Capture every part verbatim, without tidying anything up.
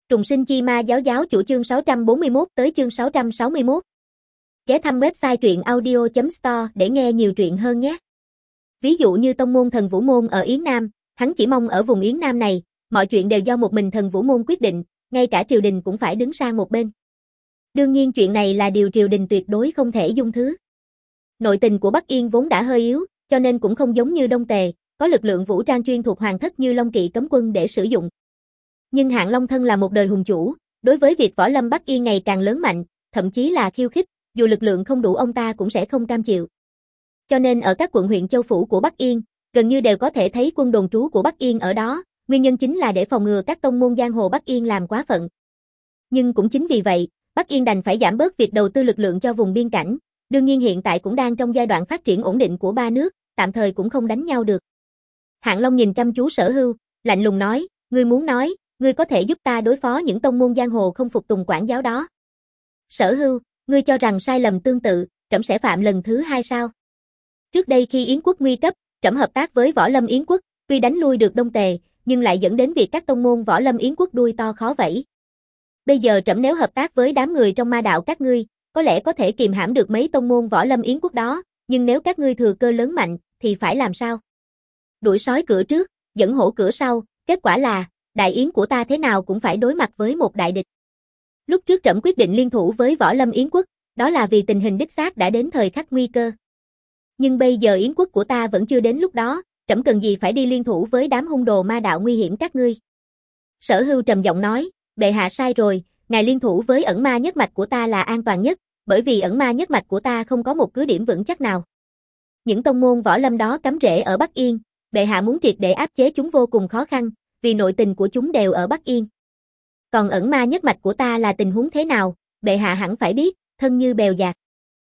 Trùng sinh chi ma giáo giáo chủ chương sáu trăm bốn mươi mốt tới chương sáu trăm sáu mươi mốt. Ghé thăm website truyện audio chấm store để nghe nhiều truyện hơn nhé. Ví dụ như tông môn Thần Vũ Môn ở Yến Nam, hắn chỉ mong ở vùng Yến Nam này, mọi chuyện đều do một mình Thần Vũ Môn quyết định, ngay cả triều đình cũng phải đứng sang một bên. Đương nhiên chuyện này là điều triều đình tuyệt đối không thể dung thứ. Nội tình của Bắc Yên vốn đã hơi yếu, cho nên cũng không giống như Đông Tề, có lực lượng vũ trang chuyên thuộc hoàng thất như Long Kỵ cấm quân để sử dụng. Nhưng Hạng Long thân là một đời hùng chủ, đối với việc võ lâm Bắc Yên ngày càng lớn mạnh, thậm chí là khiêu khích, dù lực lượng không đủ ông ta cũng sẽ không cam chịu. Cho nên ở các quận huyện châu phủ của Bắc Yên, gần như đều có thể thấy quân đồn trú của Bắc Yên ở đó, nguyên nhân chính là để phòng ngừa các tông môn giang hồ Bắc Yên làm quá phận. Nhưng cũng chính vì vậy, Bắc Yên đành phải giảm bớt việc đầu tư lực lượng cho vùng biên cảnh, đương nhiên hiện tại cũng đang trong giai đoạn phát triển ổn định của ba nước, tạm thời cũng không đánh nhau được. Hạng Long nhìn chăm chú Sở Hưu, lạnh lùng nói, ngươi muốn nói, ngươi có thể giúp ta đối phó những tông môn giang hồ không phục tùng quản giáo đó. Sở Hưu, ngươi cho rằng sai lầm tương tự, trẫm sẽ phạm lần thứ hai sao? Trước đây khi Yến quốc nguy cấp, trẫm hợp tác với võ lâm Yến quốc, tuy đánh lui được Đông Tề, nhưng lại dẫn đến việc các tông môn võ lâm Yến quốc đuôi to khó vẫy. Bây giờ trẫm nếu hợp tác với đám người trong ma đạo các ngươi, có lẽ có thể kìm hãm được mấy tông môn võ lâm Yến quốc đó, nhưng nếu các ngươi thừa cơ lớn mạnh, thì phải làm sao? Đuổi sói cửa trước, dẫn hổ cửa sau, kết quả là, đại yến của ta thế nào cũng phải đối mặt với một đại địch. Lúc trước trẫm quyết định liên thủ với võ lâm Yến quốc, đó là vì tình hình đích xác đã đến thời khắc nguy cơ. Nhưng bây giờ Yến quốc của ta vẫn chưa đến lúc đó, trẫm cần gì phải đi liên thủ với đám hung đồ ma đạo nguy hiểm các ngươi. Sở Hưu trầm giọng nói, bệ hạ sai rồi, ngài liên thủ với ẩn ma nhất mạch của ta là an toàn nhất, bởi vì ẩn ma nhất mạch của ta không có một cứ điểm vững chắc nào. Những tông môn võ lâm đó cắm rễ ở Bắc Yên, bệ hạ muốn triệt để áp chế chúng vô cùng khó khăn, vì nội tình của chúng đều ở Bắc Yên. Còn ẩn ma nhất mạch của ta là tình huống thế nào, bệ hạ hẳn phải biết, thân như bèo dạt.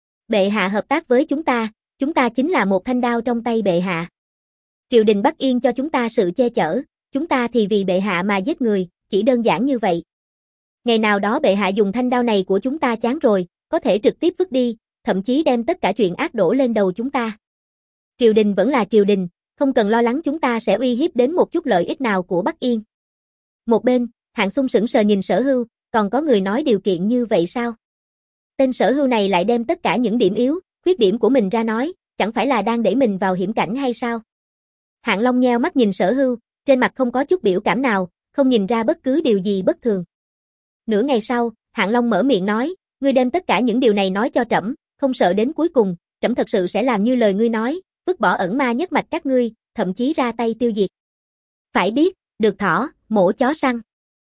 Bệ hạ hợp tác với chúng ta, chúng ta chính là một thanh đao trong tay bệ hạ. Triều đình Bắc Yên cho chúng ta sự che chở, chúng ta thì vì bệ hạ mà giết người, chỉ đơn giản như vậy. Ngày nào đó bệ hạ dùng thanh đao này của chúng ta chán rồi, có thể trực tiếp vứt đi, thậm chí đem tất cả chuyện ác đổ lên đầu chúng ta. Triều đình vẫn là triều đình, không cần lo lắng chúng ta sẽ uy hiếp đến một chút lợi ích nào của Bắc Yên. Một bên, Hạng Xung sững sờ nhìn Sở Hưu, còn có người nói điều kiện như vậy sao? Tên Sở Hưu này lại đem tất cả những điểm yếu, khuyết điểm của mình ra nói, chẳng phải là đang đẩy mình vào hiểm cảnh hay sao? Hạng Long nheo mắt nhìn Sở Hưu, trên mặt không có chút biểu cảm nào, không nhìn ra bất cứ điều gì bất thường. Nửa ngày sau, Hạng Long mở miệng nói, ngươi đem tất cả những điều này nói cho trẫm, không sợ đến cuối cùng, trẫm thật sự sẽ làm như lời ngươi nói, vứt bỏ ẩn ma nhất mạch các ngươi, thậm chí ra tay tiêu diệt. Phải biết, được thỏ, mổ chó săn.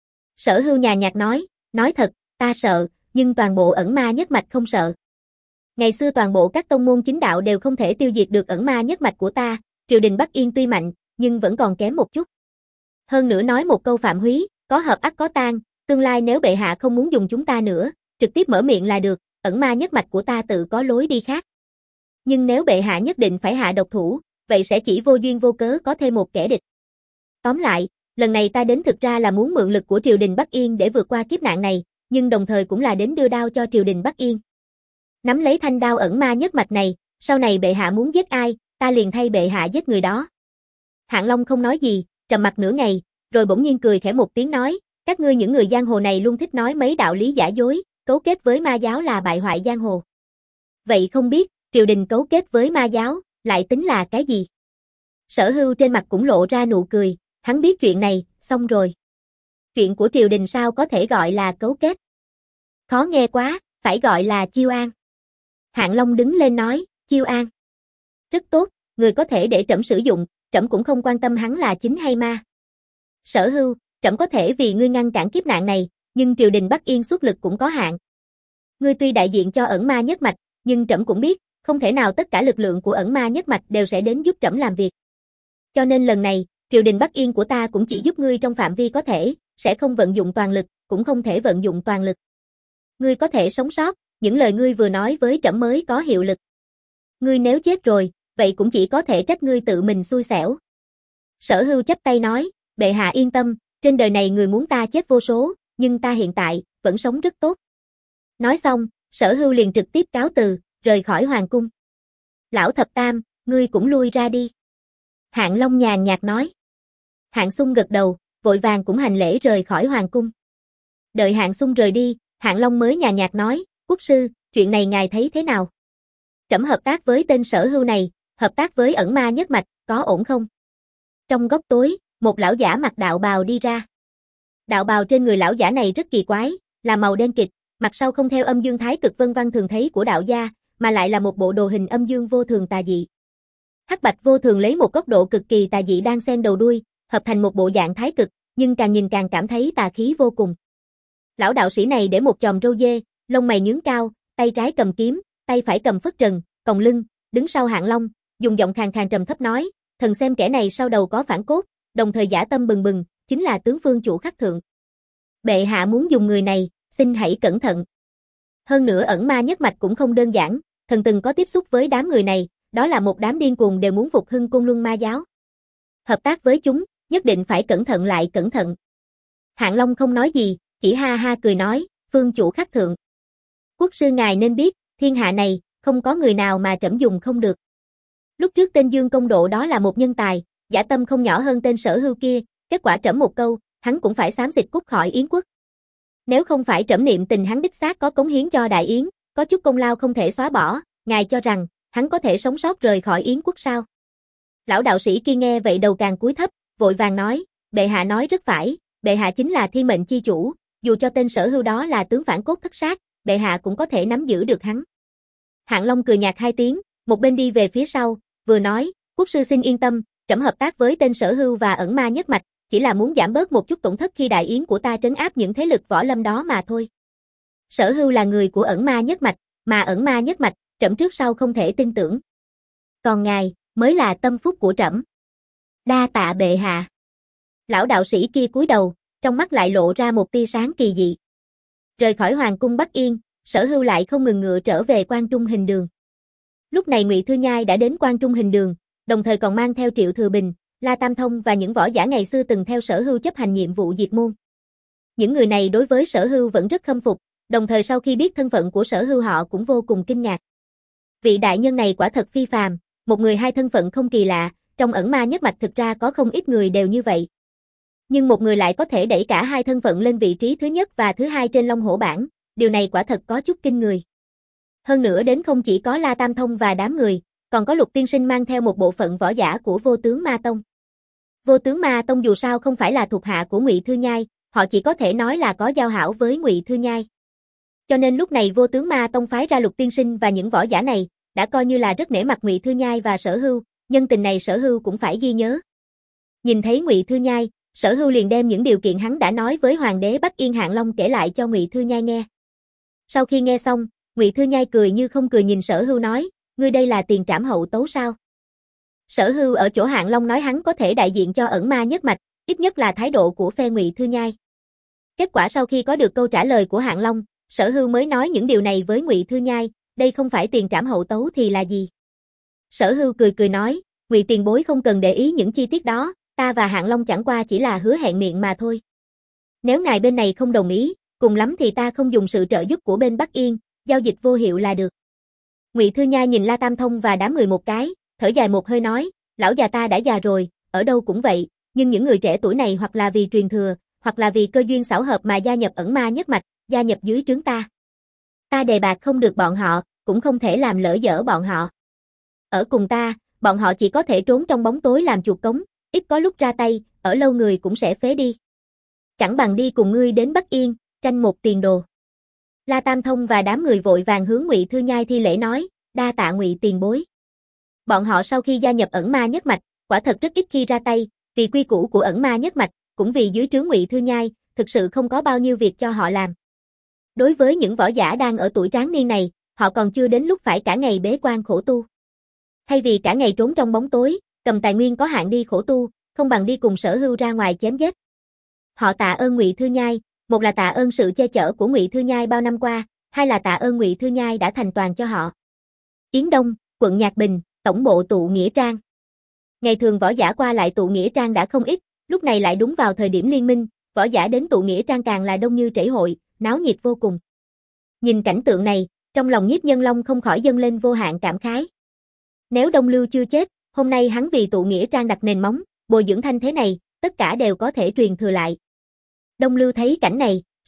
Sở Hưu nhàn nhạt nói, nói thật, ta sợ, nhưng toàn bộ ẩn ma nhất mạch không sợ. Ngày xưa toàn bộ các tông môn chính đạo đều không thể tiêu diệt được ẩn ma nhất mạch của ta, triều đình Bắc Yên tuy mạnh, nhưng vẫn còn kém một chút. Hơn nữa nói một câu phạm húy, có hợp ắt có tan, tương lai nếu bệ hạ không muốn dùng chúng ta nữa, trực tiếp mở miệng là được, ẩn ma nhất mạch của ta tự có lối đi khác. Nhưng nếu bệ hạ nhất định phải hạ độc thủ, vậy sẽ chỉ vô duyên vô cớ có thêm một kẻ địch. Tóm lại, lần này ta đến thực ra là muốn mượn lực của triều đình Bắc Yên để vượt qua kiếp nạn này, nhưng đồng thời cũng là đến đưa đao cho triều đình Bắc Yên. Nắm lấy thanh đao ẩn ma nhất mạch này, sau này bệ hạ muốn giết ai, ta liền thay bệ hạ giết người đó. Hạng Long không nói gì, trầm mặt nửa ngày, rồi bỗng nhiên cười khẽ một tiếng nói, các ngươi những người giang hồ này luôn thích nói mấy đạo lý giả dối, cấu kết với ma giáo là bại hoại giang hồ. Vậy không biết, triều đình cấu kết với ma giáo, lại tính là cái gì? Sở Hưu trên mặt cũng lộ ra nụ cười, hắn biết chuyện này, xong rồi. Chuyện của triều đình sao có thể gọi là cấu kết? Khó nghe quá, phải gọi là chiêu an. Hạng Long đứng lên nói, chiêu an. Rất tốt, người có thể để trẫm sử dụng, trẫm cũng không quan tâm hắn là chính hay ma. Sở Hưu, trẫm có thể vì ngươi ngăn cản kiếp nạn này, nhưng triều đình Bắc Yên xuất lực cũng có hạn. Ngươi tuy đại diện cho ẩn ma nhất mạch, nhưng trẫm cũng biết, không thể nào tất cả lực lượng của ẩn ma nhất mạch đều sẽ đến giúp trẫm làm việc. Cho nên lần này, triều đình Bắc Yên của ta cũng chỉ giúp ngươi trong phạm vi có thể, sẽ không vận dụng toàn lực, cũng không thể vận dụng toàn lực. Ngươi có thể sống sót, những lời ngươi vừa nói với trẫm mới có hiệu lực. Ngươi nếu chết rồi, vậy cũng chỉ có thể trách ngươi tự mình xui xẻo. Sở Hưu chắp tay nói, bệ hạ yên tâm, trên đời này người muốn ta chết vô số, nhưng ta hiện tại, vẫn sống rất tốt. Nói xong, Sở Hưu liền trực tiếp cáo từ, rời khỏi hoàng cung. Lão thập tam, ngươi cũng lui ra đi. Hạng Long nhàn nhạt nói. Hạng Xung gật đầu, vội vàng cũng hành lễ rời khỏi hoàng cung. Đợi Hạng Xung rời đi, Hạng Long mới nhàn nhạt nói, quốc sư, chuyện này ngài thấy thế nào? Trẫm hợp tác với tên Sở Hưu này, hợp tác với ẩn ma nhất mạch, có ổn không? Trong góc tối, một lão giả mặc đạo bào đi ra. Đạo bào trên người lão giả này rất kỳ quái, là màu đen kịt, mặt sau không theo âm dương thái cực vân văn thường thấy của đạo gia, mà lại là một bộ đồ hình âm dương vô thường tà dị. Hắc bạch vô thường lấy một góc độ cực kỳ tà dị đang xen đầu đuôi, hợp thành một bộ dạng thái cực, nhưng càng nhìn càng cảm thấy tà khí vô cùng. Lão đạo sĩ này để một chòm râu dê, lông mày nhướng cao, tay trái cầm kiếm, tay phải cầm phất trần, còng lưng, đứng sau Hạng Long, dùng giọng khàn khàn trầm thấp nói, thần xem kẻ này sau đầu có phản cốt, đồng thời dã tâm bừng bừng, chính là tướng phương chủ Khắc Thượng. Bệ hạ muốn dùng người này, xin hãy cẩn thận. Hơn nữa ẩn ma nhất mạch cũng không đơn giản, thần từng có tiếp xúc với đám người này, đó là một đám điên cuồng đều muốn phục hưng Côn Luân ma giáo. Hợp tác với chúng, nhất định phải cẩn thận lại cẩn thận. Hạng Long không nói gì, chỉ ha ha cười nói, phương chủ Khắc Thượng. Quốc sư ngài nên biết, thiên hạ này, không có người nào mà trẫm dùng không được. Lúc trước tên Dương Công Độ đó là một nhân tài, dã tâm không nhỏ hơn tên Sở Hưu kia, kết quả trẫm một câu, hắn cũng phải xám xịt cút khỏi Yến quốc. Nếu không phải trẫm niệm tình hắn đích xác có cống hiến cho Đại Yến, có chút công lao không thể xóa bỏ, ngài cho rằng, hắn có thể sống sót rời khỏi Yến quốc sao? Lão đạo sĩ kia nghe vậy đầu càng cúi thấp, vội vàng nói, bệ hạ nói rất phải, bệ hạ chính là thiên mệnh chi chủ, dù cho tên Sở Hưu đó là tướng phản cốt thất sát, bệ hạ cũng có thể nắm giữ được hắn. Hạng Long cười nhạt hai tiếng, một bên đi về phía sau, vừa nói, quốc sư xin yên tâm, trẫm hợp tác với tên Sở Hưu và ẩn ma nhất mạch, chỉ là muốn giảm bớt một chút tổn thất khi Đại Yến của ta trấn áp những thế lực võ lâm đó mà thôi. Sở Hưu là người của ẩn ma nhất mạch, mà ẩn ma nhất mạch, trẫm trước sau không thể tin tưởng. Còn ngài, mới là tâm phúc của trẫm. Đa tạ bệ hạ. Lão đạo sĩ kia cúi đầu, trong mắt lại lộ ra một tia sáng kỳ dị. Rời khỏi hoàng cung Bắc Yên, Sở Hưu lại không ngừng ngựa trở về Quan Trung Hình Đường. Lúc này Ngụy Thư Nhai đã đến Quan Trung Hình Đường, đồng thời còn mang theo Triệu Thừa Bình, La Tam Thông và những võ giả ngày xưa từng theo Sở Hưu chấp hành nhiệm vụ diệt môn. Những người này đối với Sở Hưu vẫn rất khâm phục, đồng thời sau khi biết thân phận của Sở Hưu họ cũng vô cùng kinh ngạc. Vị đại nhân này quả thật phi phàm, một người hai thân phận không kỳ lạ, trong ẩn ma nhất mạch thực ra có không ít người đều như vậy. Nhưng một người lại có thể đẩy cả hai thân phận lên vị trí thứ nhất và thứ hai trên Long Hổ bảng, điều này quả thật có chút kinh người. Hơn nữa đến không chỉ có La Tam Thông và đám người, còn có Lục tiên sinh mang theo một bộ phận võ giả của Vô Tướng Ma Tông. Vô Tướng Ma Tông dù sao không phải là thuộc hạ của Ngụy Thư Nhai, họ chỉ có thể nói là có giao hảo với Ngụy Thư Nhai. Cho nên lúc này Vô Tướng Ma Tông phái ra Lục tiên sinh và những võ giả này, đã coi như là rất nể mặt Ngụy Thư Nhai và Sở Hưu, nhân tình này Sở Hưu cũng phải ghi nhớ. Nhìn thấy Ngụy Thư Nhai, Sở Hưu liền đem những điều kiện hắn đã nói với hoàng đế Bắc Yên Hạng Long kể lại cho Ngụy Thư Nhai nghe. Sau khi nghe xong, Ngụy Thư Nhai cười như không cười nhìn Sở Hưu nói, ngươi đây là tiền trảm hậu tấu sao? Sở Hưu ở chỗ Hạng Long nói hắn có thể đại diện cho ẩn ma nhất mạch, ít nhất là thái độ của phe Ngụy Thư Nhai. Kết quả sau khi có được câu trả lời của Hạng Long, Sở Hưu mới nói những điều này với Ngụy Thư Nhai, đây không phải tiền trảm hậu tấu thì là gì? Sở Hưu cười cười nói, Ngụy tiền bối không cần để ý những chi tiết đó, ta và Hạng Long chẳng qua chỉ là hứa hẹn miệng mà thôi. Nếu ngài bên này không đồng ý, cùng lắm thì ta không dùng sự trợ giúp của bên Bắc Yên, giao dịch vô hiệu là được. Ngụy Thư Nhai nhìn La Tam Thông và đám người một cái, thở dài một hơi nói, lão già ta đã già rồi, ở đâu cũng vậy, nhưng những người trẻ tuổi này hoặc là vì truyền thừa, hoặc là vì cơ duyên xảo hợp mà gia nhập ẩn ma nhất mạch, gia nhập dưới trướng ta. Ta đề bạc không được bọn họ, cũng không thể làm lỡ dở bọn họ. Ở cùng ta, bọn họ chỉ có thể trốn trong bóng tối làm chuột cống, ít có lúc ra tay, ở lâu người cũng sẽ phế đi. Chẳng bằng đi cùng ngươi đến Bắc Yên, tranh một tiền đồ. La Tam Thông và đám người vội vàng hướng Ngụy Thư Nhai thi lễ nói, đa tạ Ngụy tiền bối. Bọn họ sau khi gia nhập ẩn ma nhất mạch, quả thật rất ít khi ra tay, vì quy củ của ẩn ma nhất mạch, cũng vì dưới trướng Ngụy Thư Nhai, thực sự không có bao nhiêu việc cho họ làm. Đối với những võ giả đang ở tuổi tráng niên này, họ còn chưa đến lúc phải cả ngày bế quan khổ tu. Thay vì cả ngày trốn trong bóng tối, cầm tài nguyên có hạn đi khổ tu, không bằng đi cùng Sở Hưu ra ngoài chém giết. Họ tạ ơn Ngụy Thư Nhai, một là tạ ơn sự che chở của Ngụy Thư Nhai bao năm qua, hai là tạ ơn Ngụy Thư Nhai đã thành toàn cho họ. Yến Đông, quận Nhạc Bình, tổng bộ tụ nghĩa trang. Ngày thường võ giả qua lại tụ nghĩa trang đã không ít, lúc này lại đúng vào thời điểm liên minh, võ giả đến tụ nghĩa trang càng là đông như trẩy hội, náo nhiệt vô cùng. Nhìn cảnh tượng này, trong lòng Nhiếp Nhân Long không khỏi dâng lên vô hạn cảm khái. Nếu Đông Lưu chưa chết, hôm nay hắn vì tụ nghĩa trang đặt nền móng, bồi dưỡng thanh thế này, tất cả đều có thể truyền thừa lại. Đông Lưu thấy cảnh này,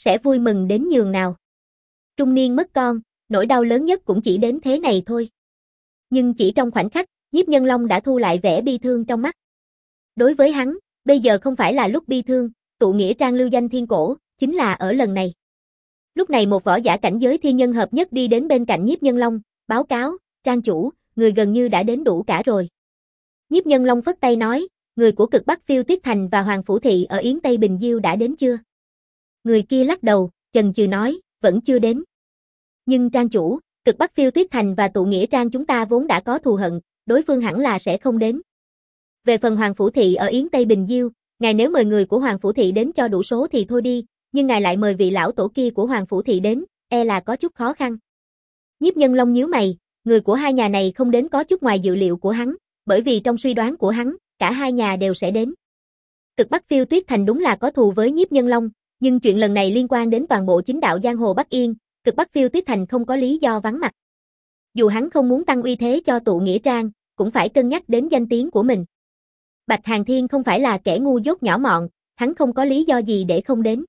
sẽ vui mừng đến nhường nào. Trung niên mất con, nỗi đau lớn nhất cũng chỉ đến thế này thôi. Nhưng chỉ trong khoảnh khắc, Nhiếp Nhân Long đã thu lại vẻ bi thương trong mắt. Đối với hắn, bây giờ không phải là lúc bi thương, tụ nghĩa trang lưu danh thiên cổ, chính là ở lần này. Lúc này một võ giả cảnh giới thiên nhân hợp nhất đi đến bên cạnh Nhiếp Nhân Long, báo cáo, trang chủ, người gần như đã đến đủ cả rồi. Nhiếp Nhân Long phất tay nói, người của Cực Bắc Phiêu Tuyết Thành và Hoàng Phủ Thị ở Yến Tây Bình Diêu đã đến chưa? Người kia lắc đầu, chần chừ nói, vẫn chưa đến. Nhưng trang chủ, Cực Bắc Phiêu Tuyết Thành và tụ nghĩa trang chúng ta vốn đã có thù hận, đối phương hẳn là sẽ không đến. Về phần Hoàng Phủ Thị ở Yến Tây Bình Diêu, ngài nếu mời người của Hoàng Phủ Thị đến cho đủ số thì thôi đi, nhưng ngài lại mời vị lão tổ kia của Hoàng Phủ Thị đến, e là có chút khó khăn. Nhiếp Nhân Long nhíu mày, người của hai nhà này không đến có chút ngoài dự liệu của hắn, bởi vì trong suy đoán của hắn, cả hai nhà đều sẽ đến. Cực Bắc Phiêu Tuyết Thành đúng là có thù với Nhiếp Nhân Long, nhưng chuyện lần này liên quan đến toàn bộ chính đạo giang hồ Bắc Yên, Cực Bắc Phiêu Tuyết Thành không có lý do vắng mặt. Dù hắn không muốn tăng uy thế cho tụ nghĩa trang, cũng phải cân nhắc đến danh tiếng của mình. Bạch Hàn Thiên không phải là kẻ ngu dốt nhỏ mọn, hắn không có lý do gì để không đến.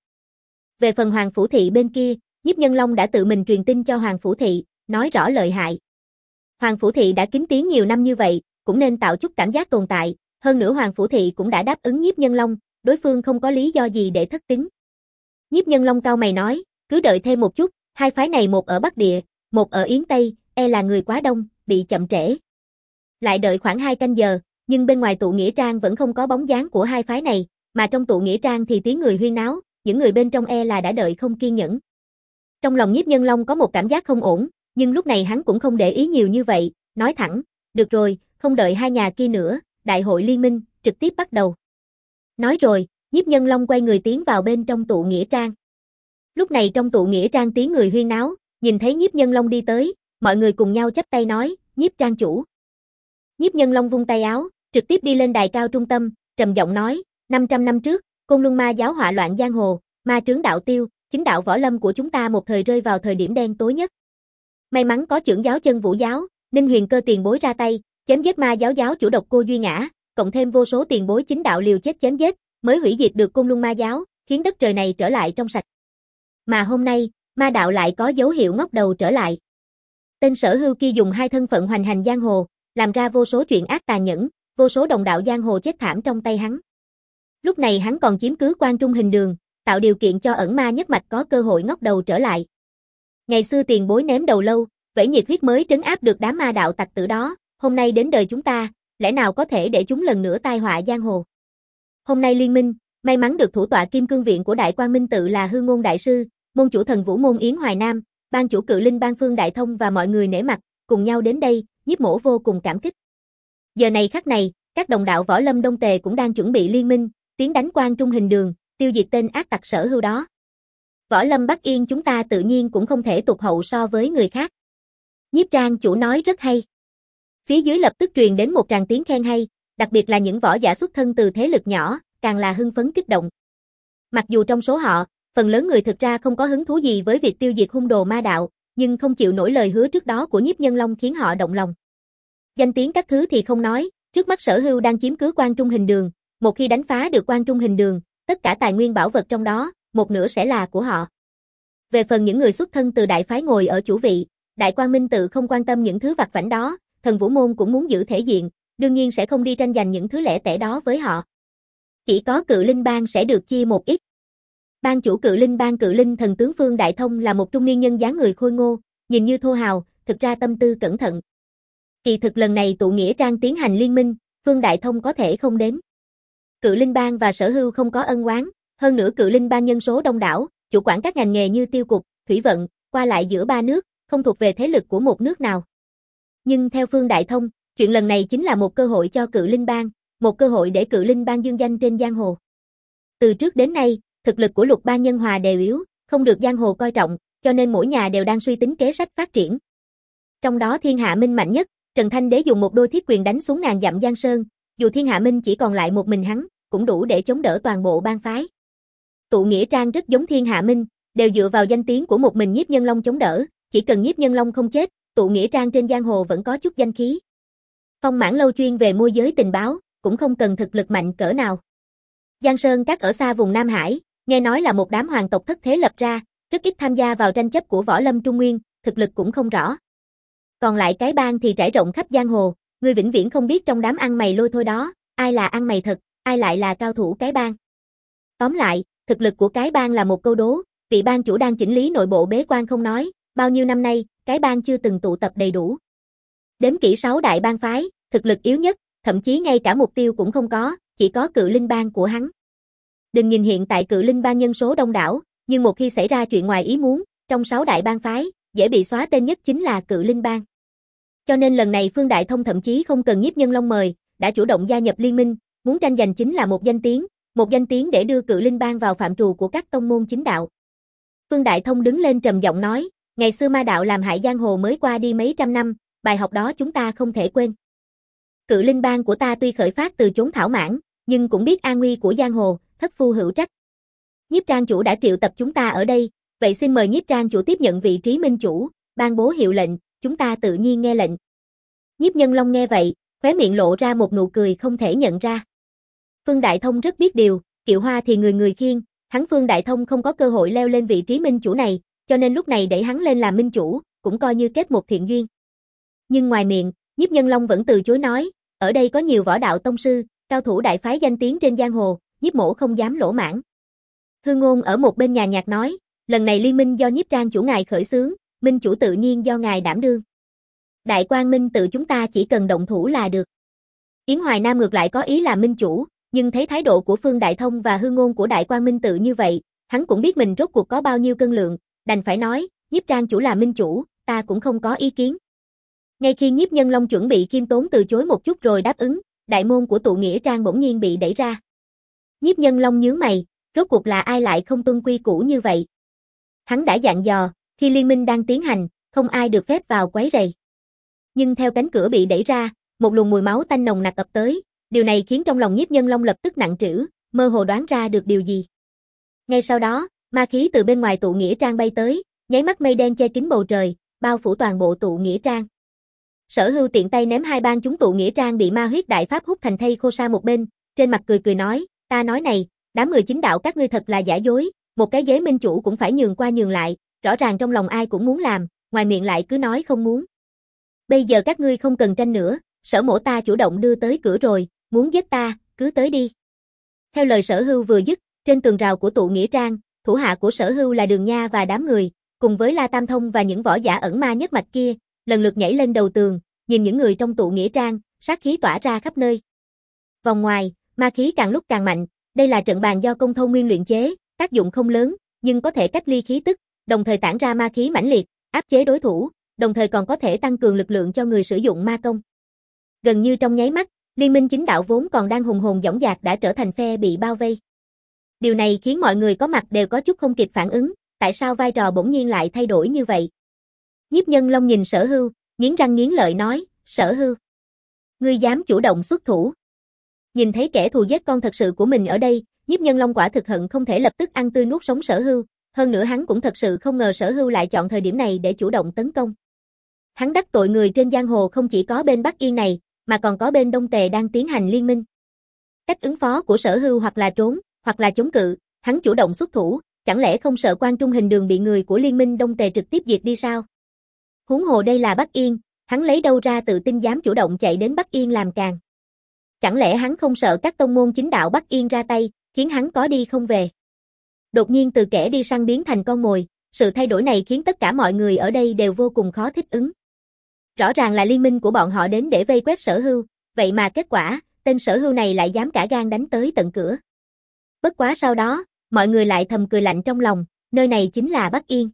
Về phần Hoàng Phủ Thị bên kia, Nhiếp Nhân Long đã tự mình truyền tin cho Hoàng Phủ Thị, nói rõ lợi hại. Hoàng Phủ Thị đã kín tiếng nhiều năm như vậy, cũng nên tạo chút cảm giác tồn tại, hơn nữa Hoàng Phủ Thị cũng đã đáp ứng Nhiếp Nhân Long, đối phương không có lý do gì để thất tín. Nhiếp Nhân Long cau mày nói, cứ đợi thêm một chút, hai phái này một ở Bắc Địa, một ở Yến Tây, e là người quá đông, bị chậm trễ. Lại đợi khoảng hai canh giờ, nhưng bên ngoài tụ nghĩa trang vẫn không có bóng dáng của hai phái này, mà trong tụ nghĩa trang thì tiếng người huyên náo, những người bên trong e là đã đợi không kiên nhẫn. Trong lòng Nhiếp Nhân Long có một cảm giác không ổn, nhưng lúc này hắn cũng không để ý nhiều như vậy, nói thẳng, được rồi, không đợi hai nhà kia nữa, đại hội liên minh, trực tiếp bắt đầu. Nói rồi, Nhiếp Nhân Long quay người tiến vào bên trong tụ nghĩa trang. Lúc này trong tụ nghĩa trang tiếng người huyên náo, nhìn thấy Nhiếp Nhân Long đi tới, mọi người cùng nhau chắp tay nói, Nhiếp trang chủ. Nhiếp Nhân Long vung tay áo, trực tiếp đi lên đài cao trung tâm, trầm giọng nói, năm trăm năm trước, Côn Luân Ma giáo họa loạn giang hồ, ma trướng đạo tiêu, chính đạo võ lâm của chúng ta một thời rơi vào thời điểm đen tối nhất. May mắn có trưởng giáo Chân Vũ giáo, Ninh Huyền Cơ tiền bối ra tay, chém giết ma giáo giáo chủ độc cô Duy Ngã, cộng thêm vô số tiền bối chính đạo liều chết chém giết, mới hủy diệt được Côn Luân Ma giáo, khiến đất trời này trở lại trong sạch. Mà hôm nay, ma đạo lại có dấu hiệu ngóc đầu trở lại. Tên Sở Hưu kia dùng hai thân phận hoành hành giang hồ, làm ra vô số chuyện ác tàn nhẫn, vô số đồng đạo giang hồ chết thảm trong tay hắn. Lúc này hắn còn chiếm cứ Quan Trung hình đường, tạo điều kiện cho ẩn ma nhất mạch có cơ hội ngóc đầu trở lại. Ngày xưa tiền bối ném đầu lâu, vẫy nhiệt huyết mới trấn áp được đám ma đạo tặc tử đó, hôm nay đến đời chúng ta, lẽ nào có thể để chúng lần nữa tai họa giang hồ. Hôm nay liên minh, may mắn được thủ tọa Kim Cương Viện của Đại Quang Minh Tự là Hư Ngôn Đại Sư, môn chủ Thần Vũ Môn Yến Hoài Nam, ban chủ Cự Linh Bang Phương Đại Thông và mọi người nể mặt, cùng nhau đến đây, Nhiếp Mỗ vô cùng cảm kích. Giờ này khắc này, các đồng đạo võ lâm Đông Tề cũng đang chuẩn bị liên minh, tiến đánh Quan Trung hình đường, tiêu diệt tên ác tặc Sở Hưu đó. Võ lâm Bắc Yên chúng ta tự nhiên cũng không thể tụt hậu so với người khác. Nhiếp trang chủ nói rất hay. Phía dưới lập tức truyền đến một tràng tiếng khen hay, đặc biệt là những võ giả xuất thân từ thế lực nhỏ, càng là hưng phấn kích động. Mặc dù trong số họ, phần lớn người thực ra không có hứng thú gì với việc tiêu diệt hung đồ ma đạo, nhưng không chịu nổi lời hứa trước đó của Nhiếp Nhân Long khiến họ động lòng. Danh tiếng các thứ thì không nói, trước mắt Sở Hưu đang chiếm cứ Quan Trung hình đường, một khi đánh phá được Quan Trung hình đường, tất cả tài nguyên bảo vật trong đó, một nửa sẽ là của họ. Về phần những người xuất thân từ đại phái ngồi ở chủ vị, Đại Quang Minh Tự không quan tâm những thứ vặt vãnh đó, Thần Vũ Môn cũng muốn giữ thể diện, đương nhiên sẽ không đi tranh giành những thứ lẻ tẻ đó với họ. Chỉ có Cự Linh Bang sẽ được chia một ít. Ban chủ Cự Linh Bang Cự Linh Thần tướng Phương Đại Thông là một trung niên nhân dáng người khôi ngô, nhìn như thô hào, thực ra tâm tư cẩn thận. Kỳ thực lần này tụ nghĩa trang tiến hành liên minh, Phương Đại Thông có thể không đến. Cự Linh Bang và Sở Hưu không có ân oán, hơn nữa Cự Linh Bang nhân số đông đảo, chủ quản các ngành nghề như tiêu cục, thủy vận, qua lại giữa ba nước, không thuộc về thế lực của một nước nào. Nhưng theo Phương Đại Thông, chuyện lần này chính là một cơ hội cho Cự Linh Bang, một cơ hội để Cự Linh Bang dương danh trên giang hồ. Từ trước đến nay, thực lực của Lục Bang nhân hòa đều yếu, không được giang hồ coi trọng, cho nên mỗi nhà đều đang suy tính kế sách phát triển. Trong đó Thiên Hạ Minh mạnh nhất, Trần Thanh Đế dùng một đôi thiết quyền đánh xuống ngàn dặm giang sơn, dù Thiên Hạ Minh chỉ còn lại một mình hắn, cũng đủ để chống đỡ toàn bộ bang phái. Tụ nghĩa trang rất giống Thiên Hạ Minh, đều dựa vào danh tiếng của một mình Nhiếp Nhân Long chống đỡ, chỉ cần Nhiếp Nhân Long không chết, tụ nghĩa trang trên giang hồ vẫn có chút danh khí. Phong Mãn Lâu chuyên về môi giới tình báo, cũng không cần thực lực mạnh cỡ nào. Giang Sơn các ở xa vùng Nam Hải, Nghe nói là một đám hoàng tộc thất thế lập ra, rất ít tham gia vào tranh chấp của võ lâm Trung Nguyên, thực lực cũng không rõ. Còn lại cái bang thì trải rộng khắp giang hồ, người vĩnh viễn không biết trong đám ăn mày lôi thôi đó, ai là ăn mày thật, ai lại là cao thủ cái bang. Tóm lại, thực lực của cái bang là một câu đố, vị bang chủ đang chỉnh lý nội bộ bế quan không nói, bao nhiêu năm nay, cái bang chưa từng tụ tập đầy đủ. Đếm kỹ sáu đại bang phái, thực lực yếu nhất, thậm chí ngay cả mục tiêu cũng không có, chỉ có Cự Linh bang của hắn. Đừng nhìn hiện tại Cự Linh bang nhân số đông đảo, nhưng một khi xảy ra chuyện ngoài ý muốn, trong sáu đại bang phái, dễ bị xóa tên nhất chính là Cự Linh bang. Cho nên lần này Phương Đại Thông thậm chí không cần Nhiếp Nhân Long mời, đã chủ động gia nhập liên minh, muốn tranh giành chính là một danh tiếng, một danh tiếng để đưa Cự Linh bang vào phạm trù của các tông môn chính đạo. Phương Đại Thông đứng lên trầm giọng nói, ngày xưa ma đạo làm hại giang hồ mới qua đi mấy trăm năm, bài học đó chúng ta không thể quên. Cự Linh bang của ta tuy khởi phát từ chốn thảo mãn, nhưng cũng biết an nguy của giang hồ, thất phu hữu trách. Nhiếp Trang chủ đã triệu tập chúng ta ở đây, vậy xin mời Nhiếp Trang chủ tiếp nhận vị trí minh chủ, ban bố hiệu lệnh, chúng ta tự nhiên nghe lệnh. Nhiếp Nhân Long nghe vậy, khóe miệng lộ ra một nụ cười không thể nhận ra. Phương Đại Thông rất biết điều, kiệu hoa thì người người khiêng, hắn Phương Đại Thông không có cơ hội leo lên vị trí minh chủ này, cho nên lúc này đẩy hắn lên làm minh chủ, cũng coi như kết một thiện duyên. Nhưng ngoài miệng, Nhiếp Nhân Long vẫn từ chối nói, ở đây có nhiều võ đạo tông sư, cao thủ đại phái danh tiếng trên giang hồ, Nhiếp mỗ không dám lỗ mãn. Hư Ngôn ở một bên nhà nhạc nói, lần này liên minh do Nhiếp Trang chủ ngài khởi xướng, minh chủ tự nhiên do ngài đảm đương. Đại Quang Minh tự chúng ta chỉ cần động thủ là được. Yến Hoài Nam ngược lại có ý làm minh chủ, nhưng thấy thái độ của Phương Đại Thông và Hư Ngôn của Đại Quang Minh tự như vậy, hắn cũng biết mình rốt cuộc có bao nhiêu cân lượng, đành phải nói, Nhiếp Trang chủ là minh chủ, ta cũng không có ý kiến. Ngay khi Nhiếp Nhân Long chuẩn bị khiêm tốn từ chối một chút rồi đáp ứng, đại môn của tụ nghĩa trang bỗng nhiên bị đẩy ra. Nhiếp Nhân Long nhướng mày, rốt cuộc là ai lại không tuân quy củ như vậy? Hắn đã dặn dò, khi liên minh đang tiến hành, không ai được phép vào quấy rầy. Nhưng theo cánh cửa bị đẩy ra, một luồng mùi máu tanh nồng nặc ập tới, điều này khiến trong lòng Nhiếp Nhân Long lập tức nặng trĩu, mơ hồ đoán ra được điều gì. Ngay sau đó, ma khí từ bên ngoài tụ nghĩa trang bay tới, nháy mắt mây đen che kín bầu trời, bao phủ toàn bộ tụ nghĩa trang. Sở Hưu tiện tay ném hai bang chúng tụ nghĩa trang bị ma huyết đại pháp hút thành thây khô sa một bên, trên mặt cười cười nói, ta nói này, đám người chính đạo các ngươi thật là giả dối, một cái ghế minh chủ cũng phải nhường qua nhường lại, rõ ràng trong lòng ai cũng muốn làm, ngoài miệng lại cứ nói không muốn. Bây giờ các ngươi không cần tranh nữa, Sở mỗ ta chủ động đưa tới cửa rồi, muốn giết ta, cứ tới đi. Theo lời Sở Hưu vừa dứt, trên tường rào của tụ nghĩa trang, thủ hạ của Sở Hưu là Đường Nha và đám người, cùng với La Tam Thông và những võ giả ẩn ma nhất mạch kia, lần lượt nhảy lên đầu tường, nhìn những người trong tụ nghĩa trang, sát khí tỏa ra khắp nơi. Vòng ngoài, ma khí càng lúc càng mạnh, đây là trận bàn do Công Thâu Nguyên luyện chế, tác dụng không lớn, nhưng có thể cách ly khí tức, đồng thời tản ra ma khí mãnh liệt, áp chế đối thủ, đồng thời còn có thể tăng cường lực lượng cho người sử dụng ma công. Gần như trong nháy mắt, liên minh chính đạo vốn còn đang hùng hồn dõng dạc đã trở thành phe bị bao vây. Điều này khiến mọi người có mặt đều có chút không kịp phản ứng, tại sao vai trò bỗng nhiên lại thay đổi như vậy? Nhiếp Nhân Long nhìn Sở Hưu, nghiến răng nghiến lợi nói, Sở Hưu, ngươi dám chủ động xuất thủ. Nhìn thấy kẻ thù giết con thật sự của mình ở đây, Nhiếp Nhân Long quả thực hận không thể lập tức ăn tươi nuốt sống Sở Hưu, hơn nữa hắn cũng thật sự không ngờ Sở Hưu lại chọn thời điểm này để chủ động tấn công. Hắn đắc tội người trên giang hồ không chỉ có bên Bắc Yên này, mà còn có bên Đông Tề đang tiến hành liên minh. Cách ứng phó của Sở Hưu hoặc là trốn, hoặc là chống cự, hắn chủ động xuất thủ, chẳng lẽ không sợ Quan Trung Hình Đường bị người của liên minh Đông Tề trực tiếp diệt đi sao? Huống hồ đây là Bắc Yên, hắn lấy đâu ra tự tin dám chủ động chạy đến Bắc Yên làm càng? Chẳng lẽ hắn không sợ các tông môn chính đạo Bắc Yên ra tay, khiến hắn có đi không về? Đột nhiên từ kẻ đi săn biến thành con mồi, sự thay đổi này khiến tất cả mọi người ở đây đều vô cùng khó thích ứng. Rõ ràng là liên minh của bọn họ đến để vây quét Sở Hưu, vậy mà kết quả, tên Sở Hưu này lại dám cả gan đánh tới tận cửa. Bất quá sau đó, mọi người lại thầm cười lạnh trong lòng, nơi này chính là Bắc Yên.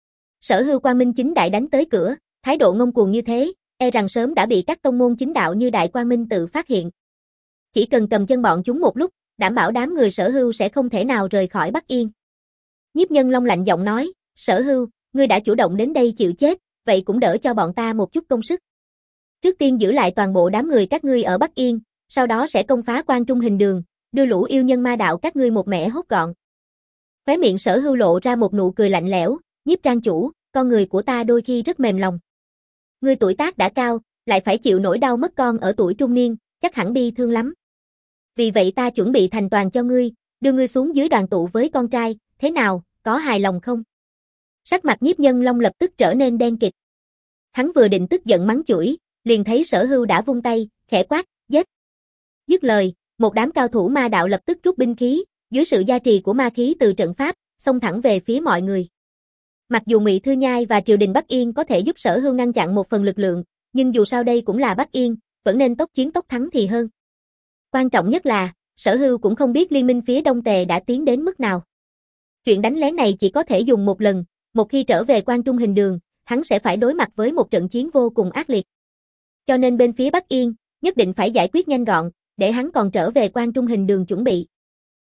Sở Hưu Quang Minh chính đại đánh tới cửa, thái độ ngông cuồng như thế, e rằng sớm đã bị các tông môn chính đạo như Đại Quang Minh tự phát hiện. Chỉ cần cầm chân bọn chúng một lúc, đảm bảo đám người Sở Hưu sẽ không thể nào rời khỏi Bắc Yên. Nhiếp Nhân Long lạnh giọng nói, Sở Hưu, ngươi đã chủ động đến đây chịu chết, vậy cũng đỡ cho bọn ta một chút công sức. Trước tiên giữ lại toàn bộ đám người các ngươi ở Bắc Yên, sau đó sẽ công phá Quan Trung Hình Đường, đưa lũ yêu nhân ma đạo các ngươi một mẻ hốt gọn. Khóe miệng Sở Hưu lộ ra một nụ cười lạnh lẽo, Nhiếp Trang chủ, con người của ta đôi khi rất mềm lòng. Ngươi tuổi tác đã cao, lại phải chịu nỗi đau mất con ở tuổi trung niên, chắc hẳn bi thương lắm. Vì vậy ta chuẩn bị thành toàn cho ngươi, Đưa ngươi xuống dưới đoàn tụ với con trai, thế nào, có hài lòng không? Sắc mặt Nhiếp Nhân Long lập tức trở nên đen kịt. Hắn vừa định tức giận mắng chửi, liền thấy Sở Hưu đã vung tay, khẽ quát, giết. Dứt lời, một đám cao thủ ma đạo lập tức rút binh khí, dưới sự gia trì của ma khí từ trận pháp, xông thẳng về phía mọi người. Mặc dù Ngụy Thư Nhai và triều đình Bắc Yên có thể giúp Sở Hưu ngăn chặn một phần lực lượng, nhưng dù sao đây cũng là Bắc Yên, vẫn nên tốc chiến tốc thắng thì hơn. Quan trọng nhất là, Sở Hưu cũng không biết liên minh phía Đông Tề đã tiến đến mức nào. Chuyện đánh lén này chỉ có thể dùng một lần, một khi trở về Quan Trung Hình Đường, hắn sẽ phải đối mặt với một trận chiến vô cùng ác liệt. Cho nên bên phía Bắc Yên, nhất định phải giải quyết nhanh gọn, để hắn còn trở về Quan Trung Hình Đường chuẩn bị.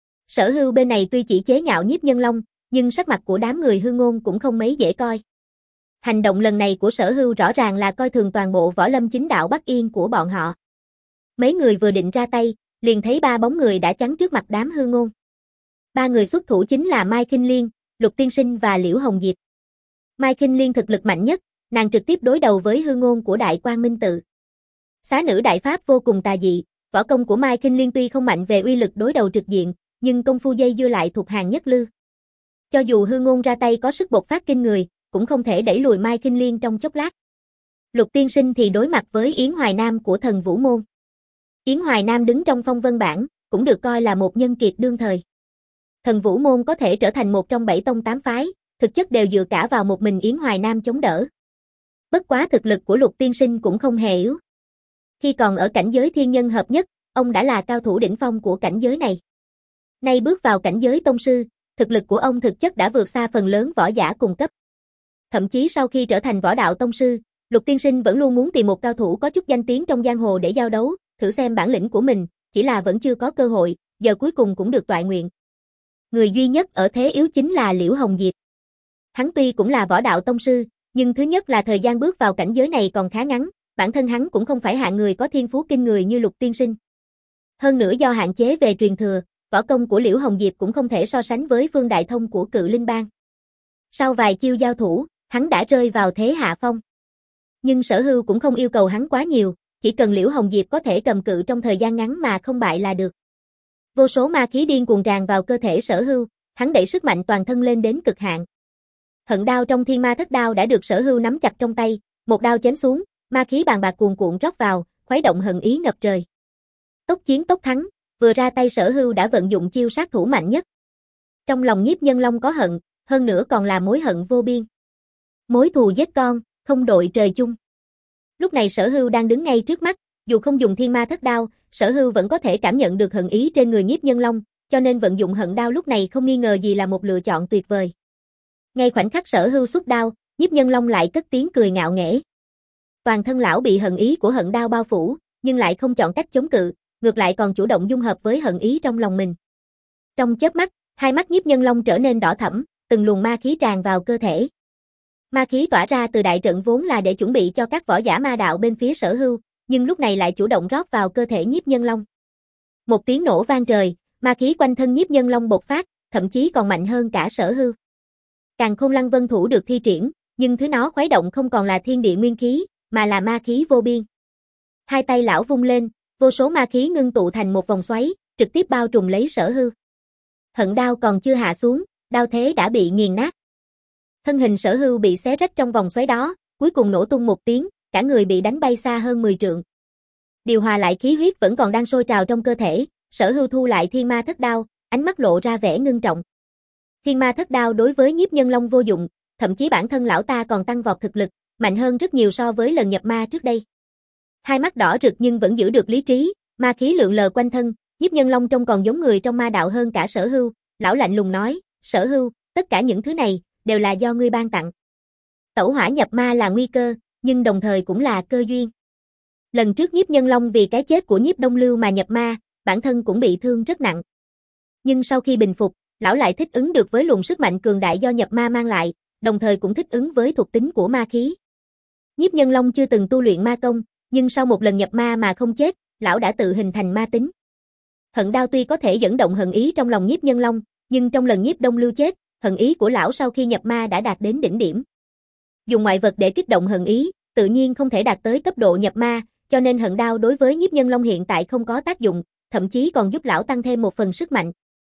Sở Hưu bên này tuy chỉ chế nhạo Nhiếp Nhân Long, nhưng sắc mặt của đám người Hư Ngôn cũng không mấy dễ coi. Hành động lần này của Sở Hưu rõ ràng là coi thường toàn bộ võ lâm chính đạo Bắc Yên của bọn họ. Mấy người vừa định ra tay, liền thấy ba bóng người đã chắn trước mặt đám Hư Ngôn. Ba người xuất thủ chính là Mai Kinh Liên, Lục Tiên Sinh và Liễu Hồng Diệp. Mai Kinh Liên thực lực mạnh nhất, nàng trực tiếp đối đầu với Hư Ngôn của Đại Quang Minh Tự. Xá nữ đại pháp vô cùng tà dị, võ công của Mai Kinh Liên tuy không mạnh về uy lực đối đầu trực diện, nhưng công phu dây dưa lại thuộc hàng nhất lưu. Cho dù Hư Ngôn ra tay có sức bộc phát kinh người, cũng không thể đẩy lùi Mai Kinh Liên trong chốc lát. Lục Tiên Sinh thì đối mặt với Yến Hoài Nam của Thần Vũ Môn. Yến Hoài Nam đứng trong phong vân bảng, cũng được coi là một nhân kiệt đương thời. Thần Vũ Môn có thể trở thành một trong bảy tông tám phái, thực chất đều dựa cả vào một mình Yến Hoài Nam chống đỡ. Bất quá thực lực của Lục Tiên Sinh cũng không hề yếu. Khi còn ở cảnh giới thiên nhân hợp nhất, ông đã là cao thủ đỉnh phong của cảnh giới này. Nay bước vào cảnh giới tông sư, thực lực của ông thực chất đã vượt xa phần lớn võ giả cùng cấp. Thậm chí sau khi trở thành võ đạo tông sư, Lục Tiên Sinh vẫn luôn muốn tìm một cao thủ có chút danh tiếng trong giang hồ để giao đấu, thử xem bản lĩnh của mình, chỉ là vẫn chưa có cơ hội, giờ cuối cùng cũng được toại nguyện. Người duy nhất ở thế yếu chính là Liễu Hồng Diệp. Hắn tuy cũng là võ đạo tông sư, nhưng thứ nhất là thời gian bước vào cảnh giới này còn khá ngắn, bản thân hắn cũng không phải hạng người có thiên phú kinh người như Lục Tiên Sinh. Hơn nữa do hạn chế về truyền thừa, võ công của Liễu Hồng Diệp cũng không thể so sánh với Phương Đại Thông của Cự Linh Bang. Sau vài chiêu giao thủ, hắn đã rơi vào thế hạ phong. Nhưng Sở Hưu cũng không yêu cầu hắn quá nhiều, chỉ cần Liễu Hồng Diệp có thể cầm cự trong thời gian ngắn mà không bại là được. Vô số ma khí điên cuồng tràn vào cơ thể Sở Hưu, hắn đẩy sức mạnh toàn thân lên đến cực hạn. Hận đao trong Thiên Ma Thất Đao đã được Sở Hưu nắm chặt trong tay, một đao chém xuống, ma khí bàn bạc cuồn cuộn rót vào, khuấy động hận ý ngập trời. Tốc chiến tốc thắng, vừa ra tay Sở Hưu đã vận dụng chiêu sát thủ mạnh nhất. Trong lòng Nhiếp Nhân Long có hận, hơn nữa còn là mối hận vô biên. Mối thù giết con, không đội trời chung. Lúc này Sở Hưu đang đứng ngay trước mắt, dù không dùng Thiên Ma Thất Đao, Sở Hưu vẫn có thể cảm nhận được hận ý trên người Nhiếp Nhân Long, cho nên vận dụng hận đao lúc này không nghi ngờ gì là một lựa chọn tuyệt vời. Ngay khoảnh khắc Sở Hưu xuất đao, Nhiếp Nhân Long lại cất tiếng cười ngạo nghễ. Toàn thân lão bị hận ý của hận đao bao phủ, nhưng lại không chọn cách chống cự, ngược lại còn chủ động dung hợp với hận ý trong lòng mình. Trong chớp mắt, hai mắt Nhiếp Nhân Long trở nên đỏ thẫm, từng luồng ma khí tràn vào cơ thể. Ma khí tỏa ra từ đại trận vốn là để chuẩn bị cho các võ giả ma đạo bên phía Sở Hưu, nhưng lúc này lại chủ động rót vào cơ thể Nhiếp Nhân Long. Một tiếng nổ vang trời, ma khí quanh thân Nhiếp Nhân Long bộc phát, thậm chí còn mạnh hơn cả Sở Hưu. Càn Khôn Lăng Vân Thủ được thi triển, nhưng thứ nó khuấy động không còn là thiên địa nguyên khí, mà là ma khí vô biên. Hai tay lão vung lên, vô số ma khí ngưng tụ thành một vòng xoáy, trực tiếp bao trùm lấy Sở Hưu. Hận đao còn chưa hạ xuống, đao thế đã bị nghiền nát. Thân hình Sở Hưu bị xé rách trong vòng xoáy đó, cuối cùng nổ tung một tiếng, cả người bị đánh bay xa hơn mười trượng. Điều hòa lại khí huyết vẫn còn đang sôi trào trong cơ thể, Sở Hưu thu lại Thiên Ma Thất Đao, ánh mắt lộ ra vẻ ngưng trọng. Thiên Ma Thất Đao đối với Nhiếp Nhân Long vô dụng, thậm chí bản thân lão ta còn tăng vọt thực lực, mạnh hơn rất nhiều so với lần nhập ma trước đây. Hai mắt đỏ rực nhưng vẫn giữ được lý trí, ma khí lượn lờ quanh thân, Nhiếp Nhân Long trông còn giống người trong ma đạo hơn cả Sở Hưu, lão lạnh lùng nói, Sở Hưu, tất cả những thứ này, đều là do ngươi ban tặng. Tẩu hỏa nhập ma là nguy cơ, nhưng đồng thời cũng là cơ duyên. Lần trước Nhiếp Nhân Long vì cái chết của Nhiếp Đông Lưu mà nhập ma, bản thân cũng bị thương rất nặng. Nhưng sau khi bình phục, lão lại thích ứng được với luồng sức mạnh cường đại do nhập ma mang lại, đồng thời cũng thích ứng với thuộc tính của ma khí. Nhiếp Nhân Long chưa từng tu luyện ma công, nhưng sau một lần nhập ma mà không chết, lão đã tự hình thành ma tính. Hận đao tuy có thể dẫn động hận ý trong lòng Nhiếp Nhân Long, nhưng trong lần Nhiếp Đông Lưu chết, hận ý của lão sau khi nhập ma đã đạt đến đỉnh điểm. Dùng ngoại vật để kích động hận ý, tự nhiên không thể đạt tới cấp độ nhập ma, cho nên hận đao đối với Nhiếp Nhân Long hiện tại không có tác dụng, thậm chí còn giúp lão tăng thêm một phần sức mạnh.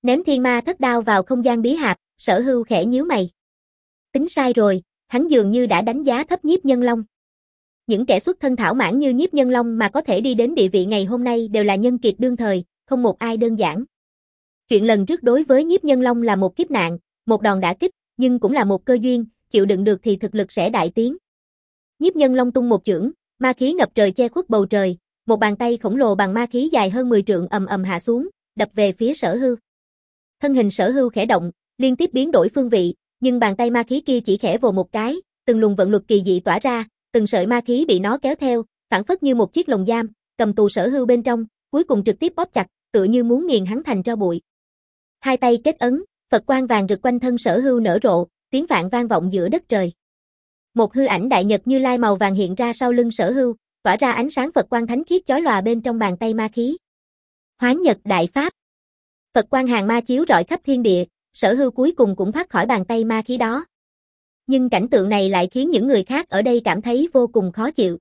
Ném thiên ma thất đao vào không gian bí hạp, Sở Hưu khẽ nhíu mày. Tính sai rồi, hắn dường như đã đánh giá thấp Nhiếp Nhân Long. Những kẻ xuất thân thảo mãn như Nhiếp Nhân Long mà có thể đi đến địa vị ngày hôm nay đều là nhân kiệt đương thời, không một ai đơn giản. Chuyện lần trước đối với Nhiếp Nhân Long là một kiếp nạn, một đòn đả kích, nhưng cũng là một cơ duyên, chịu đựng được thì thực lực sẽ đại tiến. Nhiếp Nhân Long tung một chưởng, ma khí ngập trời che khuất bầu trời, một bàn tay khổng lồ bằng ma khí dài hơn mười trượng ầm ầm hạ xuống, đập về phía Sở Hưu. Thân hình Sở Hưu khẽ động, liên tiếp biến đổi phương vị, nhưng bàn tay ma khí kia chỉ khẽ vồ một cái, từng luồng vận luật kỳ dị tỏa ra, từng sợi ma khí bị nó kéo theo, phản phất như một chiếc lồng giam, cầm tù Sở Hưu bên trong, cuối cùng trực tiếp bóp chặt, tựa như muốn nghiền hắn thành tro bụi. Hai tay kết ấn, Phật quang vàng rực quanh thân Sở Hưu nở rộ, tiếng vạn vang vọng giữa đất trời. Một hư ảnh đại nhật Như Lai màu vàng hiện ra sau lưng Sở Hưu, tỏa ra ánh sáng Phật quang thánh khiết chói lòa bên trong bàn tay ma khí. Hoán Nhật đại pháp. Phật quang hàng ma chiếu rọi khắp thiên địa, Sở Hưu cuối cùng cũng thoát khỏi bàn tay ma khí đó. Nhưng cảnh tượng này lại khiến những người khác ở đây cảm thấy vô cùng khó chịu.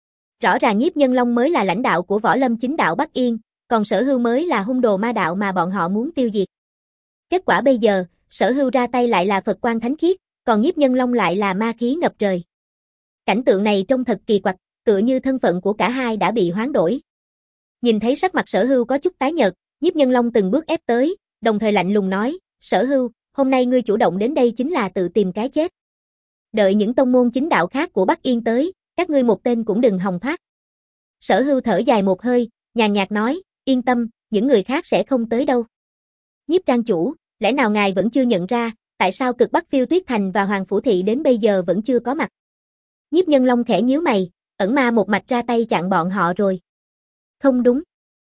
Rõ ràng Nhiếp Nhân Long mới là lãnh đạo của võ lâm chính đạo Bắc Yên, còn Sở Hưu mới là hung đồ ma đạo mà bọn họ muốn tiêu diệt. Kết quả bây giờ, Sở Hưu ra tay lại là Phật quang thánh khiết, còn Nhiếp Nhân Long lại là ma khí ngập trời. Cảnh tượng này trông thật kỳ quặc, tựa như thân phận của cả hai đã bị hoán đổi. Nhìn thấy sắc mặt Sở Hưu có chút tái nhợt, Nhiếp Nhân Long từng bước ép tới, đồng thời lạnh lùng nói, Sở Hưu, hôm nay ngươi chủ động đến đây chính là tự tìm cái chết. Đợi những tông môn chính đạo khác của Bắc Yên tới, các ngươi một tên cũng đừng hòng thoát. Sở Hưu thở dài một hơi, nhàn nhạt nói, yên tâm, những người khác sẽ không tới đâu. Nhiếp trang chủ, lẽ nào ngài vẫn chưa nhận ra, tại sao cực Bắc Phiêu Tuyết Thành và Hoàng Phủ Thị đến bây giờ vẫn chưa có mặt? Nhiếp Nhân Long khẽ nhíu mày, ẩn ma một mạch ra tay chặn bọn họ rồi. Không đúng.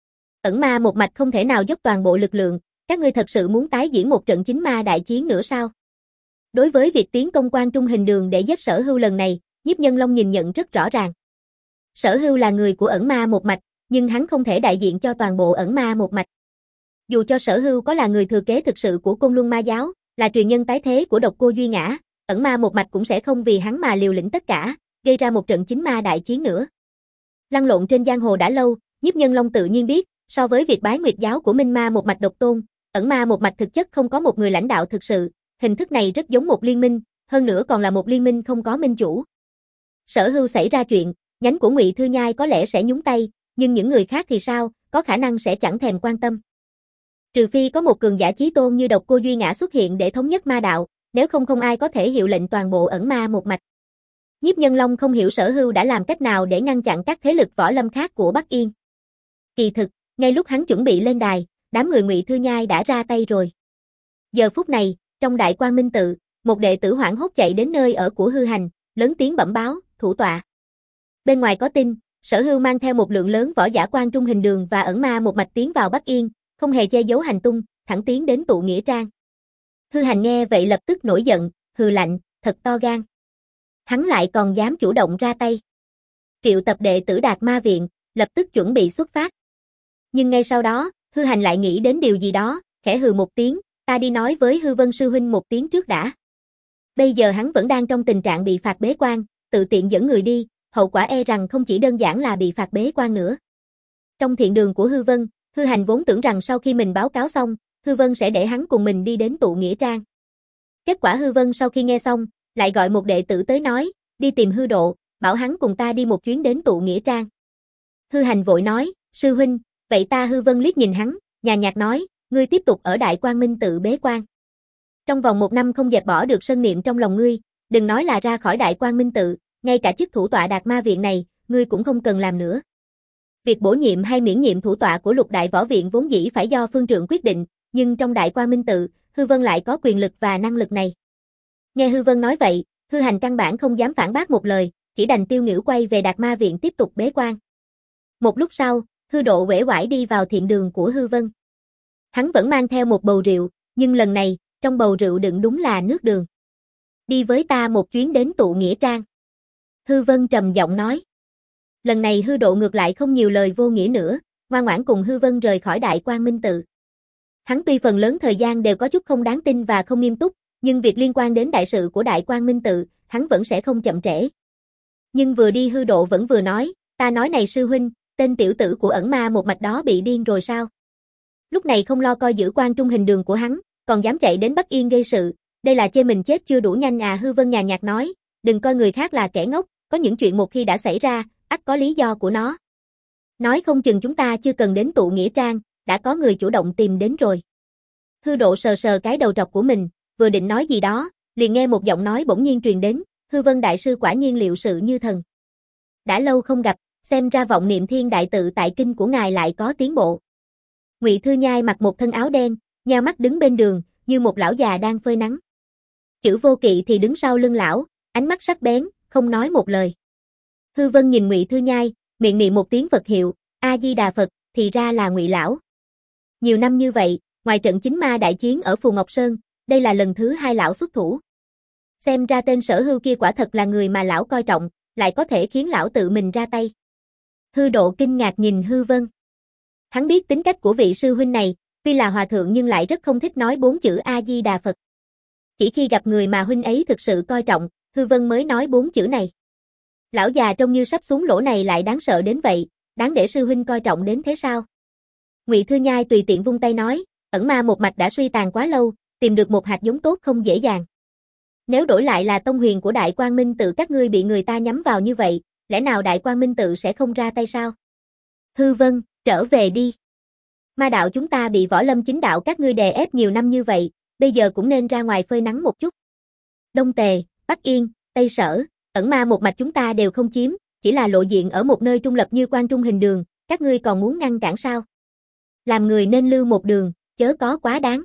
Ẩn ma một mạch không thể nào dốc toàn bộ lực lượng, các ngươi thật sự muốn tái diễn một trận chính ma đại chiến nữa sao? Đối với việc tiến công Quan Trung Hình Đường để giết Sở Hưu lần này, Nhiếp Nhân Long nhìn nhận rất rõ ràng. Sở Hưu là người của ẩn ma một mạch, nhưng hắn không thể đại diện cho toàn bộ ẩn ma một mạch. Dù cho Sở Hưu có là người thừa kế thực sự của Côn Luân Ma Giáo, là truyền nhân tái thế của Độc Cô Duy Ngã, ẩn ma một mạch cũng sẽ không vì hắn mà liều lĩnh tất cả, gây ra một trận chính ma đại chiến nữa. Lăn lộn trên giang hồ đã lâu, Nhiếp Nhân Long tự nhiên biết, so với việc bái nguyệt giáo của Minh Ma một mạch độc tôn, ẩn ma một mạch thực chất không có một người lãnh đạo thực sự, hình thức này rất giống một liên minh, hơn nữa còn là một liên minh không có minh chủ. Sở Hưu xảy ra chuyện, nhánh của Ngụy Thư Nhai có lẽ sẽ nhúng tay, nhưng những người khác thì sao, có khả năng sẽ chẳng thèm quan tâm. Trừ phi có một cường giả chí tôn như Độc Cô Duy Ngã xuất hiện để thống nhất ma đạo, nếu không không ai có thể hiệu lệnh toàn bộ ẩn ma một mạch. Nhiếp Nhân Long không hiểu Sở Hưu đã làm cách nào để ngăn chặn các thế lực võ lâm khác của Bắc Yên. Kỳ thực, ngay lúc hắn chuẩn bị lên đài, đám người Ngụy Thư Nhai đã ra tay rồi. Giờ phút này, trong Đại Quang Minh tự, một đệ tử hoảng hốt chạy đến nơi ở của Hư Hành, lớn tiếng bẩm báo, thủ tọa. Bên ngoài có tin, Sở Hưu mang theo một lượng lớn võ giả Quan Trung Hình Đường và ẩn ma một mạch tiến vào Bắc Yên, không hề che giấu hành tung, thẳng tiến đến tụ nghĩa trang. Hư Hành nghe vậy lập tức nổi giận, hừ lạnh, thật to gan. Hắn lại còn dám chủ động ra tay. Triệu tập đệ tử Đạt Ma Viện, lập tức chuẩn bị xuất phát. Nhưng ngay sau đó, Hư Hành lại nghĩ đến điều gì đó, khẽ hừ một tiếng, ta đi nói với Hư Vân sư huynh một tiếng trước đã. Bây giờ hắn vẫn đang trong tình trạng bị phạt bế quan, tự tiện dẫn người đi, hậu quả e rằng không chỉ đơn giản là bị phạt bế quan nữa. Trong thiện đường của Hư Vân, Hư Hành vốn tưởng rằng sau khi mình báo cáo xong, Hư Vân sẽ để hắn cùng mình đi đến tụ nghĩa trang. Kết quả Hư Vân sau khi nghe xong, lại gọi một đệ tử tới nói, đi tìm Hư Độ, bảo hắn cùng ta đi một chuyến đến tụ nghĩa trang. Hư Hành vội nói, sư huynh, vậy ta Hư Vân liếc nhìn hắn, nhàn nhạt nói, ngươi tiếp tục ở Đại Quang Minh tự bế quan. Trong vòng một năm không dẹp bỏ được sân niệm trong lòng ngươi, đừng nói là ra khỏi Đại Quang Minh tự, ngay cả chức thủ tọa Đạt Ma Viện này, ngươi cũng không cần làm nữa. Việc bổ nhiệm hay miễn nhiệm thủ tọa của Lục Đại Võ Viện vốn dĩ phải do phương trượng quyết định, nhưng trong Đại Quang Minh tự, Hư Vân lại có quyền lực và năng lực này. Nghe Hư Vân nói vậy, Hư Hành căn bản không dám phản bác một lời, chỉ đành tiêu nghỉu quay về Đạt Ma Viện tiếp tục bế quan. Một lúc sau, Hư Độ uể oải đi vào thiện đường của Hư Vân. Hắn vẫn mang theo một bầu rượu, nhưng lần này, trong bầu rượu đựng đúng là nước đường. Đi với ta một chuyến đến tụ nghĩa trang. Hư Vân trầm giọng nói. Lần này Hư Độ ngược lại không nhiều lời vô nghĩa nữa, ngoan ngoãn cùng Hư Vân rời khỏi Đại Quang Minh tự. Hắn tuy phần lớn thời gian đều có chút không đáng tin và không nghiêm túc, nhưng việc liên quan đến đại sự của Đại Quang Minh tự, hắn vẫn sẽ không chậm trễ. Nhưng vừa đi Hư Độ vẫn vừa nói, ta nói này sư huynh, tên tiểu tử của ẩn ma một mạch đó bị điên rồi sao? Lúc này không lo coi giữ quan trung hình đường của hắn, còn dám chạy đến Bắc Yên gây sự, đây là chê mình chết chưa đủ nhanh à. Hư Vân nhàn nhạt nói, đừng coi người khác là kẻ ngốc, có những chuyện một khi đã xảy ra, ắt có lý do của nó. Nói không chừng chúng ta chưa cần đến tụ nghĩa trang, đã có người chủ động tìm đến rồi. Hư Độ sờ sờ cái đầu trọc của mình, vừa định nói gì đó, liền nghe một giọng nói bỗng nhiên truyền đến, Hư Vân đại sư quả nhiên liệu sự như thần. Đã lâu không gặp, xem ra vọng niệm thiên đại tự tại kinh của ngài lại có tiến bộ. Ngụy Thư Nhai mặc một thân áo đen, nheo mắt đứng bên đường, như một lão già đang phơi nắng. Chữ Vô Kỵ thì đứng sau lưng lão, ánh mắt sắc bén, không nói một lời. Hư Vân nhìn Ngụy Thư Nhai, miệng niệm một tiếng Phật hiệu, A Di Đà Phật, thì ra là Ngụy lão. Nhiều năm như vậy, ngoài trận chính ma đại chiến ở Phù Ngọc Sơn, đây là lần thứ hai lão xuất thủ. Xem ra tên Sở Hưu kia quả thật là người mà lão coi trọng, lại có thể khiến lão tự mình ra tay. Hư Độ kinh ngạc nhìn Hư Vân. Hắn biết tính cách của vị sư huynh này, tuy là hòa thượng nhưng lại rất không thích nói bốn chữ A Di Đà Phật. Chỉ khi gặp người mà huynh ấy thực sự coi trọng, Hư Vân mới nói bốn chữ này. Lão già trông như sắp xuống lỗ này lại đáng sợ đến vậy, đáng để sư huynh coi trọng đến thế sao? Ngụy Thư Nhai tùy tiện vung tay nói, ẩn ma một mạch đã suy tàn quá lâu, tìm được một hạt giống tốt không dễ dàng. Nếu đổi lại là tông huyền của Đại Quang Minh Tự các ngươi bị người ta nhắm vào như vậy, lẽ nào Đại Quang Minh Tự sẽ không ra tay sao? Hư Vân, trở về đi. Ma đạo chúng ta bị Võ Lâm chính đạo các ngươi đè ép nhiều năm như vậy, bây giờ cũng nên ra ngoài phơi nắng một chút. Đông Tề, Bắc Yên, Tây Sở, ẩn ma một mạch chúng ta đều không chiếm, chỉ là lộ diện ở một nơi trung lập như Quan Trung hình đường, các ngươi còn muốn ngăn cản sao? Làm người nên lưu một đường, chớ có quá đáng.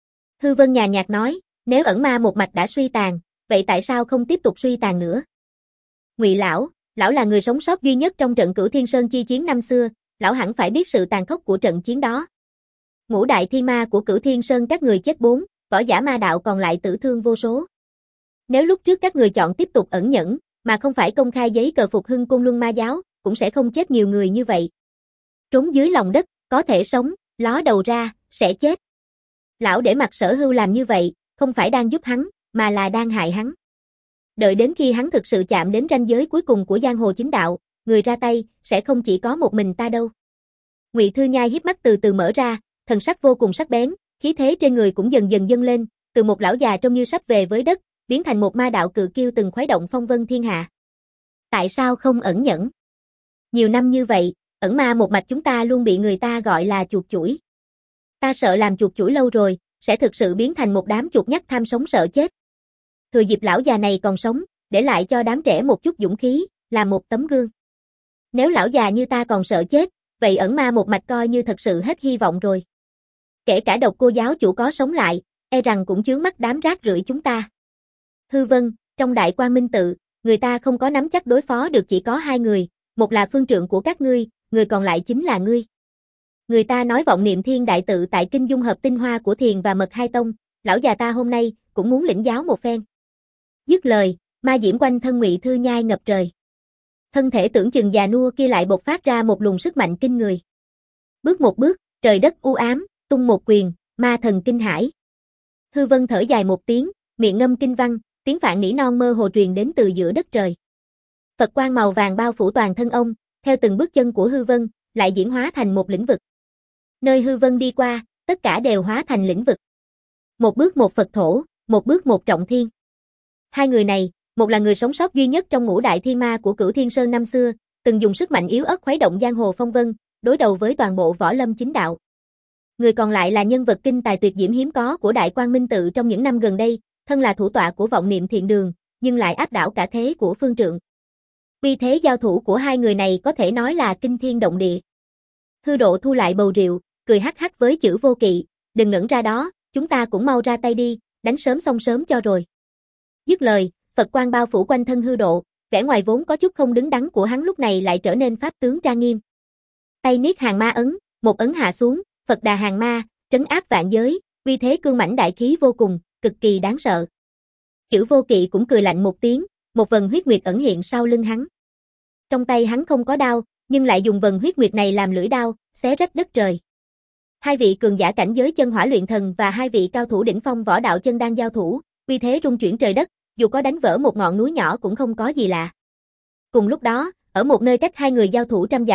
Hư Vân nhàn nhạt nói, nếu ẩn ma một mạch đã suy tàn, vậy tại sao không tiếp tục suy tàn nữa? Ngụy lão, lão là người sống sót duy nhất trong trận Cửu Thiên Sơn chi chiến năm xưa, lão hẳn phải biết sự tàn khốc của trận chiến đó. Ngũ đại thiên ma của Cửu Thiên Sơn các người chết bốn, võ giả ma đạo còn lại tử thương vô số. Nếu lúc trước các người chọn tiếp tục ẩn nhẫn, mà không phải công khai giấy cờ phục hưng Côn Luân ma giáo, cũng sẽ không chết nhiều người như vậy. Trốn dưới lòng đất, có thể sống, ló đầu ra, sẽ chết. Lão để mặc Sở Hưu làm như vậy, không phải đang giúp hắn, mà là đang hại hắn. Đợi đến khi hắn thực sự chạm đến ranh giới cuối cùng của giang hồ chính đạo, người ra tay, sẽ không chỉ có một mình ta đâu. Ngụy Thư Nhai híp mắt từ từ mở ra, thần sắc vô cùng sắc bén, khí thế trên người cũng dần dần dâng lên, từ một lão già trông như sắp về với đất, biến thành một ma đạo cự kiêu từng khuấy động phong vân thiên hạ. Tại sao không ẩn nhẫn? Nhiều năm như vậy, ẩn ma một mạch chúng ta luôn bị người ta gọi là chuột chủi. Ta sợ làm chuột chủi lâu rồi, sẽ thực sự biến thành một đám chuột nhắt tham sống sợ chết. Thừa dịp lão già này còn sống, để lại cho đám trẻ một chút dũng khí, là một tấm gương. Nếu lão già như ta còn sợ chết, vậy ẩn ma một mạch coi như thật sự hết hy vọng rồi. Kể cả Độc Cô giáo chủ có sống lại, e rằng cũng chướng mắt đám rác rưởi chúng ta. Hư Vân, trong Đại Quang Minh Tự, người ta không có nắm chắc đối phó được chỉ có hai người, một là phương trượng của các ngươi, người còn lại chính là ngươi. Người ta nói vọng niệm thiên đại tự tại kinh dung hợp tinh hoa của thiền và mật hai tông, lão già ta hôm nay cũng muốn lĩnh giáo một phen. Dứt lời, ma diễm quanh thân Ngụy Thư Nhai ngập trời. Thân thể tưởng chừng già nua kia lại bộc phát ra một luồng sức mạnh kinh người. Bước một bước, trời đất u ám, tung một quyền, ma thần kinh hãi. Hư Vân thở dài một tiếng, miệng ngâm kinh văn, tiếng phạn nỉ non mơ hồ truyền đến từ giữa đất trời. Phật quang màu vàng bao phủ toàn thân ông, theo từng bước chân của Hư Vân, lại diễn hóa thành một lĩnh vực. Nơi Hư Vân đi qua, tất cả đều hóa thành lĩnh vực. Một bước một Phật thổ, một bước một trọng thiên. Hai người này, một là người sống sót duy nhất trong ngũ đại thiên ma của Cửu Thiên Sơn năm xưa, từng dùng sức mạnh yếu ớt khuấy động giang hồ phong vân, đối đầu với toàn bộ võ lâm chính đạo. Người còn lại là nhân vật kinh tài tuyệt diễm hiếm có của Đại Quang Minh Tự trong những năm gần đây, thân là thủ tọa của vọng niệm thiện đường, nhưng lại áp đảo cả thế của phương trượng. Uy thế giao thủ của hai người này có thể nói là kinh thiên động địa. Hư Độ thu lại bầu rượu, cười hắc hắc với Chữ Vô Kỵ, đừng ngẩn ra đó, chúng ta cũng mau ra tay đi, đánh sớm xong sớm cho rồi. Dứt lời, Phật quang bao phủ quanh thân Hư Độ, vẻ ngoài vốn có chút không đứng đắn của hắn lúc này lại trở nên pháp tướng trang nghiêm. Tay niết hàng ma ấn, một ấn hạ xuống, Phật đà hàng ma, trấn áp vạn giới, uy thế cương mãnh đại khí vô cùng, cực kỳ đáng sợ. Chữ Vô Kỵ cũng cười lạnh một tiếng, một vần huyết nguyệt ẩn hiện sau lưng hắn. Trong tay hắn không có đao, nhưng lại dùng vần huyết nguyệt này làm lưỡi đao, xé rách đất trời. Hai vị cường giả cảnh giới chân hỏa luyện thần và hai vị cao thủ đỉnh phong võ đạo chân đang giao thủ, uy thế rung chuyển trời đất, dù có đánh vỡ một ngọn núi nhỏ cũng không có gì lạ. Cùng lúc đó, ở một nơi cách hai người giao thủ trăm dặm,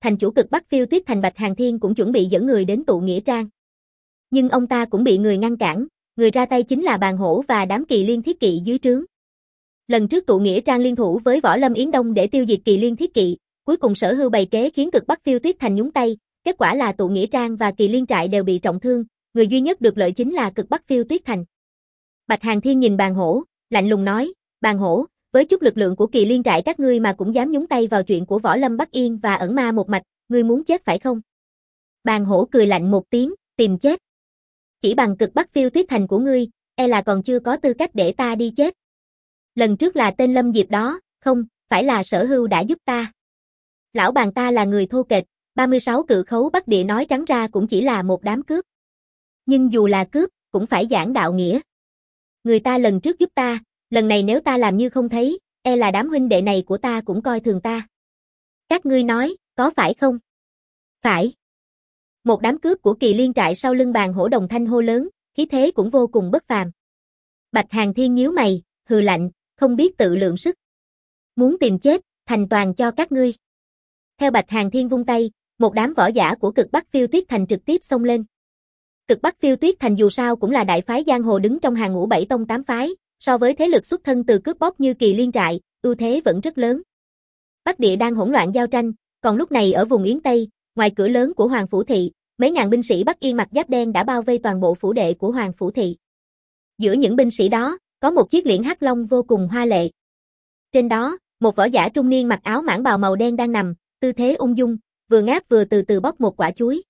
thành chủ cực Bắc Phiêu Tuyết Thành Bạch Hàn Thiên cũng chuẩn bị dẫn người đến tụ nghĩa trang. Nhưng ông ta cũng bị người ngăn cản, người ra tay chính là Bàn Hổ và đám Kỳ Liên Thiết Kỵ dưới trướng. Lần trước tụ nghĩa trang liên thủ với Võ Lâm Yến Đông để tiêu diệt Kỳ Liên Thiết Kỵ, cuối cùng Sở Hưu bày kế khiến cực Bắc Phiêu Tuyết Thành nhúng tay, kết quả là tụ nghĩa trang và Kỳ Liên trại đều bị trọng thương, người duy nhất được lợi chính là cực Bắc Phiêu Tuyết Thành. Bạch Hàn Thiên nhìn Bàn Hổ, lạnh lùng nói, Bàn Hổ, với chút lực lượng của Kỳ Liên trại các ngươi mà cũng dám nhúng tay vào chuyện của Võ Lâm Bắc Yên và ẩn ma một mạch, ngươi muốn chết phải không? Bàn Hổ cười lạnh một tiếng, tìm chết. Chỉ bằng cực Bắc Phiêu Tuyết Thành của ngươi, e là còn chưa có tư cách để ta đi chết. Lần trước là tên Lâm Diệp đó, không, phải là Sở Hưu đã giúp ta. Lão Bàn ta là người thô kệch, ba mươi sáu cự khấu Bắc Địa nói trắng ra cũng chỉ là một đám cướp. Nhưng dù là cướp, cũng phải giảng đạo nghĩa. Người ta lần trước giúp ta, lần này nếu ta làm như không thấy, e là đám huynh đệ này của ta cũng coi thường ta. Các ngươi nói, có phải không? Phải. Một đám cướp của Kỳ Liên trại sau lưng Bàn Hổ đồng thanh hô lớn, khí thế cũng vô cùng bất phàm. Bạch Hàn Thiên nhíu mày, hừ lạnh, không biết tự lượng sức. Muốn tìm chết, thành toàn cho các ngươi. Theo Bạch Hàn Thiên vung tay, một đám võ giả của cực Bắc Phiêu Tuyết Thành trực tiếp xông lên. Cực Bắc Phiêu Tuyết Thành dù sao cũng là đại phái giang hồ đứng trong hàng ngũ bảy tông tám phái, so với thế lực xuất thân từ cướp bóc như Kỳ Liên trại, ưu thế vẫn rất lớn. Bắc Địa đang hỗn loạn giao tranh, còn lúc này ở vùng Yến Tây, ngoài cửa lớn của Hoàng Phủ Thị, mấy ngàn binh sĩ Bắc Yên mặc giáp đen đã bao vây toàn bộ phủ đệ của Hoàng Phủ Thị. Giữa những binh sĩ đó, có một chiếc liễn hắc long vô cùng hoa lệ. Trên đó, một võ giả trung niên mặc áo mãng bào màu đen đang nằm, tư thế ung dung, vừa ngáp vừa từ từ bóc một quả chuối.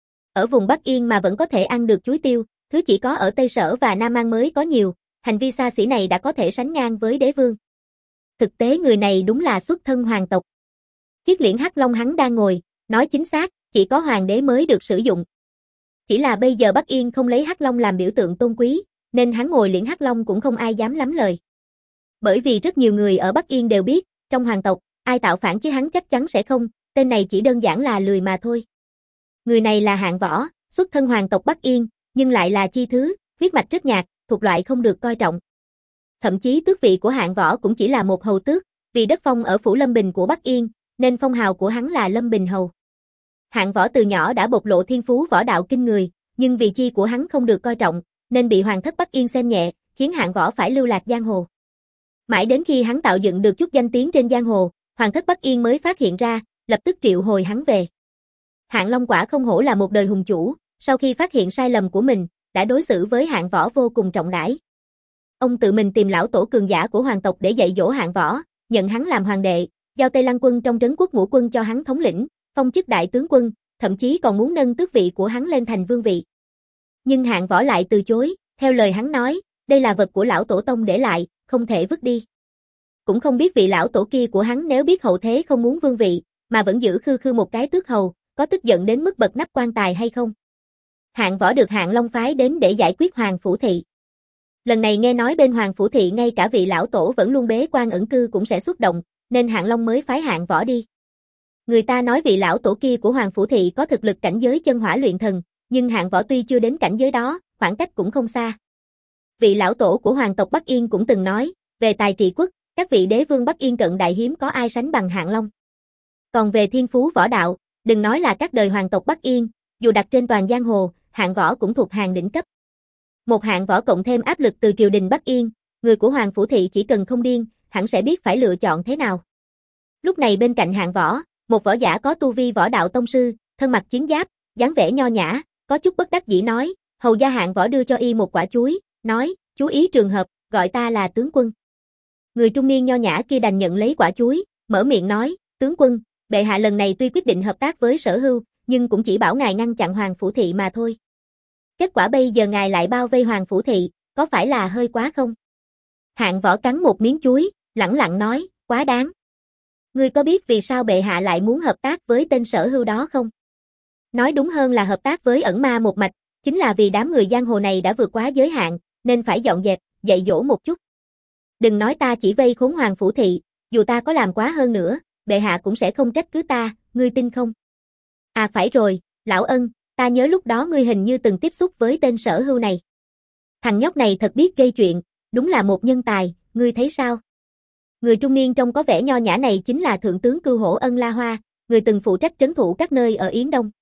Ở vùng Bắc Yên mà vẫn có thể ăn được chuối tiêu, thứ chỉ có ở Tây Sở và Nam An mới có nhiều, hành vi xa xỉ này đã có thể sánh ngang với đế vương. Thực tế người này đúng là xuất thân hoàng tộc. Chiếc liễn hắc long hắn đang ngồi, nói chính xác, chỉ có hoàng đế mới được sử dụng. Chỉ là bây giờ Bắc Yên không lấy hắc long làm biểu tượng tôn quý, nên hắn ngồi liễn hắc long cũng không ai dám lắm lời. Bởi vì rất nhiều người ở Bắc Yên đều biết, trong hoàng tộc, ai tạo phản chứ hắn chắc chắn sẽ không, tên này chỉ đơn giản là lười mà thôi. Người này là Hạng Võ, xuất thân hoàng tộc Bắc Yên, nhưng lại là chi thứ, huyết mạch rất nhạt, thuộc loại không được coi trọng. Thậm chí tước vị của Hạng Võ cũng chỉ là một hầu tước, vì đất phong ở phủ Lâm Bình của Bắc Yên, nên phong hào của hắn là Lâm Bình hầu. Hạng Võ từ nhỏ đã bộc lộ thiên phú võ đạo kinh người, nhưng vì chi của hắn không được coi trọng, nên bị hoàng thất Bắc Yên xem nhẹ, khiến Hạng Võ phải lưu lạc giang hồ. Mãi đến khi hắn tạo dựng được chút danh tiếng trên giang hồ, hoàng thất Bắc Yên mới phát hiện ra, lập tức triệu hồi hắn về. Hạng Long quả không hổ là một đời hùng chủ, sau khi phát hiện sai lầm của mình, đã đối xử với Hạng Võ vô cùng trọng đãi. Ông tự mình tìm lão tổ cường giả của hoàng tộc để dạy dỗ Hạng Võ, nhận hắn làm hoàng đệ, giao Tây Lăng quân trong trấn quốc ngũ quân cho hắn thống lĩnh, phong chức đại tướng quân, thậm chí còn muốn nâng tước vị của hắn lên thành vương vị. Nhưng Hạng Võ lại từ chối, theo lời hắn nói, đây là vật của lão tổ tông để lại, không thể vứt đi. Cũng không biết vị lão tổ kia của hắn nếu biết hậu thế không muốn vương vị, mà vẫn giữ khư khư một cái tước hầu, có tức giận đến mức bật nắp quan tài hay không. Hạng Võ được Hạng Long phái đến để giải quyết Hoàng Phủ Thị. Lần này nghe nói bên Hoàng Phủ Thị ngay cả vị lão tổ vẫn luôn bế quan ẩn cư cũng sẽ xuất động, nên Hạng Long mới phái Hạng Võ đi. Người ta nói vị lão tổ kia của Hoàng Phủ Thị có thực lực cảnh giới chân hỏa luyện thần, nhưng Hạng Võ tuy chưa đến cảnh giới đó, khoảng cách cũng không xa. Vị lão tổ của hoàng tộc Bắc Yên cũng từng nói, về tài trị quốc, các vị đế vương Bắc Yên cận đại hiếm có ai sánh bằng Hạng Long. Còn về thiên phú võ đạo, đừng nói là các đời hoàng tộc Bắc Yên, dù đặt trên toàn giang hồ, Hạng Võ cũng thuộc hàng đỉnh cấp. Một Hạng Võ cộng thêm áp lực từ triều đình Bắc Yên, người của Hoàng Phủ Thị chỉ cần không điên, hẳn sẽ biết phải lựa chọn thế nào. Lúc này bên cạnh Hạng Võ, một võ giả có tu vi võ đạo tông sư, thân mặc chiến giáp, dáng vẻ nho nhã, có chút bất đắc dĩ nói, hầu gia Hạng Võ đưa cho y một quả chuối, nói, chú ý trường hợp, gọi ta là tướng quân. Người trung niên nho nhã kia đành nhận lấy quả chuối, mở miệng nói, tướng quân, bệ hạ lần này tuy quyết định hợp tác với Sở Hưu, nhưng cũng chỉ bảo ngài ngăn chặn Hoàng Phủ Thị mà thôi. Kết quả bây giờ ngài lại bao vây Hoàng Phủ Thị, có phải là hơi quá không? Hạng Võ cắn một miếng chuối, lẳng lặng nói, quá đáng. Ngươi có biết vì sao bệ hạ lại muốn hợp tác với tên Sở Hưu đó không? Nói đúng hơn là hợp tác với ẩn ma một mạch, chính là vì đám người giang hồ này đã vượt quá giới hạn, nên phải dọn dẹp, dạy dỗ một chút. Đừng nói ta chỉ vây khốn Hoàng Phủ Thị, dù ta có làm quá hơn nữa, bệ hạ cũng sẽ không trách cứ ta, ngươi tin không? À phải rồi, lão Ân, ta nhớ lúc đó ngươi hình như từng tiếp xúc với tên Sở Hưu này. Thằng nhóc này thật biết gây chuyện, đúng là một nhân tài, ngươi thấy sao? Người trung niên trông có vẻ nho nhã này chính là thượng tướng Cưu Hổ Ân La Hoa, người từng phụ trách trấn thủ các nơi ở Yến Đông.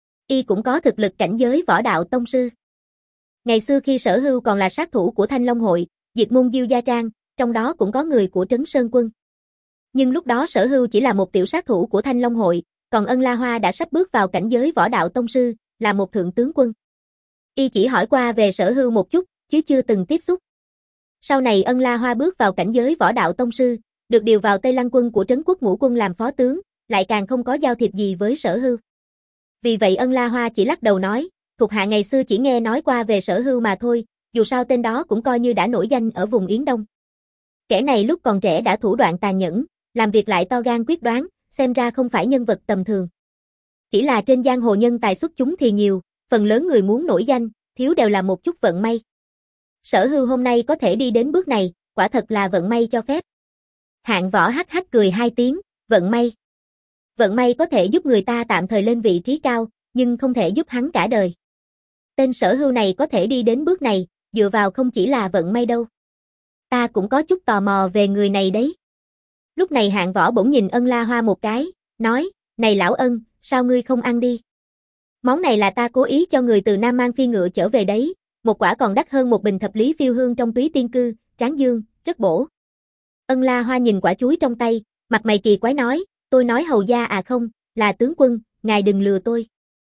Y cũng có thực lực cảnh giới võ đạo tông sư. Ngày xưa khi Sở Hưu còn là sát thủ của Thanh Long hội, diệt môn Diêu Gia Trang, trong đó cũng có người của Trấn Sơn Quân. Nhưng lúc đó Sở Hưu chỉ là một tiểu sát thủ của Thanh Long hội, còn Ân La Hoa đã sắp bước vào cảnh giới võ đạo tông sư, là một thượng tướng quân. Y chỉ hỏi qua về Sở Hưu một chút, chứ chưa từng tiếp xúc. Sau này Ân La Hoa bước vào cảnh giới võ đạo tông sư, được điều vào Tây Lăng quân của Trấn Quốc Ngũ quân làm phó tướng, lại càng không có giao thiệp gì với Sở Hưu. Vì vậy Ân La Hoa chỉ lắc đầu nói, thuộc hạ ngày xưa chỉ nghe nói qua về Sở Hưu mà thôi, dù sao tên đó cũng coi như đã nổi danh ở vùng Yến Đông. Kẻ này lúc còn trẻ đã thủ đoạn tàn nhẫn, làm việc lại to gan quyết đoán, xem ra không phải nhân vật tầm thường. Chỉ là trên giang hồ nhân tài xuất chúng thì nhiều, phần lớn người muốn nổi danh, thiếu đều là một chút vận may. Sở Hưu hôm nay có thể đi đến bước này, quả thật là vận may cho phép. Hạng Võ hắc hắc cười hai tiếng, vận may. Vận may có thể giúp người ta tạm thời lên vị trí cao, nhưng không thể giúp hắn cả đời. Tên Sở Hưu này có thể đi đến bước này, dựa vào không chỉ là vận may đâu. Ta cũng có chút tò mò về người này đấy. Lúc này Hạng Võ bỗng nhìn Ân La Hoa một cái, nói, này lão Ân, sao ngươi không ăn đi? Món này là ta cố ý cho người từ Nam mang phi ngựa trở về đấy, một quả còn đắt hơn một bình thập lý phiêu hương trong túy tiên cư, tráng dương, rất bổ. Ân La Hoa nhìn quả chuối trong tay, mặt mày kỳ quái nói, tôi nói hầu gia à không, là tướng quân, ngài đừng lừa tôi.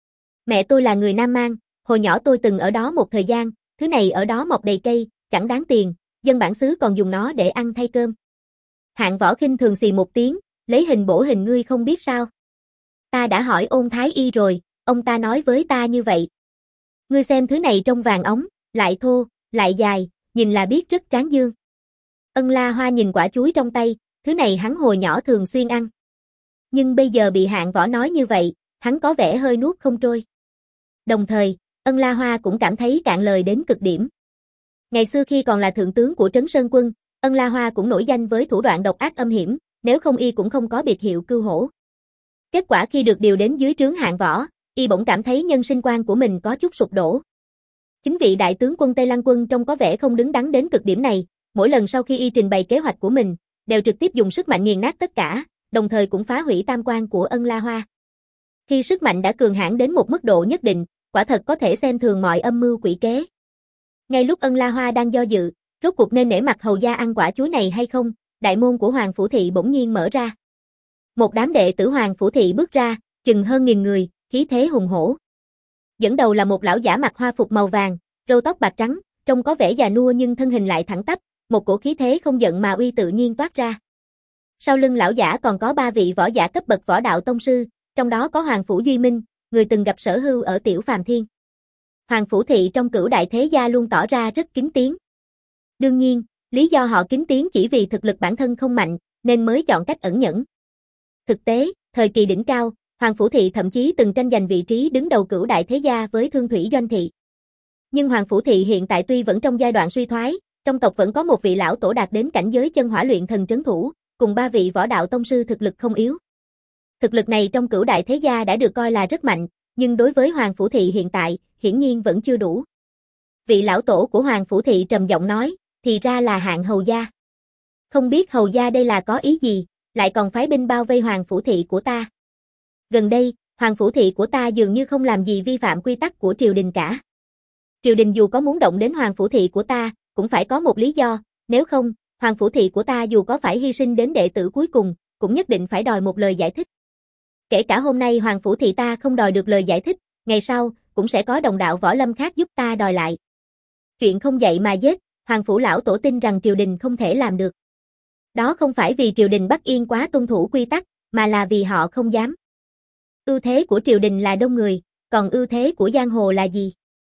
Mẹ tôi là người Nam Mang, hồi nhỏ tôi từng ở đó một thời gian, thứ này ở đó mọc đầy cây, chẳng đáng tiền, dân bản xứ còn dùng nó để ăn thay cơm. Hạng Võ khinh thường xì một tiếng, lấy hình bổ hình ngươi không biết sao. Ta đã hỏi Ôn Thái Y rồi, ông ta nói với ta như vậy. Ngươi xem thứ này trong vàng óng, lại thô, lại dài, nhìn là biết rất tráng dương. Ân La Hoa nhìn quả chuối trong tay, thứ này hắn hồi nhỏ thường xuyên ăn. Nhưng bây giờ bị Hạng Võ nói như vậy, hắn có vẻ hơi nuốt không trôi. Đồng thời, Ân La Hoa cũng cảm thấy cạn lời đến cực điểm. Ngày xưa khi còn là thượng tướng của Trấn Sơn Quân, Ân La Hoa cũng nổi danh với thủ đoạn độc ác âm hiểm, nếu không y cũng không có biệt hiệu Cưu Hổ. Kết quả khi được điều đến dưới trướng Hạng Võ, y bỗng cảm thấy nhân sinh quan của mình có chút sụp đổ. Chính vị đại tướng quân Tây Lăng quân trông có vẻ không đứng đắn đến cực điểm này, mỗi lần sau khi y trình bày kế hoạch của mình, đều trực tiếp dùng sức mạnh nghiền nát tất cả, đồng thời cũng phá hủy tam quan của Ân La Hoa. Khi sức mạnh đã cường hãn đến một mức độ nhất định, quả thật có thể xem thường mọi âm mưu quỷ kế. Ngay lúc Ân La Hoa đang do dự, rốt cuộc nên nể mặt hầu gia ăn quả chuối này hay không, đại môn của Hoàng Phủ Thị bỗng nhiên mở ra. Một đám đệ tử Hoàng Phủ Thị bước ra, chừng hơn nghìn người, khí thế hùng hổ. Dẫn đầu là một lão giả mặc hoa phục màu vàng, râu tóc bạc trắng, trông có vẻ già nua nhưng thân hình lại thẳng tắp, một cổ khí thế không giận mà uy tự nhiên toát ra. Sau lưng lão giả còn có ba vị võ giả cấp bậc võ đạo tông sư, trong đó có Hoàng Phủ Duy Minh, người từng gặp Sở Hưu ở Tiểu Phàm Thiên. Hoàng Phủ Thị trong Cửu Đại Thế Gia luôn tỏ ra rất kính tiếng. Đương nhiên, lý do họ kính tiếng chỉ vì thực lực bản thân không mạnh, nên mới chọn cách ẩn nhẫn. Thực tế, thời kỳ đỉnh cao, Hoàng Phủ Thị thậm chí từng tranh giành vị trí đứng đầu Cửu Đại Thế Gia với Thương Thủy Doanh Thị. Nhưng Hoàng Phủ Thị hiện tại tuy vẫn trong giai đoạn suy thoái, trong tộc vẫn có một vị lão tổ đạt đến cảnh giới chân hỏa luyện thần trấn thủ, cùng ba vị võ đạo tông sư thực lực không yếu. Thực lực này trong Cửu Đại Thế Gia đã được coi là rất mạnh, nhưng đối với Hoàng Phủ Thị hiện tại, hiển nhiên vẫn chưa đủ. Vị lão tổ của Hoàng Phủ Thị trầm giọng nói, thì ra là Hạng hầu gia. Không biết hầu gia đây là có ý gì, lại còn phái binh bao vây Hoàng Phủ Thị của ta. Gần đây, Hoàng Phủ Thị của ta dường như không làm gì vi phạm quy tắc của triều đình cả. Triều đình dù có muốn động đến Hoàng Phủ Thị của ta, cũng phải có một lý do, nếu không, Hoàng Phủ Thị của ta dù có phải hy sinh đến đệ tử cuối cùng, cũng nhất định phải đòi một lời giải thích. Kể cả hôm nay Hoàng Phủ Thị ta không đòi được lời giải thích, ngày sau, cũng sẽ có đồng đạo võ lâm khác giúp ta đòi lại. Chuyện không dạy mà giết, Hoàng Phủ lão tổ tin rằng triều đình không thể làm được. Đó không phải vì triều đình Bắc Yên quá tuân thủ quy tắc, mà là vì họ không dám. Ưu thế của triều đình là đông người, còn ưu thế của giang hồ là gì?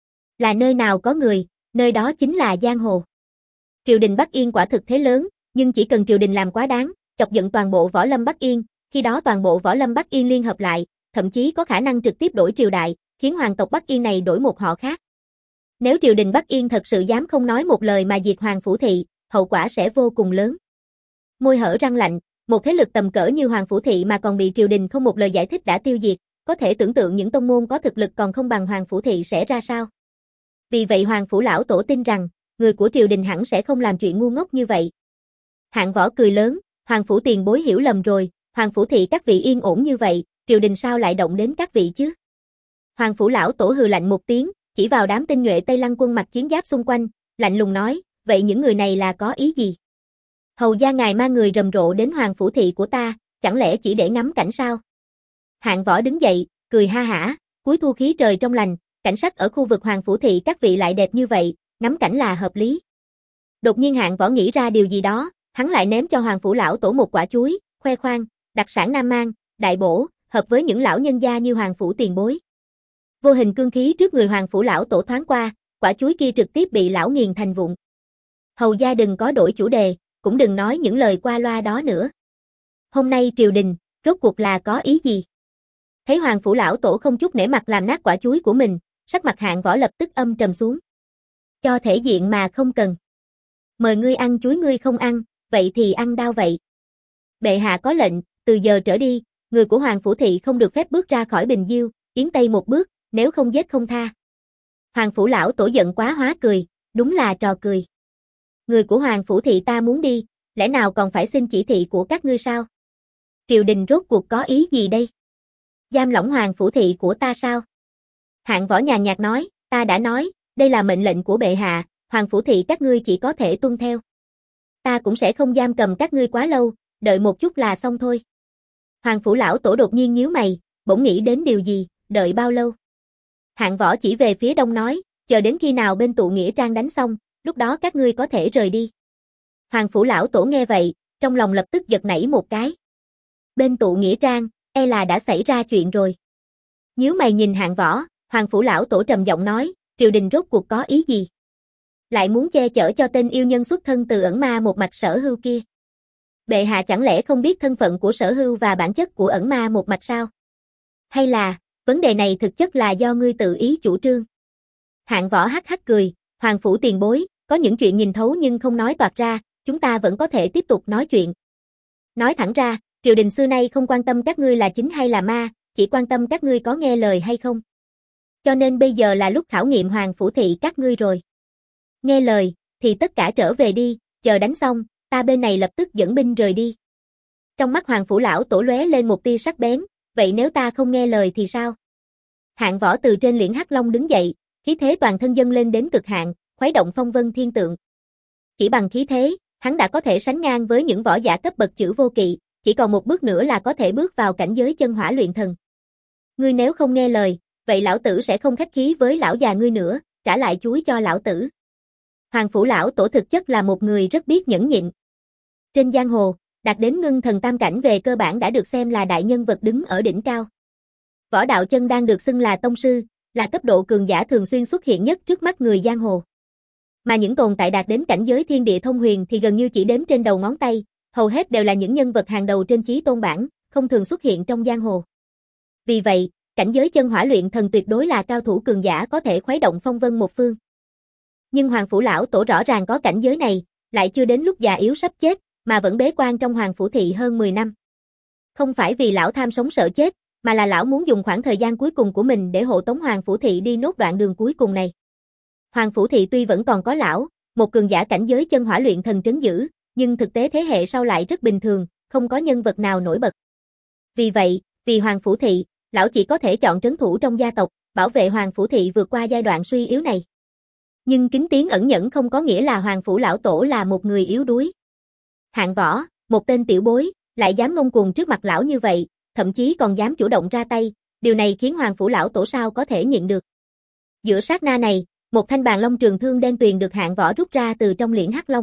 Là nơi nào có người, nơi đó chính là giang hồ. Triều đình Bắc Yên quả thực thế lớn, nhưng chỉ cần triều đình làm quá đáng, chọc giận toàn bộ võ lâm Bắc Yên, khi đó toàn bộ võ lâm Bắc Yên liên hợp lại, thậm chí có khả năng trực tiếp đổi triều đại, khiến hoàng tộc Bắc Yên này đổi một họ khác. Nếu triều đình Bắc Yên thật sự dám không nói một lời mà diệt Hoàng Phủ Thị, hậu quả sẽ vô cùng lớn. Môi hở răng lạnh, một thế lực tầm cỡ như Hoàng Phủ Thị mà còn bị triều đình không một lời giải thích đã tiêu diệt, có thể tưởng tượng những tông môn có thực lực còn không bằng Hoàng Phủ Thị sẽ ra sao. Vì vậy Hoàng Phủ lão tổ tin rằng, người của triều đình hẳn sẽ không làm chuyện ngu ngốc như vậy. Hạng Võ cười lớn, Hoàng Phủ tiền bối hiểu lầm rồi, Hoàng Phủ Thị các vị yên ổn như vậy, triều đình sao lại động đến các vị chứ? Hoàng phủ lão tổ hừ lạnh một tiếng, chỉ vào đám tinh nhuệ Tây Lăng quân mặc chiến giáp xung quanh, lạnh lùng nói, vậy những người này là có ý gì? Hầu gia ngài mang người rầm rộ đến hoàng phủ thị của ta, chẳng lẽ chỉ để ngắm cảnh sao? Hạng Võ đứng dậy, cười ha hả, cuối thu khí trời trong lành, cảnh sắc ở khu vực hoàng phủ thị các vị lại đẹp như vậy, ngắm cảnh là hợp lý. Đột nhiên Hạng Võ nghĩ ra điều gì đó, hắn lại ném cho hoàng phủ lão tổ một quả chuối, khoe khoang, đặc sản Nam Mang, đại bổ, hợp với những lão nhân gia như hoàng phủ tiền bối. Vô hình cương khí trước người hoàng phủ lão tổ thoáng qua, quả chuối kia trực tiếp bị lão nghiền thành vụn. Hầu gia đừng có đổi chủ đề, cũng đừng nói những lời qua loa đó nữa. Hôm nay triều đình, rốt cuộc là có ý gì? Thấy hoàng phủ lão tổ không chút nể mặt làm nát quả chuối của mình, sắc mặt Hạng Võ lập tức âm trầm xuống. Cho thể diện mà không cần. Mời ngươi ăn chuối ngươi không ăn, vậy thì ăn đau vậy. Bệ hạ có lệnh, từ giờ trở đi, người của hoàng phủ thị không được phép bước ra khỏi Bình Diêu, Yến Tây một bước, nếu không giết không tha. Hoàng phủ lão tổ giận quá hóa cười, đúng là trò cười. Người của hoàng phủ thị ta muốn đi, lẽ nào còn phải xin chỉ thị của các ngươi sao? Triều đình rốt cuộc có ý gì đây? Giam lỏng hoàng phủ thị của ta sao? Hạng Võ nhàn nhạt nói, ta đã nói, đây là mệnh lệnh của bệ hạ, hoàng phủ thị các ngươi chỉ có thể tuân theo. Ta cũng sẽ không giam cầm các ngươi quá lâu, đợi một chút là xong thôi. Hoàng phủ lão tổ đột nhiên nhíu mày, bỗng nghĩ đến điều gì, đợi bao lâu? Hạng Võ chỉ về phía đông nói, chờ đến khi nào bên tụ nghĩa trang đánh xong, lúc đó các ngươi có thể rời đi. Hoàng phủ lão tổ nghe vậy, trong lòng lập tức giật nảy một cái. Bên tụ nghĩa trang, e là đã xảy ra chuyện rồi. Nhíu mày nhìn Hạng Võ, hoàng phủ lão tổ trầm giọng nói, triều đình rốt cuộc có ý gì? Lại muốn che chở cho tên yêu nhân xuất thân từ ẩn ma một mạch Sở Hưu kia. Bệ hạ chẳng lẽ không biết thân phận của Sở Hưu và bản chất của ẩn ma một mạch sao? Hay là, vấn đề này thực chất là do ngươi tự ý chủ trương? Hạng Võ hắc hắc cười, hoàng phủ tiền bối, có những chuyện nhìn thấu nhưng không nói toạc ra, chúng ta vẫn có thể tiếp tục nói chuyện. Nói thẳng ra, triều đình xưa nay không quan tâm các ngươi là chính hay là ma, chỉ quan tâm các ngươi có nghe lời hay không. Cho nên bây giờ là lúc khảo nghiệm hoàng phủ thị các ngươi rồi. Nghe lời, thì tất cả trở về đi, chờ đánh xong, ta bên này lập tức dẫn binh rời đi. Trong mắt hoàng phủ lão tổ lóe lên một tia sắc bén, vậy nếu ta không nghe lời thì sao? Hạng Võ từ trên liễn hắc long đứng dậy, khí thế toàn thân dâng lên đến cực hạn, khuấy động phong vân thiên tượng. Chỉ bằng khí thế, hắn đã có thể sánh ngang với những võ giả cấp bậc chữ vô kỵ, chỉ còn một bước nữa là có thể bước vào cảnh giới chân hỏa luyện thần. Ngươi nếu không nghe lời, vậy lão tử sẽ không khách khí với lão già ngươi nữa, trả lại chuối cho lão tử. Hoàng phủ lão tổ thực chất là một người rất biết nhẫn nhịn. Trên giang hồ, đạt đến ngưng thần tam cảnh về cơ bản đã được xem là đại nhân vật đứng ở đỉnh cao. Võ Đạo Chân đang được xưng là tông sư, là cấp độ cường giả thường xuyên xuất hiện nhất trước mắt người giang hồ. Mà những tồn tại đạt đến cảnh giới thiên địa thông huyền thì gần như chỉ đếm trên đầu ngón tay, hầu hết đều là những nhân vật hàng đầu trên chí tôn bảng, không thường xuất hiện trong giang hồ. Vì vậy, cảnh giới chân hỏa luyện thần tuyệt đối là cao thủ cường giả có thể khuấy động phong vân một phương. Nhưng hoàng phủ lão tổ rõ ràng có cảnh giới này, lại chưa đến lúc già yếu sắp chết, mà vẫn bế quan trong hoàng phủ thị hơn mười năm. Không phải vì lão tham sống sợ chết, mà là lão muốn dùng khoảng thời gian cuối cùng của mình để hộ tống hoàng phủ thị đi nốt đoạn đường cuối cùng này. Hoàng phủ thị tuy vẫn còn có lão, một cường giả cảnh giới chân hỏa luyện thần trấn giữ, nhưng thực tế thế hệ sau lại rất bình thường, không có nhân vật nào nổi bật. Vì vậy, vì hoàng phủ thị, lão chỉ có thể chọn trấn thủ trong gia tộc, bảo vệ hoàng phủ thị vượt qua giai đoạn suy yếu này. Nhưng kính tiếng ẩn nhẫn không có nghĩa là hoàng phủ lão tổ là một người yếu đuối. Hạng Võ, một tên tiểu bối, lại dám ngông cuồng trước mặt lão như vậy, thậm chí còn dám chủ động ra tay, điều này khiến hoàng phủ lão tổ sao có thể nhịn được. Giữa sát na này, một thanh bàn long trường thương đen tuyền được Hạng Võ rút ra từ trong liễn hắc long.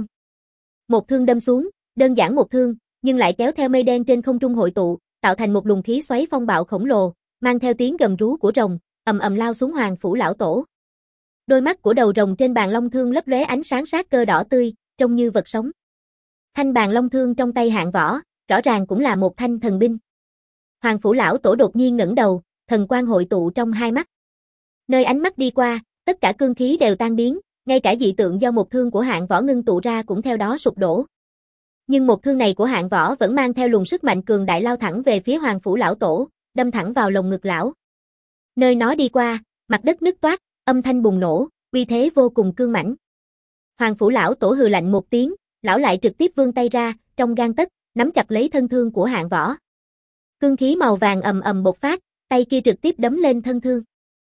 Một thương đâm xuống, đơn giản một thương, nhưng lại kéo theo mây đen trên không trung hội tụ, tạo thành một luồng khí xoáy phong bạo khổng lồ, mang theo tiếng gầm rú của rồng, ầm ầm lao xuống hoàng phủ lão tổ. Đôi mắt của đầu rồng trên bàn long thương lấp lóe ánh sáng sát cơ đỏ tươi, trông như vật sống. Thanh bàn long thương trong tay Hạng Võ, rõ ràng cũng là một thanh thần binh. Hoàng phủ lão tổ đột nhiên ngẩng đầu, thần quang hội tụ trong hai mắt. Nơi ánh mắt đi qua, tất cả cương khí đều tan biến, ngay cả dị tượng do một thương của Hạng Võ ngưng tụ ra cũng theo đó sụp đổ. Nhưng một thương này của Hạng Võ vẫn mang theo luồng sức mạnh cường đại lao thẳng về phía hoàng phủ lão tổ, đâm thẳng vào lồng ngực lão. Nơi nó đi qua, mặt đất nứt toát, âm thanh bùng nổ, uy thế vô cùng cương mãnh. Hoàng phủ lão tổ hừ lạnh một tiếng, lão lại trực tiếp vươn tay ra, trong gang tấc, nắm chặt lấy thân thương của Hạng Võ. Cương khí màu vàng ầm ầm bộc phát, tay kia trực tiếp đấm lên thân Thương.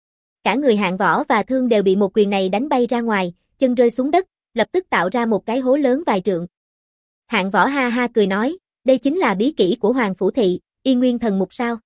Cả người Hạng Võ và Thương đều bị một quyền này đánh bay ra ngoài, chân rơi xuống đất, lập tức tạo ra một cái hố lớn vài trượng. Hạng Võ ha ha cười nói, đây chính là bí kỹ của Hoàng Phủ Thị, Yên Nguyên Thần Mục sao?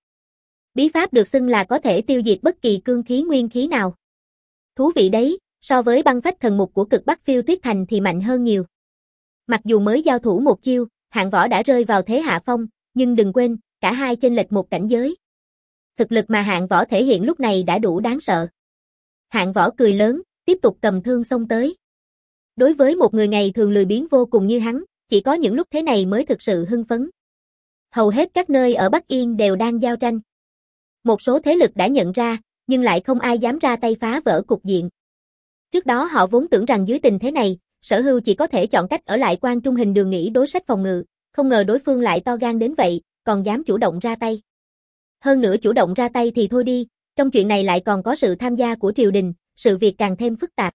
Bí pháp được xưng là có thể tiêu diệt bất kỳ cương khí nguyên khí nào. Thú vị đấy, so với băng phách thần mục của Cực Bắc Phiêu Tuyết Thành thì mạnh hơn nhiều. Mặc dù mới giao thủ một chiêu, Hạng Võ đã rơi vào thế hạ phong, nhưng đừng quên, cả hai chênh lệch một cảnh giới. Thực lực mà Hạng Võ thể hiện lúc này đã đủ đáng sợ. Hạng Võ cười lớn, tiếp tục cầm thương xông tới. Đối với một người ngày thường lười biếng vô cùng như hắn, chỉ có những lúc thế này mới thực sự hưng phấn. Hầu hết các nơi ở Bắc Yên đều đang giao tranh. Một số thế lực đã nhận ra, nhưng lại không ai dám ra tay phá vỡ cục diện. Trước đó họ vốn tưởng rằng dưới tình thế này, Sở Hưu chỉ có thể chọn cách ở lại Quan Trung Hình Đường nghỉ đối sách phòng ngự, không ngờ đối phương lại to gan đến vậy, còn dám chủ động ra tay. Hơn nữa chủ động ra tay thì thôi đi, trong chuyện này lại còn có sự tham gia của triều đình, sự việc càng thêm phức tạp.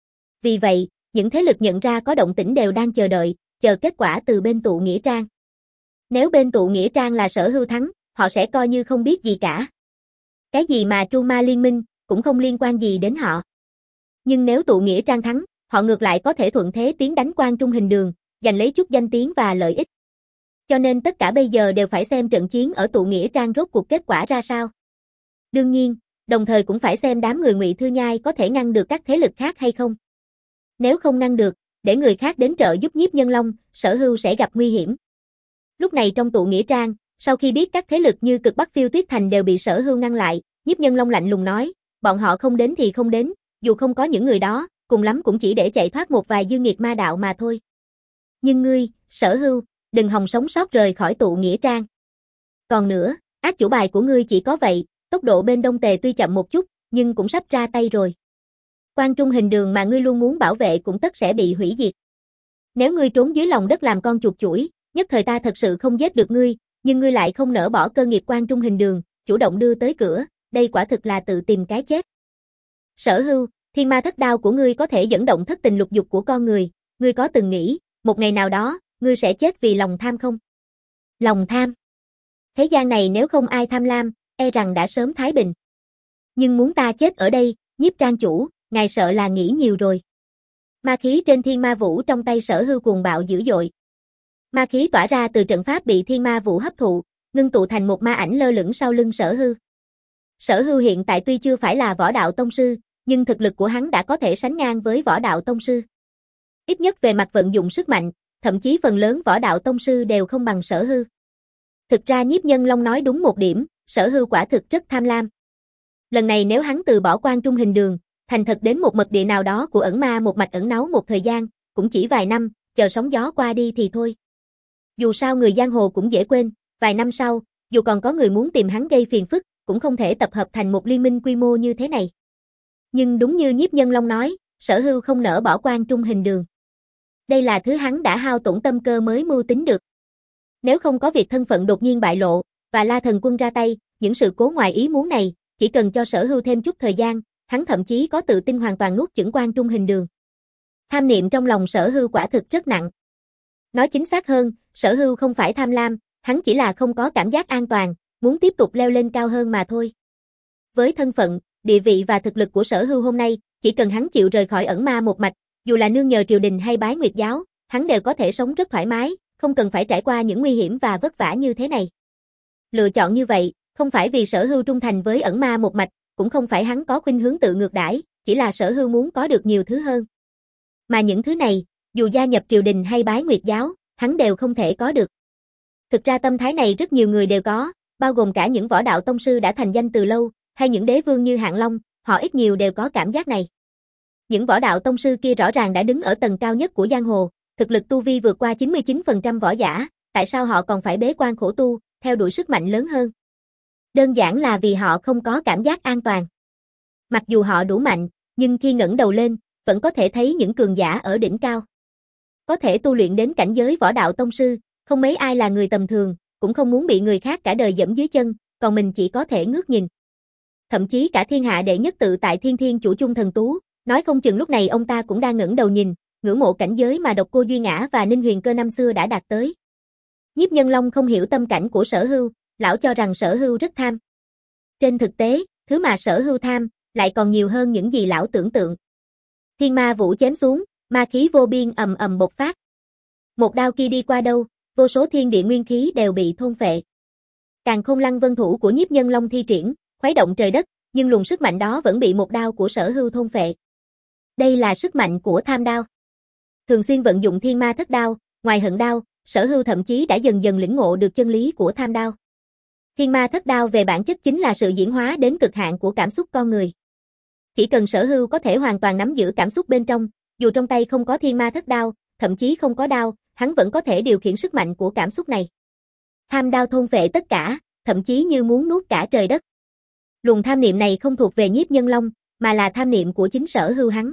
Vì vậy, những thế lực nhận ra có động tĩnh đều đang chờ đợi, chờ kết quả từ bên tụ Nghĩa Trang. Nếu bên tụ Nghĩa Trang là Sở Hưu thắng, họ sẽ coi như không biết gì cả. Cái gì mà Tru Ma Liên Minh, cũng không liên quan gì đến họ. Nhưng nếu tụ Nghĩa Trang thắng, họ ngược lại có thể thuận thế tiến đánh Quan Trung Hình Đường, giành lấy chút danh tiếng và lợi ích. Cho nên tất cả bây giờ đều phải xem trận chiến ở tụ Nghĩa Trang rốt cuộc kết quả ra sao. Đương nhiên, đồng thời cũng phải xem đám người Ngụy Thư Nhai có thể ngăn được các thế lực khác hay không. Nếu không ngăn được, để người khác đến trợ giúp Nhiếp Nhân Long, Sở Hưu sẽ gặp nguy hiểm. Lúc này trong tụ Nghĩa Trang, sau khi biết các thế lực như Cực Bắc Phiêu Tuyết Thành đều bị Sở Hưu ngăn lại, Nhiếp Nhân Long lạnh lùng nói, bọn họ không đến thì không đến, dù không có những người đó, cùng lắm cũng chỉ để chạy thoát một vài dương nghiệt ma đạo mà thôi. Nhưng ngươi, Sở Hưu, đừng hòng sống sót rời khỏi tụ Nghĩa Trang. Còn nữa, át chủ bài của ngươi chỉ có vậy, tốc độ bên Đông Tề tuy chậm một chút, nhưng cũng sắp ra tay rồi. Quan Trung Hình Đường mà ngươi luôn muốn bảo vệ cũng tất sẽ bị hủy diệt. Nếu ngươi trốn dưới lòng đất làm con chuột chuỗi, nhất thời ta thật sự không giết được ngươi, nhưng ngươi lại không nỡ bỏ cơ nghiệp Quan Trung Hình Đường, chủ động đưa tới cửa, đây quả thực là tự tìm cái chết. Sở Hưu, thiên ma thất đao của ngươi có thể dẫn động thất tình lục dục của con người, ngươi có từng nghĩ, một ngày nào đó, ngươi sẽ chết vì lòng tham không? Lòng tham. Thế gian này nếu không ai tham lam, e rằng đã sớm thái bình. Nhưng muốn ta chết ở đây, Nhiếp Trang chủ, ngài sợ là nghĩ nhiều rồi. Ma khí trên thiên ma vũ trong tay Sở Hưu cuồng bạo dữ dội. Ma khí tỏa ra từ trận pháp bị thiên ma vũ hấp thụ, ngưng tụ thành một ma ảnh lơ lửng sau lưng Sở Hưu. Sở Hưu hiện tại tuy chưa phải là võ đạo tông sư, nhưng thực lực của hắn đã có thể sánh ngang với võ đạo tông sư. Ít nhất về mặt vận dụng sức mạnh, thậm chí phần lớn võ đạo tông sư đều không bằng Sở Hưu. Thực ra Nhiếp Nhân Long nói đúng một điểm, Sở Hưu quả thực rất tham lam. Lần này nếu hắn từ bỏ Quan Trung Hình Đường, thành thật đến một mật địa nào đó của ẩn ma một mạch ẩn náu một thời gian, cũng chỉ vài năm, chờ sóng gió qua đi thì thôi. Dù sao người giang hồ cũng dễ quên, vài năm sau, dù còn có người muốn tìm hắn gây phiền phức, cũng không thể tập hợp thành một liên minh quy mô như thế này. Nhưng đúng như Nhiếp Nhân Long nói, Sở Hưu không nỡ bỏ Quan Trung Hình Đường. Đây là thứ hắn đã hao tổn tâm cơ mới mưu tính được. Nếu không có việc thân phận đột nhiên bại lộ, và La Thần Quân ra tay, những sự cố ngoài ý muốn này, chỉ cần cho Sở Hưu thêm chút thời gian, hắn thậm chí có tự tin hoàn toàn nuốt chửng Quan Trung Hình Đường. Tham niệm trong lòng Sở Hưu quả thực rất nặng. Nói chính xác hơn, Sở Hưu không phải tham lam, hắn chỉ là không có cảm giác an toàn, muốn tiếp tục leo lên cao hơn mà thôi. Với thân phận, địa vị và thực lực của Sở Hưu hôm nay, chỉ cần hắn chịu rời khỏi ẩn ma một mạch, dù là nương nhờ triều đình hay bái nguyệt giáo, hắn đều có thể sống rất thoải mái, không cần phải trải qua những nguy hiểm và vất vả như thế này. Lựa chọn như vậy, không phải vì Sở Hưu trung thành với ẩn ma một mạch, cũng không phải hắn có khuynh hướng tự ngược đãi, chỉ là Sở Hưu muốn có được nhiều thứ hơn. Mà những thứ này, dù gia nhập triều đình hay bái nguyệt giáo, hắn đều không thể có được. Thực ra tâm thái này rất nhiều người đều có, bao gồm cả những võ đạo tông sư đã thành danh từ lâu, hay những đế vương như Hạng Long, họ ít nhiều đều có cảm giác này. Những võ đạo tông sư kia rõ ràng đã đứng ở tầng cao nhất của giang hồ, thực lực tu vi vượt qua chín mươi chín phần trăm võ giả, tại sao họ còn phải bế quan khổ tu, theo đuổi sức mạnh lớn hơn? Đơn giản là vì họ không có cảm giác an toàn. Mặc dù họ đủ mạnh, nhưng khi ngẩng đầu lên, vẫn có thể thấy những cường giả ở đỉnh cao. Có thể tu luyện đến cảnh giới võ đạo tông sư, không mấy ai là người tầm thường, cũng không muốn bị người khác cả đời dẫm dưới chân, còn mình chỉ có thể ngước nhìn. Thậm chí cả thiên hạ đệ nhất tự tại Thiên Thiên chủ Chung Thần Tú, nói không chừng lúc này ông ta cũng đang ngẩng đầu nhìn, ngưỡng mộ cảnh giới mà Độc Cô Duy Ngã và Ninh Huyền Cơ năm xưa đã đạt tới. Nhiếp Nhân Long không hiểu tâm cảnh của Sở Hưu, lão cho rằng Sở Hưu rất tham. Trên thực tế, thứ mà Sở Hưu tham, lại còn nhiều hơn những gì lão tưởng tượng. Thiên ma vũ chém xuống, ma khí vô biên ầm ầm bộc phát. Một đao kia đi qua đâu, vô số thiên địa nguyên khí đều bị thôn phệ. Càn Khôn Lăng Vân thủ của Nhiếp Nhân Long thi triển, khuấy động trời đất, nhưng luồng sức mạnh đó vẫn bị một đao của Sở Hưu thôn phệ. Đây là sức mạnh của tham đao. Thường xuyên vận dụng thiên ma thất đao, ngoài hận đao, Sở Hưu thậm chí đã dần dần lĩnh ngộ được chân lý của tham đao. Thiên ma thất đao về bản chất chính là sự diễn hóa đến cực hạn của cảm xúc con người. Chỉ cần Sở Hưu có thể hoàn toàn nắm giữ cảm xúc bên trong, dù trong tay không có thiên ma thất đao, thậm chí không có đao, hắn vẫn có thể điều khiển sức mạnh của cảm xúc này. Tham đao thôn phệ tất cả, thậm chí như muốn nuốt cả trời đất. Luồng tham niệm này không thuộc về Nhiếp Nhân Long, mà là tham niệm của chính Sở Hưu hắn.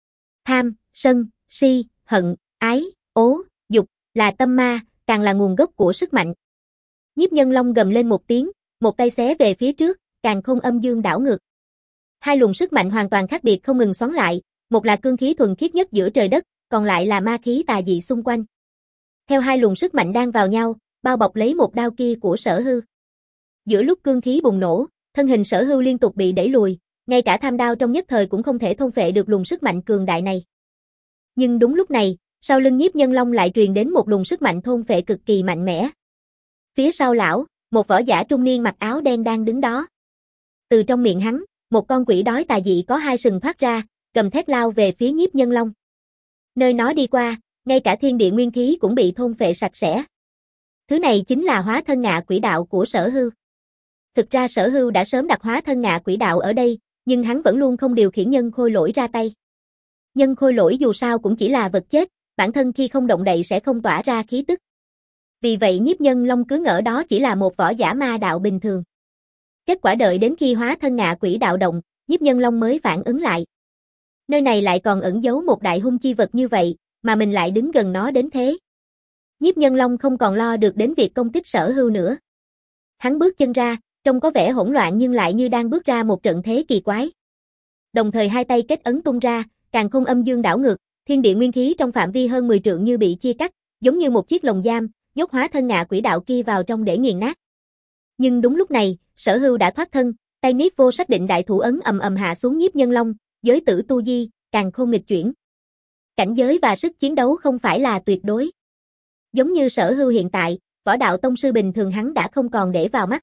Tham, sân, si, hận, ái, ố, dục, là tâm ma, càng là nguồn gốc của sức mạnh. Nhiếp Nhân Long gầm lên một tiếng, một tay xé về phía trước, Càn Khôn âm dương đảo ngược. Hai luồng sức mạnh hoàn toàn khác biệt không ngừng xoắn lại, một là cương khí thuần khiết nhất giữa trời đất, còn lại là ma khí tà dị xung quanh. Theo hai luồng sức mạnh đang vào nhau, bao bọc lấy một đao kia của Sở Hưu. Giữa lúc cương khí bùng nổ, thân hình Sở Hưu liên tục bị đẩy lùi, ngay cả tham đao trong nhất thời cũng không thể thôn phệ được luồng sức mạnh cường đại này. Nhưng đúng lúc này, sau lưng Nhiếp Nhân Long lại truyền đến một luồng sức mạnh thôn phệ cực kỳ mạnh mẽ. Phía sau lão, một võ giả trung niên mặc áo đen đang đứng đó. Từ trong miệng hắn, một con quỷ đói tà dị có hai sừng thoát ra, gầm thét lao về phía Nhiếp Nhân Long. Nơi nó đi qua, ngay cả thiên địa nguyên khí cũng bị thôn phệ sạch sẽ. Thứ này chính là hóa thân ngạ quỷ đạo của Sở Hưu. Thực ra Sở Hưu đã sớm đặt hóa thân ngạ quỷ đạo ở đây, nhưng hắn vẫn luôn không điều khiển nhân khôi lỗi ra tay. Nhân khôi lỗi dù sao cũng chỉ là vật chết, bản thân khi không động đậy sẽ không tỏa ra khí tức. Vì vậy Nhiếp Nhân Long cứ ngỡ đó chỉ là một võ giả ma đạo bình thường. Kết quả đợi đến khi hóa thân ngạ quỷ đạo động, Nhiếp Nhân Long mới phản ứng lại. Nơi này lại còn ẩn giấu một đại hung chi vật như vậy, mà mình lại đứng gần nó đến thế. Nhiếp Nhân Long không còn lo được đến việc công kích Sở Hưu nữa. Hắn bước chân ra, trông có vẻ hỗn loạn nhưng lại như đang bước ra một trận thế kỳ quái. Đồng thời hai tay kết ấn tung ra, Càn Khôn âm dương đảo ngược, thiên địa nguyên khí trong phạm vi hơn mười trượng như bị chia cắt, giống như một chiếc lồng giam, nhốt hóa thân ngạ quỷ đạo kia vào trong để nghiền nát. Nhưng đúng lúc này, Sở Hưu đã thoát thân, tay niết vô xác định đại thủ ấn ầm ầm hạ xuống Nhiếp Nhân Long, giới tử tu di, Càn Khôn nghịch chuyển. Cảnh giới và sức chiến đấu không phải là tuyệt đối. Giống như Sở Hưu hiện tại, võ đạo tông sư bình thường hắn đã không còn để vào mắt.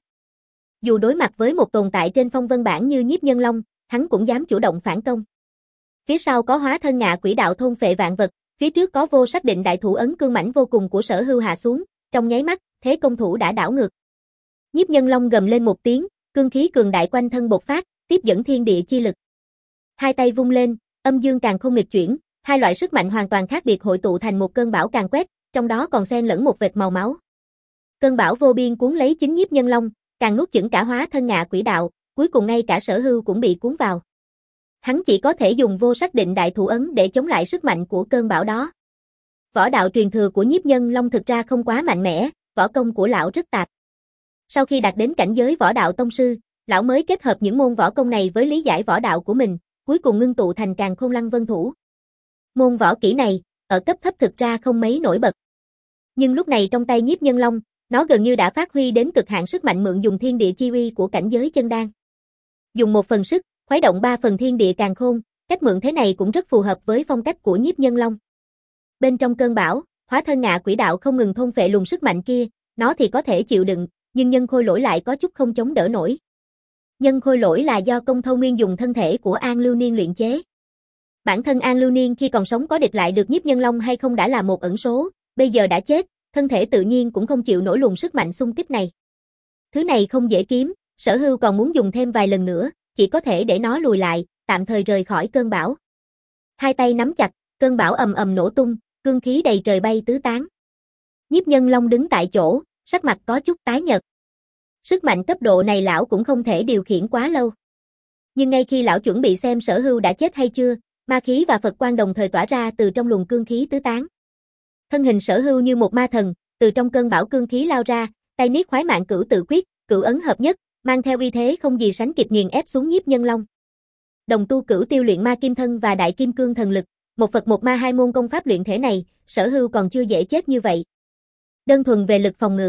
Dù đối mặt với một tồn tại trên phong vân bảng như Nhiếp Nhân Long, hắn cũng dám chủ động phản công. Phía sau có hóa thân ngạ quỷ đạo thôn phệ vạn vật, phía trước có vô xác định đại thủ ấn cương mãnh vô cùng của Sở Hưu hạ xuống, trong nháy mắt, thế công thủ đã đảo ngược. Nhiếp Nhân Long gầm lên một tiếng, cương khí cường đại quanh thân bộc phát, tiếp dẫn thiên địa chi lực. Hai tay vung lên, âm dương Càn Khôn nghịch chuyển, hai loại sức mạnh hoàn toàn khác biệt hội tụ thành một cơn bão càn quét, trong đó còn xen lẫn một vệt màu máu. Cơn bão vô biên cuốn lấy chính Nhiếp Nhân Long, càng nuốt chửng cả hóa thân ngạ quỷ đạo, cuối cùng ngay cả Sở Hưu cũng bị cuốn vào. Hắn chỉ có thể dùng vô xác định đại thủ ấn để chống lại sức mạnh của cơn bão đó. Võ đạo truyền thừa của Nhiếp Nhân Long thực ra không quá mạnh mẽ, võ công của lão rất tạp. Sau khi đạt đến cảnh giới võ đạo tông sư, lão mới kết hợp những môn võ công này với lý giải võ đạo của mình, cuối cùng ngưng tụ thành Càn Khôn Lăng Vân thủ. Môn võ kỹ này, ở cấp thấp thực ra không mấy nổi bật. Nhưng lúc này trong tay Nhiếp Nhân Long, nó gần như đã phát huy đến cực hạn sức mạnh mượn dùng thiên địa chi uy của cảnh giới chân đan. Dùng một phần sức, khuấy động ba phần thiên địa càn khôn, cách mượn thế này cũng rất phù hợp với phong cách của Nhiếp Nhân Long. Bên trong cơn bão, hóa thân ngạ quỷ đạo không ngừng thôn phệ luồng sức mạnh kia, nó thì có thể chịu đựng, nhưng nhân khôi lỗi lại có chút không chống đỡ nổi. Nhân khôi lỗi là do Công Thâu Nguyên dùng thân thể của An Lưu Niên luyện chế. Bản thân An Lưu Niên khi còn sống có địch lại được Nhiếp Nhân Long hay không đã là một ẩn số, bây giờ đã chết, thân thể tự nhiên cũng không chịu nổi luồng sức mạnh xung kích này. Thứ này không dễ kiếm, Sở Hưu còn muốn dùng thêm vài lần nữa, chỉ có thể để nó lùi lại, tạm thời rời khỏi cơn bão. Hai tay nắm chặt, cơn bão ầm ầm nổ tung, cương khí đầy trời bay tứ tán. Nhiếp Nhân Long đứng tại chỗ, sắc mặt có chút tái nhợt. Sức mạnh cấp độ này lão cũng không thể điều khiển quá lâu. Nhưng ngay khi lão chuẩn bị xem Sở Hưu đã chết hay chưa, ma khí và Phật quang đồng thời tỏa ra từ trong luồng cương khí tứ tán. Thân hình Sở Hưu như một ma thần, từ trong cơn bão cương khí lao ra, tay niết khoái mạng cửu tự quyết, cửu ấn hợp nhất, mang theo uy thế không gì sánh kịp nghiền ép xuống Nhiếp Nhân Long. Đồng tu cửu tiêu luyện ma kim thân và đại kim cương thần lực, một Phật một ma hai môn công pháp luyện thể này, Sở Hưu còn chưa dễ chết như vậy. Đơn thuần về lực phòng ngự,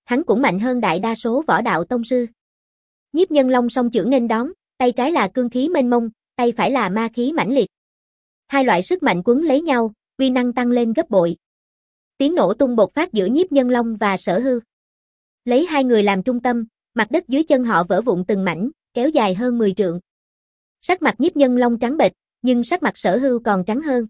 hắn cũng mạnh hơn đại đa số võ đạo tông sư. Nhiếp Nhân Long song chưởng nghênh đón, tay trái là cương khí mênh mông, tay phải là ma khí mãnh liệt. Hai loại sức mạnh quấn lấy nhau, uy năng tăng lên gấp bội. Tiếng nổ tung bột phát giữa Nhiếp Nhân Long và Sở Hưu. Lấy hai người làm trung tâm, mặt đất dưới chân họ vỡ vụn từng mảnh, kéo dài hơn mười trượng. Sắc mặt Nhiếp Nhân Long trắng bệch, nhưng sắc mặt Sở Hưu còn trắng hơn.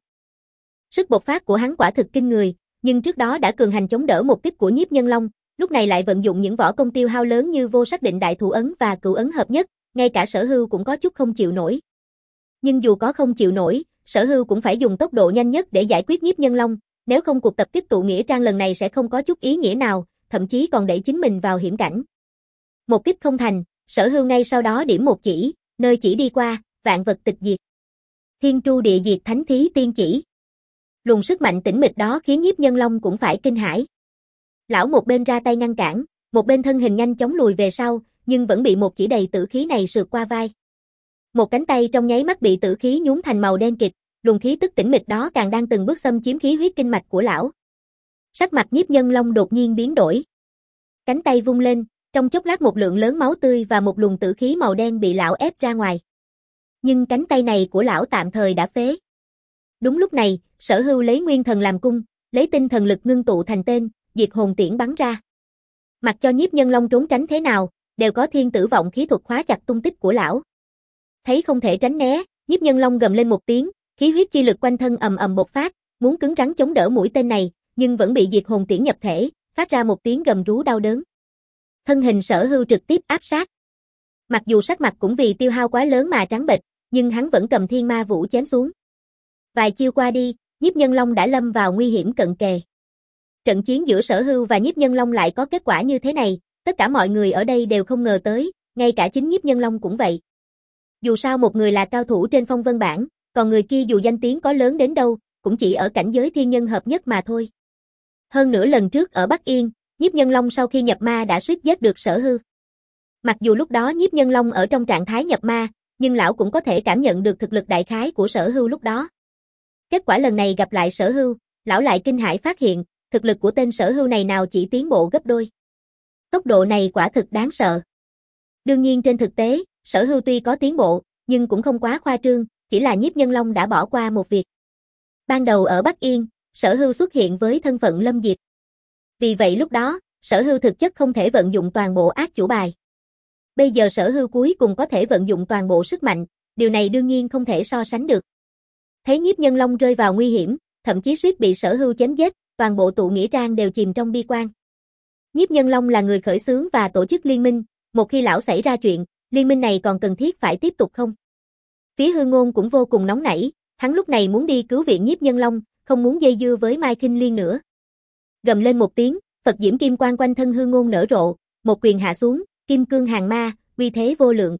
Sức bộc phát của hắn quả thực kinh người, nhưng trước đó đã cường hành chống đỡ một kích của Nhiếp Nhân Long, lúc này lại vận dụng những võ công tiêu hao lớn như vô sắc định đại thủ ấn và cửu ấn hợp nhất, ngay cả Sở Hưu cũng có chút không chịu nổi. Nhưng dù có không chịu nổi, Sở Hưu cũng phải dùng tốc độ nhanh nhất để giải quyết Nhiếp Nhân Long, nếu không cuộc tập kích tụ nghĩa trang lần này sẽ không có chút ý nghĩa nào, thậm chí còn đẩy chính mình vào hiểm cảnh. Một kích không thành, Sở Hưu ngay sau đó điểm một chỉ, nơi chỉ đi qua, vạn vật tịch diệt. Thiên tru địa diệt thánh thí tiên chỉ. Luồng sức mạnh tĩnh mịch đó khiến Nhiếp Nhân Long cũng phải kinh hãi. Lão một bên ra tay ngăn cản, một bên thân hình nhanh chóng lùi về sau, nhưng vẫn bị một chỉ đầy tử khí này sượt qua vai. Một cánh tay trong nháy mắt bị tử khí nhuốm thành màu đen kịt, luồng khí tức tĩnh mịch đó càng đang từng bước xâm chiếm khí huyết kinh mạch của lão. Sắc mặt Nhiếp Nhân Long đột nhiên biến đổi. Cánh tay vung lên, trong chốc lát một lượng lớn máu tươi và một luồng tử khí màu đen bị lão ép ra ngoài. Nhưng cánh tay này của lão tạm thời đã phế. Đúng lúc này, Sở Hưu lấy nguyên thần làm cung, lấy tinh thần lực ngưng tụ thành tên, diệt hồn tiễn bắn ra. Mặc cho Nhiếp Nhân Long trốn tránh thế nào, đều có thiên tử vọng khí thuật khóa chặt tung tích của lão. Thấy không thể tránh né, Nhiếp Nhân Long gầm lên một tiếng, khí huyết chi lực quanh thân ầm ầm bộc phát, muốn cứng rắn chống đỡ mũi tên này, nhưng vẫn bị diệt hồn tiễn nhập thể, phát ra một tiếng gầm rú đau đớn. Thân hình Sở Hưu trực tiếp áp sát. Mặc dù sắc mặt cũng vì tiêu hao quá lớn mà trắng bệch, nhưng hắn vẫn cầm thiên ma vũ chém xuống. Vài chiêu qua đi, Nhiếp Nhân Long đã lâm vào nguy hiểm cận kề. Trận chiến giữa Sở Hưu và Nhiếp Nhân Long lại có kết quả như thế này, tất cả mọi người ở đây đều không ngờ tới, ngay cả chính Nhiếp Nhân Long cũng vậy. Dù sao một người là cao thủ trên phong vân bảng, còn người kia dù danh tiếng có lớn đến đâu, cũng chỉ ở cảnh giới thiên nhân hợp nhất mà thôi. Hơn nữa lần trước ở Bắc Yên, Nhiếp Nhân Long sau khi nhập ma đã suýt giết được Sở Hưu. Mặc dù lúc đó Nhiếp Nhân Long ở trong trạng thái nhập ma, nhưng lão cũng có thể cảm nhận được thực lực đại khái của Sở Hưu lúc đó. Kết quả lần này gặp lại Sở Hưu, lão lại kinh hãi phát hiện, thực lực của tên Sở Hưu này nào chỉ tiến bộ gấp đôi. Tốc độ này quả thực đáng sợ. Đương nhiên trên thực tế, Sở Hưu tuy có tiến bộ, nhưng cũng không quá khoa trương, chỉ là Nhiếp Nhân Long đã bỏ qua một việc. Ban đầu ở Bắc Yên, Sở Hưu xuất hiện với thân phận Lâm Diệp. Vì vậy lúc đó, Sở Hưu thực chất không thể vận dụng toàn bộ ác chủ bài. Bây giờ Sở Hưu cuối cùng có thể vận dụng toàn bộ sức mạnh, điều này đương nhiên không thể so sánh được. Thấy Nhiếp Nhân Long rơi vào nguy hiểm, thậm chí suýt bị Sở Hưu chém giết, toàn bộ tụ nghĩa trang đều chìm trong bi quan. Nhiếp Nhân Long là người khởi xướng và tổ chức liên minh, một khi lão xảy ra chuyện, liên minh này còn cần thiết phải tiếp tục không? Phía Hư Ngôn cũng vô cùng nóng nảy, hắn lúc này muốn đi cứu viện Nhiếp Nhân Long, không muốn dây dưa với Mai Khinh Liên nữa. Gầm lên một tiếng, Phật diễm kim quang quanh thân Hư Ngôn nở rộ, một quyền hạ xuống, kim cương hàng ma, uy thế vô lượng.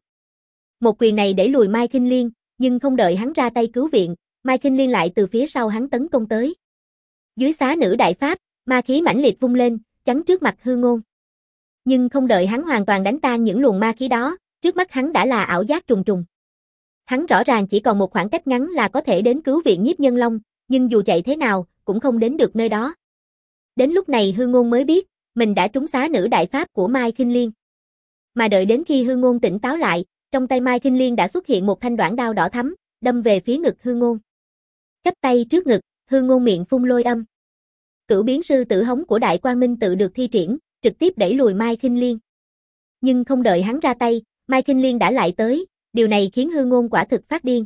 Một quyền này đẩy lùi Mai Khinh Liên, nhưng không đợi hắn ra tay cứu viện, Mai Khinh Liên lại từ phía sau hắn tấn công tới. Dưới xá nữ đại pháp, ma khí mãnh liệt vung lên, chắn trước mặt Hư Ngôn. Nhưng không đợi hắn hoàn toàn đánh tan những luồng ma khí đó, trước mắt hắn đã là ảo giác trùng trùng. Hắn rõ ràng chỉ còn một khoảng cách ngắn là có thể đến cứu viện Nhiếp Nhân Long, nhưng dù chạy thế nào, cũng không đến được nơi đó. Đến lúc này Hư Ngôn mới biết, mình đã trúng xá nữ đại pháp của Mai Khinh Liên. Mà đợi đến khi Hư Ngôn tỉnh táo lại, trong tay Mai Khinh Liên đã xuất hiện một thanh đoạn đao đỏ thắm, đâm về phía ngực Hư Ngôn. Chắp tay trước ngực, Hư Ngôn miệng phun lôi âm. Cửu biến sư tử hống của Đại Quang Minh tự được thi triển, trực tiếp đẩy lùi Mai Khinh Liên. Nhưng không đợi hắn ra tay, Mai Khinh Liên đã lại tới, điều này khiến Hư Ngôn quả thực phát điên.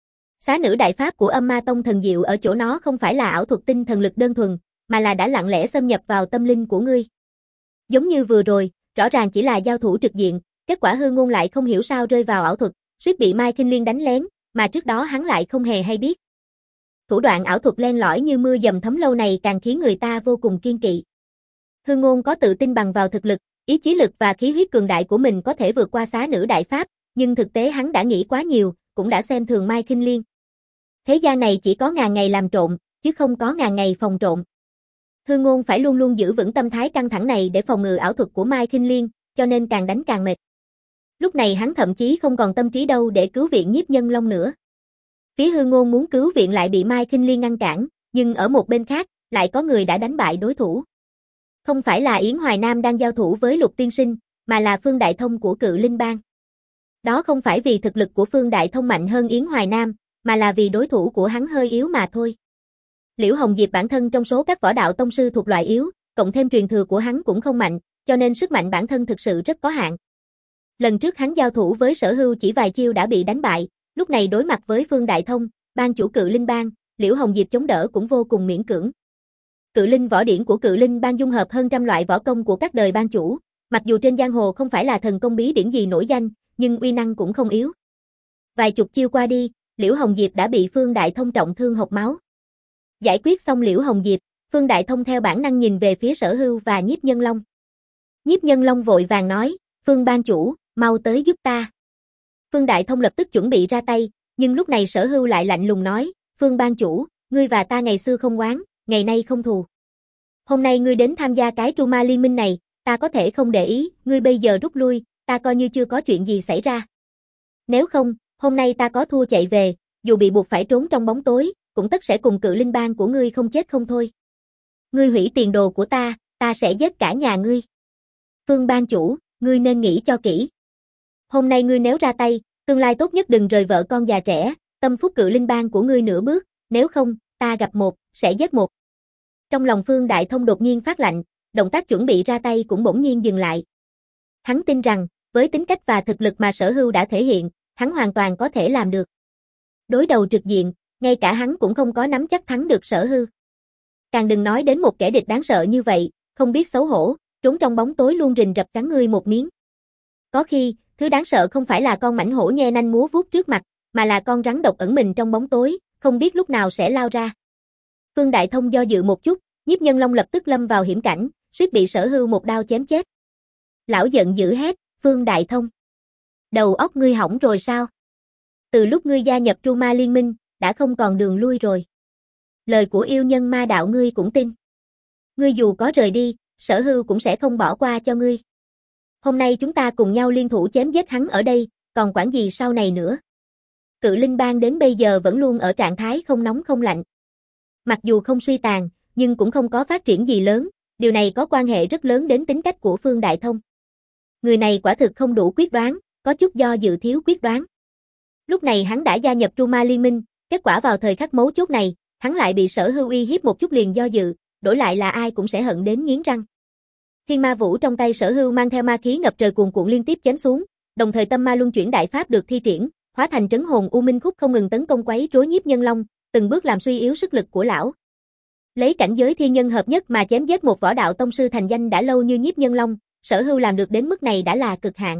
Xá nữ đại pháp của Âm Ma Tông thần diệu ở chỗ nó không phải là ảo thuật tinh thần lực đơn thuần, mà là đã lặng lẽ xâm nhập vào tâm linh của ngươi. Giống như vừa rồi, rõ ràng chỉ là giao thủ trực diện, kết quả Hư Ngôn lại không hiểu sao rơi vào ảo thuật, suýt bị Mai Khinh Liên đánh lén, mà trước đó hắn lại không hề hay biết. Thủ đoạn ảo thuật len lỏi như mưa dầm thấm lâu này càng khiến người ta vô cùng kiên kỵ. Hư Ngôn có tự tin bằng vào thực lực, ý chí lực và khí huyết cường đại của mình có thể vượt qua xá nữ đại pháp, nhưng thực tế hắn đã nghĩ quá nhiều, cũng đã xem thường Mai Khinh Liên. Thế gian này chỉ có ngàn ngày làm trộm, chứ không có ngàn ngày phòng trộm. Hư Ngôn phải luôn luôn giữ vững tâm thái căng thẳng này để phòng ngự ảo thuật của Mai Khinh Liên, cho nên càng đánh càng mệt. Lúc này hắn thậm chí không còn tâm trí đâu để cứu viện Nhiếp Nhân Long nữa. Phía Hư Ngôn muốn cứu viện lại bị Mai Khinh Liên ngăn cản, nhưng ở một bên khác, lại có người đã đánh bại đối thủ. Không phải là Yến Hoài Nam đang giao thủ với Lục Tiên Sinh, mà là Phương Đại Thông của Cự Linh Bang. Đó không phải vì thực lực của Phương Đại Thông mạnh hơn Yến Hoài Nam, mà là vì đối thủ của hắn hơi yếu mà thôi. Liễu Hồng Diệp bản thân trong số các võ đạo tông sư thuộc loại yếu, cộng thêm truyền thừa của hắn cũng không mạnh, cho nên sức mạnh bản thân thực sự rất có hạn. Lần trước hắn giao thủ với Sở Hưu chỉ vài chiêu đã bị đánh bại, lúc này đối mặt với Phương Đại Thông, bang chủ Cự Linh Bang, Liễu Hồng Diệp chống đỡ cũng vô cùng miễn cưỡng. Cự Linh võ điển của Cự Linh Bang dung hợp hơn trăm loại võ công của các đời bang chủ, mặc dù trên giang hồ không phải là thần công bí điển gì nổi danh, nhưng uy năng cũng không yếu. Vài chục chiêu qua đi, Liễu Hồng Diệp đã bị Phương Đại Thông trọng thương hộc máu. Giải quyết xong Liễu Hồng Diệp, Phương Đại Thông theo bản năng nhìn về phía Sở Hưu và Nhiếp Nhân Long. Nhiếp Nhân Long vội vàng nói, Phương bang chủ, mau tới giúp ta. Phương Đại Thông lập tức chuẩn bị ra tay, nhưng lúc này Sở Hưu lại lạnh lùng nói, Phương bang chủ, ngươi và ta ngày xưa không oán, ngày nay không thù. Hôm nay ngươi đến tham gia cái Tru Ma Liên Minh này, ta có thể không để ý, ngươi bây giờ rút lui, ta coi như chưa có chuyện gì xảy ra. Nếu không, hôm nay ta có thua chạy về, dù bị buộc phải trốn trong bóng tối, cũng tất sẽ cùng Cự Linh Bang của ngươi không chết không thôi. Ngươi hủy tiền đồ của ta, ta sẽ giết cả nhà ngươi. Phương bang chủ, ngươi nên nghĩ cho kỹ. Hôm nay ngươi nếu ra tay, tương lai tốt nhất đừng rời vợ con già trẻ, tâm phúc Cự Linh Bang của ngươi nửa bước, nếu không, ta gặp một, sẽ giết một. Trong lòng Phương Đại Thông đột nhiên phát lạnh, động tác chuẩn bị ra tay cũng bỗng nhiên dừng lại. Hắn tin rằng, với tính cách và thực lực mà Sở Hưu đã thể hiện, hắn hoàn toàn có thể làm được. Đối đầu trực diện, ngay cả hắn cũng không có nắm chắc thắng được Sở Hưu. Càng đừng nói đến một kẻ địch đáng sợ như vậy, không biết xấu hổ, trốn trong bóng tối luôn rình rập cắn ngươi một miếng. Có khi, thứ đáng sợ không phải là con mãnh hổ nhe nanh múa vuốt trước mặt, mà là con rắn độc ẩn mình trong bóng tối, không biết lúc nào sẽ lao ra. Phương Đại Thông do dự một chút, Nhiếp Nhân Long lập tức lâm vào hiểm cảnh, suýt bị Sở Hưu một đao chém chết. Lão giận dữ hét, Phương Đại Thông, đầu óc ngươi hỏng rồi sao? Từ lúc ngươi gia nhập Tru Ma Liên Minh, đã không còn đường lui rồi. Lời của yêu nhân ma đạo ngươi cũng tin. Ngươi dù có rời đi, Sở Hưu cũng sẽ không bỏ qua cho ngươi. Hôm nay chúng ta cùng nhau liên thủ chém giết hắn ở đây, còn quản gì sau này nữa. Cự Linh Bang đến bây giờ vẫn luôn ở trạng thái không nóng không lạnh. Mặc dù không suy tàn, nhưng cũng không có phát triển gì lớn, điều này có quan hệ rất lớn đến tính cách của Phương Đại Thông. Người này quả thực không đủ quyết đoán, có chút do dự thiếu quyết đoán. Lúc này hắn đã gia nhập Tru Ma Liên Minh, kết quả vào thời khắc mấu chốt này, hắn lại bị Sở Hưu uy hiếp một chút liền do dự, đổi lại là ai cũng sẽ hận đến nghiến răng. Thiên Ma Vũ trong tay Sở Hưu mang theo ma khí ngập trời cuồn cuộn liên tiếp chém xuống, đồng thời Tâm Ma Luân Chuyển đại pháp được thi triển, hóa thành trấn hồn u minh khúc không ngừng tấn công quấy rối Nhiếp Nhân Long, từng bước làm suy yếu sức lực của lão. Lấy cảnh giới thiên nhân hợp nhất mà chém giết một võ đạo tông sư thành danh đã lâu như Nhiếp Nhân Long, Sở Hưu làm được đến mức này đã là cực hạn.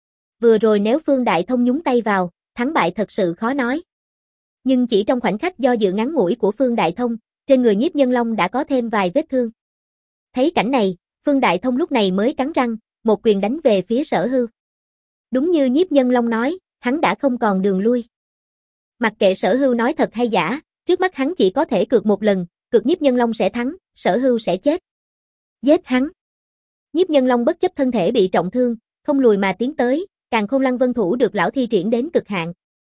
Vừa rồi nếu Phương Đại Thông nhúng tay vào, thắng bại thật sự khó nói. Nhưng chỉ trong khoảnh khắc do dự ngắn ngủi của Phương Đại Thông, trên người Nhiếp Nhân Long đã có thêm vài vết thương. Thấy cảnh này, Phương Đại Thông lúc này mới cắn răng, một quyền đánh về phía Sở Hưu. Đúng như Nhiếp Nhân Long nói, hắn đã không còn đường lui. Mặc kệ Sở Hưu nói thật hay giả, trước mắt hắn chỉ có thể cược một lần, cược Nhiếp Nhân Long sẽ thắng, Sở Hưu sẽ chết. Giết hắn. Nhiếp Nhân Long bất chấp thân thể bị trọng thương, không lùi mà tiến tới, Càn Khôn Lăng Vân thủ được lão thi triển đến cực hạn.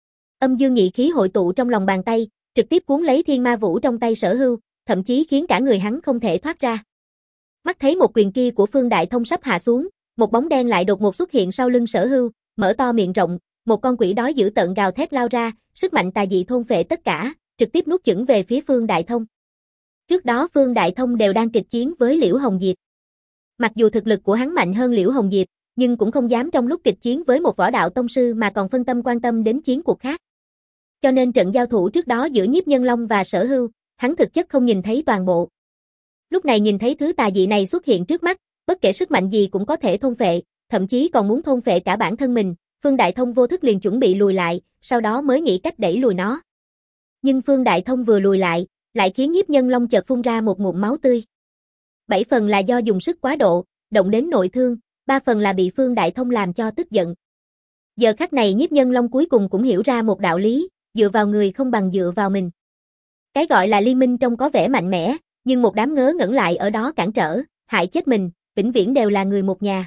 Âm dương nhị khí hội tụ trong lòng bàn tay, trực tiếp cuốn lấy Thiên Ma Vũ trong tay Sở Hưu, thậm chí khiến cả người hắn không thể thoát ra. Mắt thấy một quyền kia của Phương Đại Thông sắp hạ xuống, một bóng đen lại đột ngột xuất hiện sau lưng Sở Hưu, mở to miệng rộng, một con quỷ đói dữ tợn gào thét lao ra, sức mạnh tà dị thôn phệ tất cả, trực tiếp nuốt chửng về phía Phương Đại Thông. Trước đó Phương Đại Thông đều đang kịch chiến với Liễu Hồng Diệp. Mặc dù thực lực của hắn mạnh hơn Liễu Hồng Diệp, nhưng cũng không dám trong lúc kịch chiến với một võ đạo tông sư mà còn phân tâm quan tâm đến chiến cuộc khác. Cho nên trận giao thủ trước đó giữa Nhiếp Nhân Long và Sở Hưu, hắn thực chất không nhìn thấy toàn bộ. Lúc này nhìn thấy thứ tà dị này xuất hiện trước mắt, bất kể sức mạnh gì cũng có thể thôn phệ, thậm chí còn muốn thôn phệ cả bản thân mình, Phương Đại Thông vô thức liền chuẩn bị lùi lại, sau đó mới nghĩ cách đẩy lùi nó. Nhưng Phương Đại Thông vừa lùi lại, lại khiến Nhiếp Nhân Long chợt phun ra một ngụm máu tươi. Bảy phần là do dùng sức quá độ, động đến nội thương, ba phần là bị Phương Đại Thông làm cho tức giận. Giờ khắc này Nhiếp Nhân Long cuối cùng cũng hiểu ra một đạo lý, dựa vào người không bằng dựa vào mình. Cái gọi là liên minh trông có vẻ mạnh mẽ, nhưng một đám ngớ ngẩn lại ở đó cản trở, hại chết mình, vĩnh viễn đều là người một nhà.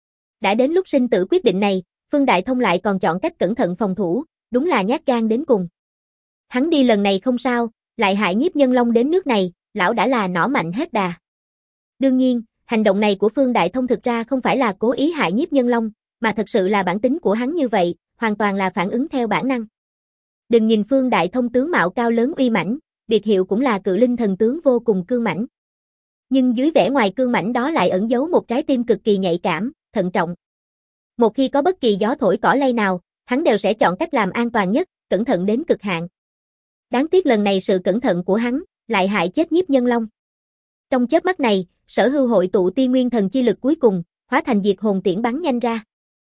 Đã đến lúc sinh tử quyết định này, Phương Đại Thông lại còn chọn cách cẩn thận phòng thủ, đúng là nhát gan đến cùng. Hắn đi lần này không sao, lại hại Nhiếp Nhân Long đến nước này, lão đã là nỏ mạnh hết đà. Đương nhiên, hành động này của Phương Đại Thông thực ra không phải là cố ý hại Nhiếp Nhân Long, mà thật sự là bản tính của hắn như vậy, hoàn toàn là phản ứng theo bản năng. Đừng nhìn Phương Đại Thông tướng mạo cao lớn uy mãnh, biệt hiệu cũng là Cự Linh thần tướng vô cùng cương mãnh. Nhưng dưới vẻ ngoài cương mãnh đó lại ẩn giấu một trái tim cực kỳ nhạy cảm, thận trọng. Một khi có bất kỳ gió thổi cỏ lay nào, hắn đều sẽ chọn cách làm an toàn nhất, cẩn thận đến cực hạn. Đáng tiếc lần này sự cẩn thận của hắn lại hại chết Nhiếp Nhân Long. Trong chớp mắt này, Sở Hưu hội tụ Tiên Nguyên Thần chi lực cuối cùng, hóa thành diệt hồn tiễn bắn nhanh ra.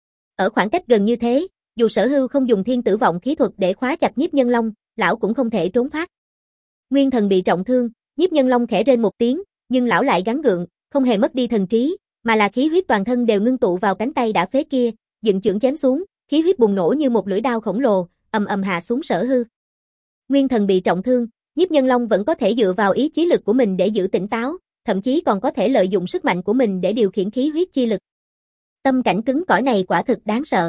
Ở khoảng cách gần như thế, dù Sở Hưu không dùng Thiên Tử Vọng khí thuật để khóa chặt Nhiếp Nhân Long, lão cũng không thể trốn thoát. Nguyên thần bị trọng thương, Nhiếp Nhân Long khẽ rên một tiếng, nhưng lão lại gắng gượng, không hề mất đi thần trí, mà là khí huyết toàn thân đều ngưng tụ vào cánh tay đã phế kia, dựng chưởng chém xuống, khí huyết bùng nổ như một lưỡi đao khổng lồ, ầm ầm hạ xuống Sở Hưu. Nguyên thần bị trọng thương, Nhiếp Nhân Long vẫn có thể dựa vào ý chí lực của mình để giữ tỉnh táo, thậm chí còn có thể lợi dụng sức mạnh của mình để điều khiển khí huyết chi lực. Tâm cảnh cứng cỏi này quả thực đáng sợ.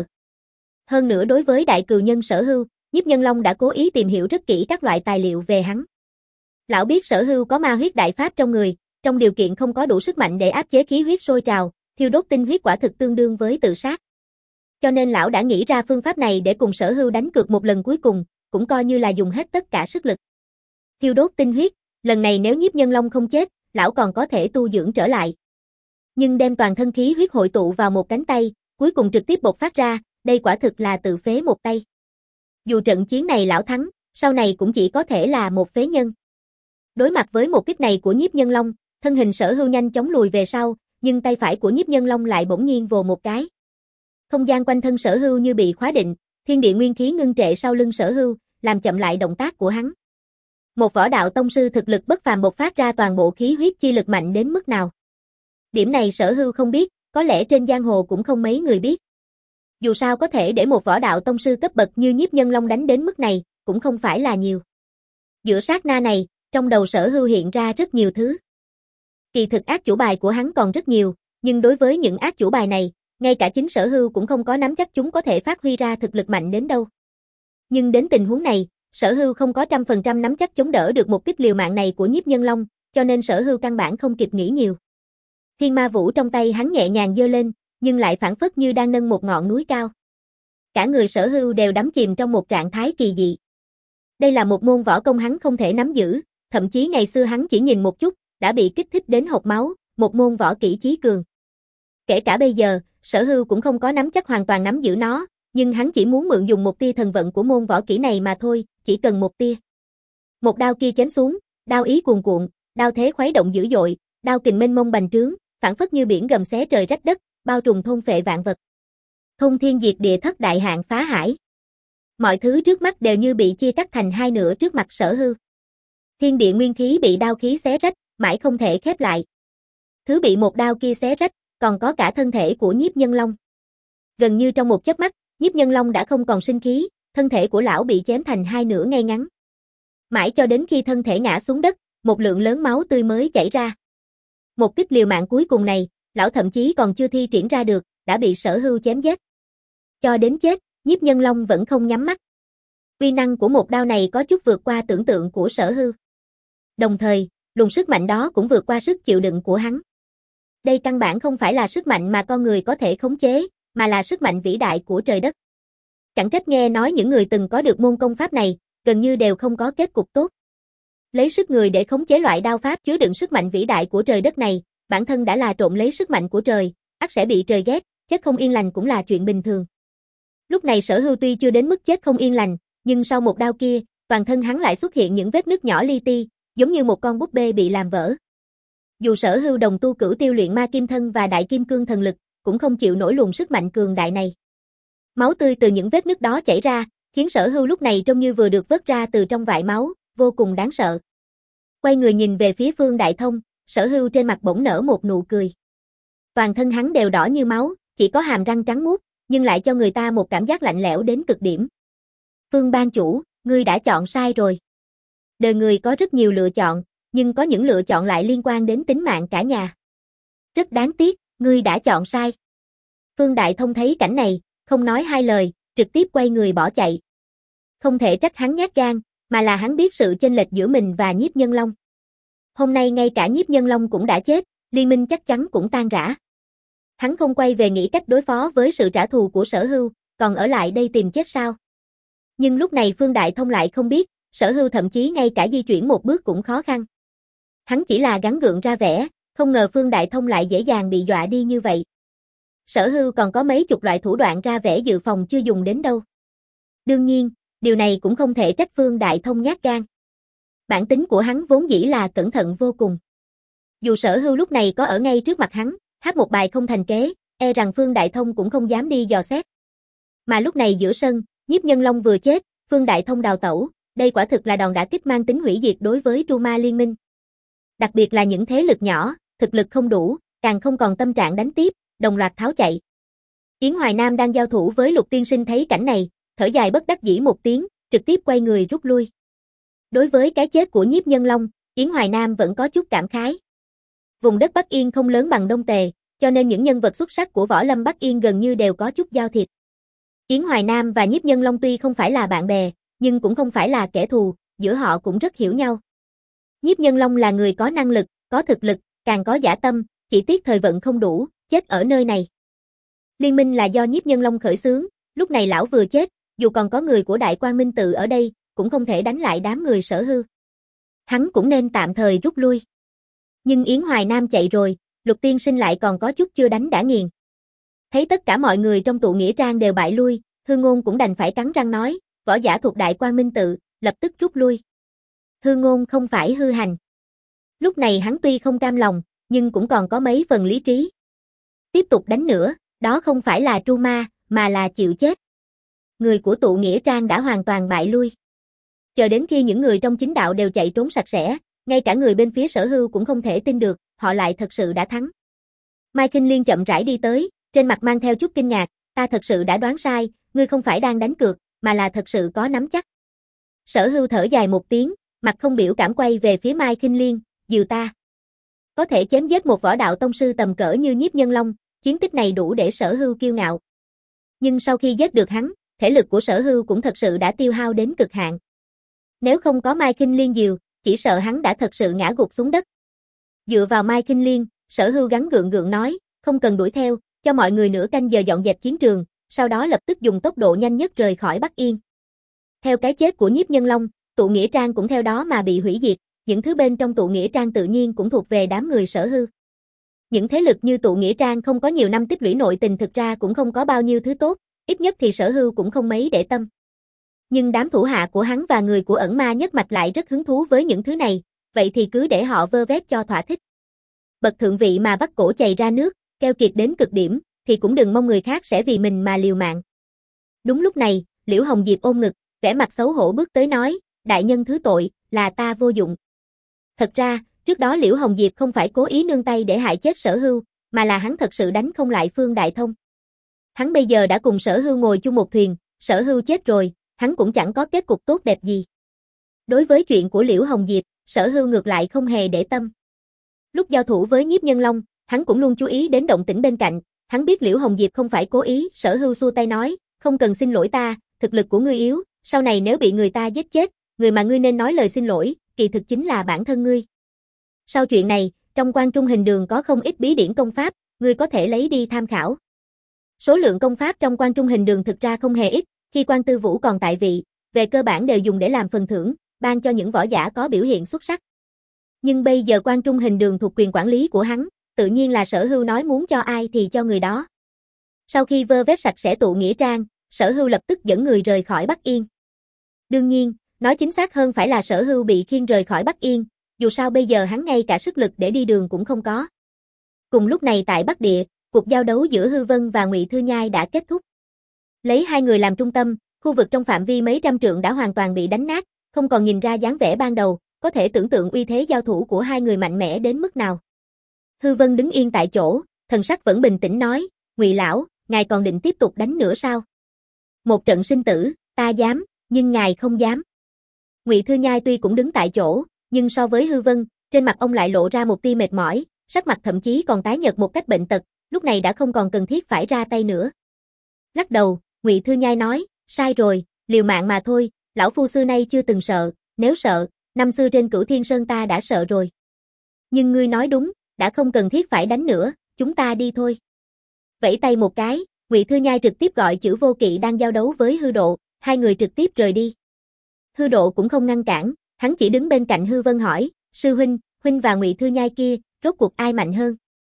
Hơn nữa đối với đại cừu nhân Sở Hưu, Nhiếp Nhân Long đã cố ý tìm hiểu rất kỹ các loại tài liệu về hắn. Lão biết Sở Hưu có ma huyết đại pháp trong người, trong điều kiện không có đủ sức mạnh để áp chế khí huyết sôi trào, thiêu đốt tinh huyết quả thực tương đương với tự sát. Cho nên lão đã nghĩ ra phương pháp này để cùng Sở Hưu đánh cược một lần cuối cùng, cũng coi như là dùng hết tất cả sức lực. Thiêu đốt tinh huyết, lần này nếu Nhiếp Nhân Long không chết, lão còn có thể tu dưỡng trở lại. Nhưng đem toàn thân khí huyết hội tụ vào một cánh tay, cuối cùng trực tiếp bộc phát ra, đây quả thực là tự phế một tay. Dù trận chiến này lão thắng, sau này cũng chỉ có thể là một phế nhân. Đối mặt với một kích này của Nhiếp Nhân Long, thân hình Sở Hưu nhanh chóng lùi về sau, nhưng tay phải của Nhiếp Nhân Long lại bỗng nhiên vồ một cái. Không gian quanh thân Sở Hưu như bị khóa định, thiên địa nguyên khí ngưng trệ sau lưng Sở Hưu, làm chậm lại động tác của hắn. Một võ đạo tông sư thực lực bất phàm bộc phát ra toàn bộ khí huyết chi lực mạnh đến mức nào. Điểm này Sở Hưu không biết, có lẽ trên giang hồ cũng không mấy người biết. Dù sao có thể để một võ đạo tông sư cấp bậc như Nhiếp Nhân Long đánh đến mức này, cũng không phải là nhiều. Giữa sát na này, trong đầu Sở Hưu hiện ra rất nhiều thứ. Kỳ thực ác chủ bài của hắn còn rất nhiều, nhưng đối với những ác chủ bài này, ngay cả chính Sở Hưu cũng không có nắm chắc chúng có thể phát huy ra thực lực mạnh đến đâu. Nhưng đến tình huống này, Sở Hưu không có trăm phần trăm nắm chắc chống đỡ được một kích liều mạng này của Nhiếp Nhân Long, cho nên Sở Hưu căn bản không kịp nghĩ nhiều. Thiên Ma Vũ trong tay hắn nhẹ nhàng giơ lên, nhưng lại phản phất như đang nâng một ngọn núi cao. Cả người Sở Hưu đều đắm chìm trong một trạng thái kỳ dị. Đây là một môn võ công hắn không thể nắm giữ, thậm chí ngày xưa hắn chỉ nhìn một chút, đã bị kích thích đến hộc máu, một môn võ kỹ chí cường. Kể cả bây giờ, Sở Hưu cũng không có nắm chắc hoàn toàn nắm giữ nó, nhưng hắn chỉ muốn mượn dùng một tia thần vận của môn võ kỹ này mà thôi, chỉ cần một tia. Một đao kia chém xuống, đao ý cuồn cuộn, đao thế khuấy động dữ dội, đao kình mênh mông bành trướng, phản phất như biển gầm xé trời rách đất, bao trùm thôn phệ vạn vật. Thôn thiên diệt địa thất đại hạn phá hải. Mọi thứ trước mắt đều như bị chia cắt thành hai nửa trước mặt Sở Hưu. Thiên địa nguyên khí bị đao khí xé rách, mãi không thể khép lại. Thứ bị một đao kia xé rách, còn có cả thân thể của Nhiếp Nhân Long. Gần như trong một chớp mắt, Nhiếp Nhân Long đã không còn sinh khí, thân thể của lão bị chém thành hai nửa ngay ngắn. Mãi cho đến khi thân thể ngã xuống đất, một lượng lớn máu tươi mới chảy ra. Một kích liều mạng cuối cùng này, lão thậm chí còn chưa thi triển ra được, đã bị Sở Hưu chém giết. Cho đến chết, Nhiếp Nhân Long vẫn không nhắm mắt. Uy năng của một đao này có chút vượt qua tưởng tượng của Sở Hưu. Đồng thời, luồng sức mạnh đó cũng vượt qua sức chịu đựng của hắn. Đây căn bản không phải là sức mạnh mà con người có thể khống chế, mà là sức mạnh vĩ đại của trời đất. Chẳng trách nghe nói những người từng có được môn công pháp này, gần như đều không có kết cục tốt. Lấy sức người để khống chế loại đao pháp chứa đựng sức mạnh vĩ đại của trời đất này, bản thân đã là trộm lấy sức mạnh của trời, ắt sẽ bị trời ghét, chết không yên lành cũng là chuyện bình thường. Lúc này Sở Hưu tuy chưa đến mức chết không yên lành, nhưng sau một đao kia, toàn thân hắn lại xuất hiện những vết nứt nhỏ li ti, giống như một con búp bê bị làm vỡ. Dù Sở Hưu đồng tu cửu tiêu luyện ma kim thân và đại kim cương thần lực, cũng không chịu nổi luồng sức mạnh cường đại này. Máu tươi từ những vết nứt đó chảy ra, khiến Sở Hưu lúc này trông như vừa được vớt ra từ trong vại máu, vô cùng đáng sợ. Quay người nhìn về phía Phương Đại Thông, Sở Hưu trên mặt bỗng nở một nụ cười. Toàn thân hắn đều đỏ như máu, chỉ có hàm răng trắng muốt, nhưng lại cho người ta một cảm giác lạnh lẽo đến cực điểm. Phương ban chủ, ngươi đã chọn sai rồi. Đời người có rất nhiều lựa chọn, nhưng có những lựa chọn lại liên quan đến tính mạng cả nhà. Rất đáng tiếc, ngươi đã chọn sai. Phương Đại Thông thấy cảnh này, không nói hai lời, trực tiếp quay người bỏ chạy. Không thể trách hắn nhát gan, mà là hắn biết sự chênh lệch giữa mình và Nhiếp Nhân Long. Hôm nay ngay cả Nhiếp Nhân Long cũng đã chết, liên minh chắc chắn cũng tan rã. Hắn không quay về nghĩ cách đối phó với sự trả thù của Sở Hưu, còn ở lại đây tìm chết sao? Nhưng lúc này Phương Đại Thông lại không biết, Sở Hưu thậm chí ngay cả di chuyển một bước cũng khó khăn. Hắn chỉ là gắng gượng ra vẻ, không ngờ Phương Đại Thông lại dễ dàng bị dọa đi như vậy. Sở Hưu còn có mấy chục loại thủ đoạn ra vẻ dự phòng chưa dùng đến đâu. Đương nhiên, điều này cũng không thể trách Phương Đại Thông nhát gan. Bản tính của hắn vốn dĩ là cẩn thận vô cùng. Dù Sở Hưu lúc này có ở ngay trước mặt hắn, hát một bài không thành kế, e rằng Phương Đại Thông cũng không dám đi dò xét. Mà lúc này giữa sân, Nhiếp Nhân Long vừa chết, Phương Đại Thông đào tẩu, đây quả thực là đòn đả kích mang tính hủy diệt đối với Tru Ma Liên minh. Đặc biệt là những thế lực nhỏ, thực lực không đủ, càng không còn tâm trạng đánh tiếp, đồng loạt tháo chạy. Yến Hoài Nam đang giao thủ với Lục Tiên Sinh thấy cảnh này, thở dài bất đắc dĩ một tiếng, trực tiếp quay người rút lui. Đối với cái chết của Nhiếp Nhân Long, Yến Hoài Nam vẫn có chút cảm khái. Vùng đất Bắc Yên không lớn bằng Đông Tề, cho nên những nhân vật xuất sắc của võ lâm Bắc Yên gần như đều có chút giao thiệp. Yến Hoài Nam và Nhiếp Nhân Long tuy không phải là bạn bè, nhưng cũng không phải là kẻ thù, giữa họ cũng rất hiểu nhau. Nhiếp Nhân Long là người có năng lực, có thực lực, càng có dã tâm, chỉ tiếc thời vận không đủ, chết ở nơi này. Liên minh là do Nhiếp Nhân Long khởi xướng, lúc này lão vừa chết, dù còn có người của Đại Quang Minh Tự ở đây, cũng không thể đánh lại đám người Sở Hưu. Hắn cũng nên tạm thời rút lui. Nhưng Yến Hoài Nam chạy rồi, Lục Tiên Sinh lại còn có chút chưa đánh đã nghiền. Thấy tất cả mọi người trong tụ nghĩa trang đều bại lui, Hư Ngôn cũng đành phải cắn răng nói, võ giả thuộc Đại Quang Minh Tự, lập tức rút lui. Hư Ngôn không phải hư hành. Lúc này hắn tuy không cam lòng, nhưng cũng còn có mấy phần lý trí. Tiếp tục đánh nữa, đó không phải là tru ma, mà là chịu chết. Người của tụ nghĩa trang đã hoàn toàn bại lui. Chờ đến khi những người trong chính đạo đều chạy trốn sạch sẽ, ngay cả người bên phía Sở Hưu cũng không thể tin được, họ lại thật sự đã thắng. Mai Kinh Liên chậm rãi đi tới, trên mặt mang theo chút kinh ngạc, ta thật sự đã đoán sai, ngươi không phải đang đánh cược, mà là thật sự có nắm chắc. Sở Hưu thở dài một tiếng, mặt không biểu cảm quay về phía Mai Kinh Liên, dìu ta. Có thể chém giết một võ đạo tông sư tầm cỡ như Nhiếp Nhân Long, chiến tích này đủ để Sở Hưu kiêu ngạo. Nhưng sau khi giết được hắn, thể lực của Sở Hưu cũng thật sự đã tiêu hao đến cực hạn. Nếu không có Mai Kinh Liên dìu, chỉ sợ hắn đã thật sự ngã gục xuống đất. Dựa vào Mai Kinh Liên, Sở Hưu gắng gượng gượng nói, không cần đuổi theo, cho mọi người nửa canh giờ dọn dẹp chiến trường, sau đó lập tức dùng tốc độ nhanh nhất rời khỏi Bắc Yên. Theo cái chết của Nhiếp Nhân Long, tụ nghĩa trang cũng theo đó mà bị hủy diệt, những thứ bên trong tụ nghĩa trang tự nhiên cũng thuộc về đám người Sở Hưu. Những thế lực như tụ nghĩa trang không có nhiều năm tích lũy nội tình thực ra cũng không có bao nhiêu thứ tốt, ít nhất thì Sở Hưu cũng không mấy để tâm. Nhưng đám thủ hạ của hắn và người của ẩn ma nhất mạch lại rất hứng thú với những thứ này, vậy thì cứ để họ vơ vét cho thỏa thích. Bậc thượng vị mà vắt cổ chày ra nước, keo kiệt đến cực điểm, thì cũng đừng mong người khác sẽ vì mình mà liều mạng. Đúng lúc này, Liễu Hồng Diệp ôm ngực, vẻ mặt xấu hổ bước tới nói, đại nhân thứ tội, là ta vô dụng. Thật ra, trước đó Liễu Hồng Diệp không phải cố ý nương tay để hại chết Sở Hưu, mà là hắn thật sự đánh không lại Phương Đại Thông. Hắn bây giờ đã cùng Sở Hưu ngồi chung một thuyền, Sở Hưu chết rồi, hắn cũng chẳng có kết cục tốt đẹp gì. Đối với chuyện của Liễu Hồng Diệp, Sở Hưu ngược lại không hề để tâm. Lúc giao thủ với Nhiếp Nhân Long, hắn cũng luôn chú ý đến động tĩnh bên cạnh, hắn biết Liễu Hồng Diệp không phải cố ý, Sở Hưu xua tay nói, không cần xin lỗi ta, thực lực của ngươi yếu, sau này nếu bị người ta giết chết, người mà ngươi nên nói lời xin lỗi, kỳ thực chính là bản thân ngươi. Sau chuyện này, trong Quan Trung Hình Đường có không ít bí điển công pháp, ngươi có thể lấy đi tham khảo. Số lượng công pháp trong Quan Trung Hình Đường thực ra không hề ít, khi Quan Tư Vũ còn tại vị, về cơ bản đều dùng để làm phần thưởng, ban cho những võ giả có biểu hiện xuất sắc. Nhưng bây giờ Quan Trung Hình Đường thuộc quyền quản lý của hắn, tự nhiên là Sở Hưu nói muốn cho ai thì cho người đó. Sau khi vơ vét sạch sẽ tụ nghĩa trang, Sở Hưu lập tức dẫn người rời khỏi Bắc Yên. Đương nhiên, nói chính xác hơn phải là Sở Hưu bị khiêng rời khỏi Bắc Yên, dù sao bây giờ hắn ngay cả sức lực để đi đường cũng không có. Cùng lúc này tại Bắc Địa, cuộc giao đấu giữa Hư Vân và Ngụy Thư Nhai đã kết thúc. Lấy hai người làm trung tâm, khu vực trong phạm vi mấy trăm trượng đã hoàn toàn bị đánh nát, không còn nhìn ra dáng vẻ ban đầu, có thể tưởng tượng uy thế giao thủ của hai người mạnh mẽ đến mức nào. Hư Vân đứng yên tại chỗ, thần sắc vẫn bình tĩnh nói, Ngụy lão, ngài còn định tiếp tục đánh nữa sao? Một trận sinh tử, ta dám, nhưng ngài không dám. Ngụy Thư Nhai tuy cũng đứng tại chỗ, nhưng so với Hư Vân, trên mặt ông lại lộ ra một tia mệt mỏi, sắc mặt thậm chí còn tái nhợt một cách bệnh tật, lúc này đã không còn cần thiết phải ra tay nữa. Lắc đầu, Ngụy Thư Nhai nói, sai rồi, liều mạng mà thôi, lão phu xưa nay chưa từng sợ, nếu sợ, năm xưa trên Cửu Thiên Sơn ta đã sợ rồi. Nhưng ngươi nói đúng, đã không cần thiết phải đánh nữa, chúng ta đi thôi. Vẫy tay một cái, Ngụy Thư Nhai trực tiếp gọi Chử Vô Kỵ đang giao đấu với Hư Độ, hai người trực tiếp rời đi. Hư Độ cũng không ngăn cản, hắn chỉ đứng bên cạnh Hư Vân hỏi, sư huynh, huynh và Ngụy Thư Nhai kia, rốt cuộc ai mạnh hơn?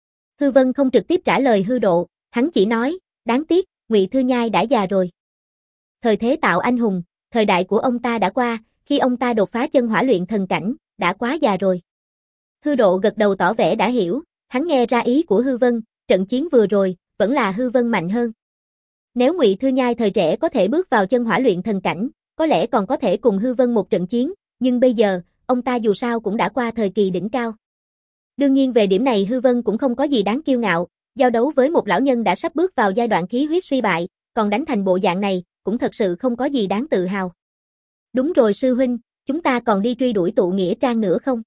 Hư Vân không trực tiếp trả lời Hư Độ, hắn chỉ nói, đáng tiếc, Ngụy Thư Nhai đã già rồi. Thời thế tạo anh hùng, thời đại của ông ta đã qua, khi ông ta đột phá chân hỏa luyện thần cảnh, đã quá già rồi. Hư Độ gật đầu tỏ vẻ đã hiểu, hắn nghe ra ý của Hư Vân, trận chiến vừa rồi, vẫn là Hư Vân mạnh hơn. Nếu Ngụy Thư Nhai thời trẻ có thể bước vào chân hỏa luyện thần cảnh, có lẽ còn có thể cùng Hư Vân một trận chiến, nhưng bây giờ, ông ta dù sao cũng đã qua thời kỳ đỉnh cao. Đương nhiên về điểm này Hư Vân cũng không có gì đáng kiêu ngạo, giao đấu với một lão nhân đã sắp bước vào giai đoạn khí huyết suy bại, còn đánh thành bộ dạng này, cũng thật sự không có gì đáng tự hào. Đúng rồi sư huynh, chúng ta còn đi truy đuổi tụ nghĩa trang nữa không?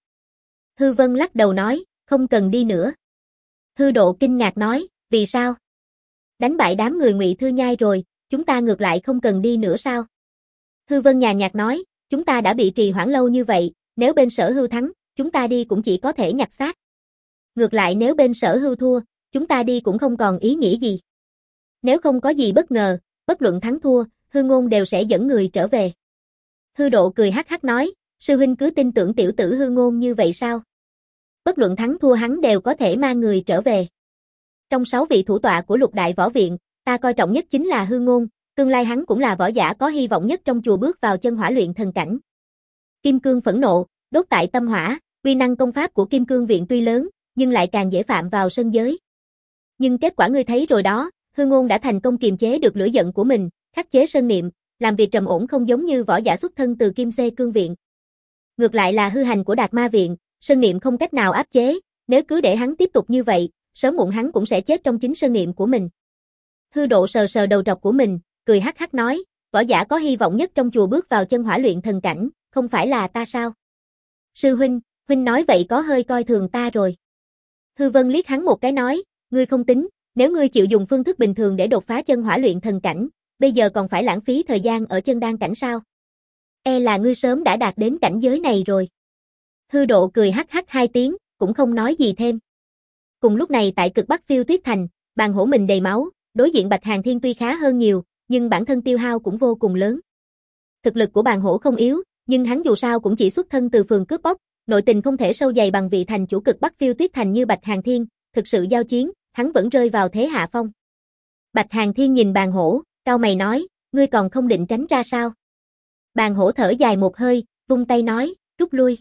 Hư Vân lắc đầu nói, không cần đi nữa. Hư Độ kinh ngạc nói, vì sao? Đánh bại đám người Ngụy Thư Nhai rồi, chúng ta ngược lại không cần đi nữa sao? Hư Vân nhàn nhạt nói, chúng ta đã bị trì hoãn lâu như vậy, nếu bên Sở Hư thắng, chúng ta đi cũng chỉ có thể nhặt xác. Ngược lại nếu bên Sở Hư thua, chúng ta đi cũng không còn ý nghĩa gì. Nếu không có gì bất ngờ, bất luận thắng thua, Hư Ngôn đều sẽ dẫn người trở về. Hư Độ cười hắc hắc nói, sư huynh cứ tin tưởng tiểu tử Hư Ngôn như vậy sao? Bất luận thắng thua hắn đều có thể mang người trở về. Trong sáu vị thủ tọa của Lục Đại Võ Viện, ta coi trọng nhất chính là Hư Ngôn, tương lai hắn cũng là võ giả có hy vọng nhất trong chùa bước vào chân hỏa luyện thần cảnh. Kim Cương phẫn nộ, đốt tại tâm hỏa, uy năng công pháp của Kim Cương Viện tuy lớn, nhưng lại càng dễ phạm vào sân giới. Nhưng kết quả ngươi thấy rồi đó, Hư Ngôn đã thành công kiềm chế được lửa giận của mình, khắc chế sơn niệm, làm việc trầm ổn không giống như võ giả xuất thân từ Kim Xê Cương Viện. Ngược lại là hư hành của Đạt Ma Viện, sơn niệm không cách nào áp chế, nếu cứ để hắn tiếp tục như vậy, sớm muộn hắn cũng sẽ chết trong chính sơn niệm của mình. Hư Độ sờ sờ đầu trọc của mình, cười hắc hắc nói, võ giả có hy vọng nhất trong chùa bước vào chân hỏa luyện thần cảnh, không phải là ta sao? Sư huynh, huynh nói vậy có hơi coi thường ta rồi. Hư Vân liếc hắn một cái nói, ngươi không tính, nếu ngươi chịu dùng phương thức bình thường để đột phá chân hỏa luyện thần cảnh, bây giờ còn phải lãng phí thời gian ở chân đan cảnh sao? E là ngươi sớm đã đạt đến cảnh giới này rồi. Hư Độ cười hắc hắc hai tiếng, cũng không nói gì thêm. Cùng lúc này tại cực Bắc Phiêu Tuyết Thành, Bàn Hổ mình đầy máu, đối diện Bạch Hàn Thiên tuy khá hơn nhiều, nhưng bản thân tiêu hao cũng vô cùng lớn. Thực lực của Bàn Hổ không yếu, nhưng hắn dù sao cũng chỉ xuất thân từ phường cướp bóc, nội tình không thể sâu dày bằng vị thành chủ cực Bắc Phiêu Tuyết Thành như Bạch Hàn Thiên, thực sự giao chiến, hắn vẫn rơi vào thế hạ phong. Bạch Hàn Thiên nhìn Bàn Hổ, cau mày nói, ngươi còn không định tránh ra sao? Bàn Hổ thở dài một hơi, vung tay nói, rút lui.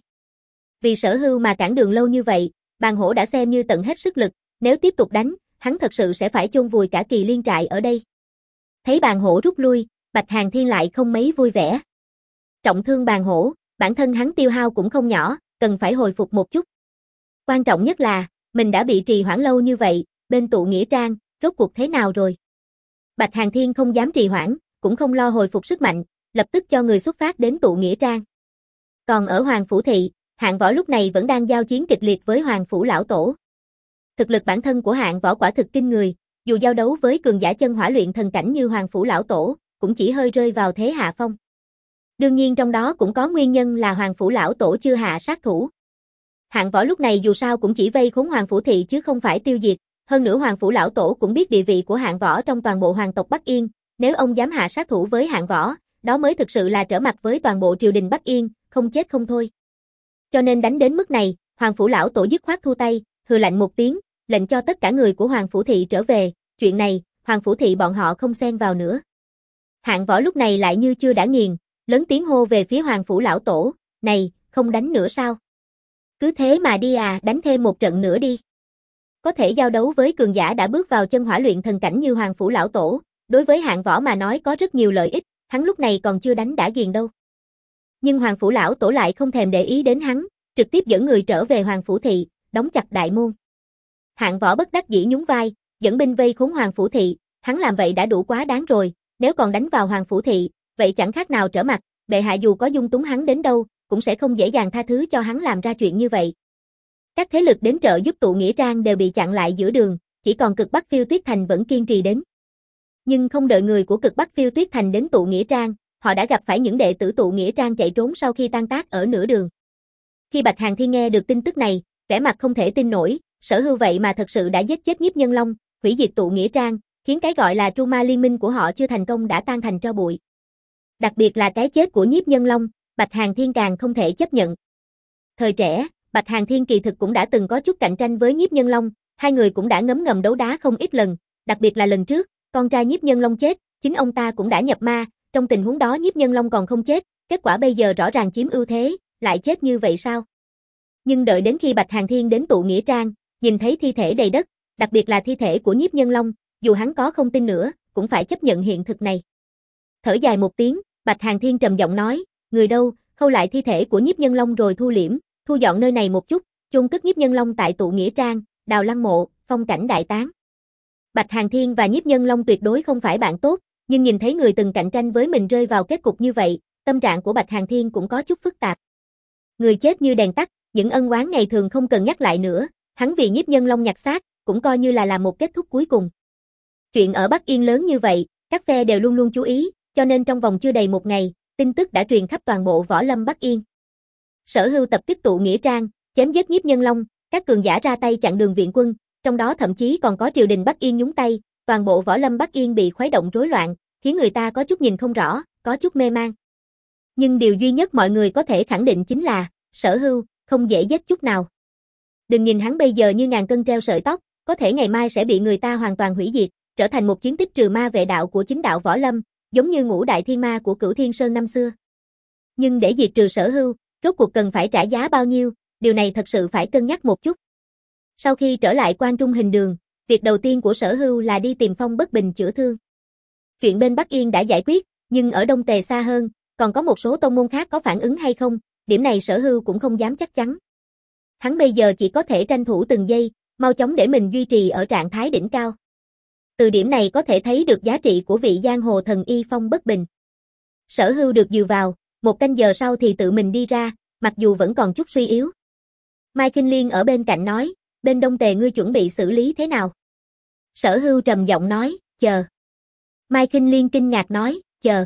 Vì Sở Hưu mà cản đường lâu như vậy, Bàn Hổ đã xem như tận hết sức lực, nếu tiếp tục đánh, hắn thật sự sẽ phải chôn vùi cả Kỳ Liên trại ở đây. Thấy Bàn Hổ rút lui, Bạch Hàn Thiên lại không mấy vui vẻ. Trọng thương Bàn Hổ, bản thân hắn tiêu hao cũng không nhỏ, cần phải hồi phục một chút. Quan trọng nhất là, mình đã bị trì hoãn lâu như vậy, bên tụ nghĩa trang, rốt cuộc thế nào rồi? Bạch Hàn Thiên không dám trì hoãn, cũng không lo hồi phục sức mạnh, lập tức cho người xuất phát đến tụ nghĩa trang. Còn ở Hoàng Phủ Thị, Hạng Võ lúc này vẫn đang giao chiến kịch liệt với Hoàng Phủ Lão Tổ. Thực lực bản thân của Hạng Võ quả thực kinh người, dù giao đấu với cường giả chân hỏa luyện thần cảnh như Hoàng Phủ Lão Tổ, cũng chỉ hơi rơi vào thế hạ phong. Đương nhiên trong đó cũng có nguyên nhân là Hoàng Phủ Lão Tổ chưa hạ sát thủ. Hạng Võ lúc này dù sao cũng chỉ vây khốn Hoàng Phủ Thị chứ không phải tiêu diệt, hơn nữa Hoàng Phủ Lão Tổ cũng biết địa vị của Hạng Võ trong toàn bộ hoàng tộc Bắc Yên, nếu ông dám hạ sát thủ với Hạng Võ, đó mới thực sự là trở mặt với toàn bộ triều đình Bắc Yên, không chết không thôi. Cho nên đánh đến mức này, Hoàng Phủ Lão Tổ dứt khoát thu tay, hừ lạnh một tiếng, lệnh cho tất cả người của Hoàng Phủ Thị trở về, chuyện này, Hoàng Phủ Thị bọn họ không xen vào nữa. Hạng Võ lúc này lại như chưa đã nghiền, lớn tiếng hô về phía Hoàng Phủ Lão Tổ, này, không đánh nữa sao? Cứ thế mà đi à, đánh thêm một trận nữa đi. Có thể giao đấu với cường giả đã bước vào chân hỏa luyện thần cảnh như Hoàng Phủ Lão Tổ, đối với Hạng Võ mà nói có rất nhiều lợi ích, hắn lúc này còn chưa đánh đã ghiền đâu. Nhưng Hoàng Phủ Lão Tổ lại không thèm để ý đến hắn, trực tiếp dẫn người trở về Hoàng Phủ Thị, đóng chặt đại môn. Hạng Võ bất đắc dĩ nhún vai, dẫn binh vây khốn Hoàng Phủ Thị, hắn làm vậy đã đủ quá đáng rồi, nếu còn đánh vào Hoàng Phủ Thị, vậy chẳng khác nào trở mặt, bệ hạ dù có dung túng hắn đến đâu, cũng sẽ không dễ dàng tha thứ cho hắn làm ra chuyện như vậy. Các thế lực đến trợ giúp tụ nghĩa trang đều bị chặn lại giữa đường, chỉ còn cực Bắc Phiêu Tuyết Thành vẫn kiên trì đến. Nhưng không đợi người của cực Bắc Phiêu Tuyết Thành đến tụ nghĩa trang, họ đã gặp phải những đệ tử tụ nghĩa trang chạy trốn sau khi tan tác ở nửa đường. Khi Bạch Hàn Thiên nghe được tin tức này, vẻ mặt không thể tin nổi, Sở Hưu vậy mà thật sự đã giết chết Nhiếp Nhân Long, hủy diệt tụ nghĩa trang, khiến cái gọi là Tru Ma liên minh của họ chưa thành công đã tan thành tro bụi. Đặc biệt là cái chết của Nhiếp Nhân Long, Bạch Hàn Thiên càng không thể chấp nhận. Thời trẻ, Bạch Hàn Thiên kỳ thực cũng đã từng có chút cạnh tranh với Nhiếp Nhân Long, hai người cũng đã ngấm ngầm đấu đá không ít lần, đặc biệt là lần trước, con trai Nhiếp Nhân Long chết, chính ông ta cũng đã nhập ma, trong tình huống đó Nhiếp Nhân Long còn không chết, kết quả bây giờ rõ ràng chiếm ưu thế, lại chết như vậy sao? Nhưng đợi đến khi Bạch Hàn Thiên đến tụ nghĩa trang, nhìn thấy thi thể đầy đất, đặc biệt là thi thể của Nhiếp Nhân Long, dù hắn có không tin nữa, cũng phải chấp nhận hiện thực này. Thở dài một tiếng, Bạch Hàn Thiên trầm giọng nói, người đâu, khâu lại thi thể của Nhiếp Nhân Long rồi thu liễm, thu dọn nơi này một chút, chôn cất Nhiếp Nhân Long tại tụ nghĩa trang, đào lăng mộ, phong cảnh đại táng. Bạch Hàn Thiên và Nhiếp Nhân Long tuyệt đối không phải bạn tốt, nhưng nhìn thấy người từng cạnh tranh với mình rơi vào kết cục như vậy, tâm trạng của Bạch Hàn Thiên cũng có chút phức tạp. Người chết như đèn tắt, những ân oán ngày thường không cần nhắc lại nữa, hắn vì Nhiếp Nhân Long nhặt xác, cũng coi như là làm một kết thúc cuối cùng. Chuyện ở Bắc Yên lớn như vậy, các phe đều luôn luôn chú ý, cho nên trong vòng chưa đầy một ngày, tin tức đã truyền khắp toàn bộ võ lâm Bắc Yên. Sở Hưu tập kích tụ nghĩa trang, chém giết Nhiếp Nhân Long, các cường giả ra tay chặn đường viện quân, trong đó thậm chí còn có triều đình Bắc Yên nhúng tay, toàn bộ võ lâm Bắc Yên bị khuấy động rối loạn, khiến người ta có chút nhìn không rõ, có chút mê mang. Nhưng điều duy nhất mọi người có thể khẳng định chính là, Sở Hưu không dễ giết chút nào. Đừng nhìn hắn bây giờ như ngàn cân treo sợi tóc, có thể ngày mai sẽ bị người ta hoàn toàn hủy diệt, trở thành một chiến tích trừ ma vệ đạo của chính đạo võ lâm, giống như ngũ đại thiên ma của Cửu Thiên Sơn năm xưa. Nhưng để diệt trừ Sở Hưu, rốt cuộc cần phải trả giá bao nhiêu, điều này thật sự phải cân nhắc một chút. Sau khi trở lại Quan Trung Hình Đường, việc đầu tiên của Sở Hưu là đi tìm Phong Bất Bình chữa thương. Chuyện bên Bắc Yên đã giải quyết, nhưng ở Đông Tề xa hơn, còn có một số tông môn khác có phản ứng hay không, điểm này Sở Hưu cũng không dám chắc chắn. Hắn bây giờ chỉ có thể tranh thủ từng giây, mau chóng để mình duy trì ở trạng thái đỉnh cao. Từ điểm này có thể thấy được giá trị của vị giang hồ thần y Phong Bất Bình. Sở Hưu được dìu vào, một canh giờ sau thì tự mình đi ra, mặc dù vẫn còn chút suy yếu. Mai Kinh Liên ở bên cạnh nói, bên Đông Tề ngươi chuẩn bị xử lý thế nào? Sở Hưu trầm giọng nói, chờ. Mai Kinh Liên kinh ngạc nói, chờ.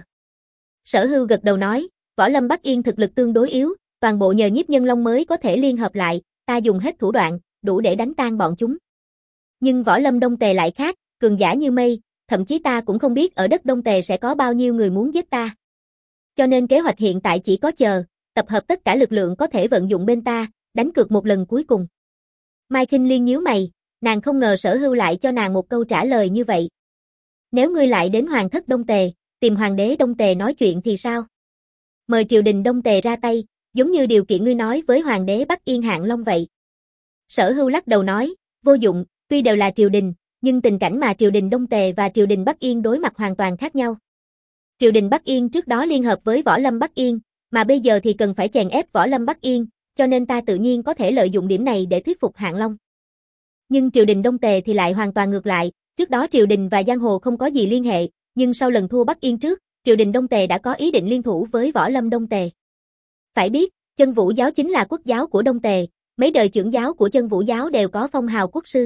Sở Hưu gật đầu nói, võ lâm Bắc Yên thực lực tương đối yếu, toàn bộ nhờ Nhiếp Nhân Long mới có thể liên hợp lại, ta dùng hết thủ đoạn, đủ để đánh tan bọn chúng. Nhưng võ lâm Đông Tề lại khác, cường giả như mây, thậm chí ta cũng không biết ở đất Đông Tề sẽ có bao nhiêu người muốn giết ta. Cho nên kế hoạch hiện tại chỉ có chờ, tập hợp tất cả lực lượng có thể vận dụng bên ta, đánh cược một lần cuối cùng. Mai Kinh Liên nhíu mày, nàng không ngờ Sở Hưu lại cho nàng một câu trả lời như vậy. Nếu ngươi lại đến Hoàng thất Đông Tề, tìm Hoàng đế Đông Tề nói chuyện thì sao? Mời triều đình Đông Tề ra tay, giống như điều kiện ngươi nói với Hoàng đế Bắc Yên Hạng Long vậy. Sở Hưu lắc đầu nói, vô dụng, tuy đều là triều đình, nhưng tình cảnh mà triều đình Đông Tề và triều đình Bắc Yên đối mặt hoàn toàn khác nhau. Triều đình Bắc Yên trước đó liên hợp với võ lâm Bắc Yên, mà bây giờ thì cần phải chèn ép võ lâm Bắc Yên, cho nên ta tự nhiên có thể lợi dụng điểm này để thuyết phục Hạng Long. Nhưng triều đình Đông Tề thì lại hoàn toàn ngược lại, trước đó triều đình và giang hồ không có gì liên hệ, nhưng sau lần thua Bắc Yên trước, triều đình Đông Tề đã có ý định liên thủ với võ lâm Đông Tề. Phải biết, Chân Vũ giáo chính là quốc giáo của Đông Tề, mấy đời trưởng giáo của Chân Vũ giáo đều có phong hào quốc sư.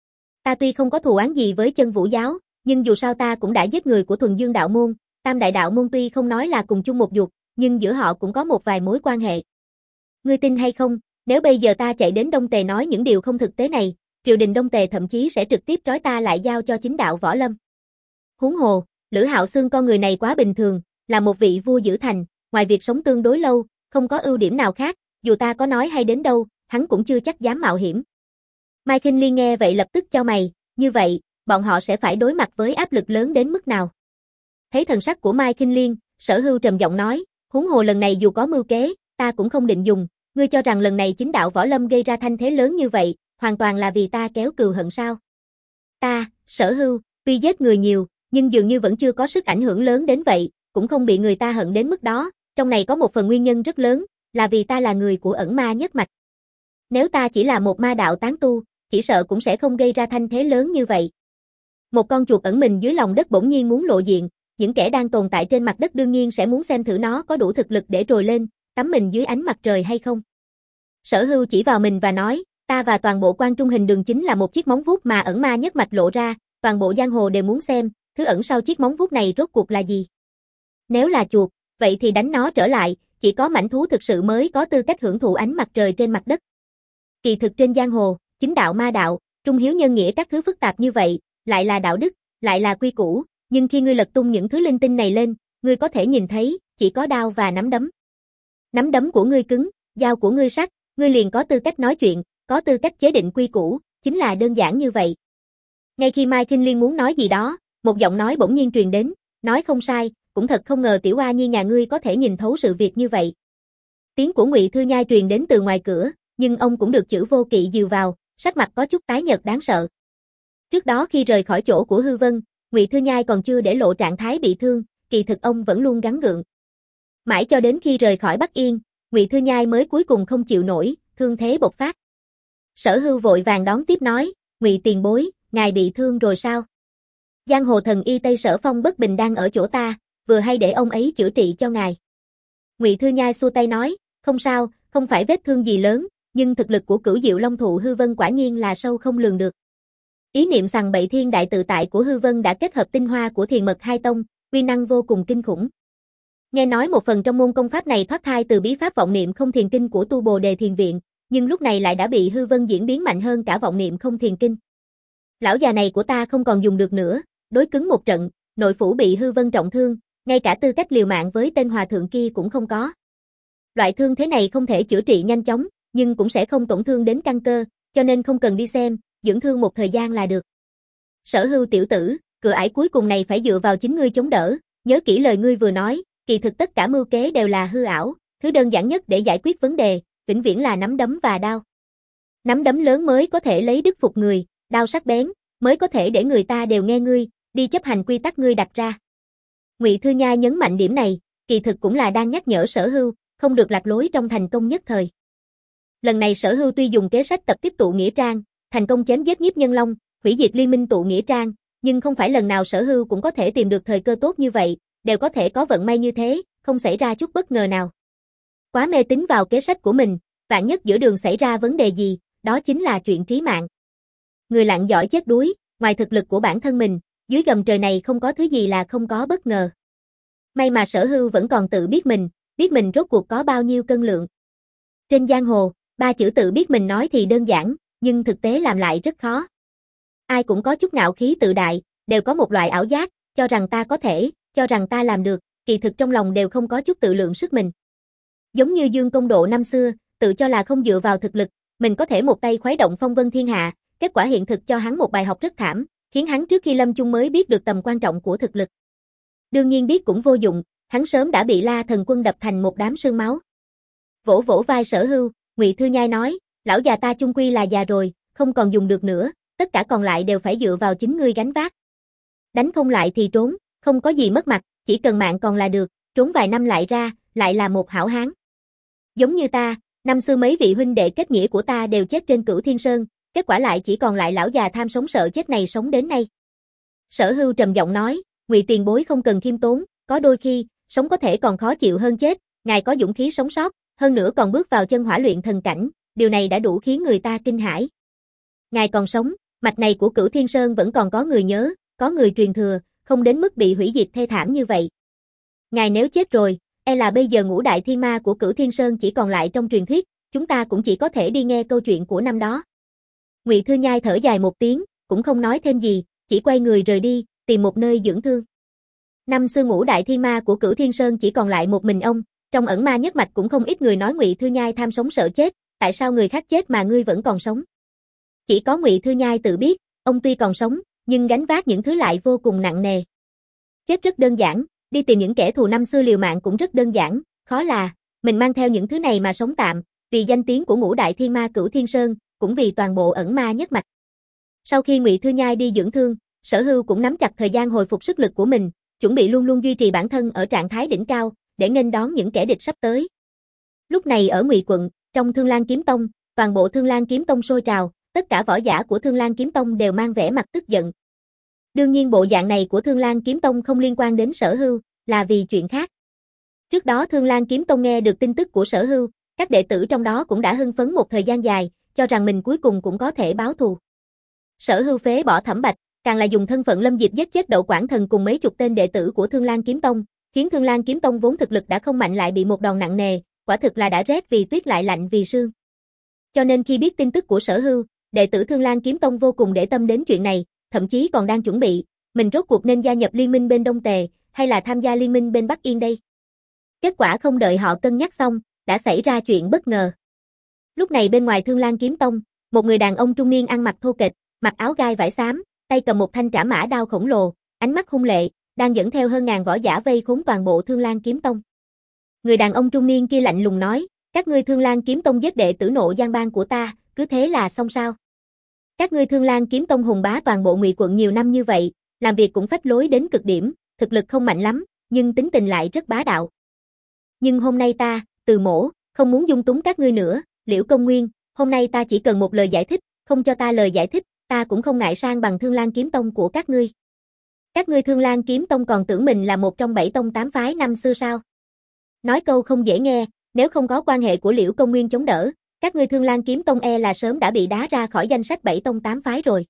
Ta tuy không có thù oán gì với Chân Vũ giáo, nhưng dù sao ta cũng đã giết người của Thuần Dương đạo môn, Tam đại đạo môn tuy không nói là cùng chung một ruột, nhưng giữa họ cũng có một vài mối quan hệ. Ngươi tin hay không, nếu bây giờ ta chạy đến Đông Tề nói những điều không thực tế này, triều đình Đông Tề thậm chí sẽ trực tiếp trói ta lại giao cho chính đạo võ lâm. Huống hồ, Lữ Hạo Xương con người này quá bình thường, là một vị vua giữ thành, ngoài việc sống tương đối lâu, không có ưu điểm nào khác, dù ta có nói hay đến đâu, hắn cũng chưa chắc dám mạo hiểm. Mai Kinh Liên nghe vậy lập tức chau mày, như vậy, bọn họ sẽ phải đối mặt với áp lực lớn đến mức nào? Thấy thần sắc của Mai Kinh Liên, Sở Hưu trầm giọng nói, huống hồ lần này dù có mưu kế, ta cũng không định dùng, ngươi cho rằng lần này chính đạo võ lâm gây ra thanh thế lớn như vậy, hoàn toàn là vì ta kéo cừu hận sao? Ta, Sở Hưu, tuy giết người nhiều, nhưng dường như vẫn chưa có sức ảnh hưởng lớn đến vậy, cũng không bị người ta hận đến mức đó, trong này có một phần nguyên nhân rất lớn, là vì ta là người của ẩn ma nhất mạch. Nếu ta chỉ là một ma đạo tán tu, chỉ sợ cũng sẽ không gây ra thanh thế lớn như vậy. Một con chuột ẩn mình dưới lòng đất bỗng nhiên muốn lộ diện, những kẻ đang tồn tại trên mặt đất đương nhiên sẽ muốn xem thử nó có đủ thực lực để trồi lên, tắm mình dưới ánh mặt trời hay không. Sở Hưu chỉ vào mình và nói, ta và toàn bộ Quan Trung Hình Đường chính là một chiếc móng vuốt mà ẩn ma nhất mạch lộ ra, toàn bộ giang hồ đều muốn xem, thứ ẩn sau chiếc móng vuốt này rốt cuộc là gì. Nếu là chuột, vậy thì đánh nó trở lại, chỉ có mãnh thú thực sự mới có tư cách hưởng thụ ánh mặt trời trên mặt đất. Kỳ thực trên giang hồ, chính đạo ma đạo, trung hiếu nhân nghĩa các thứ phức tạp như vậy, lại là đạo đức, lại là quy củ, nhưng khi ngươi lật tung những thứ linh tinh này lên, ngươi có thể nhìn thấy, chỉ có đao và nắm đấm. Nắm đấm của ngươi cứng, dao của ngươi sắc, ngươi liền có tư cách nói chuyện, có tư cách chế định quy củ, chính là đơn giản như vậy. Ngay khi Mai Kinh Liên muốn nói gì đó, một giọng nói bỗng nhiên truyền đến, nói không sai, cũng thật không ngờ tiểu oa nhi nhà ngươi có thể nhìn thấu sự việc như vậy. Tiếng của Ngụy Thư Nhai truyền đến từ ngoài cửa, nhưng ông cũng được Chữ Vô Kỵ dìu vào, sắc mặt có chút tái nhợt đáng sợ. Trước đó khi rời khỏi chỗ của Hư Vân, Ngụy Thư Nhai còn chưa để lộ trạng thái bị thương, kỳ thực ông vẫn luôn gắng gượng. Mãi cho đến khi rời khỏi Bắc Yên, Ngụy Thư Nhai mới cuối cùng không chịu nổi, thương thế bộc phát. Sở Hưu vội vàng đón tiếp nói, Ngụy tiền bối, ngài bị thương rồi sao? Giang hồ thần y Tây Sở Phong bất bình đang ở chỗ ta, vừa hay để ông ấy chữa trị cho ngài. Ngụy Thư Nhai xua tay nói, không sao, không phải vết thương gì lớn, nhưng thực lực của Cửu Diệu Long Thụ Hư Vân quả nhiên là sâu không lường được. Ý niệm sằng bậy thiên đại tự tại của Hư Vân đã kết hợp tinh hoa của Thiền Mật Hai Tông, uy năng vô cùng kinh khủng. Nghe nói một phần trong môn công pháp này thoát thai từ bí pháp vọng niệm không thiền kinh của Tu Bồ Đề Thiền Viện, nhưng lúc này lại đã bị Hư Vân diễn biến mạnh hơn cả vọng niệm không thiền kinh. Lão già này của ta không còn dùng được nữa, đối cứng một trận, nội phủ bị Hư Vân trọng thương, ngay cả tư cách liều mạng với tên hòa thượng kia cũng không có. Loại thương thế này không thể chữa trị nhanh chóng, nhưng cũng sẽ không tổn thương đến căn cơ, cho nên không cần đi xem, dưỡng thương một thời gian là được. Sở Hưu tiểu tử, cửa ải cuối cùng này phải dựa vào chính ngươi chống đỡ, nhớ kỹ lời ngươi vừa nói, kỳ thực tất cả mưu kế đều là hư ảo, thứ đơn giản nhất để giải quyết vấn đề, vĩnh viễn là nắm đấm và đao. Nắm đấm lớn mới có thể lấy đức phục người, đao sắc bén, mới có thể để người ta đều nghe ngươi, đi chấp hành quy tắc ngươi đặt ra. Ngụy Thư Nhai nhấn mạnh điểm này, kỳ thực cũng là đang nhắc nhở Sở Hưu, không được lạc lối trong thành công nhất thời. Lần này Sở Hưu tuy dùng kế sách tập tiếp tụ nghĩa trang, thành công chém giết Nhiếp Nhân Long, hủy diệt liên minh tụ nghĩa trang, nhưng không phải lần nào Sở Hưu cũng có thể tìm được thời cơ tốt như vậy, đều có thể có vận may như thế, không xảy ra chút bất ngờ nào. Quá mê tín vào kế sách của mình, vạn nhất giữa đường xảy ra vấn đề gì, đó chính là chuyện trí mạng. Người lặn giỏi chết đuối, ngoài thực lực của bản thân mình, dưới gầm trời này không có thứ gì là không có bất ngờ. May mà Sở Hưu vẫn còn tự biết mình, biết mình rốt cuộc có bao nhiêu cân lượng. Trên giang hồ, ba chữ tự biết mình nói thì đơn giản, nhưng thực tế làm lại rất khó. Ai cũng có chút ngạo khí tự đại, đều có một loại ảo giác, cho rằng ta có thể, cho rằng ta làm được, kỳ thực trong lòng đều không có chút tự lượng sức mình. Giống như Dương Công Độ năm xưa, tự cho là không dựa vào thực lực, mình có thể một tay khuấy động phong vân thiên hạ, kết quả hiện thực cho hắn một bài học rất thảm, khiến hắn trước khi lâm chung mới biết được tầm quan trọng của thực lực. Đương nhiên biết cũng vô dụng, hắn sớm đã bị La Thần Quân đập thành một đám xương máu. Vỗ vỗ vai Sở Hưu, Ngụy Thư Nhai nói, lão già ta chung quy là già rồi, không còn dùng được nữa, tất cả còn lại đều phải dựa vào chính ngươi gánh vác. Đánh không lại thì trốn, không có gì mất mặt, chỉ cần mạng còn là được, trốn vài năm lại ra, lại là một hảo hán. Giống như ta, năm xưa mấy vị huynh đệ kết nghĩa của ta đều chết trên Cửu Thiên Sơn, kết quả lại chỉ còn lại lão già tham sống sợ chết này sống đến nay. Sở Hưu trầm giọng nói, Ngụy tiền bối không cần khiêm tốn, có đôi khi, sống có thể còn khó chịu hơn chết, ngài có dũng khí sống sót, hơn nữa còn bước vào chân hỏa luyện thần cảnh, điều này đã đủ khiến người ta kinh hãi. Ngài còn sống, mạch này của Cửu Thiên Sơn vẫn còn có người nhớ, có người truyền thừa, không đến mức bị hủy diệt thê thảm như vậy. Ngài nếu chết rồi, e là bây giờ ngũ đại thiên ma của Cửu Thiên Sơn chỉ còn lại trong truyền thuyết, chúng ta cũng chỉ có thể đi nghe câu chuyện của năm đó. Ngụy Thư Nhai thở dài một tiếng, cũng không nói thêm gì, chỉ quay người rời đi, tìm một nơi dưỡng thương. Năm xưa ngũ đại thiên ma của Cửu Thiên Sơn chỉ còn lại một mình ông, trong ẩn ma nhất mạch cũng không ít người nói Ngụy Thư Nhai tham sống sợ chết, tại sao người khác chết mà ngươi vẫn còn sống? Chỉ có Ngụy Thư Nhai tự biết, ông tuy còn sống, nhưng gánh vác những thứ lại vô cùng nặng nề. Chết rất đơn giản, đi tìm những kẻ thù năm xưa liều mạng cũng rất đơn giản, khó là, mình mang theo những thứ này mà sống tạm, vì danh tiếng của ngũ đại thiên ma Cửu Thiên Sơn, cũng vì toàn bộ ẩn ma nhất mạch. Sau khi Ngụy Thư Nhai đi dưỡng thương, Sở Hưu cũng nắm chặt thời gian hồi phục sức lực của mình, chuẩn bị luôn luôn duy trì bản thân ở trạng thái đỉnh cao, để nghênh đón những kẻ địch sắp tới. Lúc này ở Ngụy quận, trong Thương Lan Kiếm Tông, toàn bộ Thương Lan Kiếm Tông sôi trào, tất cả võ giả của Thương Lan Kiếm Tông đều mang vẻ mặt tức giận. Đương nhiên bộ dạng này của Thương Lan Kiếm Tông không liên quan đến Sở Hưu, là vì chuyện khác. Trước đó Thương Lan Kiếm Tông nghe được tin tức của Sở Hưu, các đệ tử trong đó cũng đã hưng phấn một thời gian dài, cho rằng mình cuối cùng cũng có thể báo thù. Sở Hưu phế bỏ Thẩm Bạch, càng là dùng thân phận Lâm Diệp giết chết Đậu Quảng Thần cùng mấy chục tên đệ tử của Thương Lan Kiếm Tông, khiến Thương Lan Kiếm Tông vốn thực lực đã không mạnh lại bị một đòn nặng nề, quả thực là đã rét vì tuyết lại lạnh vì sương. Cho nên khi biết tin tức của Sở Hưu, đệ tử Thương Lan Kiếm Tông vô cùng để tâm đến chuyện này, thậm chí còn đang chuẩn bị, mình rốt cuộc nên gia nhập liên minh bên Đông Tề, hay là tham gia liên minh bên Bắc Yên đây. Kết quả không đợi họ cân nhắc xong, đã xảy ra chuyện bất ngờ. Lúc này bên ngoài Thương Lan Kiếm Tông, một người đàn ông trung niên ăn mặc thô kệch, mặc áo gai vải xám, tay cầm một thanh trảm mã đao khổng lồ, ánh mắt hung lệ, đang dẫn theo hơn ngàn võ giả vây khốn toàn bộ Thương Lan Kiếm Tông. Người đàn ông trung niên kia lạnh lùng nói, các ngươi Thương Lan Kiếm Tông giết đệ tử Nộ Giang Bang của ta, cứ thế là xong sao? Các ngươi Thương Lan Kiếm Tông hùng bá toàn bộ Ngụy quận nhiều năm như vậy, làm việc cũng phách lối đến cực điểm, thực lực không mạnh lắm, nhưng tính tình lại rất bá đạo. Nhưng hôm nay ta, Từ Mỗ, không muốn dung túng các ngươi nữa, Liễu Công Nguyên, hôm nay ta chỉ cần một lời giải thích, không cho ta lời giải thích, ta cũng không ngại sang bằng Thương Lan Kiếm Tông của các ngươi. Các ngươi Thương Lan Kiếm Tông còn tưởng mình là một trong bảy tông tám phái năm xưa sao? Nói câu không dễ nghe, nếu không có quan hệ của Liễu Công Nguyên chống đỡ, các ngươi Thương Lan Kiếm Tông e là sớm đã bị đá ra khỏi danh sách bảy tông tám phái rồi.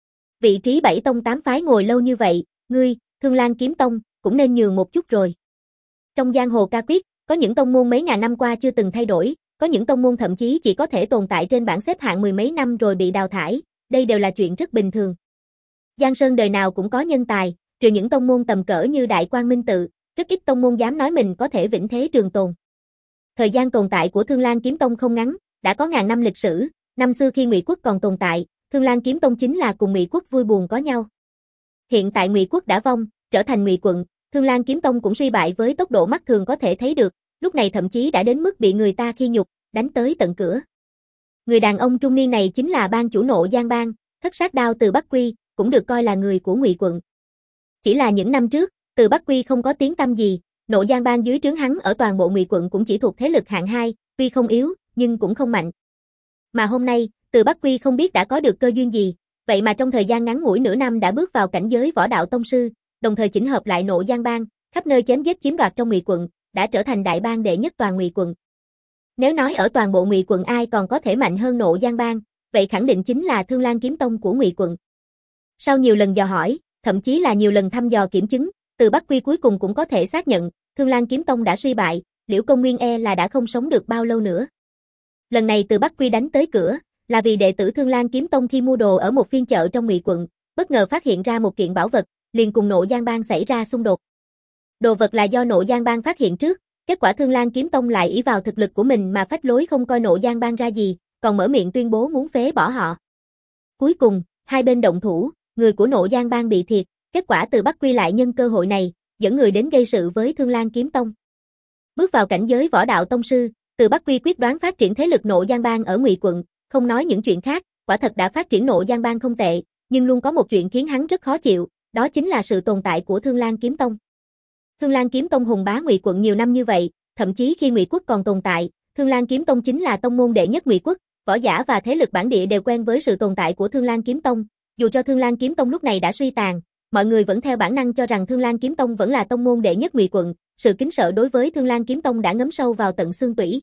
Vị trí bảy tông tám phái ngồi lâu như vậy, ngươi, Thương Lan Kiếm Tông, cũng nên nhường một chút rồi. Trong giang hồ ca quyết, có những tông môn mấy ngàn năm qua chưa từng thay đổi, có những tông môn thậm chí chỉ có thể tồn tại trên bảng xếp hạng mười mấy năm rồi bị đào thải, đây đều là chuyện rất bình thường. Giang Sơn đời nào cũng có nhân tài, trừ những tông môn tầm cỡ như Đại Quang Minh Tự, rất ít tông môn dám nói mình có thể vĩnh thế trường tồn. Thời gian tồn tại của Thương Lan Kiếm Tông không ngắn, đã có ngàn năm lịch sử, năm xưa khi Ngụy Quốc còn tồn tại, Thương Lan Kiếm Tông chính là cùng Ngụy Quốc vui buồn có nhau. Hiện tại Ngụy Quốc đã vong, trở thành Ngụy quận, Thương Lan Kiếm Tông cũng suy bại với tốc độ mắt thường có thể thấy được, lúc này thậm chí đã đến mức bị người ta khi nhục, đánh tới tận cửa. Người đàn ông trung niên này chính là bang chủ Nộ Giang Bang, Thất Sát Đao Từ Bắc Quy, cũng được coi là người của Ngụy quận. Chỉ là những năm trước, Từ Bắc Quy không có tiếng tăm gì, Nộ Giang Bang dưới trướng hắn ở toàn bộ Ngụy quận cũng chỉ thuộc thế lực hạng hai, tuy không yếu, nhưng cũng không mạnh. Mà hôm nay, Từ Bắc Quy không biết đã có được cơ duyên gì, vậy mà trong thời gian ngắn ngủi nửa năm đã bước vào cảnh giới võ đạo tông sư, đồng thời chỉnh hợp lại Nộ Giang Bang, khắp nơi chém giết chiếm đoạt trong Ngụy quận, đã trở thành đại bang đệ nhất toàn Ngụy quận. Nếu nói ở toàn bộ Ngụy quận ai còn có thể mạnh hơn Nộ Giang Bang, vậy khẳng định chính là Thương Lan Kiếm Tông của Ngụy quận. Sau nhiều lần dò hỏi, thậm chí là nhiều lần thăm dò kiểm chứng, Từ Bắc Quy cuối cùng cũng có thể xác nhận, Thương Lan Kiếm Tông đã suy bại, Liễu Công Nguyên e là đã không sống được bao lâu nữa. Lần này Từ Bắc Quy đánh tới cửa, là vì đệ tử Thương Lan Kiếm Tông khi mua đồ ở một phiên chợ trong Ngụy quận, bất ngờ phát hiện ra một kiện bảo vật, liền cùng Nộ Giang Bang xảy ra xung đột. Đồ vật là do Nộ Giang Bang phát hiện trước, kết quả Thương Lan Kiếm Tông lại ỷ vào thực lực của mình mà phách lối không coi Nộ Giang Bang ra gì, còn mở miệng tuyên bố muốn phế bỏ họ. Cuối cùng, hai bên động thủ, người của Nộ Giang Bang bị thiệt, kết quả Từ Bắc Quy lại nhân cơ hội này, dẫn người đến gây sự với Thương Lan Kiếm Tông. Bước vào cảnh giới võ đạo tông sư, Từ Bắc Quy quyết đoán phát triển thế lực Nộ Giang Bang ở Ngụy quận, không nói những chuyện khác, quả thật đã phát triển Nộ Giang Bang không tệ, nhưng luôn có một chuyện khiến hắn rất khó chịu, đó chính là sự tồn tại của Thương Lan Kiếm Tông. Thương Lan Kiếm Tông hùng bá Ngụy quận nhiều năm như vậy, thậm chí khi Ngụy Quốc còn tồn tại, Thương Lan Kiếm Tông chính là tông môn đệ nhất Ngụy Quốc, võ giả và thế lực bản địa đều quen với sự tồn tại của Thương Lan Kiếm Tông, dù cho Thương Lan Kiếm Tông lúc này đã suy tàn, mọi người vẫn theo bản năng cho rằng Thương Lan Kiếm Tông vẫn là tông môn đệ nhất Ngụy quận, sự kính sợ đối với Thương Lan Kiếm Tông đã ngấm sâu vào tận xương tủy.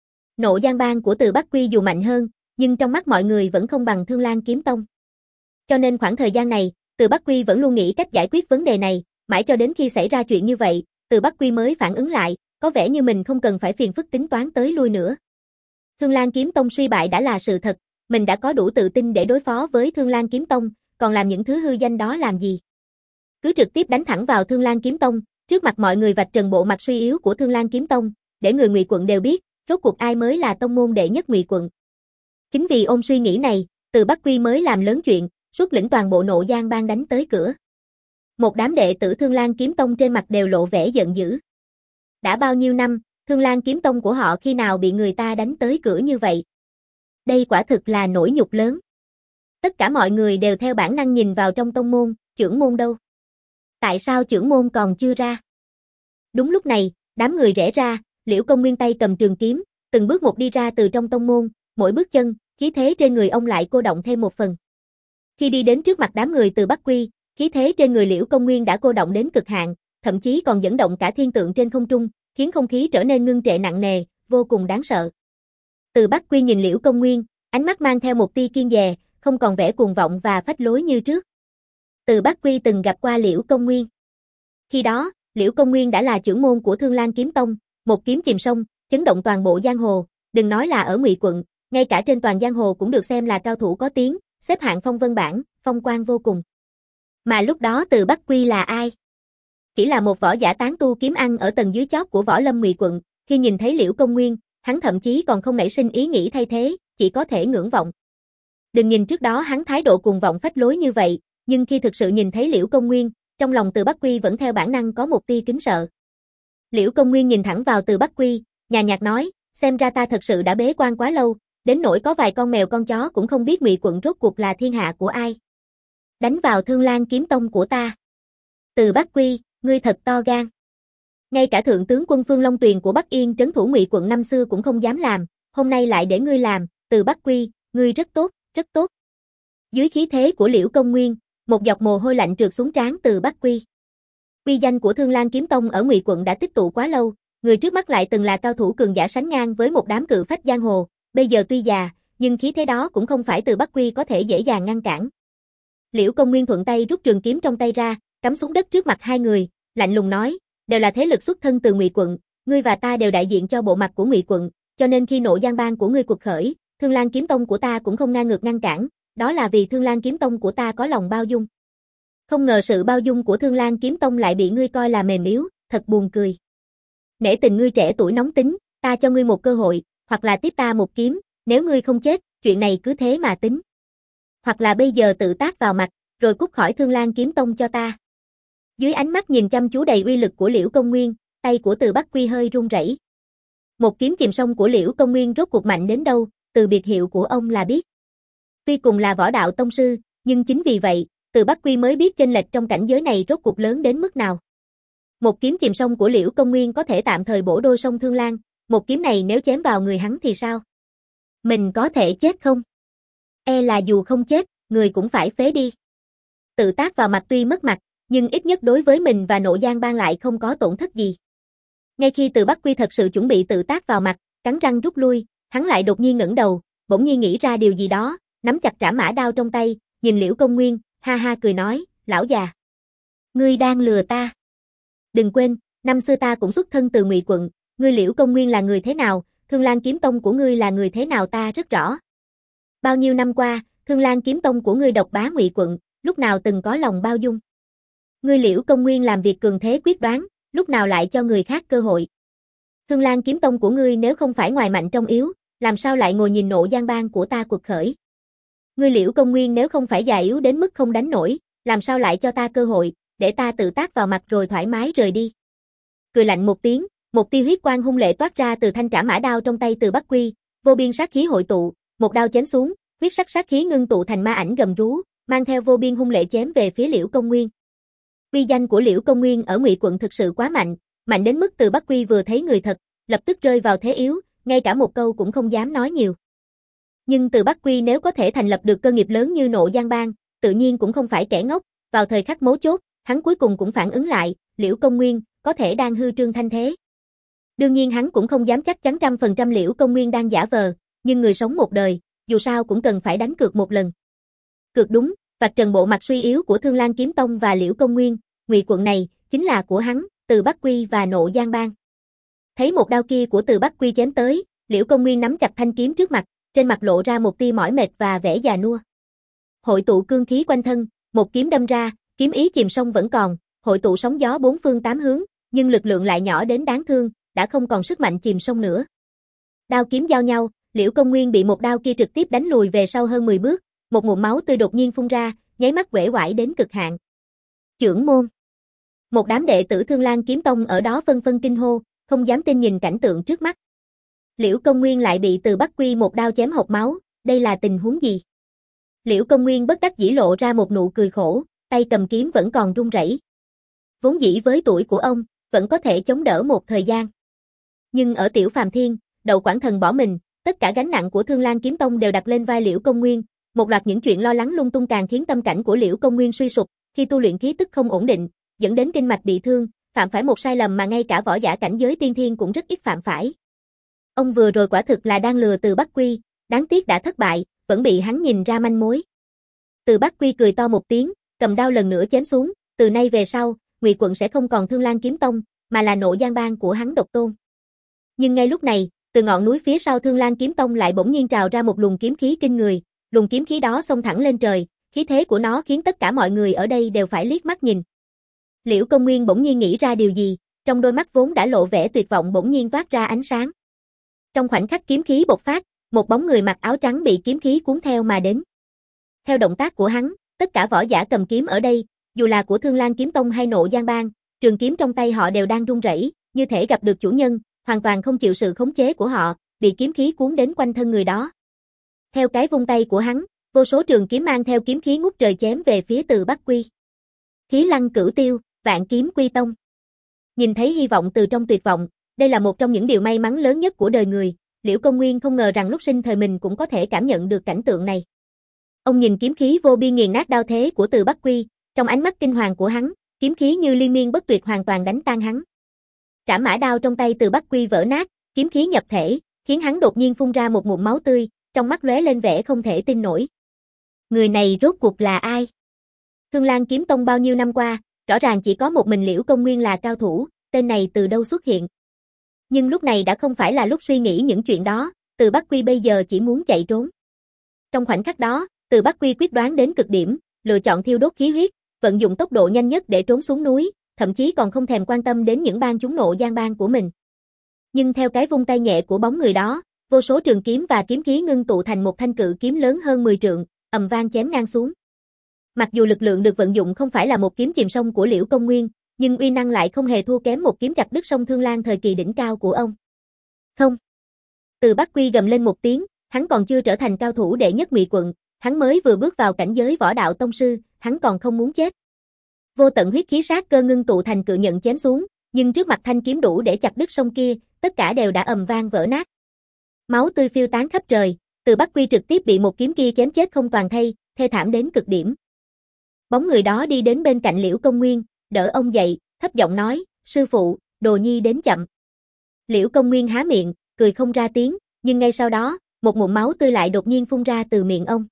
Nộ Giang Bang của Từ Bắc Quy dù mạnh hơn, nhưng trong mắt mọi người vẫn không bằng Thương Lan Kiếm Tông. Cho nên khoảng thời gian này, Từ Bắc Quy vẫn luôn nghĩ cách giải quyết vấn đề này, mãi cho đến khi xảy ra chuyện như vậy, Từ Bắc Quy mới phản ứng lại, có vẻ như mình không cần phải phiền phức tính toán tới lui nữa. Thương Lan Kiếm Tông suy bại đã là sự thật, mình đã có đủ tự tin để đối phó với Thương Lan Kiếm Tông, còn làm những thứ hư danh đó làm gì? Cứ trực tiếp đánh thẳng vào Thương Lan Kiếm Tông, trước mặt mọi người vạch trần bộ mặt suy yếu của Thương Lan Kiếm Tông, để người Ngụy quận đều biết, rốt cuộc ai mới là tông môn đệ nhất Ngụy quận. Chính vì ôm suy nghĩ này, Từ Bắc Quy mới làm lớn chuyện, xuất lĩnh toàn bộ Nộ Giang Bang đánh tới cửa. Một đám đệ tử Thương Lan Kiếm Tông trên mặt đều lộ vẻ giận dữ. Đã bao nhiêu năm, Thương Lan Kiếm Tông của họ khi nào bị người ta đánh tới cửa như vậy? Đây quả thực là nỗi nhục lớn. Tất cả mọi người đều theo bản năng nhìn vào trong tông môn, trưởng môn đâu? Tại sao trưởng môn còn chưa ra? Đúng lúc này, đám người rẽ ra, Liễu Công Nguyên tay cầm trường kiếm, từng bước một đi ra từ trong tông môn, mỗi bước chân, khí thế trên người ông lại cô động thêm một phần. Khi đi đến trước mặt đám người Từ Bắc Quy, khí thế trên người Liễu Công Nguyên đã cô động đến cực hạn, thậm chí còn dẫn động cả thiên tượng trên không trung, khiến không khí trở nên ngưng trệ nặng nề, vô cùng đáng sợ. Từ Bắc Quy nhìn Liễu Công Nguyên, ánh mắt mang theo một tia kiên dè, không còn vẻ cuồng vọng và phách lối như trước. Từ Bắc Quy từng gặp qua Liễu Công Nguyên. Khi đó, Liễu Công Nguyên đã là trưởng môn của Thương Lan Kiếm Tông, một kiếm chìm sông, chấn động toàn bộ giang hồ, đừng nói là ở Ngụy quận, ngay cả trên toàn giang hồ cũng được xem là cao thủ có tiếng, xếp hạng phong vân bảng, phong quang vô cùng. Mà lúc đó Từ Bắc Quy là ai? Chỉ là một võ giả tán tu kiếm ăn ở tầng dưới chót của Võ Lâm Ngụy quận, khi nhìn thấy Liễu Công Nguyên, hắn thậm chí còn không nảy sinh ý nghĩ thay thế, chỉ có thể ngưỡng vọng. Đừng nhìn trước đó hắn thái độ cuồng vọng phách lối như vậy, nhưng khi thực sự nhìn thấy Liễu Công Nguyên, trong lòng Từ Bắc Quy vẫn theo bản năng có một tia kính sợ. Liễu Công Nguyên nhìn thẳng vào Từ Bắc Quy, nhàn nhạt nói, xem ra ta thật sự đã bế quan quá lâu, đến nỗi có vài con mèo con chó cũng không biết Ngụy quận rốt cuộc là thiên hạ của ai. Đánh vào Thương Lan kiếm tông của ta. Từ Bắc Quy, ngươi thật to gan. Ngay cả thượng tướng quân Phương Long Tuyền của Bắc Yên trấn thủ Ngụy quận năm xưa cũng không dám làm, hôm nay lại để ngươi làm, Từ Bắc Quy, ngươi rất tốt, rất tốt. Dưới khí thế của Liễu Công Nguyên, một giọt mồ hôi lạnh trượt xuống trán Từ Bắc Quy. Uy danh của Thương Lan kiếm tông ở Ngụy quận đã tích tụ quá lâu, người trước mắt lại từng là cao thủ cường giả sánh ngang với một đám cự phách giang hồ, bây giờ tuy già, nhưng khí thế đó cũng không phải Từ Bắc Quy có thể dễ dàng ngăn cản. Liễu Công Nguyên thuận tay rút trường kiếm trong tay ra, cắm xuống đất trước mặt hai người, lạnh lùng nói, đều là thế lực xuất thân từ Ngụy quận, ngươi và ta đều đại diện cho bộ mặt của Ngụy quận, cho nên khi Nộ Giang bang của ngươi cuộc khởi, Thương Lan kiếm tông của ta cũng không ngang ngược ngăn cản, đó là vì Thương Lan kiếm tông của ta có lòng bao dung. Không ngờ sự bao dung của Thương Lan kiếm tông lại bị ngươi coi là mềm yếu, thật buồn cười. Nể tình ngươi trẻ tuổi nóng tính, ta cho ngươi một cơ hội, hoặc là tiếp ta một kiếm, nếu ngươi không chết, chuyện này cứ thế mà tính. Hoặc là bây giờ tự tác vào mặt, rồi cút khỏi Thương Lan kiếm tông cho ta. Dưới ánh mắt nhìn chăm chú đầy uy lực của Liễu Công Nguyên, tay của Từ Bắc Quy hơi run rẩy. Một kiếm chìm sông của Liễu Công Nguyên rốt cuộc mạnh đến đâu, từ biệt hiệu của ông là biết. Tuy cùng là võ đạo tông sư, nhưng chính vì vậy, Từ Bắc Quy mới biết chênh lệch trong cảnh giới này rốt cuộc lớn đến mức nào. Một kiếm chìm sông của Liễu Công Nguyên có thể tạm thời bổ đôi sông Thương Lan, một kiếm này nếu chém vào người hắn thì sao? Mình có thể chết không? E là dù không chết, người cũng phải phế đi. Tự tác vào mặt tuy mất mặt, nhưng ít nhất đối với mình và Nộ Giang bang lại không có tổn thất gì. Ngay khi Từ Bắc Quy thật sự chuẩn bị tự tác vào mặt, cắn răng rút lui, hắn lại đột nhiên ngẩng đầu, bỗng nhiên nghĩ ra điều gì đó, nắm chặt trảm mã đao trong tay, nhìn Liễu Công Nguyên, ha ha cười nói, lão già, ngươi đang lừa ta. Đừng quên, năm xưa ta cũng xuất thân từ Ngụy quận, ngươi Liễu Công Nguyên là người thế nào, Thương Lan kiếm tông của ngươi là người thế nào ta rất rõ. Bao nhiêu năm qua, Thương Lan kiếm tông của ngươi độc bá Ngụy quận, lúc nào từng có lòng bao dung. Ngươi Liễu Công Nguyên làm việc cường thế quyết đoán, lúc nào lại cho người khác cơ hội. Thương Lan kiếm tông của ngươi nếu không phải ngoài mạnh trong yếu, làm sao lại ngồi nhìn Nộ Giang bang của ta cuộc khởi. Ngươi Liễu Công Nguyên nếu không phải già yếu đến mức không đánh nổi, làm sao lại cho ta cơ hội, để ta tự tác vào mặt rồi thoải mái rời đi. Cười lạnh một tiếng, một tia huyết quang hung lệ toát ra từ thanh trảm mã đao trong tay Từ Bắc Quy, vô biên sát khí hội tụ, một đao chém xuống, huyết sắc sát khí ngưng tụ thành ma ảnh gầm rú, mang theo vô biên hung lệ chém về phía Liễu Công Nguyên. Uy danh của Liễu Công Nguyên ở Ngụy quận thực sự quá mạnh, mạnh đến mức Từ Bắc Quy vừa thấy người thật, lập tức rơi vào thế yếu, ngay cả một câu cũng không dám nói nhiều. Nhưng Từ Bắc Quy nếu có thể thành lập được cơ nghiệp lớn như Nộ Giang bang, tự nhiên cũng không phải kẻ ngốc, vào thời khắc mấu chốt, hắn cuối cùng cũng phản ứng lại, Liễu Công Nguyên có thể đang hư trương thanh thế. Đương nhiên hắn cũng không dám chắc chắn trăm phần trăm Liễu Công Nguyên đang giả vờ, nhưng người sống một đời, dù sao cũng cần phải đánh cược một lần. Cược đúng, vạch trần bộ mặt suy yếu của Thương Lan kiếm tông và Liễu Công Nguyên, Ngụy quận này chính là của hắn, Từ Bắc Quy và Nộ Giang bang. Thấy một đao kia của Từ Bắc Quy chém tới, Liễu Công Nguyên nắm chặt thanh kiếm trước mặt, trên mặt lộ ra một tia mỏi mệt và vẻ già nua. Hội tụ cương khí quanh thân, một kiếm đâm ra, kiếm ý chìm sông vẫn còn, hội tụ sóng gió bốn phương tám hướng, nhưng lực lượng lại nhỏ đến đáng thương, đã không còn sức mạnh chìm sông nữa. Đao kiếm giao nhau, Liễu Công Nguyên bị một đao kia trực tiếp đánh lùi về sau hơn mười bước, một ngụm máu tươi đột nhiên phun ra, nháy mắt uể oải đến cực hạn. Chưởng môn. Một đám đệ tử Thương Lan kiếm tông ở đó phân phân kinh hô, không dám tin nhìn cảnh tượng trước mắt. Liễu Công Nguyên lại bị Từ Bắc Quy một đao chém hộc máu, đây là tình huống gì? Liễu Công Nguyên bất đắc dĩ lộ ra một nụ cười khổ, tay cầm kiếm vẫn còn run rẩy. Vốn dĩ với tuổi của ông, vẫn có thể chống đỡ một thời gian. Nhưng ở Tiểu Phàm Thiên, Đậu Quảng Thần bỏ mình, tất cả gánh nặng của Thương Lan kiếm tông đều đặt lên vai Liễu Công Nguyên, một loạt những chuyện lo lắng lung tung càng khiến tâm cảnh của Liễu Công Nguyên suy sụp, khi tu luyện khí tức không ổn định, dẫn đến kinh mạch bị thương, phạm phải một sai lầm mà ngay cả võ giả cảnh giới tiên thiên cũng rất ít phạm phải. Ông vừa rồi quả thực là đang lừa Từ Bắc Quy, đáng tiếc đã thất bại, vẫn bị hắn nhìn ra manh mối. Từ Bắc Quy cười to một tiếng, cầm đao lần nữa chém xuống, từ nay về sau, Ngụy quận sẽ không còn Thương Lan kiếm tông, mà là Nộ Giang bang của hắn độc tôn. Nhưng ngay lúc này, từ ngọn núi phía sau Thương Lan Kiếm Tông lại bỗng nhiên trào ra một luồng kiếm khí kinh người, luồng kiếm khí đó xông thẳng lên trời, khí thế của nó khiến tất cả mọi người ở đây đều phải liếc mắt nhìn. Liễu Công Nguyên bỗng nhiên nghĩ ra điều gì, trong đôi mắt vốn đã lộ vẻ tuyệt vọng bỗng nhiên toát ra ánh sáng. Trong khoảnh khắc kiếm khí bộc phát, một bóng người mặc áo trắng bị kiếm khí cuốn theo mà đến. Theo động tác của hắn, tất cả võ giả cầm kiếm ở đây, dù là của Thương Lan Kiếm Tông hay Nộ Giang Bang, trường kiếm trong tay họ đều đang run rẩy, như thể gặp được chủ nhân, hoàn toàn không chịu sự khống chế của họ, bị kiếm khí cuốn đến quanh thân người đó. Theo cái vung tay của hắn, vô số trường kiếm mang theo kiếm khí ngút trời chém về phía Từ Bắc Quy. Khí Lăng Cửu Tiêu, Vạn Kiếm Quy Tông. Nhìn thấy hy vọng từ trong tuyệt vọng, đây là một trong những điều may mắn lớn nhất của đời người, Liễu Công Nguyên không ngờ rằng lúc sinh thời mình cũng có thể cảm nhận được cảnh tượng này. Ông nhìn kiếm khí vô biên nghiền nát đao thế của Từ Bắc Quy, trong ánh mắt kinh hoàng của hắn, kiếm khí như liên miên bất tuyệt hoàn toàn đánh tan hắn. Trảm mã đao trong tay Từ Bắc Quy vỡ nát, kiếm khí nhập thể, khiến hắn đột nhiên phun ra một ngụm máu tươi, trong mắt lóe lên vẻ không thể tin nổi. Người này rốt cuộc là ai? Thương Lan Kiếm Tông bao nhiêu năm qua, rõ ràng chỉ có một mình Liễu Công Nguyên là cao thủ, tên này từ đâu xuất hiện? Nhưng lúc này đã không phải là lúc suy nghĩ những chuyện đó, Từ Bắc Quy bây giờ chỉ muốn chạy trốn. Trong khoảnh khắc đó, Từ Bắc Quy quyết đoán đến cực điểm, lựa chọn thiêu đốt khí huyết, vận dụng tốc độ nhanh nhất để trốn xuống núi, thậm chí còn không thèm quan tâm đến những bang chúng Nộ Giang Bang của mình. Nhưng theo cái vung tay nhẹ của bóng người đó, vô số trường kiếm và kiếm khí ngưng tụ thành một thanh cự kiếm lớn hơn mười trượng, ầm vang chém ngang xuống. Mặc dù lực lượng được vận dụng không phải là một kiếm chìm sông của Liễu Công Nguyên, nhưng uy năng lại không hề thua kém một kiếm chặt đứt sông Thương Lan thời kỳ đỉnh cao của ông. Không. Từ Bắc Quy gầm lên một tiếng, hắn còn chưa trở thành cao thủ đệ nhất Ngụy quận, hắn mới vừa bước vào cảnh giới võ đạo tông sư, hắn còn không muốn chết. Vô tận huyết khí sát cơ ngưng tụ thành cự nhận chém xuống, nhưng trước mặt thanh kiếm đủ để chặt đứt sông kia, tất cả đều đã ầm vang vỡ nát. Máu tươi phiêu tán khắp trời, Từ Bắc Quy trực tiếp bị một kiếm kia chém chết không toàn thây, thê thảm đến cực điểm. Bóng người đó đi đến bên cạnh Liễu Công Nguyên, đỡ ông dậy, thấp giọng nói, sư phụ, đồ nhi đến chậm. Liễu Công Nguyên há miệng, cười không ra tiếng, nhưng ngay sau đó, một ngụm máu tươi lại đột nhiên phun ra từ miệng ông.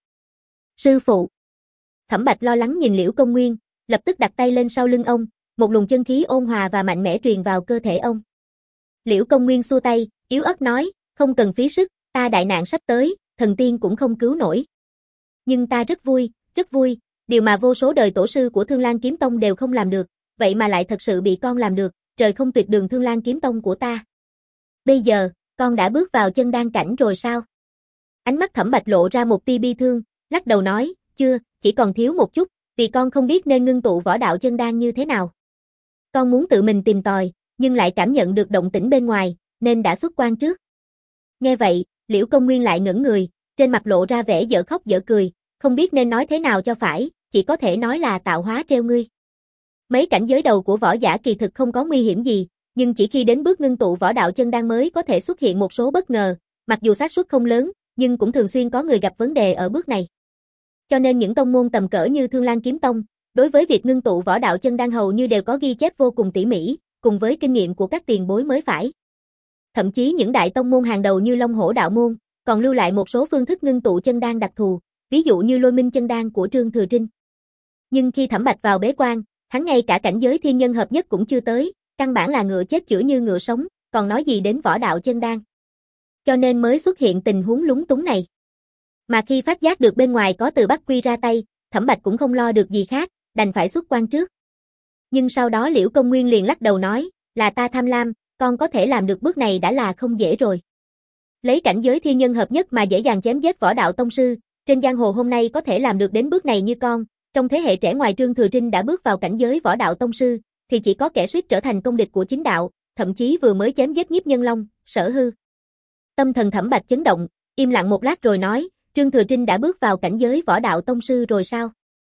Sư phụ. Thẩm Bạch lo lắng nhìn Liễu Công Nguyên, lập tức đặt tay lên sau lưng ông, một luồng chân khí ôn hòa và mạnh mẽ truyền vào cơ thể ông. Liễu Công Nguyên xua tay, yếu ớt nói, không cần phí sức, ta đại nạn sắp tới, thần tiên cũng không cứu nổi. Nhưng ta rất vui, rất vui, điều mà vô số đời tổ sư của Thương Lan Kiếm Tông đều không làm được, vậy mà lại thật sự bị con làm được, trời không tuyệt đường Thương Lan Kiếm Tông của ta. Bây giờ, con đã bước vào chân đan cảnh rồi sao? Ánh mắt Thẩm Bạch lộ ra một tia bi thương, lắc đầu nói, chưa, chỉ còn thiếu một chút, vì con không biết nên ngưng tụ võ đạo chân đan như thế nào. Con muốn tự mình tìm tòi, nhưng lại cảm nhận được động tĩnh bên ngoài, nên đã xuất quan trước. Nghe vậy, Liễu Công Nguyên lại ngẩng người, trên mặt lộ ra vẻ dở khóc dở cười, không biết nên nói thế nào cho phải, chỉ có thể nói là tạo hóa treo ngươi. Mấy cảnh giới đầu của võ giả kỳ thực không có nguy hiểm gì, nhưng chỉ khi đến bước ngưng tụ võ đạo chân đan mới có thể xuất hiện một số bất ngờ, mặc dù xác suất không lớn, nhưng cũng thường xuyên có người gặp vấn đề ở bước này. Cho nên những tông môn tầm cỡ như Thương Lan Kiếm Tông, đối với việc ngưng tụ võ đạo chân đan hầu như đều có ghi chép vô cùng tỉ mỉ, cùng với kinh nghiệm của các tiền bối mới phải. Thậm chí những đại tông môn hàng đầu như Long Hổ Đạo Môn, còn lưu lại một số phương thức ngưng tụ chân đan đặc thù, ví dụ như Lôi Minh chân đan của Trương Thừa Trinh. Nhưng khi Thẩm Bạch vào bế quan, hắn ngay cả cảnh giới thiên nhân hợp nhất cũng chưa tới, căn bản là ngựa chết chữa như ngựa sống, còn nói gì đến võ đạo chân đan. Cho nên mới xuất hiện tình huống lúng túng này. Mà khi phát giác được bên ngoài có Từ Bắc Quy ra tay, Thẩm Bạch cũng không lo được gì khác, đành phải xuất quan trước. Nhưng sau đó Liễu Công Nguyên liền lắc đầu nói, là ta tham lam, con có thể làm được bước này đã là không dễ rồi. Lấy cảnh giới thiên nhân hợp nhất mà dễ dàng chém giết võ đạo tông sư, trên giang hồ hôm nay có thể làm được đến bước này như con, trong thế hệ trẻ ngoài Trương Thừa Trinh đã bước vào cảnh giới võ đạo tông sư, thì chỉ có kẻ suýt trở thành công địch của chính đạo, thậm chí vừa mới chém giết Nhiếp Nhân Long, Sở Hư. Tâm thần Thẩm Bạch chấn động, im lặng một lát rồi nói, Trương Thừa Trinh đã bước vào cảnh giới võ đạo tông sư rồi sao?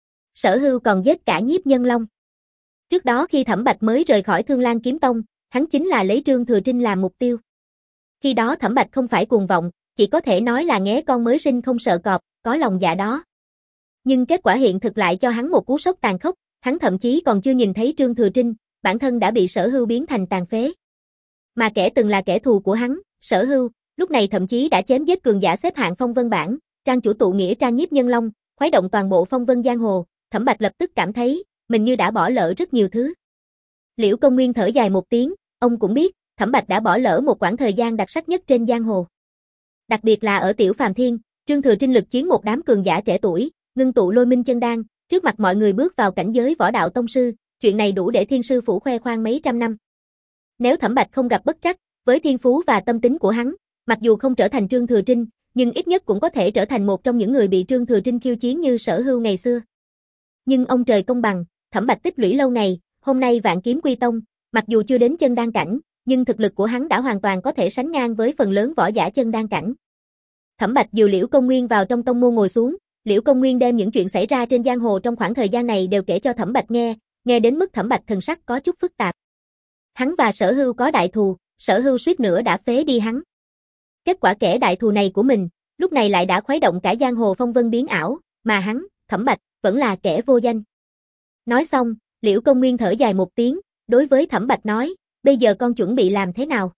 Sở Hư còn giết cả Nhiếp Nhân Long. Trước đó khi Thẩm Bạch mới rời khỏi Thương Lan Kiếm Tông, hắn chính là lấy Trương Thừa Trinh làm mục tiêu. Khi đó Thẩm Bạch không phải cuồng vọng, chỉ có thể nói là nghé con mới sinh không sợ cọp, có lòng dạ đó. Nhưng kết quả hiện thực lại cho hắn một cú sốc tàn khốc, hắn thậm chí còn chưa nhìn thấy Trương Thừa Trinh, bản thân đã bị Sở Hưu biến thành tàn phế. Mà kẻ từng là kẻ thù của hắn, Sở Hưu, lúc này thậm chí đã chém giết cường giả xếp hạng phong vân bảng, trang chủ tụ nghĩa trang Nhiếp Nhân Long, khuấy động toàn bộ phong vân giang hồ, Thẩm Bạch lập tức cảm thấy, mình như đã bỏ lỡ rất nhiều thứ. Liễu Công Nguyên thở dài một tiếng, ông cũng biết, Thẩm Bạch đã bỏ lỡ một quãng thời gian đặc sắc nhất trên giang hồ. Đặc biệt là ở Tiểu Phàm Thiên, Trương Thừa Trinh lực chiến một đám cường giả trẻ tuổi, ngưng tụ lôi minh chân đan, trước mặt mọi người bước vào cảnh giới võ đạo tông sư, chuyện này đủ để Thiên sư phủ khoe khoang mấy trăm năm. Nếu Thẩm Bạch không gặp bất trắc, với thiên phú và tâm tính của hắn, mặc dù không trở thành Trương Thừa Trinh, nhưng ít nhất cũng có thể trở thành một trong những người bị Trương Thừa Trinh khiêu chiến như Sở Hưu ngày xưa. Nhưng ông trời công bằng, Thẩm Bạch tích lũy lâu ngày, hôm nay vạn kiếm quy tông, mặc dù chưa đến chân đan cảnh, nhưng thực lực của hắn đã hoàn toàn có thể sánh ngang với phần lớn võ giả chân đan cảnh. Thẩm Bạch dìu Liễu Công Nguyên vào trong tông môn ngồi xuống, Liễu Công Nguyên đem những chuyện xảy ra trên giang hồ trong khoảng thời gian này đều kể cho Thẩm Bạch nghe, nghe đến mức Thẩm Bạch thần sắc có chút phức tạp. Hắn và Sở Hưu có đại thù, Sở Hưu suýt nữa đã phế đi hắn. Kết quả kẻ đại thù này của mình, lúc này lại đã khuấy động cả giang hồ phong vân biến ảo, mà hắn, Thẩm Bạch, vẫn là kẻ vô danh. Nói xong, Liễu Công Nguyên thở dài một tiếng, đối với Thẩm Bạch nói, bây giờ con chuẩn bị làm thế nào?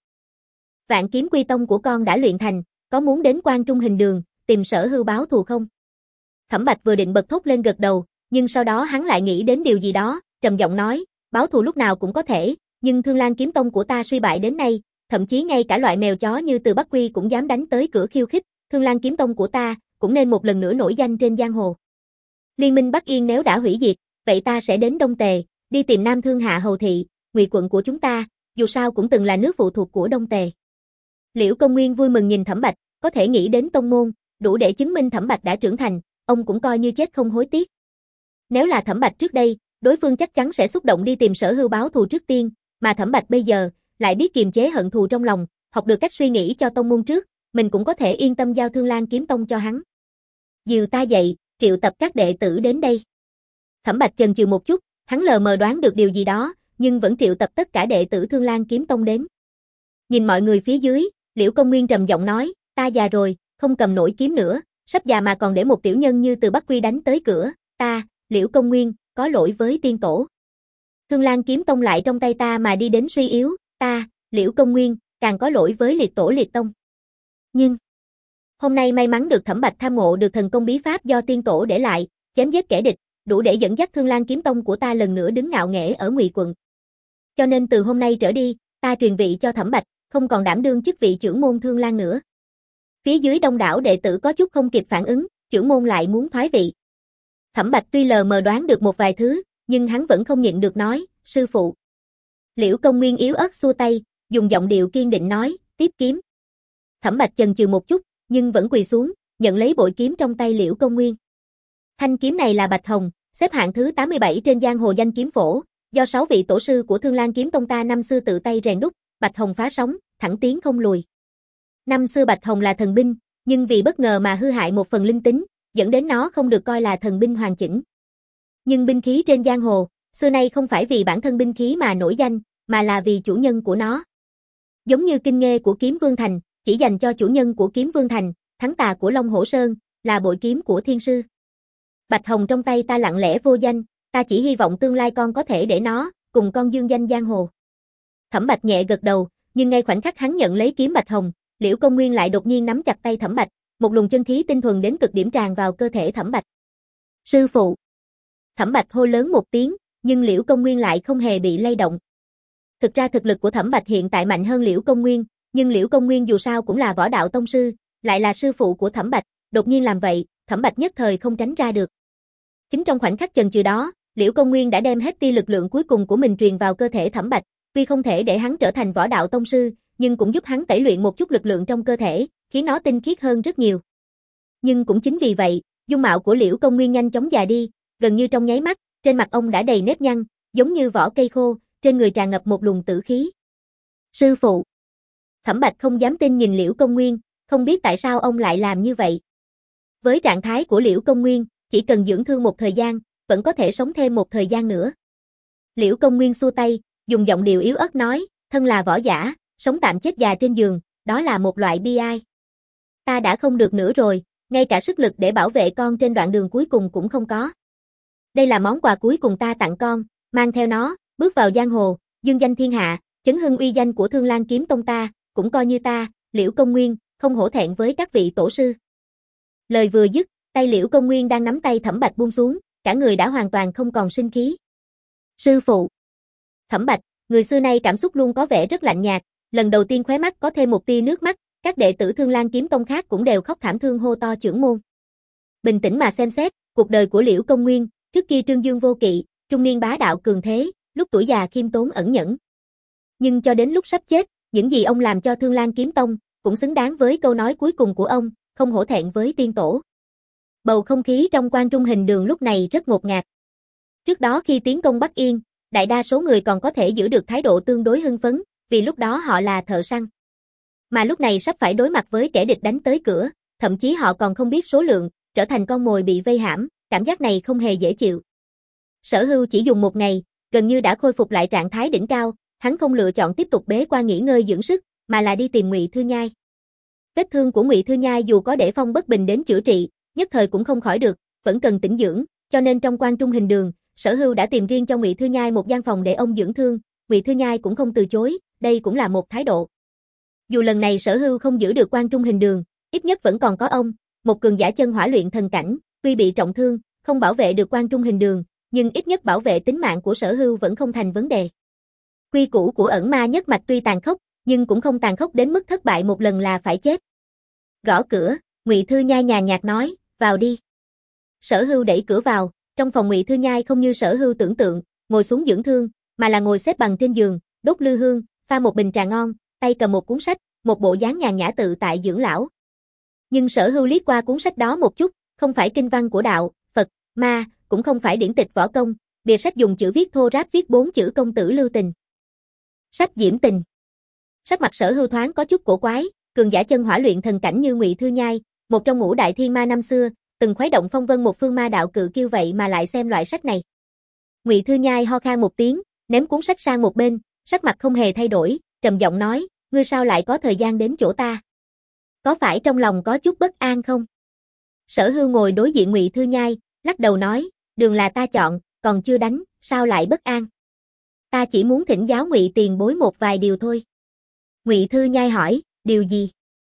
Vạn kiếm quy tông của con đã luyện thành, có muốn đến Quan Trung Hình Đường, tìm Sở Hưu báo thù không? Thẩm Bạch vừa định bật thốt lên gật đầu, nhưng sau đó hắn lại nghĩ đến điều gì đó, trầm giọng nói, báo thù lúc nào cũng có thể, nhưng Thương Lan kiếm tông của ta suy bại đến nay, thậm chí ngay cả loại mèo chó như Từ Bắc Quy cũng dám đánh tới cửa khiêu khích, Thương Lan kiếm tông của ta cũng nên một lần nữa nổi danh trên giang hồ. Liên minh Bắc Yên nếu đã hủy diệt, vậy ta sẽ đến Đông Tề, đi tìm Nam Thương Hạ Hầu thị, Ngụy quận của chúng ta, dù sao cũng từng là nước phụ thuộc của Đông Tề. Liễu Công Nguyên vui mừng nhìn Thẩm Bạch, có thể nghĩ đến tông môn, đủ để chứng minh Thẩm Bạch đã trưởng thành, ông cũng coi như chết không hối tiếc. Nếu là Thẩm Bạch trước đây, đối phương chắc chắn sẽ xúc động đi tìm Sở Hưu báo thù trước tiên, mà Thẩm Bạch bây giờ lại biết kiềm chế hận thù trong lòng, học được cách suy nghĩ cho tông môn trước, mình cũng có thể yên tâm giao Thương Lan kiếm tông cho hắn. Dìu ta dậy, triệu tập các đệ tử đến đây. Thẩm Bạch chần chừ một chút, hắn lờ mờ đoán được điều gì đó, nhưng vẫn triệu tập tất cả đệ tử Thương Lan kiếm tông đến. Nhìn mọi người phía dưới, Liễu Công Nguyên trầm giọng nói, ta già rồi, không cầm nổi kiếm nữa, sắp già mà còn để một tiểu nhân như Từ Bắc Quy đánh tới cửa, ta, Liễu Công Nguyên, có lỗi với tiên tổ. Thương Lan kiếm tông lại trong tay ta mà đi đến suy yếu, ta, Liễu Công Nguyên, càng có lỗi với liệt tổ liệt tông. Nhưng, hôm nay may mắn được Thẩm Bạch tham ngộ được thần công bí pháp do tiên tổ để lại, chém giết kẻ địch, đủ để dẫn dắt Thương Lan kiếm tông của ta lần nữa đứng ngạo nghễ ở Ngụy quận. Cho nên từ hôm nay trở đi, ta truyền vị cho Thẩm Bạch, không còn đảm đương chức vị trưởng môn Thương Lan nữa. Phía dưới đông đảo đệ tử có chút không kịp phản ứng, trưởng môn lại muốn thoái vị. Thẩm Bạch tuy lờ mờ đoán được một vài thứ, nhưng hắn vẫn không nhịn được nói, sư phụ. Liễu Công Nguyên yếu ớt xua tay, dùng giọng điệu kiên định nói, tiếp kiếm. Thẩm Bạch chần chừ một chút, nhưng vẫn quỳ xuống, nhận lấy bội kiếm trong tay Liễu Công Nguyên. Thanh kiếm này là Bạch Hồng, xếp hạng thứ tám mươi bảy trên giang hồ danh kiếm phổ, do sáu vị tổ sư của Thương Lan kiếm tông ta năm xưa tự tay rèn đúc, Bạch Hồng phá sóng, thẳng tiến không lùi. Năm xưa Bạch Hồng là thần binh, nhưng vì bất ngờ mà hư hại một phần linh tính, dẫn đến nó không được coi là thần binh hoàn chỉnh. Nhưng binh khí trên giang hồ, xưa nay không phải vì bản thân binh khí mà nổi danh, mà là vì chủ nhân của nó. Giống như kinh nghê của kiếm Vương Thành, chỉ dành cho chủ nhân của kiếm Vương Thành, thắng tà của Long Hổ Sơn, là bội kiếm của thiên sư. Bạch Hồng trong tay ta lặng lẽ vô danh, ta chỉ hy vọng tương lai con có thể để nó, cùng con dương danh giang hồ. Thẩm Bạch nhẹ gật đầu, nhưng ngay khoảnh khắc hắn nhận lấy kiếm Bạch Hồng, Liễu Công Nguyên lại đột nhiên nắm chặt tay Thẩm Bạch, một luồng chân khí tinh thuần đến cực điểm tràn vào cơ thể Thẩm Bạch. Sư phụ! Thẩm Bạch hô lớn một tiếng, nhưng Liễu Công Nguyên lại không hề bị lay động. Thực ra thực lực của Thẩm Bạch hiện tại mạnh hơn Liễu Công Nguyên, nhưng Liễu Công Nguyên dù sao cũng là võ đạo tông sư, lại là sư phụ của Thẩm Bạch, đột nhiên làm vậy, Thẩm Bạch nhất thời không tránh ra được. Chính trong khoảnh khắc chần chừ đó, Liễu Công Nguyên đã đem hết tia lực lượng cuối cùng của mình truyền vào cơ thể Thẩm Bạch, tuy không thể để hắn trở thành võ đạo tông sư, nhưng cũng giúp hắn tẩy luyện một chút lực lượng trong cơ thể, khiến nó tinh khiết hơn rất nhiều. Nhưng cũng chính vì vậy, dung mạo của Liễu Công Nguyên nhanh chóng già đi, gần như trong nháy mắt, trên mặt ông đã đầy nếp nhăn, giống như vỏ cây khô, trên người tràn ngập một luồng tử khí. Sư phụ! Thẩm Bạch không dám tin nhìn Liễu Công Nguyên, không biết tại sao ông lại làm như vậy. Với trạng thái của Liễu Công Nguyên, chỉ cần dưỡng thương một thời gian, vẫn có thể sống thêm một thời gian nữa. Liễu Công Nguyên xua tay, dùng giọng điệu yếu ớt nói, thân là võ giả, sống tạm chết già trên giường, đó là một loại bi ai. Ta đã không được nữa rồi, ngay cả sức lực để bảo vệ con trên đoạn đường cuối cùng cũng không có. Đây là món quà cuối cùng ta tặng con, mang theo nó, bước vào giang hồ, dương danh thiên hạ, chấn hưng uy danh của Thương Lan kiếm tông ta, cũng coi như ta, Liễu Công Nguyên, không hổ thẹn với các vị tổ sư. Lời vừa dứt, tay Liễu Công Nguyên đang nắm tay Thẩm Bạch buông xuống, cả người đã hoàn toàn không còn sinh khí. Sư phụ! Thẩm Bạch, người xưa nay cảm xúc luôn có vẻ rất lạnh nhạt, Lần đầu tiên khóe mắt có thêm một tia nước mắt, các đệ tử Thương Lan Kiếm Tông khác cũng đều khóc thảm thương hô to trưởng môn. Bình tĩnh mà xem xét, cuộc đời của Liễu Công Nguyên, trước kia trương dương vô kỵ, trung niên bá đạo cường thế, lúc tuổi già khiêm tốn ẩn nhẫn. Nhưng cho đến lúc sắp chết, những gì ông làm cho Thương Lan Kiếm Tông, cũng xứng đáng với câu nói cuối cùng của ông, không hổ thẹn với tiên tổ. Bầu không khí trong Quan Trung Hình Đường lúc này rất ngột ngạt. Trước đó khi tiến công Bắc Yên, đại đa số người còn có thể giữ được thái độ tương đối hưng phấn, vì lúc đó họ là thợ săn. Mà lúc này sắp phải đối mặt với kẻ địch đánh tới cửa, thậm chí họ còn không biết số lượng, trở thành con mồi bị vây hãm, cảm giác này không hề dễ chịu. Sở Hưu chỉ dùng một ngày, gần như đã khôi phục lại trạng thái đỉnh cao, hắn không lựa chọn tiếp tục bế quan nghỉ ngơi dưỡng sức, mà là đi tìm Ngụy Thư Nhai. Vết thương của Ngụy Thư Nhai dù có để Phong Bất Bình đến chữa trị, nhất thời cũng không khỏi được, vẫn cần tĩnh dưỡng, cho nên trong Quan Trung Hình Đường, Sở Hưu đã tìm riêng cho Ngụy Thư Nhai một gian phòng để ông dưỡng thương, Ngụy Thư Nhai cũng không từ chối, đây cũng là một thái độ. Dù lần này Sở Hưu không giữ được Quan Trung Hình Đường, ít nhất vẫn còn có ông, một cường giả chân hỏa luyện thần cảnh, tuy bị trọng thương, không bảo vệ được Quan Trung Hình Đường, nhưng ít nhất bảo vệ tính mạng của Sở Hưu vẫn không thành vấn đề. Quy củ của ẩn ma nhất mạch tuy tàn khốc, nhưng cũng không tàn khốc đến mức thất bại một lần là phải chết. Gõ cửa, Ngụy Thư Nhai nhàn nhạt nói, vào đi. Sở Hưu đẩy cửa vào, trong phòng Ngụy Thư Nhai không như Sở Hưu tưởng tượng, ngồi xuống dưỡng thương, mà là ngồi xếp bằng trên giường, đốt lư hương, pha một bình trà ngon, tay cầm một cuốn sách, một bộ dáng nhàn nhã tự tại dưỡng lão. Nhưng Sở Hưu liếc qua cuốn sách đó một chút, không phải kinh văn của đạo, Phật, ma, cũng không phải điển tịch võ công, bìa sách dùng chữ viết thô ráp viết bốn chữ công tử lưu tình. Sách diễm tình. Sắc mặt Sở Hưu thoáng có chút cổ quái, cường giả chân hỏa luyện thần cảnh như Ngụy Thư Nhai, một trong ngũ đại thiên ma năm xưa, từng khuấy động phong vân một phương ma đạo cự kiêu vậy mà lại xem loại sách này. Ngụy Thư Nhai ho khan một tiếng, ném cuốn sách sang một bên, sắc mặt không hề thay đổi, trầm giọng nói, ngươi sao lại có thời gian đến chỗ ta? Có phải trong lòng có chút bất an không? Sở Hưu ngồi đối diện Ngụy Thư Nhai, lắc đầu nói, đường là ta chọn, còn chưa đánh, sao lại bất an? Ta chỉ muốn thỉnh giáo Ngụy tiền bối một vài điều thôi. Ngụy Thư Nhai hỏi, điều gì?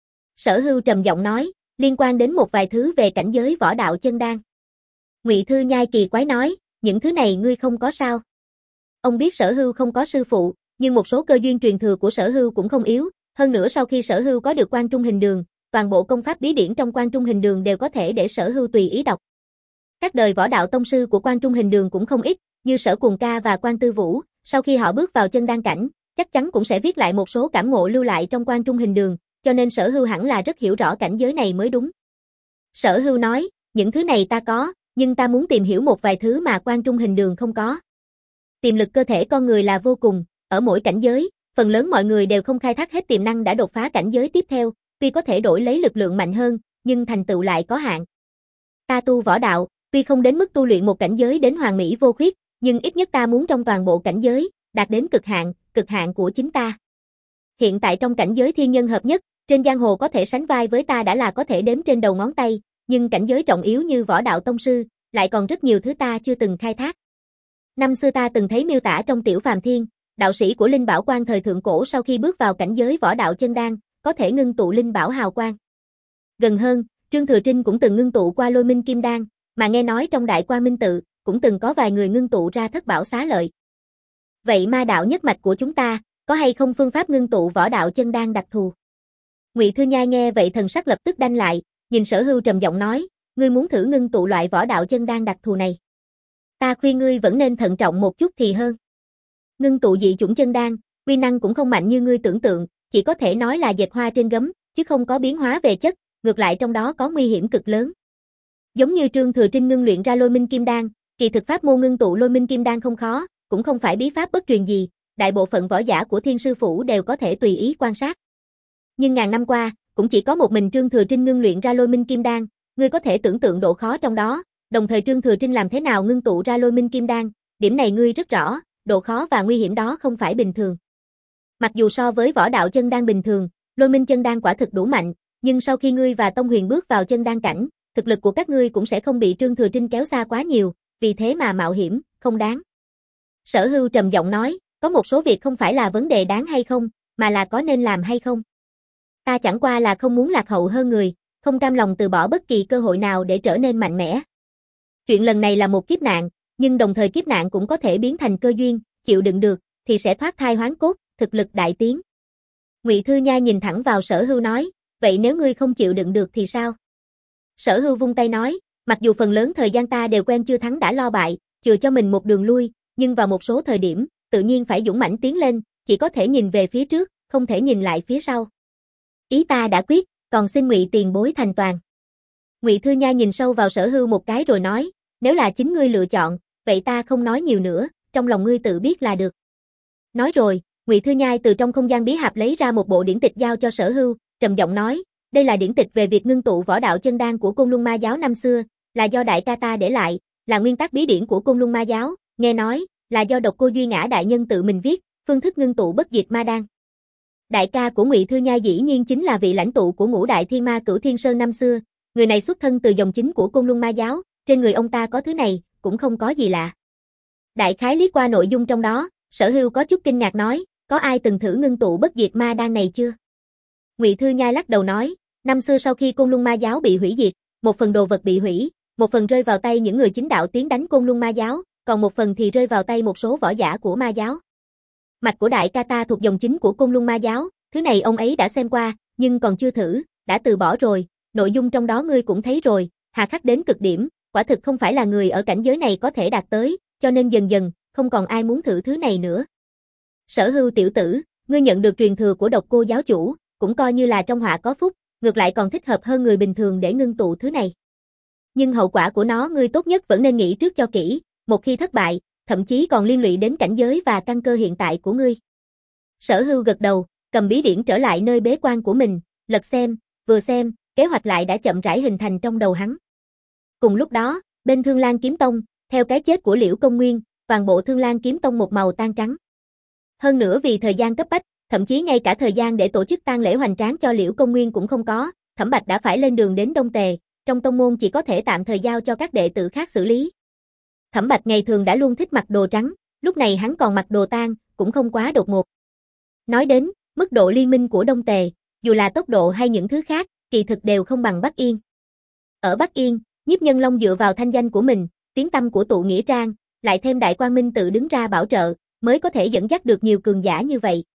Sở Hưu trầm giọng nói, liên quan đến một vài thứ về cảnh giới võ đạo chân đan. Ngụy Thư Nhai kỳ quái nói, những thứ này ngươi không có sao? Ông biết Sở Hưu không có sư phụ, nhưng một số cơ duyên truyền thừa của Sở Hưu cũng không yếu, hơn nữa sau khi Sở Hưu có được Quan Trung Hình Đường, toàn bộ công pháp bí điển trong Quan Trung Hình Đường đều có thể để Sở Hưu tùy ý đọc. Các đời võ đạo tông sư của Quan Trung Hình Đường cũng không ít, như Sở Cuồng Ca và Quan Tư Vũ, sau khi họ bước vào chân đan cảnh, chắc chắn cũng sẽ viết lại một số cảm ngộ lưu lại trong Quan Trung Hình Đường, cho nên Sở Hưu hẳn là rất hiểu rõ cảnh giới này mới đúng. Sở Hưu nói, những thứ này ta có, nhưng ta muốn tìm hiểu một vài thứ mà Quan Trung Hình Đường không có. Tiềm lực cơ thể con người là vô cùng, ở mỗi cảnh giới, phần lớn mọi người đều không khai thác hết tiềm năng đã đột phá cảnh giới tiếp theo, tuy có thể đổi lấy lực lượng mạnh hơn, nhưng thành tựu lại có hạn. Ta tu võ đạo, tuy không đến mức tu luyện một cảnh giới đến hoàn mỹ vô khuyết, nhưng ít nhất ta muốn trong toàn bộ cảnh giới, đạt đến cực hạn, cực hạn của chính ta. Hiện tại trong cảnh giới thiên nhân hợp nhất, trên giang hồ có thể sánh vai với ta đã là có thể đếm trên đầu ngón tay, nhưng cảnh giới trọng yếu như võ đạo tông sư, lại còn rất nhiều thứ ta chưa từng khai thác. Năm xưa ta từng thấy miêu tả trong Tiểu Phàm Thiên, đạo sĩ của Linh Bảo Quan thời thượng cổ sau khi bước vào cảnh giới võ đạo chân đan, có thể ngưng tụ linh bảo hào quang. Gần hơn, Trương Thừa Trinh cũng từng ngưng tụ qua Lôi Minh Kim Đan, mà nghe nói trong Đại Quang Minh Tự, cũng từng có vài người ngưng tụ ra Thất Bảo Xá Lợi. Vậy ma đạo nhất mạch của chúng ta, có hay không phương pháp ngưng tụ võ đạo chân đan đặc thù? Ngụy Thư Nhai nghe vậy thần sắc lập tức đanh lại, nhìn Sở Hưu trầm giọng nói, ngươi muốn thử ngưng tụ loại võ đạo chân đan đặc thù này. Ta khuyên ngươi vẫn nên thận trọng một chút thì hơn. Ngưng tụ dị chủng chân đan, uy năng cũng không mạnh như ngươi tưởng tượng, chỉ có thể nói là dệt hoa trên gấm, chứ không có biến hóa về chất, ngược lại trong đó có nguy hiểm cực lớn. Giống như Trương Thừa Trinh ngưng luyện ra Lôi Minh Kim Đan, kỳ thực pháp môn ngưng tụ Lôi Minh Kim Đan không khó, cũng không phải bí pháp bất truyền gì, đại bộ phận võ giả của Thiên Sư Phủ đều có thể tùy ý quan sát. Nhưng ngàn năm qua, cũng chỉ có một mình Trương Thừa Trinh ngưng luyện ra Lôi Minh Kim Đan, ngươi có thể tưởng tượng độ khó trong đó, đồng thời Trương Thừa Trinh làm thế nào ngưng tụ ra Lôi Minh Kim Đan, điểm này ngươi rất rõ, độ khó và nguy hiểm đó không phải bình thường. Mặc dù so với võ đạo chân đan bình thường, Lôi Minh chân đan quả thực đủ mạnh, nhưng sau khi ngươi và Tông Huyền bước vào chân đan cảnh, thực lực của các ngươi cũng sẽ không bị Trương Thừa Trinh kéo xa quá nhiều, vì thế mà mạo hiểm, không đáng. Sở Hưu trầm giọng nói, có một số việc không phải là vấn đề đáng hay không, mà là có nên làm hay không. Ta chẳng qua là không muốn lạc hậu hơn người, không cam lòng từ bỏ bất kỳ cơ hội nào để trở nên mạnh mẽ. Chuyện lần này là một kiếp nạn, nhưng đồng thời kiếp nạn cũng có thể biến thành cơ duyên, chịu đựng được, thì sẽ thoát thai hoán cốt, thực lực đại tiến. Ngụy Thư Nhai nhìn thẳng vào Sở Hưu nói, vậy nếu ngươi không chịu đựng được thì sao? Sở Hưu vung tay nói, mặc dù phần lớn thời gian ta đều quen chưa thắng đã lo bại, chừa cho mình một đường lui, nhưng vào một số thời điểm, tự nhiên phải dũng mãnh tiến lên, chỉ có thể nhìn về phía trước, không thể nhìn lại phía sau. Ý ta đã quyết, còn xin Ngụy tiền bối thành toàn. Ngụy Thư Nhai nhìn sâu vào Sở Hưu một cái rồi nói, nếu là chính ngươi lựa chọn, vậy ta không nói nhiều nữa, trong lòng ngươi tự biết là được. Nói rồi, Ngụy Thư Nhai từ trong không gian bí hạp lấy ra một bộ điển tịch giao cho Sở Hưu, trầm giọng nói, đây là điển tịch về việc ngưng tụ võ đạo chân đan của Côn Luân Ma giáo năm xưa, là do đại ca ta để lại, là nguyên tắc bí điển của Côn Luân Ma giáo, nghe nói là do Độc Cô Duy Ngã đại nhân tự mình viết, phương thức ngưng tụ bất diệt ma đan. Đại ca của Ngụy Thư Nhai dĩ nhiên chính là vị lãnh tụ của Ngũ Đại Thiên Ma Cửu Thiên Sơn năm xưa, người này xuất thân từ dòng chính của Côn Luân Ma giáo, trên người ông ta có thứ này, cũng không có gì lạ. Đại khái liếc qua nội dung trong đó, Sở Hưu có chút kinh ngạc nói, có ai từng thử ngưng tụ bất diệt ma đan này chưa? Ngụy Thư Nhai lắc đầu nói, năm xưa sau khi Côn Luân Ma giáo bị hủy diệt, một phần đồ vật bị hủy, một phần rơi vào tay những người chính đạo tiến đánh Côn Luân Ma giáo, còn một phần thì rơi vào tay một số võ giả của ma giáo. Mạch của đại ca ta thuộc dòng chính của Côn Luân Ma giáo, thứ này ông ấy đã xem qua, nhưng còn chưa thử, đã từ bỏ rồi, nội dung trong đó ngươi cũng thấy rồi, hà khắc đến cực điểm, quả thực không phải là người ở cảnh giới này có thể đạt tới, cho nên dần dần, không còn ai muốn thử thứ này nữa. Sở Hưu tiểu tử, ngươi nhận được truyền thừa của Độc Cô giáo chủ, cũng coi như là trong họa có phúc, ngược lại còn thích hợp hơn người bình thường để ngưng tụ thứ này. Nhưng hậu quả của nó ngươi tốt nhất vẫn nên nghĩ trước cho kỹ, một khi thất bại, thậm chí còn liên lụy đến cảnh giới và căn cơ hiện tại của ngươi. Sở Hưu gật đầu, cầm bí điển trở lại nơi bế quan của mình, lật xem, vừa xem, kế hoạch lại đã chậm rãi hình thành trong đầu hắn. Cùng lúc đó, bên Thương Lan Kiếm Tông, theo cái chết của Liễu Công Nguyên, toàn bộ Thương Lan Kiếm Tông một màu tan trắng. Hơn nữa vì thời gian cấp bách, thậm chí ngay cả thời gian để tổ chức tang lễ hoành tráng cho Liễu Công Nguyên cũng không có, Thẩm Bạch đã phải lên đường đến Đông Tề, trong tông môn chỉ có thể tạm thời giao cho các đệ tử khác xử lý. Thẩm Bạch ngày thường đã luôn thích mặc đồ trắng, lúc này hắn còn mặc đồ tang, cũng không quá đột ngột. Nói đến, mức độ liên minh của Đông Tề, dù là tốc độ hay những thứ khác, kỳ thực đều không bằng Bắc Yên. Ở Bắc Yên, Nhiếp Nhân Long dựa vào thanh danh của mình, tiếng tăm của tụ nghĩa trang, lại thêm Đại Quang Minh tự đứng ra bảo trợ, mới có thể dẫn dắt được nhiều cường giả như vậy.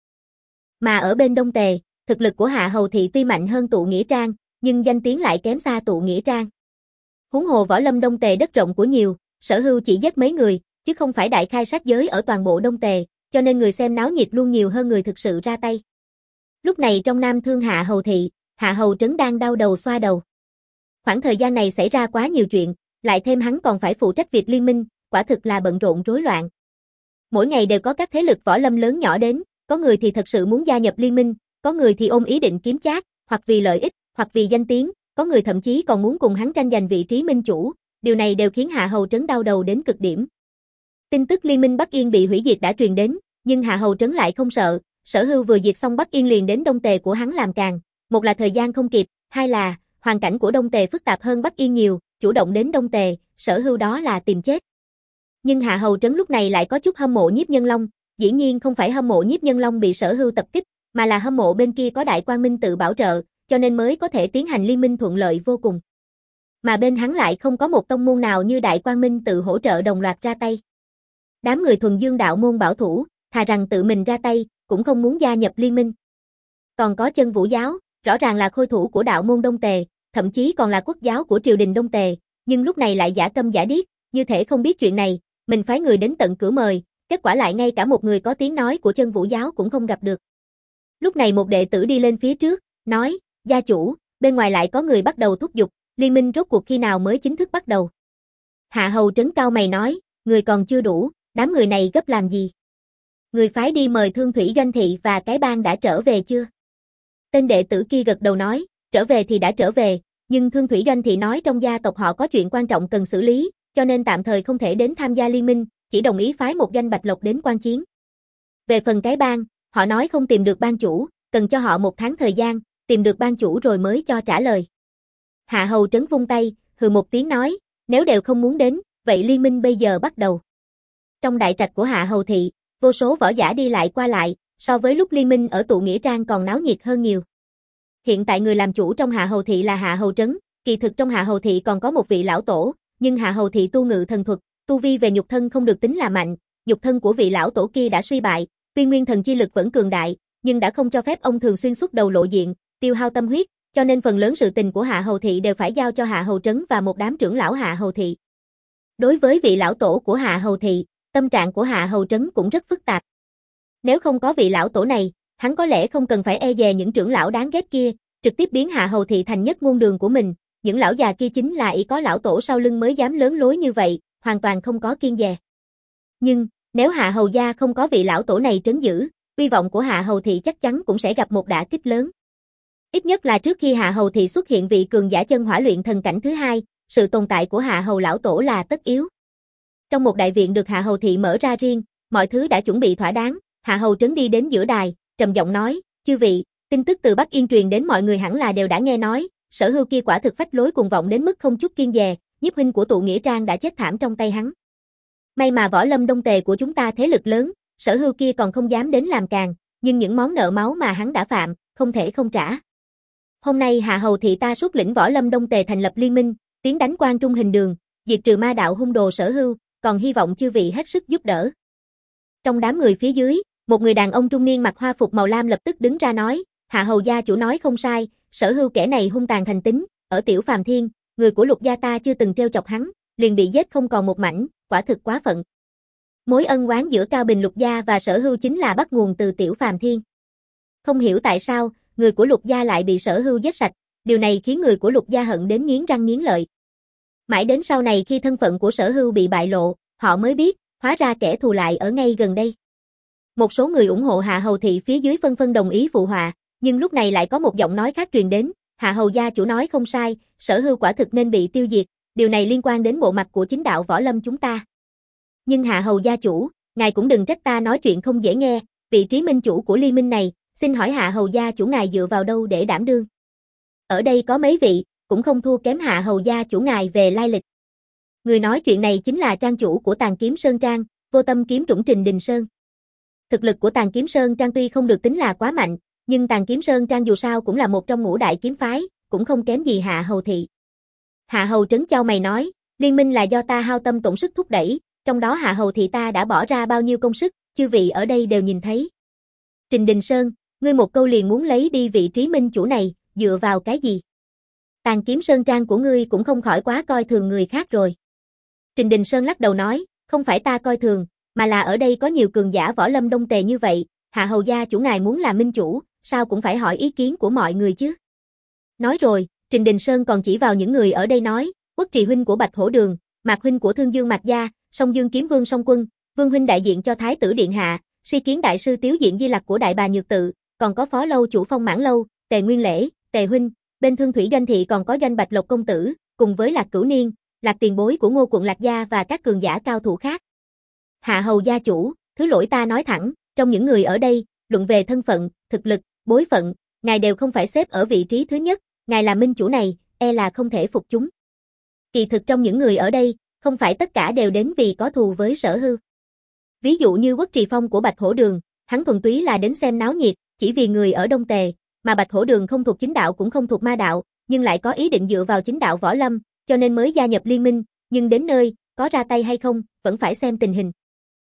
Mà ở bên Đông Tề, thực lực của Hạ Hầu Thị tuy mạnh hơn tụ nghĩa trang, nhưng danh tiếng lại kém xa tụ nghĩa trang. Huống hồ võ lâm Đông Tề đất rộng của nhiều, Sở Hưu chỉ giết mấy người, chứ không phải đại khai sát giới ở toàn bộ Đông Tề, cho nên người xem náo nhiệt luôn nhiều hơn người thực sự ra tay. Lúc này trong Nam Thương Hạ Hầu Thị, Hạ Hầu Trấn đang đau đầu xoa đầu. Khoảng thời gian này xảy ra quá nhiều chuyện, lại thêm hắn còn phải phụ trách việc liên minh, quả thực là bận rộn rối loạn. Mỗi ngày đều có các thế lực võ lâm lớn nhỏ đến, có người thì thật sự muốn gia nhập liên minh, có người thì ôm ý định kiếm chác, hoặc vì lợi ích, hoặc vì danh tiếng, có người thậm chí còn muốn cùng hắn tranh giành vị trí minh chủ, điều này đều khiến Hạ Hầu Trấn đau đầu đến cực điểm. Tin tức liên minh Bắc Yên bị hủy diệt đã truyền đến, nhưng Hạ Hầu Trấn lại không sợ, Sở Hưu vừa diệt xong Bắc Yên liền đến Đông Tề của hắn làm càng, một là thời gian không kịp, hai là hoàn cảnh của Đông Tề phức tạp hơn Bắc Yên nhiều, chủ động đến Đông Tề, Sở Hưu đó là tìm chết. Nhưng Hạ Hầu Trấn lúc này lại có chút hâm mộ Nhiếp Nhân Long, dĩ nhiên không phải hâm mộ Nhiếp Nhân Long bị Sở Hưu tập kích, mà là hâm mộ bên kia có Đại Quang Minh tự bảo trợ, cho nên mới có thể tiến hành liên minh thuận lợi vô cùng. Mà bên hắn lại không có một tông môn nào như Đại Quang Minh tự hỗ trợ đồng loạt ra tay. Đám người thuần dương đạo môn bảo thủ, thà rằng tự mình ra tay, cũng không muốn gia nhập liên minh. Còn có Chân Vũ giáo, rõ ràng là khôi thủ của đạo môn Đông Tề, thậm chí còn là quốc giáo của triều đình Đông Tề, nhưng lúc này lại giả câm giả điếc, như thể không biết chuyện này, mình phái người đến tận cửa mời, kết quả lại ngay cả một người có tiếng nói của Chân Vũ giáo cũng không gặp được. Lúc này một đệ tử đi lên phía trước, nói, gia chủ, bên ngoài lại có người bắt đầu thúc giục, liên minh rốt cuộc khi nào mới chính thức bắt đầu. Hạ Hầu Trấn cao mày nói, người còn chưa đủ, đám người này gấp làm gì? Người phái đi mời Thương Thủy Doanh Thị và cái bang đã trở về chưa? Tên đệ tử kia gật đầu nói, trở về thì đã trở về, nhưng Thương Thủy Doanh Thị nói trong gia tộc họ có chuyện quan trọng cần xử lý, cho nên tạm thời không thể đến tham gia liên minh, chỉ đồng ý phái một doanh bạch lộc đến quan chiến. Về phần cái bang, họ nói không tìm được ban chủ, cần cho họ một tháng thời gian, tìm được ban chủ rồi mới cho trả lời. Hạ Hầu Trấn vung tay, hừ một tiếng nói, nếu đều không muốn đến, vậy liên minh bây giờ bắt đầu. Trong đại trạch của Hạ Hầu Thị, vô số võ giả đi lại qua lại, so với lúc liên minh ở tụ nghĩa trang còn náo nhiệt hơn nhiều. Hiện tại người làm chủ trong Hạ Hầu Thị là Hạ Hầu Trấn, kỳ thực trong Hạ Hầu Thị còn có một vị lão tổ, nhưng Hạ Hầu Thị tu ngự thần thuật, tu vi về nhục thân không được tính là mạnh, nhục thân của vị lão tổ kia đã suy bại, tuy nguyên thần chi lực vẫn cường đại, nhưng đã không cho phép ông thường xuyên xuất đầu lộ diện, tiêu hao tâm huyết, cho nên phần lớn sự tình của Hạ Hầu thị đều phải giao cho Hạ Hầu Trấn và một đám trưởng lão Hạ Hầu thị. Đối với vị lão tổ của Hạ Hầu thị, tâm trạng của Hạ Hầu Trấn cũng rất phức tạp. Nếu không có vị lão tổ này, hắn có lẽ không cần phải e dè những trưởng lão đáng ghét kia, trực tiếp biến Hạ Hầu thị thành nhất ngôn đường của mình. Những lão già kia chính là ỷ có lão tổ sau lưng mới dám lớn lối như vậy, hoàn toàn không có kiêng dè. Nhưng, nếu Hạ Hầu gia không có vị lão tổ này trấn giữ, uy vọng của Hạ Hầu thị chắc chắn cũng sẽ gặp một đả kích lớn. Ít nhất là trước khi Hạ Hầu thị xuất hiện vị cường giả chân hỏa luyện thần cảnh thứ hai, sự tồn tại của Hạ Hầu lão tổ là tất yếu. Trong một đại viện được Hạ Hầu thị mở ra riêng, mọi thứ đã chuẩn bị thỏa đáng, Hạ Hầu Trấn đi đến giữa đài, trầm giọng nói, chư vị, tin tức từ Bắc Yên truyền đến mọi người hẳn là đều đã nghe nói, Sở Hưu kia quả thực phách lối cuồng vọng đến mức không chút kiêng dè, nhiếp huynh của tụ nghĩa trang đã chết thảm trong tay hắn. May mà võ lâm đông tề của chúng ta thế lực lớn, Sở Hưu kia còn không dám đến làm càng, nhưng những món nợ máu mà hắn đã phạm, không thể không trả. Hôm nay Hạ Hầu thị ta xuất lĩnh võ lâm đông tề thành lập liên minh, tiến đánh Quan Trung Hình Đường, diệt trừ ma đạo hung đồ Sở Hưu, còn hy vọng chư vị hết sức giúp đỡ. Trong đám người phía dưới, một người đàn ông trung niên mặc hoa phục màu lam lập tức đứng ra nói, Hạ Hầu gia chủ nói không sai, Sở Hưu kẻ này hung tàn thành tính, ở Tiểu Phàm Thiên, người của Lục gia ta chưa từng trêu chọc hắn, liền bị giết không còn một mảnh, quả thực quá phận. Mối ân oán giữa Cao Bình Lục gia và Sở Hưu chính là bắt nguồn từ Tiểu Phàm Thiên. Không hiểu tại sao, người của Lục gia lại bị Sở Hưu giết sạch, điều này khiến người của Lục gia hận đến nghiến răng nghiến lợi. Mãi đến sau này khi thân phận của Sở Hưu bị bại lộ, họ mới biết, hóa ra kẻ thù lại ở ngay gần đây. Một số người ủng hộ Hạ Hầu thị phía dưới phân phân đồng ý phụ họa, nhưng lúc này lại có một giọng nói khác truyền đến, Hạ Hầu gia chủ nói không sai, Sở Hưu quả thực nên bị tiêu diệt, điều này liên quan đến bộ mặt của chính đạo võ lâm chúng ta. Nhưng Hạ Hầu gia chủ, ngài cũng đừng trách ta nói chuyện không dễ nghe, vị trí minh chủ của liên minh này, xin hỏi Hạ Hầu gia chủ ngài dựa vào đâu để đảm đương? Ở đây có mấy vị, cũng không thua kém Hạ Hầu gia chủ ngài về lai lịch. Người nói chuyện này chính là trang chủ của Tàn Kiếm Sơn Trang, Vô Tâm Kiếm Trũng Trình Đình Sơn. Thực lực của Tàn Kiếm Sơn Trang tuy không được tính là quá mạnh, nhưng Tàn Kiếm Sơn Trang dù sao cũng là một trong ngũ đại kiếm phái, cũng không kém gì Hạ Hầu thị. Hạ Hầu Trấn chau mày nói, liên minh là do ta hao tâm tổn sức thúc đẩy, trong đó Hạ Hầu thị ta đã bỏ ra bao nhiêu công sức, chư vị ở đây đều nhìn thấy. Trình Đình Sơn, ngươi một câu liền muốn lấy đi vị trí minh chủ này, dựa vào cái gì? Tàn Kiếm Sơn Trang của ngươi cũng không khỏi quá coi thường người khác rồi. Trình Đình Sơn lắc đầu nói, không phải ta coi thường, mà là ở đây có nhiều cường giả võ lâm đông tề như vậy, Hạ Hầu gia chủ ngài muốn làm minh chủ, sao cũng phải hỏi ý kiến của mọi người chứ. Nói rồi, Trình Đình Sơn còn chỉ vào những người ở đây nói, Quốc Trì huynh của Bạch Hổ Đường, Mạc huynh của Thương Dương Mạc gia, Song Dương Kiếm Vương Song Quân, Vương huynh đại diện cho Thái tử điện hạ, Si Kiến đại sư Tiếu diện Di Lặc của Đại Bà Nhược Tự, còn có Phó lâu chủ Phong Mãn lâu, Tề Nguyên Lễ, Tề huynh, bên Thương Thủy Doanh thị còn có Doanh Bạch Lộc công tử, cùng với Lạc Cửu Niên, Lạc tiền bối của Ngô quận Lạc gia và các cường giả cao thủ khác. Hạ Hầu gia chủ, thứ lỗi ta nói thẳng, trong những người ở đây, luận về thân phận, thực lực, bối phận, ngài đều không phải xếp ở vị trí thứ nhất, ngài là minh chủ này, e là không thể phục chúng. Kỳ thực trong những người ở đây, không phải tất cả đều đến vì có thù với Sở Hưu. Ví dụ như Quốc Trì Phong của Bạch Hổ Đường, hắn thuần túy là đến xem náo nhiệt, chỉ vì người ở Đông Tề, mà Bạch Hổ Đường không thuộc chính đạo cũng không thuộc ma đạo, nhưng lại có ý định dựa vào chính đạo võ lâm, cho nên mới gia nhập liên minh, nhưng đến nơi, có ra tay hay không, vẫn phải xem tình hình.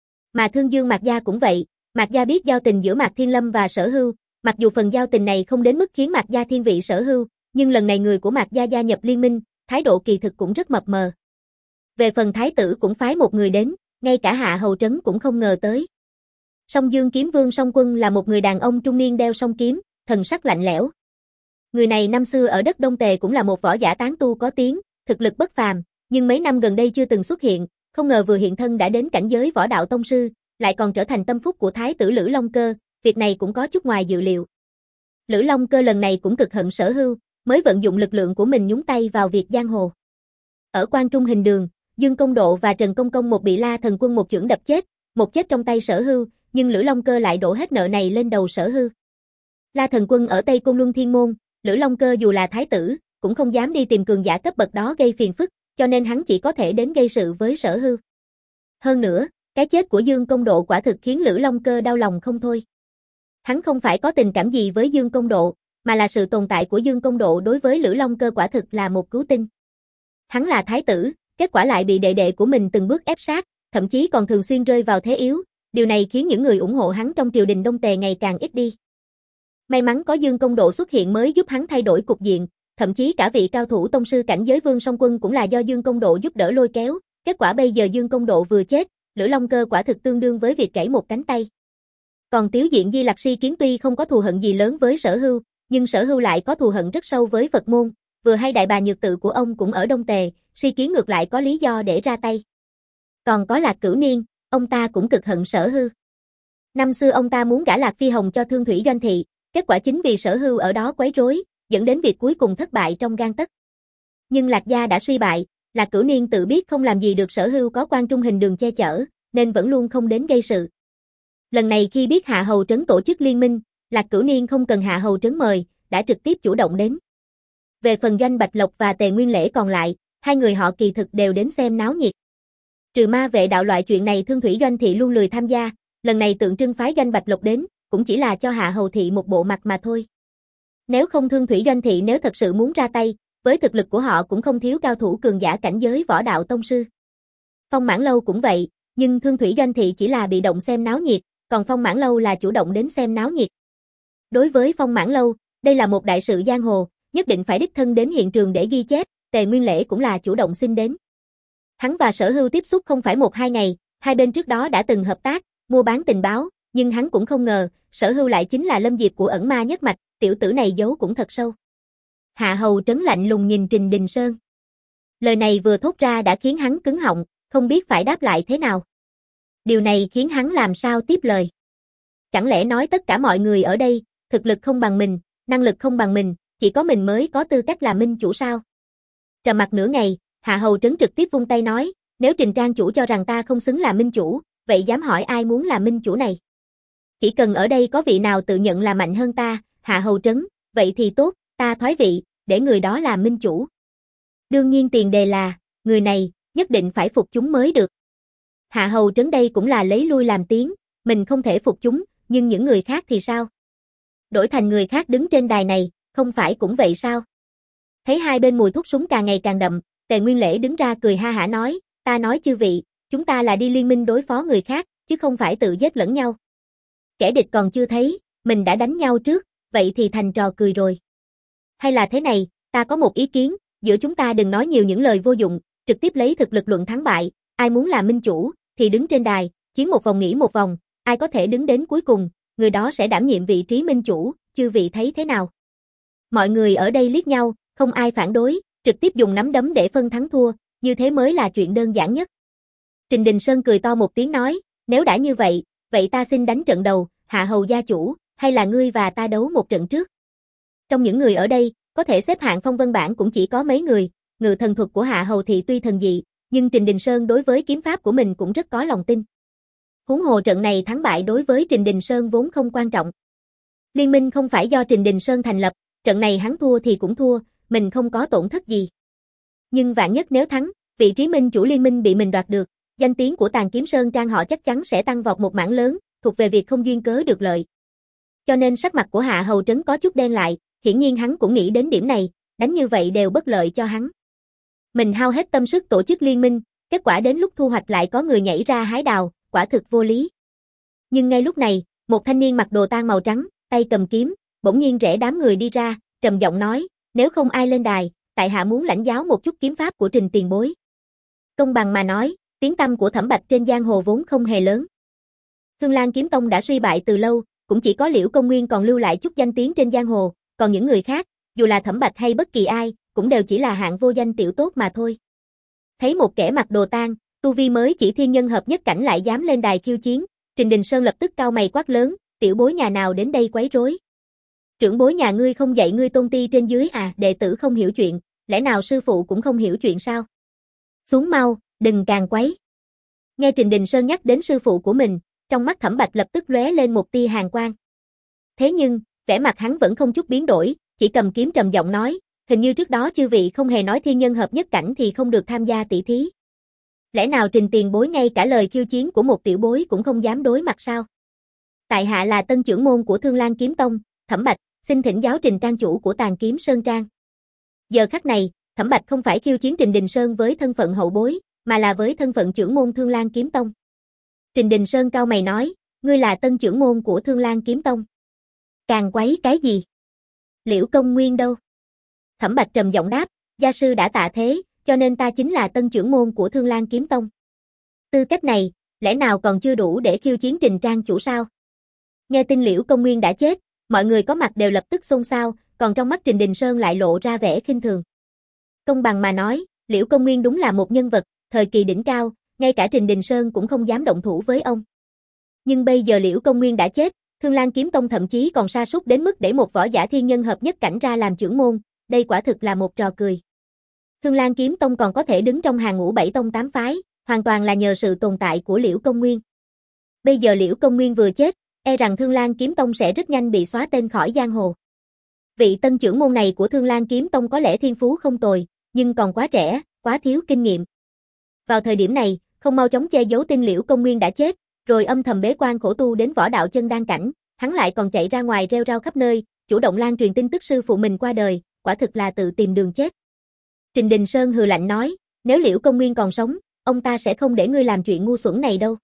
Mà Thương Dương Mạc gia cũng vậy, Mạc gia biết giao tình giữa Mạc Thiên Lâm và Sở Hưu, mặc dù phần giao tình này không đến mức khiến Mạc gia thiên vị Sở Hưu, nhưng lần này người của Mạc gia gia nhập liên minh, thái độ kỳ thực cũng rất mập mờ. Về phần thái tử cũng phái một người đến, ngay cả Hạ Hầu Trấn cũng không ngờ tới. Song Dương Kiếm Vương Song Quân là một người đàn ông trung niên đeo song kiếm, thần sắc lạnh lẽo. Người này năm xưa ở đất Đông Tề cũng là một võ giả tán tu có tiếng, thực lực bất phàm, nhưng mấy năm gần đây chưa từng xuất hiện, không ngờ vừa hiện thân đã đến cảnh giới võ đạo tông sư, lại còn trở thành tâm phúc của thái tử Lữ Long Cơ, việc này cũng có chút ngoài dự liệu. Lữ Long Cơ lần này cũng cực hận Sở Hưu, mới vận dụng lực lượng của mình nhúng tay vào việc giang hồ. Ở Quan Trung Hình Đường, Dương Công Độ và Trần Công Công một bị La Thần Quân một chưởng đập chết, một chết trong tay Sở Hưu, nhưng Lữ Long Cơ lại đổ hết nợ này lên đầu Sở Hưu. La Thần Quân ở Tây Côn Luân Thiên Môn, Lữ Long Cơ dù là thái tử, cũng không dám đi tìm cường giả cấp bậc đó gây phiền phức, cho nên hắn chỉ có thể đến gây sự với Sở Hưu. Hơn nữa, cái chết của Dương Công Độ quả thực khiến Lữ Long Cơ đau lòng không thôi. Hắn không phải có tình cảm gì với Dương Công Độ, mà là sự tồn tại của Dương Công Độ đối với Lữ Long Cơ quả thực là một cứu tinh. Hắn là thái tử, kết quả lại bị đệ đệ của mình từng bước ép sát, thậm chí còn thường xuyên rơi vào thế yếu, điều này khiến những người ủng hộ hắn trong triều đình Đông Tề ngày càng ít đi. May mắn có Dương Công Độ xuất hiện mới giúp hắn thay đổi cục diện, thậm chí cả vị cao thủ tông sư cảnh giới Vương Song Quân cũng là do Dương Công Độ giúp đỡ lôi kéo, kết quả bây giờ Dương Công Độ vừa chết, Lửa Long Cơ quả thực tương đương với việc gãy một cánh tay. Còn Tiếu Diện Di Lặc Si Kiến tuy không có thù hận gì lớn với Sở Hưu, nhưng Sở Hưu lại có thù hận rất sâu với Phật môn, vừa hay đại bà nhược tự của ông cũng ở Đông Tề, Si Kiến ngược lại có lý do để ra tay. Còn có Lạc Cửu Niên, ông ta cũng cực hận Sở Hưu. Năm xưa ông ta muốn gả Lạc Phi Hồng cho Thương Thủy Doanh Thị, kết quả chính vì Sở Hưu ở đó quấy rối, dẫn đến việc cuối cùng thất bại trong gang tấc. Nhưng Lạc gia đã suy bại, Lạc Cửu Niên tự biết không làm gì được Sở Hưu có Quan Trung Hình Đường che chở, nên vẫn luôn không đến gây sự. Lần này khi biết Hạ Hầu Trấn tổ chức liên minh, Lạc Cửu Niên không cần Hạ Hầu Trấn mời, đã trực tiếp chủ động đến. Về phần Doanh Bạch Lộc và Tề Nguyên Lễ còn lại, hai người họ kỳ thực đều đến xem náo nhiệt. Trừ ma vệ đạo loại chuyện này Thương Thủy Doanh Thị luôn lười tham gia, lần này tượng trưng phái Doanh Bạch Lộc đến, cũng chỉ là cho Hạ Hầu Thị một bộ mặt mà thôi. Nếu không Thương Thủy Doanh Thị nếu thật sự muốn ra tay, với thực lực của họ cũng không thiếu cao thủ cường giả cảnh giới võ đạo tông sư. Phong Mãn Lâu cũng vậy, nhưng Thương Thủy Doanh Thị chỉ là bị động xem náo nhiệt, còn Phong Mãn Lâu là chủ động đến xem náo nhiệt. Đối với Phong Mãn Lâu, đây là một đại sự giang hồ, nhất định phải đích thân đến hiện trường để ghi chép, Tề Nguyên Lễ cũng là chủ động xin đến. Hắn và Sở Hưu tiếp xúc không phải một hai ngày, hai bên trước đó đã từng hợp tác, mua bán tình báo, nhưng hắn cũng không ngờ, Sở Hưu lại chính là Lâm Diệp của ẩn ma nhất mạch, tiểu tử này giấu cũng thật sâu. Hạ Hầu Trấn lạnh lùng nhìn Trình Đình Sơn. Lời này vừa thốt ra đã khiến hắn cứng họng, không biết phải đáp lại thế nào. Điều này khiến hắn làm sao tiếp lời. Chẳng lẽ nói tất cả mọi người ở đây, thực lực không bằng mình, năng lực không bằng mình, chỉ có mình mới có tư cách là minh chủ sao? Trầm mặc nửa ngày, Hạ Hầu Trấn trực tiếp vung tay nói, nếu Trình Trang chủ cho rằng ta không xứng là minh chủ, vậy dám hỏi ai muốn là minh chủ này? Chỉ cần ở đây có vị nào tự nhận là mạnh hơn ta, Hạ Hầu Trấn, vậy thì tốt, ta thoái vị, để người đó làm minh chủ. Đương nhiên tiền đề là, người này, nhất định phải phục chúng mới được. Hạ Hầu Trấn đây cũng là lấy lui làm tiếng, mình không thể phục chúng, nhưng những người khác thì sao? Đổi thành người khác đứng trên đài này, không phải cũng vậy sao? Thấy hai bên mùi thuốc súng càng ngày càng đậm, Tề Nguyên Lễ đứng ra cười ha hả nói, ta nói chư vị, chúng ta là đi liên minh đối phó người khác, chứ không phải tự giết lẫn nhau. Kẻ địch còn chưa thấy, mình đã đánh nhau trước, vậy thì thành trò cười rồi. Hay là thế này, ta có một ý kiến, giữa chúng ta đừng nói nhiều những lời vô dụng, trực tiếp lấy thực lực luận thắng bại, ai muốn làm minh chủ, thì đứng trên đài, chiến một vòng nghỉ một vòng, ai có thể đứng đến cuối cùng, người đó sẽ đảm nhiệm vị trí minh chủ, chư vị thấy thế nào? Mọi người ở đây liếc nhau, không ai phản đối, trực tiếp dùng nắm đấm để phân thắng thua, như thế mới là chuyện đơn giản nhất. Trình Đình Sơn cười to một tiếng nói, nếu đã như vậy, vậy ta xin đánh trận đầu, Hạ Hầu gia chủ, hay là ngươi và ta đấu một trận trước? Trong những người ở đây, có thể xếp hạng phong vân bảng cũng chỉ có mấy người, ngự thần thuật của Hạ Hầu thì tuy thần dị, nhưng Trình Đình Sơn đối với kiếm pháp của mình cũng rất có lòng tin. Huống hồ trận này thắng bại đối với Trình Đình Sơn vốn không quan trọng. Liên minh không phải do Trình Đình Sơn thành lập, trận này hắn thua thì cũng thua, mình không có tổn thất gì. Nhưng vạn nhất nếu thắng, vị trí minh chủ liên minh bị mình đoạt được, danh tiếng của Tàn Kiếm Sơn Trang họ chắc chắn sẽ tăng vọt một mảng lớn, thuộc về việc không duyên cớ được lợi. Cho nên sắc mặt của Hạ Hầu Trấn có chút đen lại, hiển nhiên hắn cũng nghĩ đến điểm này, đánh như vậy đều bất lợi cho hắn. Mình hao hết tâm sức tổ chức liên minh, kết quả đến lúc thu hoạch lại có người nhảy ra hái đào, quả thực vô lý. Nhưng ngay lúc này, một thanh niên mặc đồ tang màu trắng, tay cầm kiếm, bỗng nhiên rẽ đám người đi ra, trầm giọng nói, nếu không ai lên đài, tại hạ muốn lãnh giáo một chút kiếm pháp của Trình tiền bối. Công bằng mà nói, tiếng tăm của Thẩm Bạch trên giang hồ vốn không hề lớn. Thương Lan Kiếm Tông đã suy bại từ lâu, cũng chỉ có Liễu Công Nguyên còn lưu lại chút danh tiếng trên giang hồ, còn những người khác, dù là Thẩm Bạch hay bất kỳ ai, cũng đều chỉ là hạng vô danh tiểu tốt mà thôi. Thấy một kẻ mặc đồ tang, tu vi mới chỉ thiên nhân hợp nhất cảnh lại dám lên đài khiêu chiến, Trình Đình Sơn lập tức cau mày quát lớn, tiểu bối nhà nào đến đây quấy rối? Trưởng bối nhà ngươi không dạy ngươi tôn ti trên dưới à, đệ tử không hiểu chuyện, lẽ nào sư phụ cũng không hiểu chuyện sao? Xuống mau, đừng càng quấy. Nghe Trình Đình Sơn nhắc đến sư phụ của mình, trong mắt Thẩm Bạch lập tức lóe lên một tia hàn quang. Thế nhưng, vẻ mặt hắn vẫn không chút biến đổi, chỉ cầm kiếm trầm giọng nói, hình như trước đó chư vị không hề nói thiên nhân hợp nhất cảnh thì không được tham gia tỷ thí. Lẽ nào Trình tiền bối ngay cả lời khiêu chiến của một tiểu bối cũng không dám đối mặt sao? Tại hạ là tân trưởng môn của Thương Lan Kiếm Tông, Thẩm Bạch, xin thỉnh giáo Trình trang chủ của Tàn Kiếm Sơn Trang. Giờ khắc này, Thẩm Bạch không phải khiêu chiến Trình Đình Sơn với thân phận hậu bối, mà là với thân phận trưởng môn Thương Lan Kiếm Tông. Trình Đình Sơn cau mày nói, ngươi là tân trưởng môn của Thương Lan Kiếm Tông. Càng quấy cái gì? Liễu Công Nguyên đâu? Thẩm Bạch trầm giọng đáp, gia sư đã tạ thế, cho nên ta chính là tân trưởng môn của Thương Lan Kiếm Tông. Tư cách này, lẽ nào còn chưa đủ để khiêu chiến Trình Trang chủ sao? Nghe tin Liễu Công Nguyên đã chết, mọi người có mặt đều lập tức xôn xao, còn trong mắt Trình Đình Sơn lại lộ ra vẻ khinh thường. Công bằng mà nói, Liễu Công Nguyên đúng là một nhân vật, thời kỳ đỉnh cao, ngay cả Trình Đình Sơn cũng không dám động thủ với ông. Nhưng bây giờ Liễu Công Nguyên đã chết, Thương Lan Kiếm Tông thậm chí còn sa sút đến mức để một võ giả thiên nhân hợp nhất cảnh ra làm trưởng môn, đây quả thực là một trò cười. Thương Lan Kiếm Tông còn có thể đứng trong hàng ngũ bảy tông tám phái, hoàn toàn là nhờ sự tồn tại của Liễu Công Nguyên. Bây giờ Liễu Công Nguyên vừa chết, e rằng Thương Lan Kiếm Tông sẽ rất nhanh bị xóa tên khỏi giang hồ. Vị tân trưởng môn này của Thương Lan Kiếm Tông có lẽ thiên phú không tồi, nhưng còn quá trẻ, quá thiếu kinh nghiệm. Vào thời điểm này, không mau chóng che giấu tin Liễu Công Nguyên đã chết, rồi âm thầm bế quan khổ tu đến võ đạo chân đan cảnh, hắn lại còn chạy ra ngoài rêu rao khắp nơi, chủ động lan truyền tin tức sư phụ mình qua đời, quả thực là tự tìm đường chết. Trình Đình Sơn hừ lạnh nói, nếu Liễu Công Nguyên còn sống, ông ta sẽ không để ngươi làm chuyện ngu xuẩn này đâu.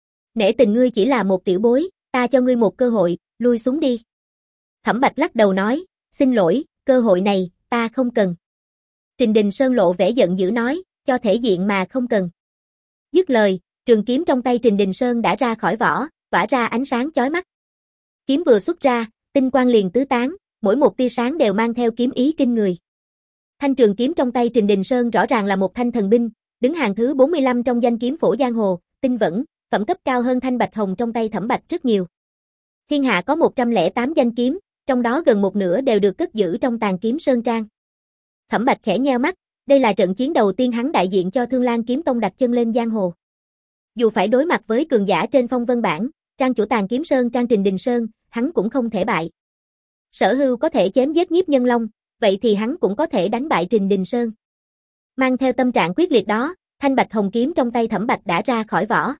Nể tình ngươi chỉ là một tiểu bối, ta cho ngươi một cơ hội, lui xuống đi. Thẩm Bạch lắc đầu nói, xin lỗi, cơ hội này, ta không cần. Trình Đình Sơn lộ vẻ giận dữ nói, cho thể diện mà không cần. Dứt lời, trường kiếm trong tay Trình Đình Sơn đã ra khỏi vỏ, tỏa ra ánh sáng chói mắt. Kiếm vừa xuất ra, tinh quang liền tứ tán, mỗi một tia sáng đều mang theo kiếm ý kinh người. Thanh trường kiếm trong tay Trình Đình Sơn rõ ràng là một thanh thần binh, đứng hàng thứ bốn mươi lăm trong danh kiếm phổ giang hồ, tinh vẩn, phẩm cấp cao hơn thanh bạch hồng trong tay Thẩm Bạch rất nhiều. Thiên hạ có một trăm lẻ tám danh kiếm, trong đó gần một nửa đều được cất giữ trong tàng kiếm sơn trang. Thẩm Bạch khẽ nheo mắt, đây là trận chiến đầu tiên hắn đại diện cho Thương Lan Kiếm Tông đặt chân lên giang hồ. Dù phải đối mặt với cường giả trên phong vân bảng, trang chủ tàng kiếm sơn trang Trình Đình Sơn, hắn cũng không thể bại. Sở Hưu có thể chém giết Nhiếp Nhân Long, vậy thì hắn cũng có thể đánh bại Trình Đình Sơn. Mang theo tâm trạng quyết liệt đó, thanh bạch hồng kiếm trong tay Thẩm Bạch đã ra khỏi vỏ.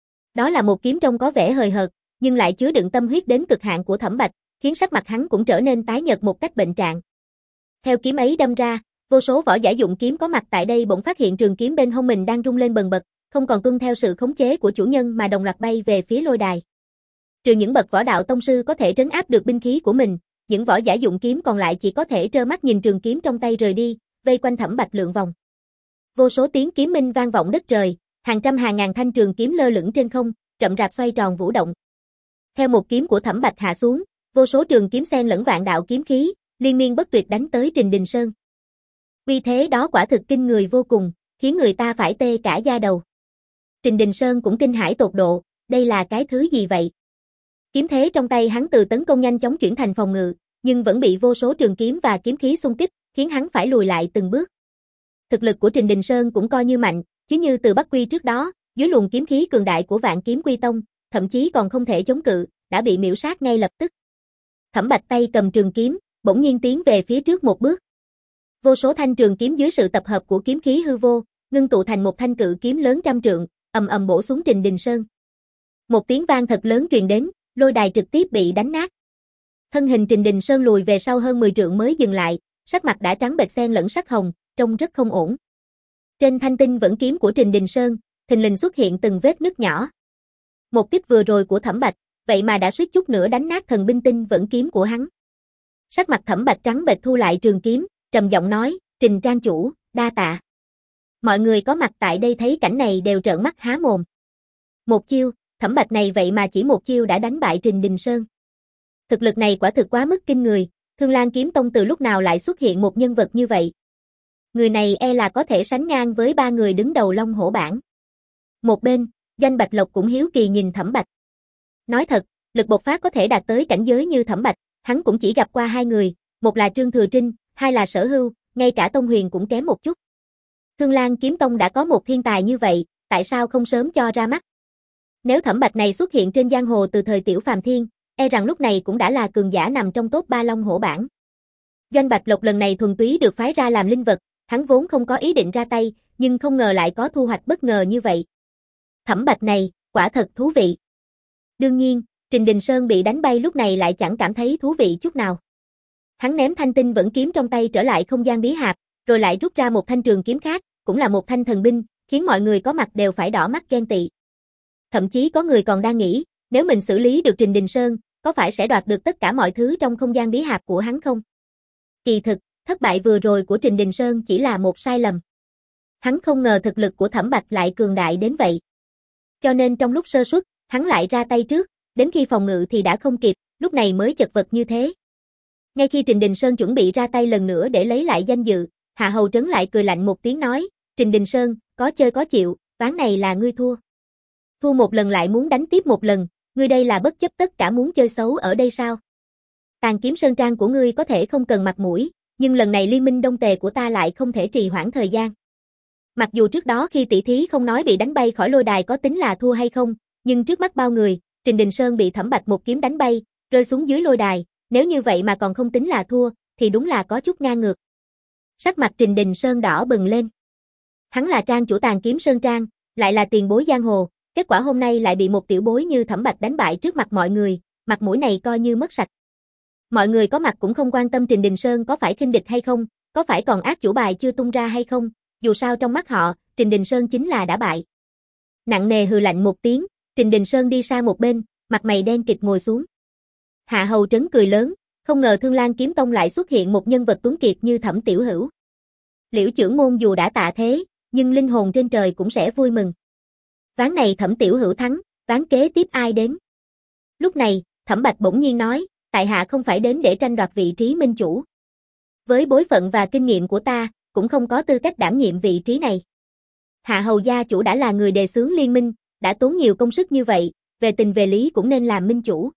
Đó là một kiếm trông có vẻ hời hợt, nhưng lại chứa đựng tâm huyết đến cực hạn của Thẩm Bạch, khiến sắc mặt hắn cũng trở nên tái nhợt một cách bệnh trạng. Theo kiếm ấy đâm ra, vô số võ giả dụng kiếm có mặt tại đây bỗng phát hiện trường kiếm bên hông mình đang rung lên bần bật, không còn tuân theo sự khống chế của chủ nhân mà đồng loạt bay về phía lôi đài. Trừ những bậc võ đạo tông sư có thể trấn áp được binh khí của mình, những võ giả dụng kiếm còn lại chỉ có thể trơ mắt nhìn trường kiếm trong tay rời đi, vây quanh Thẩm Bạch lượn vòng. Vô số tiếng kiếm minh vang vọng đất trời, hàng trăm hàng ngàn thanh trường kiếm lơ lửng trên không, chậm rạp xoay tròn vũ động. Theo một kiếm của Thẩm Bạch hạ xuống, vô số trường kiếm xen lẫn vạn đạo kiếm khí, liên miên bất tuyệt đánh tới Trình Đình Sơn. Uy thế đó quả thực kinh người vô cùng, khiến người ta phải tê cả da đầu. Trình Đình Sơn cũng kinh hãi tột độ, đây là cái thứ gì vậy? Kiếm thế trong tay hắn từ tấn công nhanh chóng chuyển thành phòng ngự, nhưng vẫn bị vô số trường kiếm và kiếm khí xung kích, khiến hắn phải lùi lại từng bước. Thực lực của Trình Đình Sơn cũng coi như mạnh, chứ như từ Bắc Quy trước đó, dưới luồng kiếm khí cường đại của Vạn Kiếm Quy Tông, thậm chí còn không thể chống cự, đã bị miểu sát ngay lập tức. Thẩm Bạch tay cầm trường kiếm, bỗng nhiên tiến về phía trước một bước. Vô số thanh trường kiếm dưới sự tập hợp của kiếm khí hư vô, ngưng tụ thành một thanh cự kiếm lớn trăm trượng, ầm ầm bổ xuống Trình Đình Sơn. Một tiếng vang thật lớn truyền đến, lôi đài trực tiếp bị đánh nát. Thân hình Trình Đình Sơn lùi về sau hơn mười trượng mới dừng lại, sắc mặt đã trắng bệch xen lẫn sắc hồng, trông rất không ổn. Trên thanh tinh vẫn kiếm của Trình Đình Sơn, thình lình xuất hiện từng vết nứt nhỏ. Một kích vừa rồi của Thẩm Bạch, vậy mà đã suýt chút nữa đánh nát thần binh tinh vẫn kiếm của hắn. Sắc mặt Thẩm Bạch trắng bệch thu lại trường kiếm, trầm giọng nói, Trình trang chủ, đa tạ. Mọi người có mặt tại đây thấy cảnh này đều trợn mắt há mồm. Một chiêu, Thẩm Bạch này vậy mà chỉ một chiêu đã đánh bại Trình Đình Sơn. Thực lực này quả thực quá mức kinh người, Thương Lan Kiếm Tông từ lúc nào lại xuất hiện một nhân vật như vậy. Người này e là có thể sánh ngang với ba người đứng đầu Long Hổ bảng. Một bên, Doanh Bạch Lộc cũng hiếu kỳ nhìn Thẩm Bạch. Nói thật, lực bộc phát có thể đạt tới cảnh giới như Thẩm Bạch, hắn cũng chỉ gặp qua hai người, một là Trương Thừa Trinh, hai là Sở Hưu, ngay cả Tông Huyền cũng kém một chút. Thương Lan Kiếm Tông đã có một thiên tài như vậy, tại sao không sớm cho ra mắt? Nếu Thẩm Bạch này xuất hiện trên giang hồ từ thời Tiểu Phàm Thiên, e rằng lúc này cũng đã là cường giả nằm trong top ba Long Hổ bảng. Doanh Bạch Lộc lần này thuần túy được phái ra làm linh vật, hắn vốn không có ý định ra tay, nhưng không ngờ lại có thu hoạch bất ngờ như vậy. Thẩm Bạch này, quả thật thú vị. Đương nhiên, Trình Đình Sơn bị đánh bay lúc này lại chẳng cảm thấy thú vị chút nào. Hắn ném thanh tinh vẫn kiếm trong tay trở lại không gian bí hạp, rồi lại rút ra một thanh trường kiếm khác, cũng là một thanh thần binh, khiến mọi người có mặt đều phải đỏ mắt ghen tị. Thậm chí có người còn đang nghĩ, nếu mình xử lý được Trình Đình Sơn, có phải sẽ đoạt được tất cả mọi thứ trong không gian bí hạp của hắn không? Kỳ thực, thất bại vừa rồi của Trình Đình Sơn chỉ là một sai lầm. Hắn không ngờ thực lực của Thẩm Bạch lại cường đại đến vậy. Cho nên trong lúc sơ suất, hắn lại ra tay trước, đến khi phòng ngự thì đã không kịp, lúc này mới chật vật như thế. Ngay khi Trình Đình Sơn chuẩn bị ra tay lần nữa để lấy lại danh dự, Hạ Hầu Trấn lại cười lạnh một tiếng nói, Trình Đình Sơn, có chơi có chịu, ván này là ngươi thua. Thua một lần lại muốn đánh tiếp một lần, ngươi đây là bất chấp tất cả muốn chơi xấu ở đây sao? Tàn Kiếm Sơn Trang của ngươi có thể không cần mặt mũi, nhưng lần này liên minh đông tề của ta lại không thể trì hoãn thời gian. Mặc dù trước đó khi tỷ thí không nói bị đánh bay khỏi lôi đài có tính là thua hay không, nhưng trước mắt bao người, Trình Đình Sơn bị Thẩm Bạch một kiếm đánh bay, rơi xuống dưới lôi đài, nếu như vậy mà còn không tính là thua, thì đúng là có chút ngang ngược. Sắc mặt Trình Đình Sơn đỏ bừng lên. Hắn là trang chủ Tàn Kiếm Sơn Trang, lại là tiền bối giang hồ, kết quả hôm nay lại bị một tiểu bối như Thẩm Bạch đánh bại trước mặt mọi người, mặt mũi này coi như mất sạch. Mọi người có mặt cũng không quan tâm Trình Đình Sơn có phải khinh địch hay không, có phải còn ác chủ bài chưa tung ra hay không, dù sao trong mắt họ, Trình Đình Sơn chính là đã bại. Nặng nề hừ lạnh một tiếng, Trình Đình Sơn đi sang một bên, mặt mày đen kịt ngồi xuống. Hạ Hầu Trấn cười lớn, không ngờ Thương Lan Kiếm Tông lại xuất hiện một nhân vật tuấn kiệt như Thẩm Tiểu Hữu. Liễu trưởng môn dù đã tạ thế, nhưng linh hồn trên trời cũng sẽ vui mừng. Ván này Thẩm Tiểu Hữu thắng, ván kế tiếp ai đến? Lúc này, Thẩm Bạch bỗng nhiên nói, tại hạ không phải đến để tranh đoạt vị trí minh chủ. Với bối phận và kinh nghiệm của ta, cũng không có tư cách đảm nhiệm vị trí này. Hạ Hầu gia chủ đã là người đề xướng liên minh, đã tốn nhiều công sức như vậy, về tình về lý cũng nên làm minh chủ.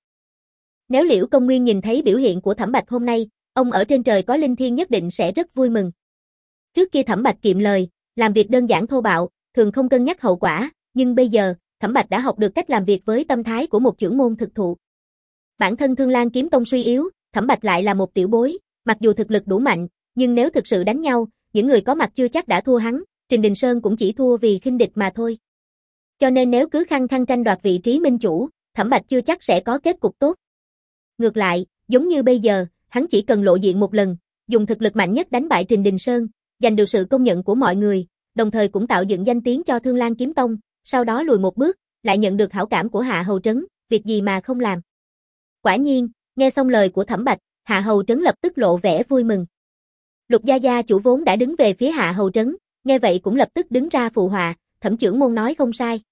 Nếu Liễu Công Nguyên nhìn thấy biểu hiện của Thẩm Bạch hôm nay, ông ở trên trời có linh thiêng nhất định sẽ rất vui mừng. Trước kia Thẩm Bạch kiệm lời, làm việc đơn giản thô bạo, thường không cân nhắc hậu quả, nhưng bây giờ, Thẩm Bạch đã học được cách làm việc với tâm thái của một trưởng môn thực thụ. Bản thân Thương Lan Kiếm Tông suy yếu, Thẩm Bạch lại là một tiểu bối, mặc dù thực lực đủ mạnh, nhưng nếu thực sự đánh nhau, những người có mặt chưa chắc đã thua hắn, Trình Đình Sơn cũng chỉ thua vì khinh địch mà thôi. Cho nên nếu cứ khăng khăng tranh đoạt vị trí minh chủ, Thẩm Bạch chưa chắc sẽ có kết cục tốt. Ngược lại, giống như bây giờ, hắn chỉ cần lộ diện một lần, dùng thực lực mạnh nhất đánh bại Trình Đình Sơn, giành được sự công nhận của mọi người, đồng thời cũng tạo dựng danh tiếng cho Thương Lan Kiếm Tông, sau đó lùi một bước, lại nhận được hảo cảm của Hạ Hầu Trấn, việc gì mà không làm. Quả nhiên, nghe xong lời của Thẩm Bạch, Hạ Hầu Trấn lập tức lộ vẻ vui mừng. Lục Gia Gia chủ vốn đã đứng về phía Hạ Hầu Trấn, nghe vậy cũng lập tức đứng ra phụ họa, Thẩm trưởng môn nói không sai.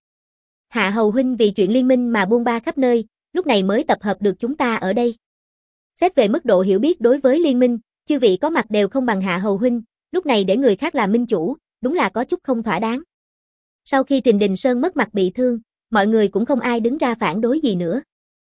Hạ Hầu huynh vì chuyện liên minh mà buôn ba khắp nơi, lúc này mới tập hợp được chúng ta ở đây. Xét về mức độ hiểu biết đối với liên minh, chư vị có mặt đều không bằng Hạ Hầu huynh, lúc này để người khác làm minh chủ, đúng là có chút không thỏa đáng. Sau khi Trình Đình Sơn mất mặt bị thương, mọi người cũng không ai đứng ra phản đối gì nữa.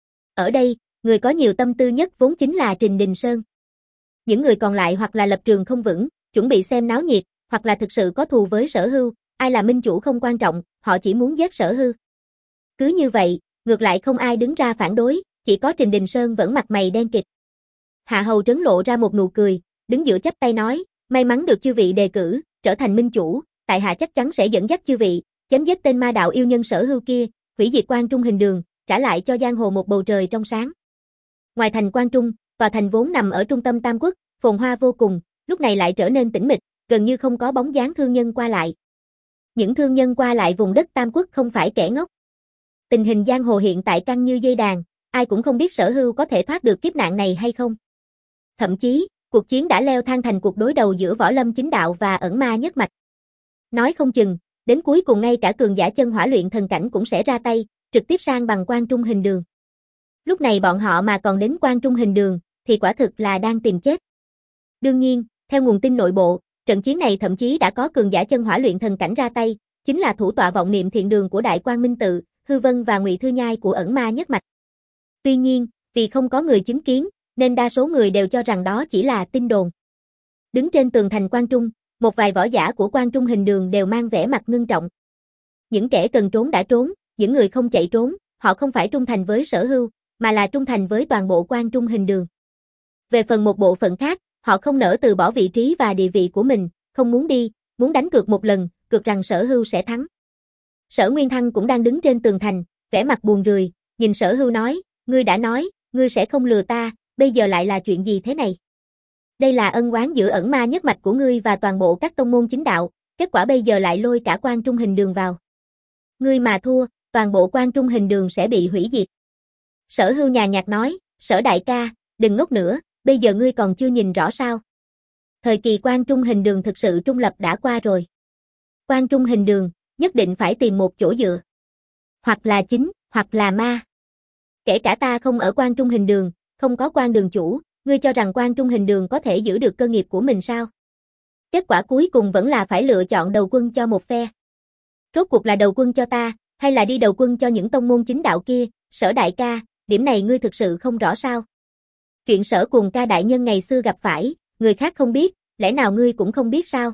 Ở đây, người có nhiều tâm tư nhất vốn chính là Trình Đình Sơn. Những người còn lại hoặc là lập trường không vững, chuẩn bị xem náo nhiệt, hoặc là thực sự có thù với Sở Hưu, ai là minh chủ không quan trọng, họ chỉ muốn giết Sở Hưu. Cứ như vậy, ngược lại không ai đứng ra phản đối, chỉ có Trình Đình Sơn vẫn mặt mày đen kịt. Hạ Hầu Trấn lộ ra một nụ cười, đứng giữa chắp tay nói, may mắn được chư vị đề cử, trở thành minh chủ, tại hạ chắc chắn sẽ dẫn dắt chư vị, chém giết tên ma đạo yêu nhân Sở Hưu kia, hủy diệt Quan Trung hình đường, trả lại cho giang hồ một bầu trời trong sáng. Ngoài thành Quan Trung, tòa thành vốn nằm ở trung tâm Tam Quốc, phồn hoa vô cùng, lúc này lại trở nên tĩnh mịch, gần như không có bóng dáng thương nhân qua lại. Những thương nhân qua lại vùng đất Tam Quốc không phải kẻ ngốc. Tình hình giang hồ hiện tại căng như dây đàn, ai cũng không biết Sở Hưu có thể thoát được kiếp nạn này hay không. Thậm chí, cuộc chiến đã leo thang thành cuộc đối đầu giữa Võ Lâm Chính Đạo và Ẩn Ma Nhất Mạch. Nói không chừng, đến cuối cùng ngay cả cường giả chân hỏa luyện thần cảnh cũng sẽ ra tay, trực tiếp sang bằng Quan Trung hình đường. Lúc này bọn họ mà còn đến Quan Trung hình đường, thì quả thực là đang tìm chết. Đương nhiên, theo nguồn tin nội bộ, trận chiến này thậm chí đã có cường giả chân hỏa luyện thần cảnh ra tay, chính là thủ tọa vọng niệm thiện đường của Đại Quang Minh Tự, Hư Vân và Ngụy Thư Nhai của Ẩn Ma Nhất Mạch. Tuy nhiên, vì không có người chứng kiến, nên đa số người đều cho rằng đó chỉ là tin đồn. Đứng trên tường thành Quan Trung, một vài võ giả của Quan Trung hình đường đều mang vẻ mặt ngưng trọng. Những kẻ cần trốn đã trốn, những người không chạy trốn, họ không phải trung thành với Sở Hưu, mà là trung thành với toàn bộ Quan Trung hình đường. Về phần một bộ phận khác, họ không nỡ từ bỏ vị trí và địa vị của mình, không muốn đi, muốn đánh cược một lần, cược rằng Sở Hưu sẽ thắng. Sở Nguyên Thăng cũng đang đứng trên tường thành, vẻ mặt buồn rười, nhìn Sở Hưu nói, ngươi đã nói, ngươi sẽ không lừa ta, bây giờ lại là chuyện gì thế này? Đây là ân oán giữa Ẩn Ma Nhất Mạch của ngươi và toàn bộ các tông môn chính đạo, kết quả bây giờ lại lôi cả Quan Trung hình đường vào. Ngươi mà thua, toàn bộ Quan Trung hình đường sẽ bị hủy diệt. Sở Hưu nhàn nhạt nói, Sở đại ca, đừng ngốc nữa, bây giờ ngươi còn chưa nhìn rõ sao. Thời kỳ Quan Trung hình đường thực sự trung lập đã qua rồi. Quan Trung hình đường, nhất định phải tìm một chỗ dựa. Hoặc là chính, hoặc là ma. Kể cả ta không ở Quan Trung hình đường, không có quan đường chủ, ngươi cho rằng Quan Trung hình đường có thể giữ được cơ nghiệp của mình sao? Kết quả cuối cùng vẫn là phải lựa chọn đầu quân cho một phe. Rốt cuộc là đầu quân cho ta, hay là đi đầu quân cho những tông môn chính đạo kia, Sở đại ca, điểm này ngươi thực sự không rõ sao? Chuyện Sở Cuồng Ca đại nhân ngày xưa gặp phải, người khác không biết, lẽ nào ngươi cũng không biết sao?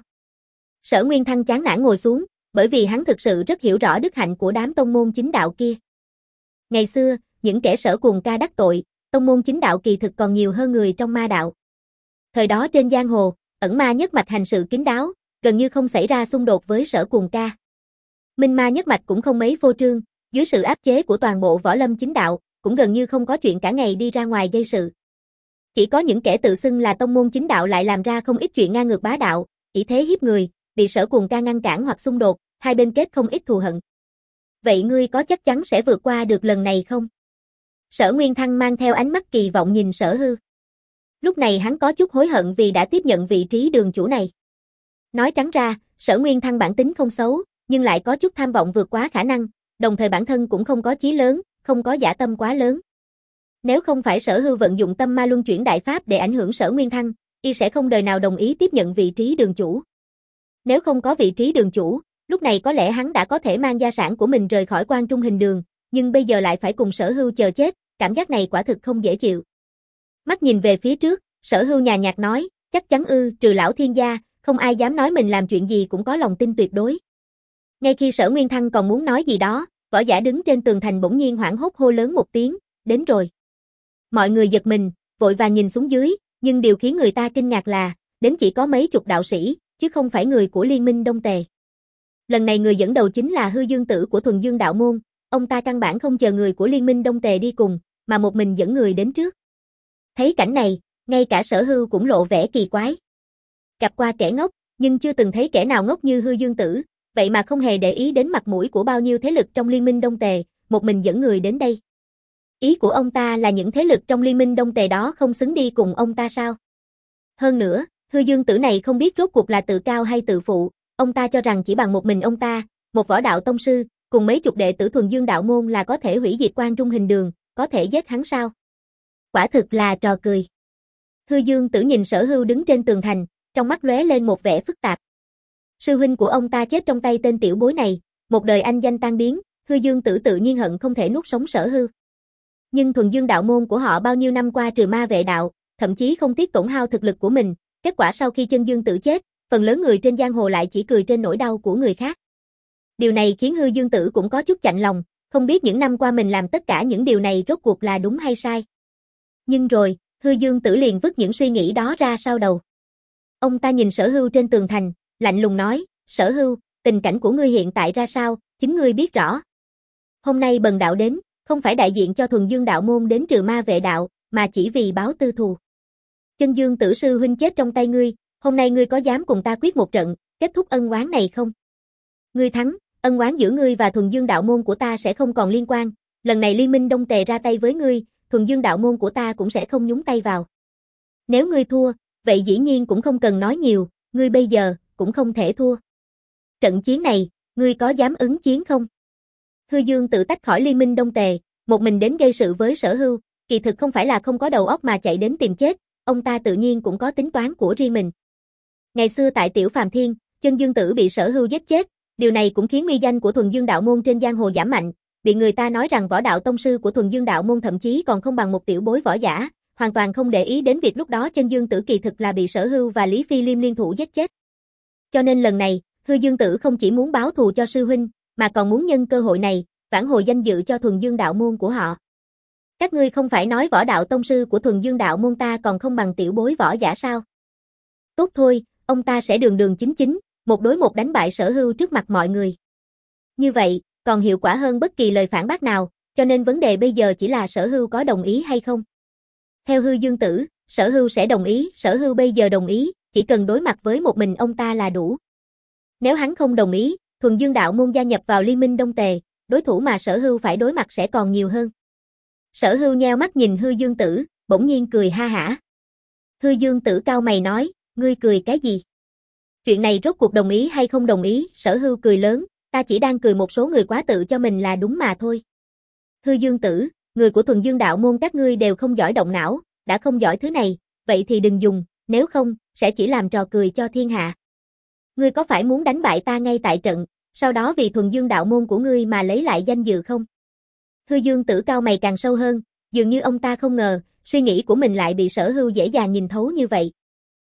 Sở Nguyên Thăng chán nản ngồi xuống, bởi vì hắn thực sự rất hiểu rõ đức hạnh của đám tông môn chính đạo kia. Ngày xưa, những kẻ Sở Cuồng Ca đắc tội, tông môn chính đạo kỳ thực còn nhiều hơn người trong ma đạo. Thời đó trên giang hồ, ẩn ma nhất mạch hành sự kín đáo, gần như không xảy ra xung đột với Sở Cuồng Ca. Minh ma nhất mạch cũng không mấy phô trương, dưới sự áp chế của toàn bộ võ lâm chính đạo, cũng gần như không có chuyện cả ngày đi ra ngoài gây sự. Chỉ có những kẻ tự xưng là tông môn chính đạo lại làm ra không ít chuyện ngang ngược bá đạo, ỷ thế hiếp người, bị Sở Cuồng Ca ngăn cản hoặc xung đột, hai bên kết không ít thù hận. Vậy ngươi có chắc chắn sẽ vượt qua được lần này không? Sở Nguyên Thăng mang theo ánh mắt kỳ vọng nhìn Sở Hưu. Lúc này hắn có chút hối hận vì đã tiếp nhận vị trí đường chủ này. Nói trắng ra, Sở Nguyên Thăng bản tính không xấu, nhưng lại có chút tham vọng vượt quá khả năng, đồng thời bản thân cũng không có chí lớn, không có dã tâm quá lớn. Nếu không phải Sở Hưu vận dụng tâm ma luân chuyển đại pháp để ảnh hưởng Sở Nguyên Thăng, y sẽ không đời nào đồng ý tiếp nhận vị trí đường chủ. Nếu không có vị trí đường chủ, lúc này có lẽ hắn đã có thể mang gia sản của mình rời khỏi Quan Trung hình đường, nhưng bây giờ lại phải cùng Sở Hưu chờ chết, cảm giác này quả thực không dễ chịu. Mắt nhìn về phía trước, Sở Hưu nhàn nhạt nói, chắc chắn ư, trừ lão thiên gia, không ai dám nói mình làm chuyện gì cũng có lòng tin tuyệt đối. Ngay khi Sở Nguyên Thăng còn muốn nói gì đó, võ giả đứng trên tường thành bỗng nhiên hoảng hốt hô lớn một tiếng, đến rồi. Mọi người giật mình, vội vàng nhìn xuống dưới, nhưng điều khiến người ta kinh ngạc là, đến chỉ có mấy chục đạo sĩ, chứ không phải người của Liên minh Đông Tề. Lần này người dẫn đầu chính là Hư Dương Tử của Thuần Dương Đạo Môn, ông ta căn bản không chờ người của Liên minh Đông Tề đi cùng, mà một mình dẫn người đến trước. Thấy cảnh này, ngay cả Sở Hưu cũng lộ vẻ kỳ quái. Gặp qua kẻ ngốc, nhưng chưa từng thấy kẻ nào ngốc như Hư Dương Tử, vậy mà không hề để ý đến mặt mũi của bao nhiêu thế lực trong Liên minh Đông Tề, một mình dẫn người đến đây. Ý của ông ta là những thế lực trong Liên minh Đông Tề đó không xứng đi cùng ông ta sao? Hơn nữa, Hư Dương Tử này không biết rốt cuộc là tự cao hay tự phụ, ông ta cho rằng chỉ bằng một mình ông ta, một võ đạo tông sư, cùng mấy chục đệ tử Thuần Dương Đạo Môn là có thể hủy diệt Quan Trung hình đường, có thể giết hắn sao? Quả thực là trò cười. Hư Dương Tử nhìn Sở Hưu đứng trên tường thành, trong mắt lóe lên một vẻ phức tạp. Sư huynh của ông ta chết trong tay tên tiểu bối này, một đời anh danh tan biến, Hư Dương Tử tự nhiên hận không thể nuốt sống Sở Hưu. Nhưng Thuần Dương Đạo Môn của họ bao nhiêu năm qua trừ ma vệ đạo, thậm chí không tiếc tổn hao thực lực của mình, kết quả sau khi Chân Dương Tử chết, phần lớn người trên giang hồ lại chỉ cười trên nỗi đau của người khác. Điều này khiến Hư Dương Tử cũng có chút chạnh lòng, không biết những năm qua mình làm tất cả những điều này rốt cuộc là đúng hay sai. Nhưng rồi, Hư Dương Tử liền vứt những suy nghĩ đó ra sau đầu. Ông ta nhìn Sở Hưu trên tường thành, lạnh lùng nói, Sở Hưu, tình cảnh của ngươi hiện tại ra sao, chính ngươi biết rõ. Hôm nay bần đạo đến, không phải đại diện cho Thuần Dương Đạo Môn đến trừ ma vệ đạo, mà chỉ vì báo tư thù. Chân Dương Tử sư huynh chết trong tay ngươi, hôm nay ngươi có dám cùng ta quyết một trận, kết thúc ân oán này không? Ngươi thắng, ân oán giữa ngươi và Thuần Dương Đạo Môn của ta sẽ không còn liên quan, lần này Liên minh Đông Tề ra tay với ngươi, Thuần Dương Đạo Môn của ta cũng sẽ không nhúng tay vào. Nếu ngươi thua, vậy dĩ nhiên cũng không cần nói nhiều, ngươi bây giờ cũng không thể thua. Trận chiến này, ngươi có dám ứng chiến không? Hư Dương Tử tách khỏi Liên minh Đông Tề, một mình đến gây sự với Sở Hưu, kỳ thực không phải là không có đầu óc mà chạy đến tìm chết, ông ta tự nhiên cũng có tính toán của riêng mình. Ngày xưa tại Tiểu Phàm Thiên, Chân Dương Tử bị Sở Hưu giết chết, điều này cũng khiến uy danh của Thuần Dương Đạo Môn trên giang hồ giảm mạnh, bị người ta nói rằng võ đạo tông sư của Thuần Dương Đạo Môn thậm chí còn không bằng một tiểu bối võ giả, hoàn toàn không để ý đến việc lúc đó Chân Dương Tử kỳ thực là bị Sở Hưu và Lý Phi Liêm liên thủ giết chết. Cho nên lần này, Hư Dương Tử không chỉ muốn báo thù cho sư huynh, mà còn muốn nhân cơ hội này, vãn hồi danh dự cho Thuần Dương Đạo Môn của họ. Các ngươi không phải nói võ đạo tông sư của Thuần Dương Đạo Môn ta còn không bằng tiểu bối võ giả sao? Tốt thôi, ông ta sẽ đường đường chính chính, một đối một đánh bại Sở Hưu trước mặt mọi người. Như vậy, còn hiệu quả hơn bất kỳ lời phản bác nào, cho nên vấn đề bây giờ chỉ là Sở Hưu có đồng ý hay không. Theo Hư Dương Tử, Sở Hưu sẽ đồng ý, Sở Hưu bây giờ đồng ý, chỉ cần đối mặt với một mình ông ta là đủ. Nếu hắn không đồng ý, Thuần Dương Đạo Môn gia nhập vào Liên minh Đông Tề, đối thủ mà Sở Hưu phải đối mặt sẽ còn nhiều hơn. Sở Hưu nheo mắt nhìn Hư Dương Tử, bỗng nhiên cười ha hả. Hư Dương Tử cau mày nói, ngươi cười cái gì? Chuyện này rốt cuộc đồng ý hay không đồng ý? Sở Hưu cười lớn, ta chỉ đang cười một số người quá tự cho mình là đúng mà thôi. Hư Dương Tử, người của Thuần Dương đạo môn các ngươi đều không giỏi động não, đã không giỏi thứ này, vậy thì đừng dùng, nếu không, sẽ chỉ làm trò cười cho thiên hạ. Ngươi có phải muốn đánh bại ta ngay tại trận, sau đó vì Thuần Dương đạo môn của ngươi mà lấy lại danh dự không? Hư Dương Tử cau mày càng sâu hơn, dường như ông ta không ngờ, suy nghĩ của mình lại bị Sở Hưu dễ dàng nhìn thấu như vậy.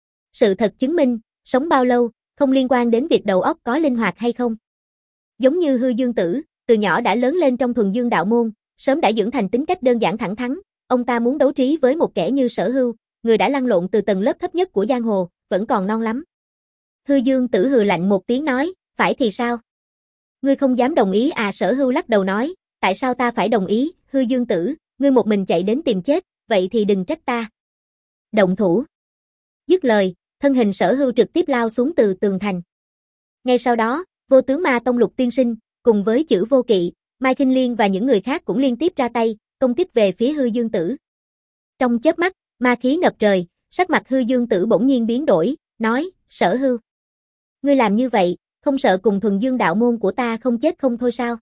Sự thật chứng minh, sống bao lâu, không liên quan đến việc đầu óc có linh hoạt hay không. Giống như Hư Dương Tử, từ nhỏ đã lớn lên trong Thuần Dương đạo môn, sớm đã dưỡng thành tính cách đơn giản thẳng thắn, ông ta muốn đấu trí với một kẻ như Sở Hưu, người đã lăn lộn từ tầng lớp thấp nhất của giang hồ, vẫn còn non lắm. Hư Dương Tử hừ lạnh một tiếng nói, phải thì sao? Ngươi không dám đồng ý à? Sở Hưu lắc đầu nói, tại sao ta phải đồng ý? Hư Dương Tử, ngươi một mình chạy đến tìm chết, vậy thì đừng trách ta. Động thủ. Dứt lời, thân hình Sở Hưu trực tiếp lao xuống từ tường thành. Ngay sau đó, Vô Tướng Ma Tông Lục Tiên Sinh, cùng với Chử Vô Kỵ, Mai Kinh Liên và những người khác cũng liên tiếp ra tay, công kích về phía Hư Dương Tử. Trong chớp mắt, ma khí ngập trời, sắc mặt Hư Dương Tử bỗng nhiên biến đổi, nói, Sở Hưu, ngươi làm như vậy, không sợ cùng Thuần Dương đạo môn của ta không chết không thôi sao?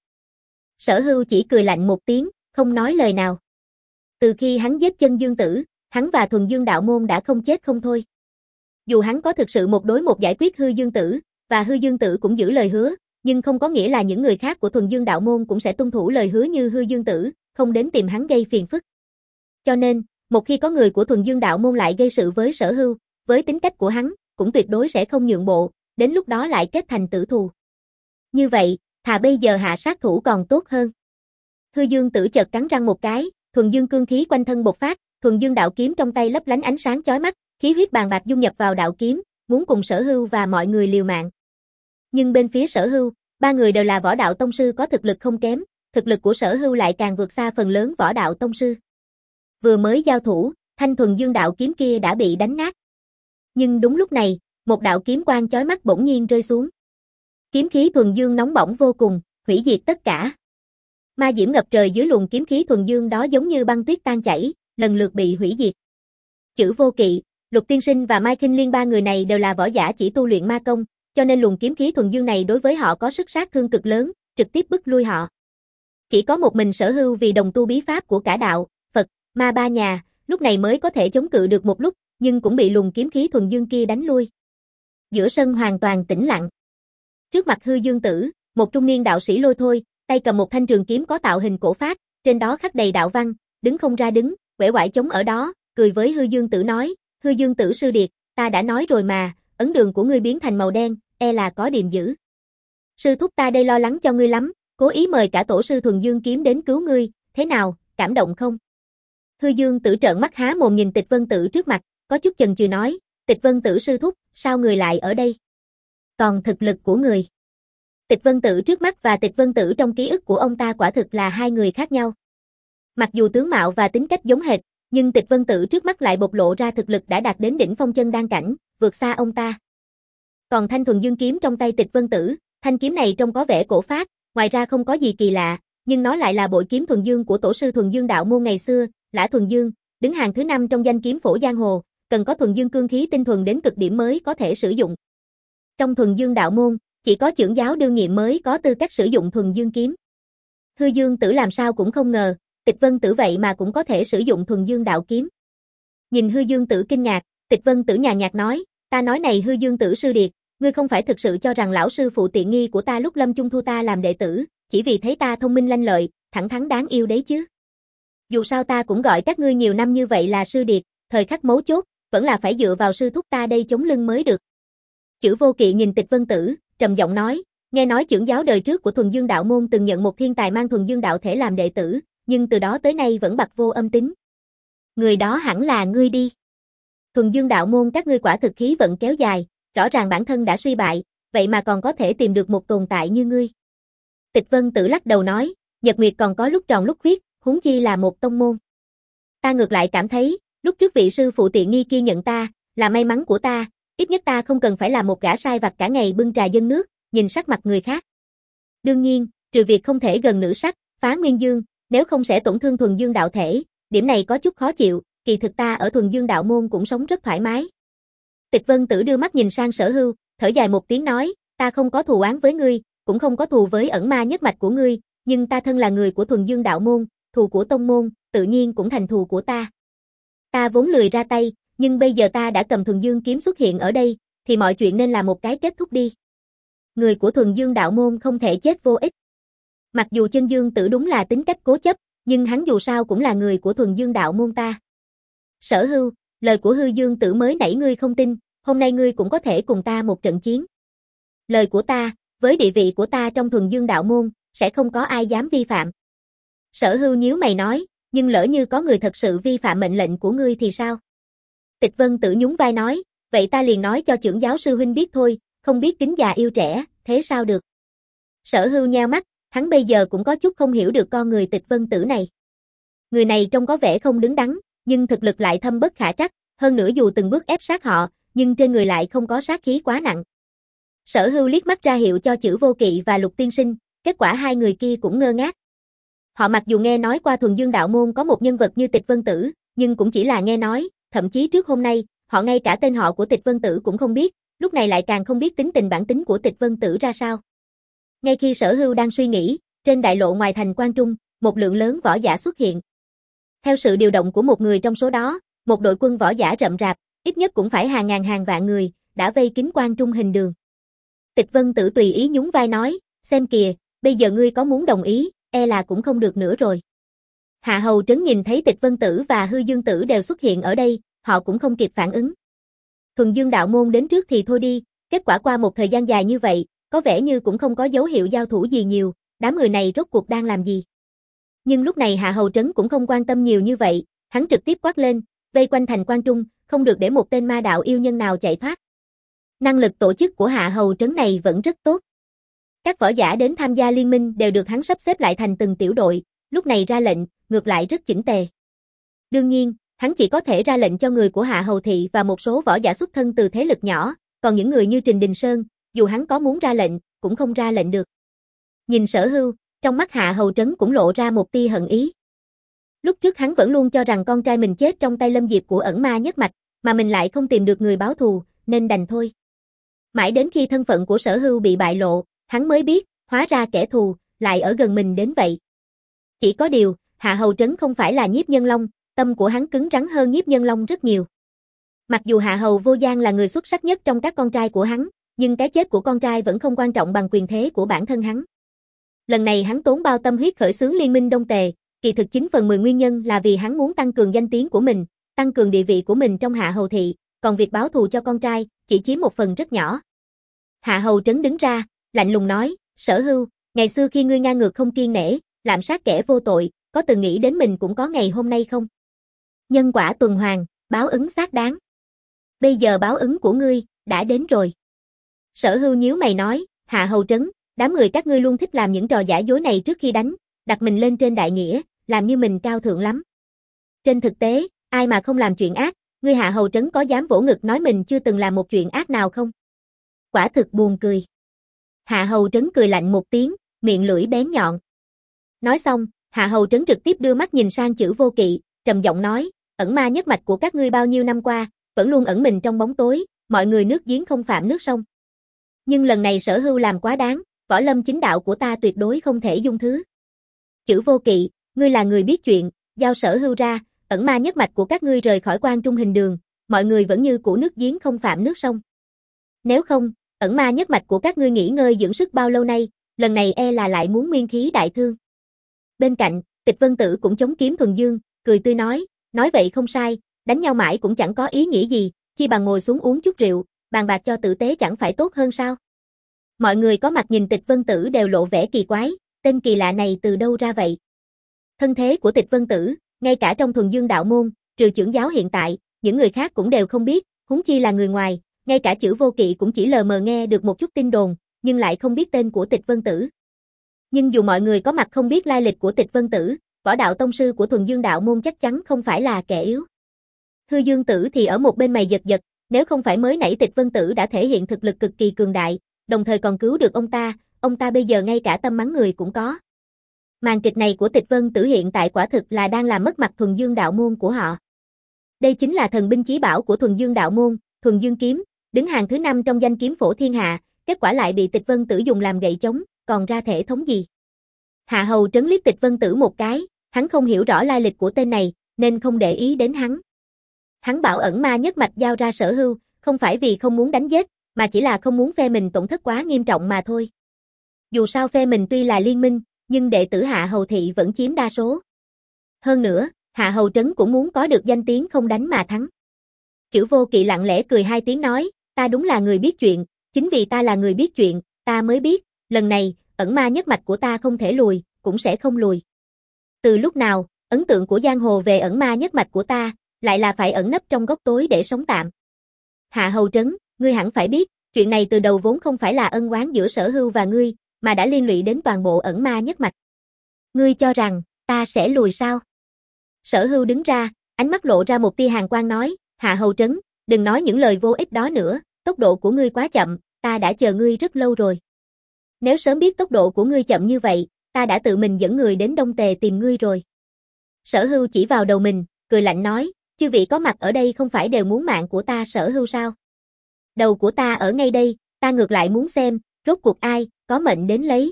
Sở Hưu chỉ cười lạnh một tiếng, không nói lời nào. Từ khi hắn giết Chân Dương Tử, hắn và Thuần Dương đạo môn đã không chết không thôi. Dù hắn có thực sự một đối một giải quyết Hư Dương Tử, và Hư Dương Tử cũng giữ lời hứa, nhưng không có nghĩa là những người khác của Thuần Dương đạo môn cũng sẽ tuân thủ lời hứa như Hư Dương Tử, không đến tìm hắn gây phiền phức. Cho nên, một khi có người của Thuần Dương đạo môn lại gây sự với Sở Hưu, với tính cách của hắn, cũng tuyệt đối sẽ không nhượng bộ, đến lúc đó lại kết thành tử thù. Như vậy, thà bây giờ hạ sát thủ còn tốt hơn. Hư Dương Tử chợt cắn răng một cái, Thuần Dương cương khí quanh thân bộc phát, Thuần Dương đạo kiếm trong tay lấp lánh ánh sáng chói mắt, khí huyết bàng bạc dung nhập vào đạo kiếm, muốn cùng Sở Hưu và mọi người liều mạng. Nhưng bên phía Sở Hưu, ba người đều là võ đạo tông sư có thực lực không kém, thực lực của Sở Hưu lại càng vượt xa phần lớn võ đạo tông sư. Vừa mới giao thủ, thanh Thuần Dương đạo kiếm kia đã bị đánh nát. Nhưng đúng lúc này, một đạo kiếm quang chói mắt bỗng nhiên rơi xuống. Kiếm khí Thuần Dương nóng bỏng vô cùng, hủy diệt tất cả. Ma diễm ngập trời dưới luồng kiếm khí Thuần Dương đó giống như băng tuyết tan chảy, lần lượt bị hủy diệt. Chử Vô Kỵ, Lục Tiên Sinh và Mai Kinh Liên ba người này đều là võ giả chỉ tu luyện ma công, cho nên luồng kiếm khí Thuần Dương này đối với họ có sức sát thương cực lớn, trực tiếp bức lui họ. Chỉ có một mình Sở Hưu vì đồng tu bí pháp của cả đạo, Phật, ma ba nhà, lúc này mới có thể chống cự được một lúc, nhưng cũng bị luồng kiếm khí Thuần Dương kia đánh lui. Giữa sân hoàn toàn tĩnh lặng. Trước mặt Hư Dương Tử, một trung niên đạo sĩ Lôi Thôi, tay cầm một thanh trường kiếm có tạo hình cổ phác, trên đó khắc đầy đạo văn, đứng không ra đứng, uể oải chống ở đó, cười với Hư Dương Tử nói, Hư Dương Tử sư điệt, ta đã nói rồi mà, ấn đường của ngươi biến thành màu đen, e là có điềm dữ. Sư thúc ta đây lo lắng cho ngươi lắm, cố ý mời cả tổ sư Thuần Dương kiếm đến cứu ngươi, thế nào, cảm động không? Hư Dương Tử trợn mắt há mồm nhìn Tịch Vân Tử trước mặt, có chút chần chừ nói, Tịch Vân Tử sư thúc, sao người lại ở đây? Còn thực lực của người. Tịch Vân Tử trước mắt và Tịch Vân Tử trong ký ức của ông ta quả thực là hai người khác nhau. Mặc dù tướng mạo và tính cách giống hệt, nhưng Tịch Vân Tử trước mắt lại bộc lộ ra thực lực đã đạt đến đỉnh phong chân đan cảnh, vượt xa ông ta. Còn thanh Thuần Dương kiếm trong tay Tịch Vân Tử, thanh kiếm này trông có vẻ cổ phác, ngoài ra không có gì kỳ lạ, nhưng nó lại là bội kiếm Thuần Dương của tổ sư Thuần Dương đạo môn ngày xưa, Lã Thuần Dương, đứng hàng thứ năm trong danh kiếm phổ giang hồ, cần có Thuần Dương cương khí tinh thuần đến cực điểm mới có thể sử dụng. Trong Thuần Dương đạo môn, chỉ có trưởng giáo đương nhiệm mới có tư cách sử dụng Thuần Dương kiếm. Hư Dương Tử làm sao cũng không ngờ, Tịch Vân Tử vậy mà cũng có thể sử dụng Thuần Dương đạo kiếm. Nhìn Hư Dương Tử kinh ngạc, Tịch Vân Tử nhàn nhạt nói, ta nói này Hư Dương Tử sư điệt, ngươi không phải thực sự cho rằng lão sư phụ tiện nghi của ta lúc lâm chung thu ta làm đệ tử, chỉ vì thấy ta thông minh lanh lợi, thẳng thắn đáng yêu đấy chứ. Dù sao ta cũng gọi các ngươi nhiều năm như vậy là sư điệt, thời khắc mấu chốt, vẫn là phải dựa vào sư thúc ta đây chống lưng mới được. Chử Vô Kỵ nhìn Tịch Vân Tử, trầm giọng nói, nghe nói trưởng giáo đời trước của Thuần Dương đạo môn từng nhận một thiên tài mang Thuần Dương đạo thể làm đệ tử, nhưng từ đó tới nay vẫn bặt vô âm tín. Người đó hẳn là ngươi đi. Thuần Dương đạo môn các ngươi quả thực khí vận kéo dài, rõ ràng bản thân đã suy bại, vậy mà còn có thể tìm được một tồn tại như ngươi. Tịch Vân Tử lắc đầu nói, nhật nguyệt còn có lúc tròn lúc khuyết, huống chi là một tông môn. Ta ngược lại cảm thấy, lúc trước vị sư phụ tiện nghi kia nhận ta, là may mắn của ta, ít nhất ta không cần phải là một gã sai vặt cả ngày bưng trà dâng nước, nhìn sắc mặt người khác. Đương nhiên, trừ việc không thể gần nữ sắc, phá nguyên dương, Nếu không sẽ tổn thương thuần dương đạo thể, điểm này có chút khó chịu, kỳ thực ta ở thuần dương đạo môn cũng sống rất thoải mái. Tịch Vân Tử đưa mắt nhìn sang Sở Hưu, thở dài một tiếng nói, ta không có thù oán với ngươi, cũng không có thù với ẩn ma nhất mạch của ngươi, nhưng ta thân là người của thuần dương đạo môn, thù của tông môn, tự nhiên cũng thành thù của ta. Ta vốn lười ra tay, nhưng bây giờ ta đã cầm thuần dương kiếm xuất hiện ở đây, thì mọi chuyện nên là một cái kết thúc đi. Người của thuần dương đạo môn không thể chết vô ích. Mặc dù Chân Dương Tử đúng là tính cách cố chấp, nhưng hắn dù sao cũng là người của thuần dương đạo môn ta. Sở Hưu, lời của Hư Dương Tử mới nãy ngươi không tin, hôm nay ngươi cũng có thể cùng ta một trận chiến. Lời của ta, với địa vị của ta trong thuần dương đạo môn, sẽ không có ai dám vi phạm. Sở Hưu nhíu mày nói, nhưng lỡ như có người thật sự vi phạm mệnh lệnh của ngươi thì sao? Tịch Vân Tử nhún vai nói, vậy ta liền nói cho trưởng giáo sư huynh biết thôi, không biết kính già yêu trẻ, thế sao được? Sở Hưu nheo mắt, hắn bây giờ cũng có chút không hiểu được con người Tịch Vân Tử này. Người này trông có vẻ không đứng đắn, nhưng thực lực lại thâm bất khả trắc, hơn nữa dù từng bước ép sát họ, nhưng trên người lại không có sát khí quá nặng. Sở Hưu liếc mắt ra hiệu cho Chữ Vô Kỵ và Lục Tiên Sinh, kết quả hai người kia cũng ngơ ngác. Họ mặc dù nghe nói qua thuần dương đạo môn có một nhân vật như Tịch Vân Tử, nhưng cũng chỉ là nghe nói, thậm chí trước hôm nay, họ ngay cả tên họ của Tịch Vân Tử cũng không biết, lúc này lại càng không biết tính tình bản tính của Tịch Vân Tử ra sao. Ngay khi Sở Hưu đang suy nghĩ, trên đại lộ ngoài thành Quan Trung, một lượng lớn võ giả xuất hiện. Theo sự điều động của một người trong số đó, một đội quân võ giả rậm rạp, ít nhất cũng phải hàng ngàn hàng vạn người, đã vây kín Quan Trung hình đường. Tịch Vân Tử tùy ý nhún vai nói, xem kìa, bây giờ ngươi có muốn đồng ý, e là cũng không được nữa rồi. Hạ Hầu Trấn nhìn thấy Tịch Vân Tử và Hư Dương Tử đều xuất hiện ở đây, họ cũng không kịp phản ứng. Thuần Dương đạo môn đến trước thì thôi đi, kết quả qua một thời gian dài như vậy, có vẻ như cũng không có dấu hiệu giao thủ gì nhiều, đám người này rốt cuộc đang làm gì. Nhưng lúc này Hạ Hầu Trấn cũng không quan tâm nhiều như vậy, hắn trực tiếp quát lên, vây quanh thành Quan Trung, không được để một tên ma đạo yêu nhân nào chạy thoát. Năng lực tổ chức của Hạ Hầu Trấn này vẫn rất tốt. Các võ giả đến tham gia liên minh đều được hắn sắp xếp lại thành từng tiểu đội, lúc này ra lệnh, ngược lại rất chỉnh tề. Đương nhiên, hắn chỉ có thể ra lệnh cho người của Hạ Hầu Thị và một số võ giả xuất thân từ thế lực nhỏ, còn những người như Trình Đình Sơn, dù hắn có muốn ra lệnh, cũng không ra lệnh được. Nhìn Sở Hưu, trong mắt Hạ Hầu Trấn cũng lộ ra một tia hận ý. Lúc trước hắn vẫn luôn cho rằng con trai mình chết trong tay Lâm Diệp của ẩn ma nhất mạch, mà mình lại không tìm được người báo thù, nên đành thôi. Mãi đến khi thân phận của Sở Hưu bị bại lộ, hắn mới biết, hóa ra kẻ thù, lại ở gần mình đến vậy. Chỉ có điều, Hạ Hầu Trấn không phải là Nhiếp Nhân Long, tâm của hắn cứng rắn hơn Nhiếp Nhân Long rất nhiều. Mặc dù Hạ Hầu Vô Giang là người xuất sắc nhất trong các con trai của hắn, nhưng cái chết của con trai vẫn không quan trọng bằng quyền thế của bản thân hắn. Lần này hắn tốn bao tâm huyết khởi xướng liên minh Đông Tề, kỳ thực chín phần mười nguyên nhân là vì hắn muốn tăng cường danh tiếng của mình, tăng cường địa vị của mình trong Hạ Hầu Thị, còn việc báo thù cho con trai chỉ chiếm một phần rất nhỏ. Hạ Hầu Trấn đứng ra, lạnh lùng nói, Sở Hưu, ngày xưa khi ngươi ngang ngược không kiêng nể, lạm sát kẻ vô tội, có từng nghĩ đến mình cũng có ngày hôm nay không? Nhân quả tuần hoàn, báo ứng xác đáng. Bây giờ báo ứng của ngươi đã đến rồi. Sở Hưu nhíu mày nói, Hạ Hầu Trấn, đám người các ngươi luôn thích làm những trò giả dối này trước khi đánh, đặt mình lên trên đại nghĩa, làm như mình cao thượng lắm. Trên thực tế, ai mà không làm chuyện ác, ngươi Hạ Hầu Trấn có dám vỗ ngực nói mình chưa từng làm một chuyện ác nào không? Quả thực buồn cười. Hạ Hầu Trấn cười lạnh một tiếng, miệng lưỡi bén nhọn. Nói xong, Hạ Hầu Trấn trực tiếp đưa mắt nhìn sang Chữ Vô Kỵ, trầm giọng nói, ẩn ma nhất mạch của các ngươi bao nhiêu năm qua, vẫn luôn ẩn mình trong bóng tối, mọi người nước giếng không phạm nước sông. Nhưng lần này Sở Hưu làm quá đáng, võ lâm chính đạo của ta tuyệt đối không thể dung thứ. Chữ Vô Kỵ, ngươi là người biết chuyện, giao Sở Hưu ra, ẩn ma nhất mạch của các ngươi rời khỏi Quan Trung hình đường, mọi người vẫn như cũ nước giếng không phạm nước sông. Nếu không, ẩn ma nhất mạch của các ngươi nghỉ ngơi dưỡng sức bao lâu nay, lần này e là lại muốn nguyên khí đại thương. Bên cạnh, Tịch Vân Tử cũng chống kiếm thuần dương, cười tươi nói, nói vậy không sai, đánh nhau mãi cũng chẳng có ý nghĩa gì, chi bằng ngồi xuống uống chút rượu, bàn bạc cho tử tế chẳng phải tốt hơn sao? Mọi người có mặt nhìn Tịch Vân Tử đều lộ vẻ kỳ quái, tên kỳ lạ này từ đâu ra vậy? Thân thế của Tịch Vân Tử, ngay cả trong thuần dương đạo môn, trừ trưởng giáo hiện tại, những người khác cũng đều không biết, huống chi là người ngoài, ngay cả Chữ Vô Kỵ cũng chỉ lờ mờ nghe được một chút tin đồn, nhưng lại không biết tên của Tịch Vân Tử. Nhưng dù mọi người có mặt không biết lai lịch của Tịch Vân Tử, võ đạo tông sư của thuần dương đạo môn chắc chắn không phải là kẻ yếu. Hư Dương Tử thì ở một bên mày giật giật, nếu không phải mới nãy Tịch Vân Tử đã thể hiện thực lực cực kỳ cường đại, đồng thời còn cứu được ông ta, ông ta bây giờ ngay cả tâm mắng người cũng có. Màn kịch này của Tịch Vân Tử hiện tại quả thực là đang làm mất mặt Thuần Dương đạo môn của họ. Đây chính là thần binh chí bảo của Thuần Dương đạo môn, Thuần Dương kiếm, đứng hàng thứ năm trong danh kiếm phổ thiên hạ, kết quả lại bị Tịch Vân Tử dùng làm gậy chống, còn ra thể thống gì. Hạ Hầu Trấn liếc Tịch Vân Tử một cái, hắn không hiểu rõ lai lịch của tên này, nên không để ý đến hắn. Hắn bảo ẩn ma nhất mạch giao ra Sở Hưu, không phải vì không muốn đánh giết, mà chỉ là không muốn phe mình tổn thất quá nghiêm trọng mà thôi. Dù sao phe mình tuy là liên minh, nhưng đệ tử Hạ Hầu thị vẫn chiếm đa số. Hơn nữa, Hạ Hầu Trấn cũng muốn có được danh tiếng không đánh mà thắng. Chữ Vô Kỵ lặng lẽ cười hai tiếng nói, ta đúng là người biết chuyện, chính vì ta là người biết chuyện, ta mới biết, lần này, ẩn ma nhất mạch của ta không thể lùi, cũng sẽ không lùi. Từ lúc nào, ấn tượng của giang hồ về ẩn ma nhất mạch của ta, lại là phải ẩn nấp trong góc tối để sống tạm. Hạ Hầu Trấn, ngươi hẳn phải biết, chuyện này từ đầu vốn không phải là ân oán giữa Sở Hưu và ngươi, mà đã liên lụy đến toàn bộ ẩn ma nhất mạch. Ngươi cho rằng, ta sẽ lùi sao? Sở Hưu đứng ra, ánh mắt lộ ra một tia hàn quang nói, Hạ Hầu Trấn, đừng nói những lời vô ích đó nữa, tốc độ của ngươi quá chậm, ta đã chờ ngươi rất lâu rồi. Nếu sớm biết tốc độ của ngươi chậm như vậy, ta đã tự mình dẫn người đến Đông Tề tìm ngươi rồi. Sở Hưu chỉ vào đầu mình, cười lạnh nói, chư vị có mặt ở đây không phải đều muốn mạng của ta Sở Hưu sao? Đầu của ta ở ngay đây, ta ngược lại muốn xem, rốt cuộc ai, có mệnh đến lấy.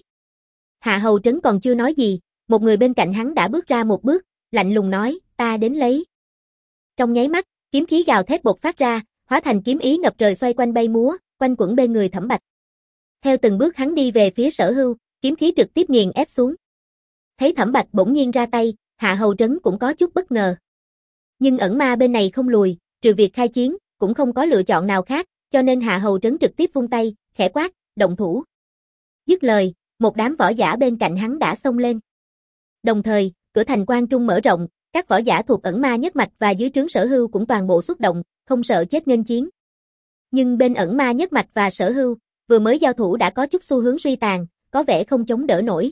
Hạ Hầu Trấn còn chưa nói gì, một người bên cạnh hắn đã bước ra một bước, lạnh lùng nói, ta đến lấy. Trong nháy mắt, kiếm khí gào thét bộc phát ra, hóa thành kiếm ý ngập trời xoay quanh bay múa, quanh quẩn bên người Thẩm Bạch. Theo từng bước hắn đi về phía Sở Hưu, kiếm khí trực tiếp nghiền ép xuống. Thấy Thẩm Bạch bỗng nhiên ra tay, Hạ Hầu Trấn cũng có chút bất ngờ. Nhưng ẩn ma bên này không lùi, trừ việc khai chiến, cũng không có lựa chọn nào khác, cho nên Hạ Hầu Trấn trực tiếp vung tay, khẽ quát, động thủ. Dứt lời, một đám võ giả bên cạnh hắn đã xông lên. Đồng thời, cửa thành Quan Trung mở rộng, các võ giả thuộc ẩn ma nhất mạch và dưới trướng Sở Hưu cũng toàn bộ xuất động, không sợ chết nghênh chiến. Nhưng bên ẩn ma nhất mạch và Sở Hưu, vừa mới giao thủ đã có chút xu hướng suy tàn, có vẻ không chống đỡ nổi.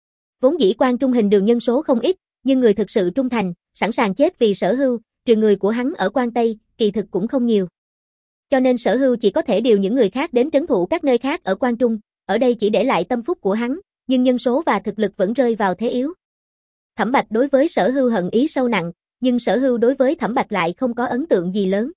Vốn dĩ Quan Trung hình đường nhân số không ít, nhưng người thực sự trung thành, sẵn sàng chết vì Sở Hưu, trừ người của hắn ở Quan Tây, kỳ thực cũng không nhiều. Cho nên Sở Hưu chỉ có thể điều những người khác đến trấn thủ các nơi khác ở Quan Trung, ở đây chỉ để lại tâm phúc của hắn, nhưng nhân số và thực lực vẫn rơi vào thế yếu. Thẩm Bạch đối với Sở Hưu hận ý sâu nặng, nhưng Sở Hưu đối với Thẩm Bạch lại không có ấn tượng gì lớn.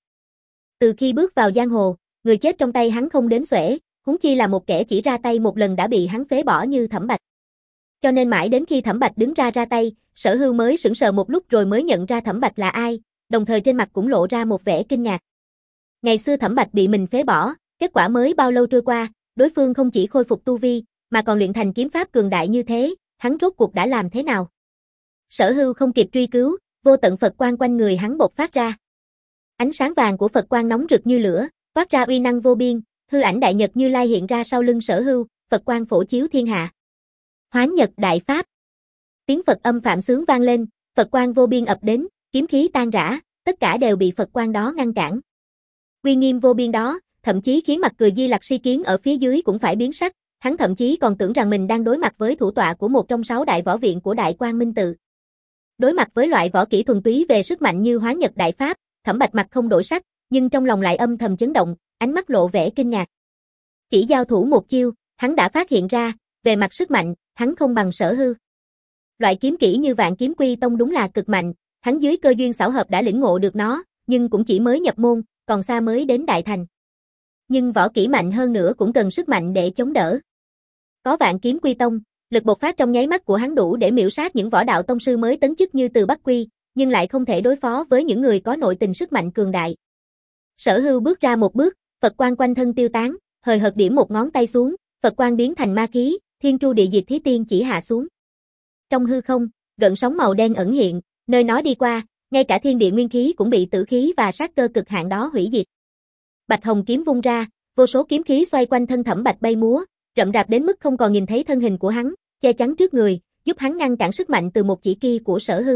Từ khi bước vào giang hồ, người chết trong tay hắn không đếm xuể, huống chi là một kẻ chỉ ra tay một lần đã bị hắn phế bỏ như Thẩm Bạch. Cho nên mãi đến khi Thẩm Bạch đứng ra ra tay, Sở Hưu mới sững sờ một lúc rồi mới nhận ra Thẩm Bạch là ai, đồng thời trên mặt cũng lộ ra một vẻ kinh ngạc. Ngày xưa Thẩm Bạch bị mình phế bỏ, kết quả mới bao lâu trôi qua, đối phương không chỉ khôi phục tu vi, mà còn luyện thành kiếm pháp cường đại như thế, hắn rốt cuộc đã làm thế nào? Sở Hưu không kịp truy cứu, vô tận Phật quang quanh người hắn bộc phát ra. Ánh sáng vàng của Phật quang nóng rực như lửa, toát ra uy năng vô biên, hư ảnh đại nhật Như Lai hiện ra sau lưng Sở Hưu, Phật quang phổ chiếu thiên hạ. Hoán Nhật đại pháp. Tiếng Phật âm phạm sướng vang lên, Phật quang vô biên ập đến, kiếm khí tan rã, tất cả đều bị Phật quang đó ngăn cản. Uy nghiêm vô biên đó, thậm chí khiến mặt cười Di Lặc Si Kiến ở phía dưới cũng phải biến sắc, hắn thậm chí còn tưởng rằng mình đang đối mặt với thủ tọa của một trong sáu đại võ viện của Đại Quang Minh Tự. Đối mặt với loại võ kỹ thuần túy về sức mạnh như Hoán Nhật đại pháp, Thẩm Bạch mặt không đổi sắc, nhưng trong lòng lại âm thầm chấn động, ánh mắt lộ vẻ kinh ngạc. Chỉ giao thủ một chiêu, hắn đã phát hiện ra, về mặt sức mạnh, hắn không bằng Sở Hưu. Loại kiếm kỹ như Vạn Kiếm Quy Tông đúng là cực mạnh, hắn dưới cơ duyên xảo hợp đã lĩnh ngộ được nó, nhưng cũng chỉ mới nhập môn, còn xa mới đến đại thành. Nhưng võ kỹ mạnh hơn nữa cũng cần sức mạnh để chống đỡ. Có Vạn Kiếm Quy Tông, lực bộc phát trong nháy mắt của hắn đủ để miểu sát những võ đạo tông sư mới tấn chức như Từ Bắc Quy, nhưng lại không thể đối phó với những người có nội tình sức mạnh cường đại. Sở Hưu bước ra một bước, Phật quang quanh thân tiêu tán, hời hợt điểm một ngón tay xuống, Phật quang biến thành ma khí, Thiên Tru Địa Diệt Thí Tiên chỉ hạ xuống. Trong hư không, gợn sóng màu đen ẩn hiện, nơi nó đi qua, ngay cả thiên địa nguyên khí cũng bị tử khí và sát cơ cực hạn đó hủy diệt. Bạch hồng kiếm vung ra, vô số kiếm khí xoay quanh thân Thẩm Bạch bay múa, rậm rạp đến mức không còn nhìn thấy thân hình của hắn, che chắn trước người, giúp hắn ngăn cản sức mạnh từ một chỉ kia của Sở Hưu.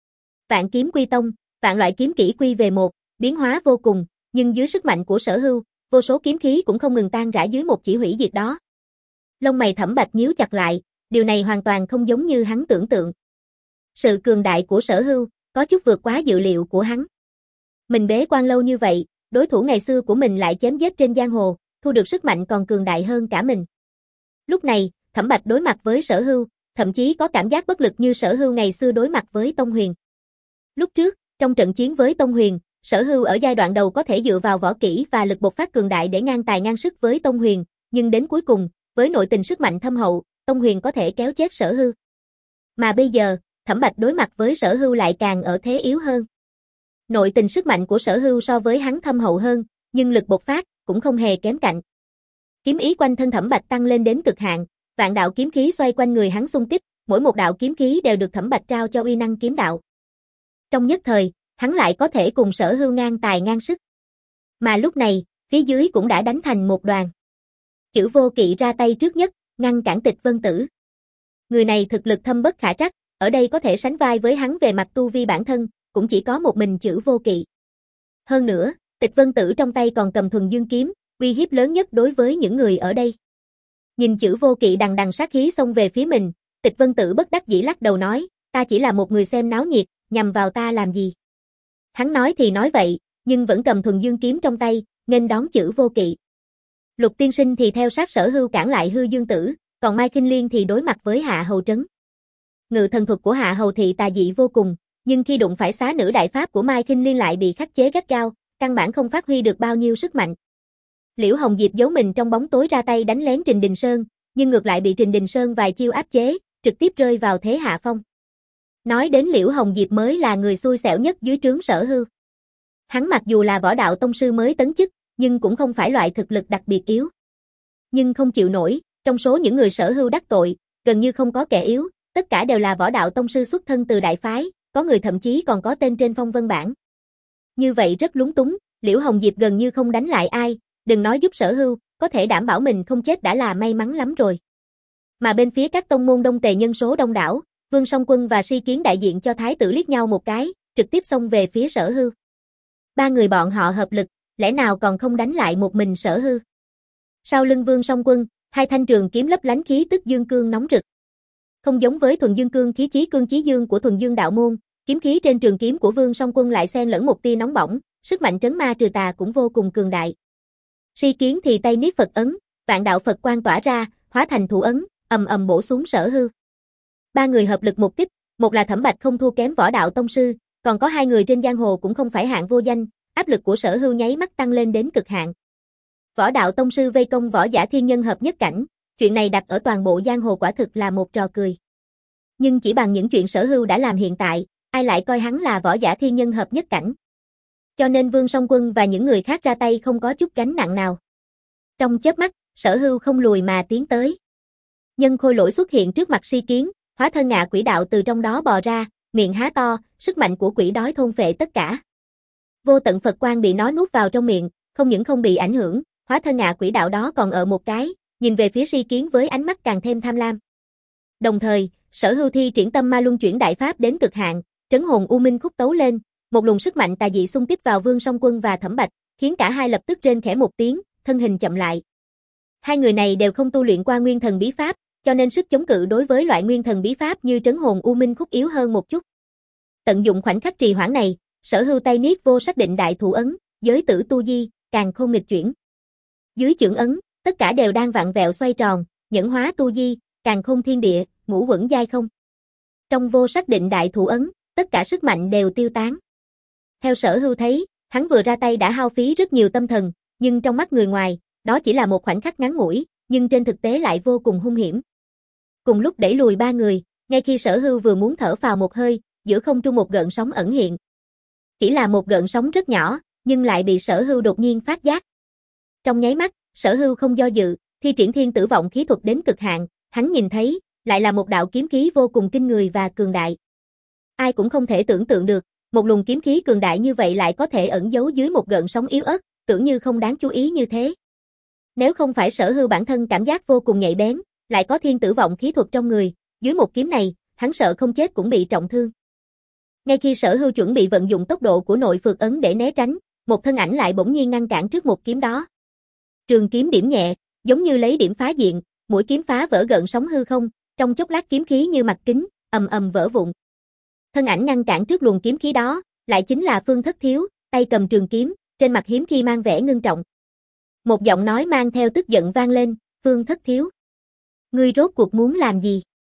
Vạn Kiếm Quy Tông, vạn loại kiếm kỹ quy về một, biến hóa vô cùng, nhưng dưới sức mạnh của Sở Hưu, vô số kiếm khí cũng không ngừng tan rã dưới một chỉ hủy diệt đó. Lông mày Thẩm Bạch nhíu chặt lại, điều này hoàn toàn không giống như hắn tưởng tượng. Sự cường đại của Sở Hưu, có chút vượt quá dự liệu của hắn. Mình bế quan lâu như vậy, đối thủ ngày xưa của mình lại chém giết trên giang hồ, thu được sức mạnh còn cường đại hơn cả mình. Lúc này, Thẩm Bạch đối mặt với Sở Hưu, thậm chí có cảm giác bất lực như Sở Hưu ngày xưa đối mặt với Tông Huyền. Lúc trước, trong trận chiến với Tông Huyền, Sở Hưu ở giai đoạn đầu có thể dựa vào võ kỹ và lực bộc phát cường đại để ngang tài ngang sức với Tông Huyền, nhưng đến cuối cùng, với nội tình sức mạnh thâm hậu, Tông Huyền có thể kéo chết Sở Hưu. Mà bây giờ, Thẩm Bạch đối mặt với Sở Hưu lại càng ở thế yếu hơn. Nội tình sức mạnh của Sở Hưu so với hắn thâm hậu hơn, nhưng lực bộc phát cũng không hề kém cạnh. Kiếm ý quanh thân Thẩm Bạch tăng lên đến cực hạn, vạn đạo kiếm khí xoay quanh người hắn xung kích, mỗi một đạo kiếm khí đều được Thẩm Bạch trao cho uy năng kiếm đạo. Trong nhất thời, hắn lại có thể cùng Sở Hưu ngang tài ngang sức. Mà lúc này, phía dưới cũng đã đánh thành một đoàn. Chữ Vô Kỵ ra tay trước nhất, ngăn cản Tịch Vân Tử. Người này thực lực thâm bất khả trắc, ở đây có thể sánh vai với hắn về mặt tu vi bản thân, cũng chỉ có một mình Chữ Vô Kỵ. Hơn nữa, Tịch Vân Tử trong tay còn cầm Thuần Dương kiếm, uy hiếp lớn nhất đối với những người ở đây. Nhìn Chữ Vô Kỵ đằng đằng sát khí xông về phía mình, Tịch Vân Tử bất đắc dĩ lắc đầu nói, ta chỉ là một người xem náo nhiệt, nhằm vào ta làm gì? Hắn nói thì nói vậy, nhưng vẫn cầm Thuần Dương kiếm trong tay, nghênh đón Chữ Vô Kỵ. Lục Tiên Sinh thì theo sát Sở Hưu cản lại Hư Dương Tử, còn Mai Kinh Liên thì đối mặt với Hạ Hầu Trấn. Ngự thần thuật của Hạ Hầu thị tà dị vô cùng, nhưng khi đụng phải xá nữ đại pháp của Mai Kinh Liên lại bị khắc chế gắt gao, căn bản không phát huy được bao nhiêu sức mạnh. Liễu Hồng Diệp giấu mình trong bóng tối ra tay đánh lén Trình Đình Sơn, nhưng ngược lại bị Trình Đình Sơn vài chiêu áp chế, trực tiếp rơi vào thế hạ phong. Nói đến Liễu Hồng Diệp mới là người xui xẻo nhất dưới trướng Sở Hưu. Hắn mặc dù là võ đạo tông sư mới tấn chức, nhưng cũng không phải loại thực lực đặc biệt yếu. Nhưng không chịu nổi, trong số những người Sở Hưu đắc tội, gần như không có kẻ yếu, tất cả đều là võ đạo tông sư xuất thân từ đại phái, có người thậm chí còn có tên trên phong vân bảng. Như vậy rất lúng túng, Liễu Hồng Diệp gần như không đánh lại ai, đừng nói giúp Sở Hưu, có thể đảm bảo mình không chết đã là may mắn lắm rồi. Mà bên phía các tông môn Đông Tề nhân số đông đảo, Vương Song Quân và Si Kiến đại diện cho thái tử liếc nhau một cái, trực tiếp xông về phía Sở Hưu. Ba người bọn họ hợp lực, lẽ nào còn không đánh lại một mình Sở Hưu? Sau lưng Vương Song Quân, hai thanh trường kiếm lấp lánh khí tức dương cương nóng rực. Không giống với Thuần Dương cương khí chí cương chí dương của Thuần Dương đạo môn, kiếm khí trên trường kiếm của Vương Song Quân lại xen lẫn một tia nóng bỏng, sức mạnh trấn ma trừ tà cũng vô cùng cường đại. Si Kiến thì tay niết Phật ấn, vạn đạo Phật quang tỏa ra, hóa thành thủ ấn, ầm ầm bổ xuống Sở Hưu. Ba người hợp lực một kích, một là Thẩm Bạch không thua kém võ đạo tông sư, còn có hai người trên giang hồ cũng không phải hạng vô danh, áp lực của Sở Hưu nháy mắt tăng lên đến cực hạn. Võ đạo tông sư vây công võ giả thiên nhân hợp nhất cảnh, chuyện này đặt ở toàn bộ giang hồ quả thực là một trò cười. Nhưng chỉ bằng những chuyện Sở Hưu đã làm hiện tại, ai lại coi hắn là võ giả thiên nhân hợp nhất cảnh. Cho nên Vương Song Quân và những người khác ra tay không có chút gánh nặng nào. Trong chớp mắt, Sở Hưu không lùi mà tiến tới. Nhân khôi lỗi xuất hiện trước mặt Si Kiến, hóa thân ngạ quỷ đạo từ trong đó bò ra, miệng há to, sức mạnh của quỷ đói thôn phệ tất cả. Vô tận Phật quang bị nó nuốt vào trong miệng, không những không bị ảnh hưởng, hóa thân ngạ quỷ đạo đó còn ở một cái, nhìn về phía Si Kiến với ánh mắt càng thêm tham lam. Đồng thời, Sở Hưu thi triển tâm ma luân chuyển đại pháp đến cực hạn, trấn hồn u minh khúc tấu lên, một luồng sức mạnh tà dị xung kích vào Vương Song Quân và Thẩm Bạch, khiến cả hai lập tức rên khẽ một tiếng, thân hình chậm lại. Hai người này đều không tu luyện qua nguyên thần bí pháp, cho nên sức chống cự đối với loại nguyên thần bí pháp như trấn hồn u minh khúc yếu hơn một chút. Tận dụng khoảnh khắc trì hoãn này, Sở Hưu tay niết vô xác định đại thủ ấn, giới tử tu di, càng không nghịch chuyển. Dưới chưởng ấn, tất cả đều đang vặn vẹo xoay tròn, nhẫn hóa tu di, càng không thiên địa, ngũ quẩn giai không. Trong vô xác định đại thủ ấn, tất cả sức mạnh đều tiêu tán. Theo Sở Hưu thấy, hắn vừa ra tay đã hao phí rất nhiều tâm thần, nhưng trong mắt người ngoài, đó chỉ là một khoảnh khắc ngắn ngủi, nhưng trên thực tế lại vô cùng hung hiểm. Cùng lúc đẩy lùi ba người, ngay khi Sở Hưu vừa muốn thở phào một hơi, giữa không trung một gợn sóng ẩn hiện. Chỉ là một gợn sóng rất nhỏ, nhưng lại bị Sở Hưu đột nhiên phát giác. Trong nháy mắt, Sở Hưu không do dự, thi triển thiên tử vọng khí thuật đến cực hạn, hắn nhìn thấy, lại là một đạo kiếm khí vô cùng kinh người và cường đại. Ai cũng không thể tưởng tượng được, một luồng kiếm khí cường đại như vậy lại có thể ẩn giấu dưới một gợn sóng yếu ớt, tưởng như không đáng chú ý như thế. Nếu không phải Sở Hưu bản thân cảm giác vô cùng nhạy bén, lại có thiên tử vọng khí thuật trong người, dưới một kiếm này, hắn sợ không chết cũng bị trọng thương. Ngay khi Sở Hưu chuẩn bị vận dụng tốc độ của nội phược ấn để né tránh, một thân ảnh lại bỗng nhiên ngăn cản trước một kiếm đó. Trường kiếm điểm nhẹ, giống như lấy điểm phá diện, mũi kiếm phá vỡ gợn sóng hư không, trong chốc lát kiếm khí như mặt kính, ầm ầm vỡ vụn. Thân ảnh ngăn cản trước luồng kiếm khí đó, lại chính là Phương Thất Thiếu, tay cầm trường kiếm, trên mặt hiếm khi mang vẻ ngưng trọng. Một giọng nói mang theo tức giận vang lên, Phương Thất Thiếu. Ngươi rốt cuộc muốn làm gì?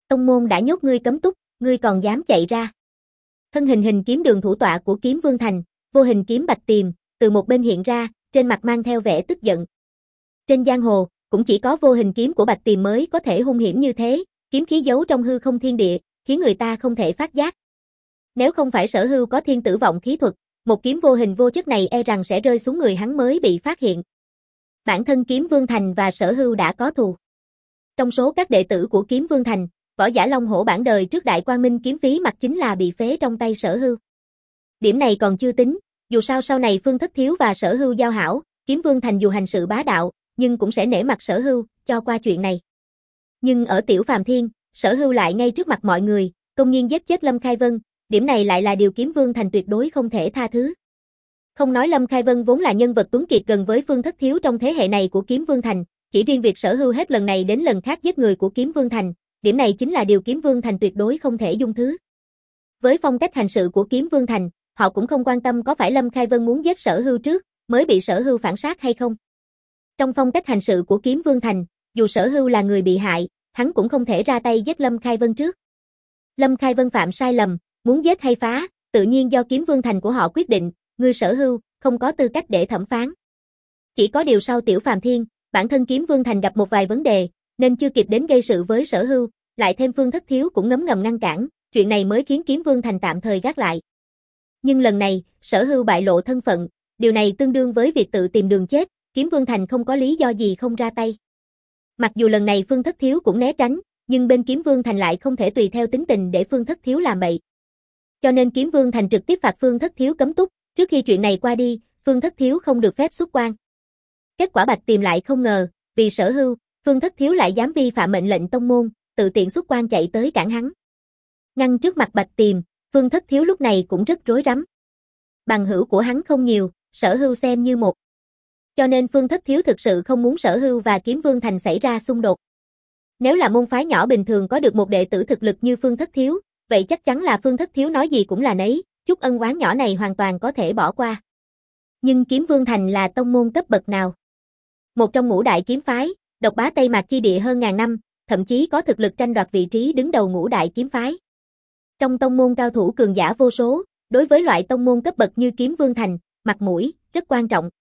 Tông môn đã nhốt ngươi cấm túc, ngươi còn dám chạy ra. Thân hình hình kiếm đường thủ tọa của Kiếm Vương Thành, vô hình kiếm Bạch Tiềm, từ một bên hiện ra, trên mặt mang theo vẻ tức giận. Trên giang hồ, cũng chỉ có vô hình kiếm của Bạch Tiềm mới có thể hung hiểm như thế, kiếm khí giấu trong hư không thiên địa, khiến người ta không thể phát giác. Nếu không phải Sở Hưu có thiên tử vọng khí thuật, một kiếm vô hình vô chất này e rằng sẽ rơi xuống người hắn mới bị phát hiện. Bản thân Kiếm Vương Thành và Sở Hưu đã có thù. Trong số các đệ tử của Kiếm Vương Thành, võ giả Long Hổ bản đời trước Đại Quang Minh kiếm phí mặt chính là bị phế trong tay Sở Hưu. Điểm này còn chưa tính, dù sao sau này Phương Thất Thiếu và Sở Hưu giao hảo, Kiếm Vương Thành dù hành sự bá đạo, nhưng cũng sẽ nể mặt Sở Hưu, cho qua chuyện này. Nhưng ở Tiểu Phàm Thiên, Sở Hưu lại ngay trước mặt mọi người, công nhiên giết chết Lâm Khai Vân, điểm này lại là điều Kiếm Vương Thành tuyệt đối không thể tha thứ. Không nói Lâm Khai Vân vốn là nhân vật tuấn kiệt gần với Phương Thất Thiếu trong thế hệ này của Kiếm Vương Thành, chỉ riêng việc Sở Hưu hết lần này đến lần khác giết người của Kiếm Vương Thành, điểm này chính là điều Kiếm Vương Thành tuyệt đối không thể dung thứ. Với phong cách hành sự của Kiếm Vương Thành, họ cũng không quan tâm có phải Lâm Khai Vân muốn giết Sở Hưu trước, mới bị Sở Hưu phản sát hay không. Trong phong cách hành sự của Kiếm Vương Thành, dù Sở Hưu là người bị hại, hắn cũng không thể ra tay giết Lâm Khai Vân trước. Lâm Khai Vân phạm sai lầm, muốn giết hay phá, tự nhiên do Kiếm Vương Thành của họ quyết định, người Sở Hưu không có tư cách để thẩm phán. Chỉ có điều sau Tiểu Phàm Thiên, bản thân Kiếm Vương Thành gặp một vài vấn đề, nên chưa kịp đến gây sự với Sở Hưu, lại thêm Phương Thất Thiếu cũng ngấm ngầm ngăn cản, chuyện này mới khiến Kiếm Vương Thành tạm thời gác lại. Nhưng lần này, Sở Hưu bại lộ thân phận, điều này tương đương với việc tự tìm đường chết, Kiếm Vương Thành không có lý do gì không ra tay. Mặc dù lần này Phương Thất Thiếu cũng né tránh, nhưng bên Kiếm Vương Thành lại không thể tùy theo tính tình để Phương Thất Thiếu làm bậy. Cho nên Kiếm Vương Thành trực tiếp phạt Phương Thất Thiếu cấm túc, trước khi chuyện này qua đi, Phương Thất Thiếu không được phép xuất quan. Kết quả Bạch Tiềm lại không ngờ, vì Sở Hưu, Phương Thất Thiếu lại dám vi phạm mệnh lệnh tông môn, tự tiện xuất quan chạy tới cản hắn. Ngăn trước mặt Bạch Tiềm, Phương Thất Thiếu lúc này cũng rất rối rắm. Bằng hữu của hắn không nhiều, Sở Hưu xem như một. Cho nên Phương Thất Thiếu thực sự không muốn Sở Hưu và Kiếm Vương Thành xảy ra xung đột. Nếu là môn phái nhỏ bình thường có được một đệ tử thực lực như Phương Thất Thiếu, vậy chắc chắn là Phương Thất Thiếu nói gì cũng là nấy, chút ân oán nhỏ này hoàn toàn có thể bỏ qua. Nhưng Kiếm Vương Thành là tông môn cấp bậc nào? Một trong ngũ đại kiếm phái, độc bá Tây Mạc chi địa hơn ngàn năm, thậm chí có thực lực tranh đoạt vị trí đứng đầu ngũ đại kiếm phái. Trong tông môn cao thủ cường giả vô số, đối với loại tông môn cấp bậc như Kiếm Vương Thành, mặt mũi rất quan trọng.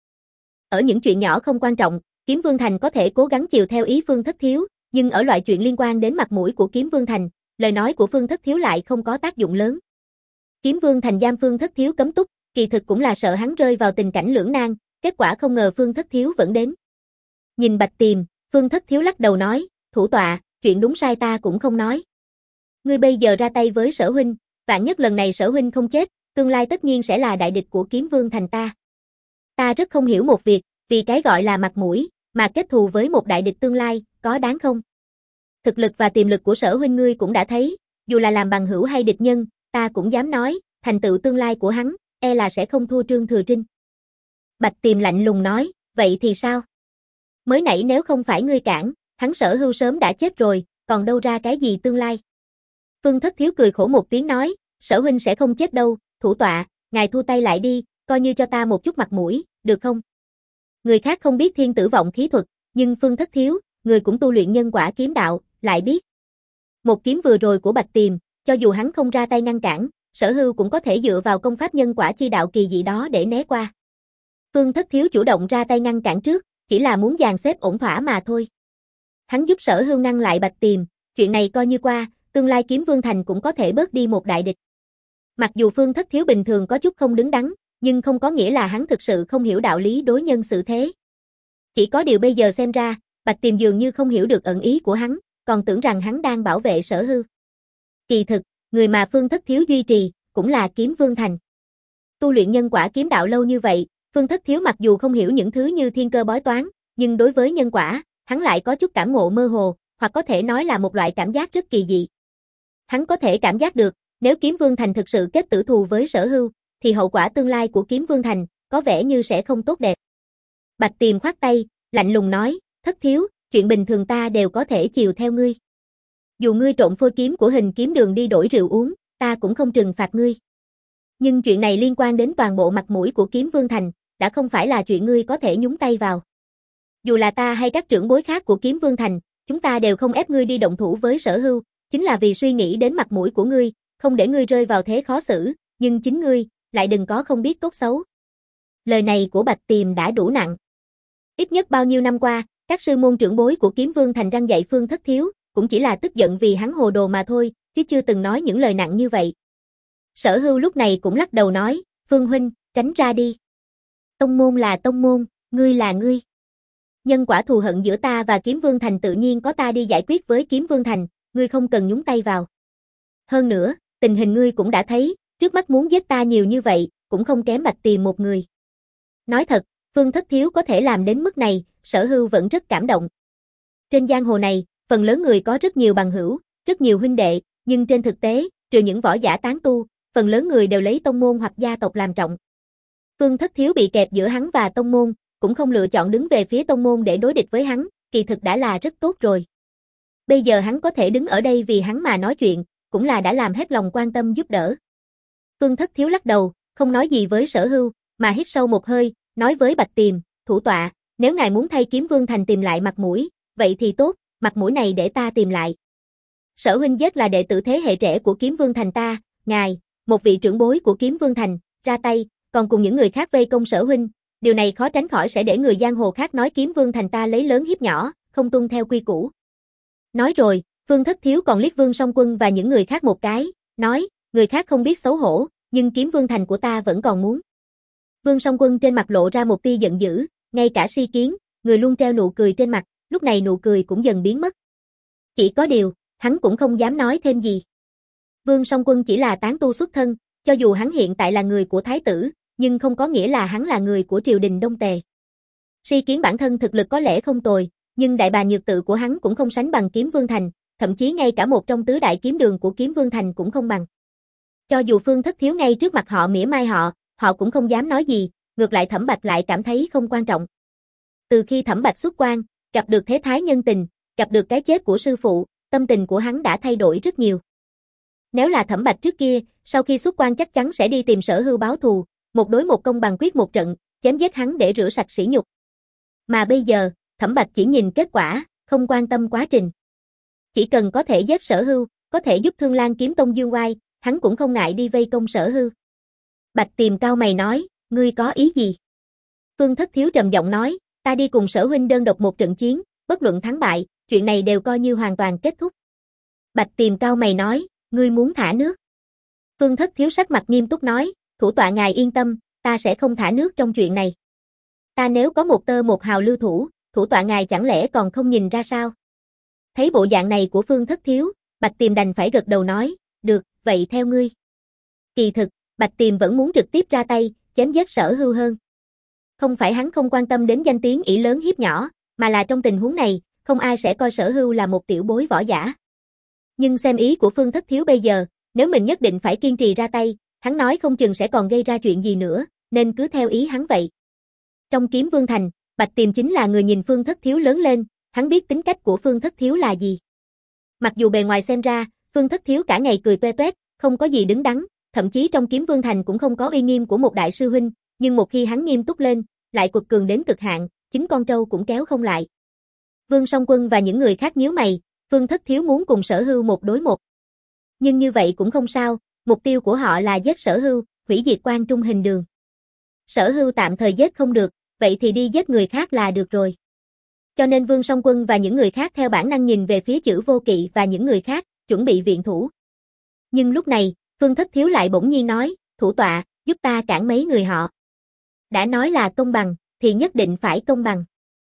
Ở những chuyện nhỏ không quan trọng, Kiếm Vương Thành có thể cố gắng chiều theo ý Phương Thất Thiếu, nhưng ở loại chuyện liên quan đến mặt mũi của Kiếm Vương Thành, lời nói của Phương Thất Thiếu lại không có tác dụng lớn. Kiếm Vương Thành giam Phương Thất Thiếu cấm túc, kỳ thực cũng là sợ hắn rơi vào tình cảnh lưỡng nan, kết quả không ngờ Phương Thất Thiếu vẫn đến. Nhìn Bạch Tiềm, Phương Thất Thiếu lắc đầu nói, thủ tọa, chuyện đúng sai ta cũng không nói. Ngươi bây giờ ra tay với Sở huynh, vạn nhất lần này Sở huynh không chết, tương lai tất nhiên sẽ là đại địch của Kiếm Vương Thành ta. Ta rất không hiểu một việc, vì cái gọi là mặt mũi, mà kết thù với một đại địch tương lai, có đáng không? Thực lực và tiềm lực của Sở huynh ngươi cũng đã thấy, dù là làm bằng hữu hay địch nhân, ta cũng dám nói, thành tựu tương lai của hắn, e là sẽ không thua Trương Thừa Trinh. Bạch Tiềm lạnh lùng nói, vậy thì sao? Mới nãy nếu không phải ngươi cản, hắn Sở Hưu sớm đã chết rồi, còn đâu ra cái gì tương lai? Phương Thất Thiếu cười khổ một tiếng nói, Sở huynh sẽ không chết đâu, thủ tọa, ngài thu tay lại đi, coi như cho ta một chút mặt mũi, được không? Người khác không biết thiên tử vọng khí thuật, nhưng Phương Thất Thiếu, người cũng tu luyện nhân quả kiếm đạo, lại biết. Một kiếm vừa rồi của Bạch Tiềm, cho dù hắn không ra tay ngăn cản, Sở Hưu cũng có thể dựa vào công pháp nhân quả chi đạo kỳ dị đó để né qua. Phương Thất Thiếu chủ động ra tay ngăn cản trước, chỉ là muốn dàn xếp ổn thỏa mà thôi. Hắn giúp Sở Hưu ngăn lại Bạch Tiềm, chuyện này coi như qua, tương lai Kiếm Vương Thành cũng có thể bớt đi một đại địch. Mặc dù Phương Thất Thiếu bình thường có chút không đứng đắn, nhưng không có nghĩa là hắn thực sự không hiểu đạo lý đối nhân xử thế. Chỉ có điều bây giờ xem ra, Bạch Tiềm dường như không hiểu được ẩn ý của hắn, còn tưởng rằng hắn đang bảo vệ Sở Hưu. Kỳ thực, người mà Phương Thất Thiếu duy trì, cũng là Kiếm Vương Thành. Tu luyện nhân quả kiếm đạo lâu như vậy, Phương Thất Thiếu mặc dù không hiểu những thứ như thiên cơ bói toán, nhưng đối với nhân quả, hắn lại có chút cảm ngộ mơ hồ, hoặc có thể nói là một loại cảm giác rất kỳ dị. Hắn có thể cảm giác được, nếu Kiếm Vương Thành thực sự kết tử thù với Sở Hưu, thì hậu quả tương lai của Kiếm Vương Thành, có vẻ như sẽ không tốt đẹp. Bạch Tiềm khoát tay, lạnh lùng nói, Thất Thiếu, chuyện bình thường ta đều có thể chiều theo ngươi. Dù ngươi trộn phôi kiếm của Hình Kiếm Đường đi đổi rượu uống, ta cũng không trừng phạt ngươi. Nhưng chuyện này liên quan đến toàn bộ mặt mũi của Kiếm Vương Thành, đã không phải là chuyện ngươi có thể nhúng tay vào. Dù là ta hay các trưởng bối khác của Kiếm Vương Thành, chúng ta đều không ép ngươi đi động thủ với Sở Hưu, Chính là vì suy nghĩ đến mặt mũi của ngươi, không để ngươi rơi vào thế khó xử, nhưng chính ngươi, lại đừng có không biết tốt xấu. Lời này của Bạch Tiềm đã đủ nặng. Ít nhất bao nhiêu năm qua, các sư môn trưởng bối của Kiếm Vương Thành răn dạy Phương Thất Thiếu, cũng chỉ là tức giận vì hắn hồ đồ mà thôi, chứ chưa từng nói những lời nặng như vậy. Sở Hưu lúc này cũng lắc đầu nói, Phương huynh, tránh ra đi. Tông môn là tông môn, ngươi là ngươi. Nhân quả thù hận giữa ta và Kiếm Vương Thành tự nhiên có ta đi giải quyết với Kiếm Vương Thành, ngươi không cần nhúng tay vào. Hơn nữa, tình hình ngươi cũng đã thấy, trước mắt muốn giết ta nhiều như vậy, cũng không kém Bạch Tiềm một người. Nói thật, Phương Thất Thiếu có thể làm đến mức này, Sở Hưu vẫn rất cảm động. Trên giang hồ này, phần lớn người có rất nhiều bằng hữu, rất nhiều huynh đệ, nhưng trên thực tế, trừ những võ giả tán tu, phần lớn người đều lấy tông môn hoặc gia tộc làm trọng. Phương Thất Thiếu bị kẹp giữa hắn và tông môn, cũng không lựa chọn đứng về phía tông môn để đối địch với hắn, kỳ thực đã là rất tốt rồi. Bây giờ hắn có thể đứng ở đây vì hắn mà nói chuyện, cũng là đã làm hết lòng quan tâm giúp đỡ. Phương Thất Thiếu lắc đầu, không nói gì với Sở Hưu, mà hít sâu một hơi, nói với Bạch Tiềm, thủ tọa, nếu ngài muốn thay Kiếm Vương Thành tìm lại mặt mũi, vậy thì tốt, mặt mũi này để ta tìm lại. Sở huynh giết là đệ tử thế hệ trẻ của Kiếm Vương Thành ta, ngài, một vị trưởng bối của Kiếm Vương Thành, ra tay, còn cùng những người khác vây công Sở huynh, điều này khó tránh khỏi sẽ để người giang hồ khác nói Kiếm Vương Thành ta lấy lớn hiếp nhỏ, không tuân theo quy củ. Nói rồi, Phương Thất Thiếu còn liếc Vương Song Quân và những người khác một cái, nói, người khác không biết xấu hổ, nhưng Kiếm Vương Thành của ta vẫn còn muốn. Vương Song Quân trên mặt lộ ra một tia giận dữ, ngay cả Si Kiến, người luôn treo nụ cười trên mặt, lúc này nụ cười cũng dần biến mất. Chỉ có điều, hắn cũng không dám nói thêm gì. Vương Song Quân chỉ là tán tu xuất thân, cho dù hắn hiện tại là người của Thái tử, nhưng không có nghĩa là hắn là người của triều đình Đông Tề. Si Kiến bản thân thực lực có lẽ không tồi, nhưng đại bàng nhược tự của hắn cũng không sánh bằng Kiếm Vương Thành, thậm chí ngay cả một trong tứ đại kiếm đường của Kiếm Vương Thành cũng không bằng. Cho dù Phương Thất Thiếu ngay trước mặt họ mỉa mai họ, họ cũng không dám nói gì, ngược lại Thẩm Bạch lại cảm thấy không quan trọng. Từ khi Thẩm Bạch xuất quan, gặp được thế thái nhân tình, gặp được cái chết của sư phụ, tâm tình của hắn đã thay đổi rất nhiều. Nếu là Thẩm Bạch trước kia, sau khi xuất quan chắc chắn sẽ đi tìm Sở Hưu báo thù, một đối một công bằng quyết một trận, chém giết hắn để rửa sạch sỉ nhục. Mà bây giờ, Thẩm Bạch chỉ nhìn kết quả, không quan tâm quá trình. Chỉ cần có thể giết Sở Hưu, có thể giúp Thương Lan Kiếm Tông dương oai, hắn cũng không ngại đi vây công Sở Hưu. Bạch Tiềm cau mày nói, ngươi có ý gì? Phương Thất Thiếu trầm giọng nói, ta đi cùng Sở huynh đơn độc một trận chiến, bất luận thắng bại, chuyện này đều coi như hoàn toàn kết thúc. Bạch Tiềm cau mày nói, ngươi muốn thả nước. Phương Thất Thiếu sắc mặt nghiêm túc nói, thủ tọa ngài yên tâm, ta sẽ không thả nước trong chuyện này. Ta nếu có một tơ một hào lưu thủ, thủ tọa ngài chẳng lẽ còn không nhìn ra sao? Thấy bộ dạng này của Phương Thất Thiếu, Bạch Tiềm đành phải gật đầu nói, được, vậy theo ngươi. Kỳ thực, Bạch Tiềm vẫn muốn trực tiếp ra tay, chém giết Sở Hưu hơn. Không phải hắn không quan tâm đến danh tiếng ỷ lớn hiếp nhỏ, mà là trong tình huống này, không ai sẽ coi Sở Hưu là một tiểu bối võ giả. Nhưng xem ý của Phương Thất Thiếu bây giờ, nếu mình nhất định phải kiên trì ra tay, hắn nói không chừng sẽ còn gây ra chuyện gì nữa, nên cứ theo ý hắn vậy. Trong Kiếm Vương Thành, Bạch Tiềm chính là người nhìn Phương Thất Thiếu lớn lên, hắn biết tính cách của Phương Thất Thiếu là gì. Mặc dù bề ngoài xem ra, Phương Thất Thiếu cả ngày cười toe toét, không có gì đứng đắn, thậm chí trong Kiếm Vương Thành cũng không có uy nghiêm của một đại sư huynh, nhưng một khi hắn nghiêm túc lên, lại quật cường đến cực hạn, chính con trâu cũng kéo không lại. Vương Song Quân và những người khác nhíu mày, Phương Thất Thiếu muốn cùng Sở Hưu một đối một. Nhưng như vậy cũng không sao, mục tiêu của họ là giết Sở Hưu, hủy diệt Quan Trung Hình Đường. Sở Hưu tạm thời giết không được, vậy thì đi giết người khác là được rồi. Cho nên Vương Song Quân và những người khác theo bản năng nhìn về phía Chữ Vô Kỵ và những người khác, chuẩn bị viện thủ. Nhưng lúc này, Phương Thất Thiếu lại bỗng nhiên nói, thủ tọa, giúp ta cản mấy người họ. Đã nói là công bằng, thì nhất định phải công bằng.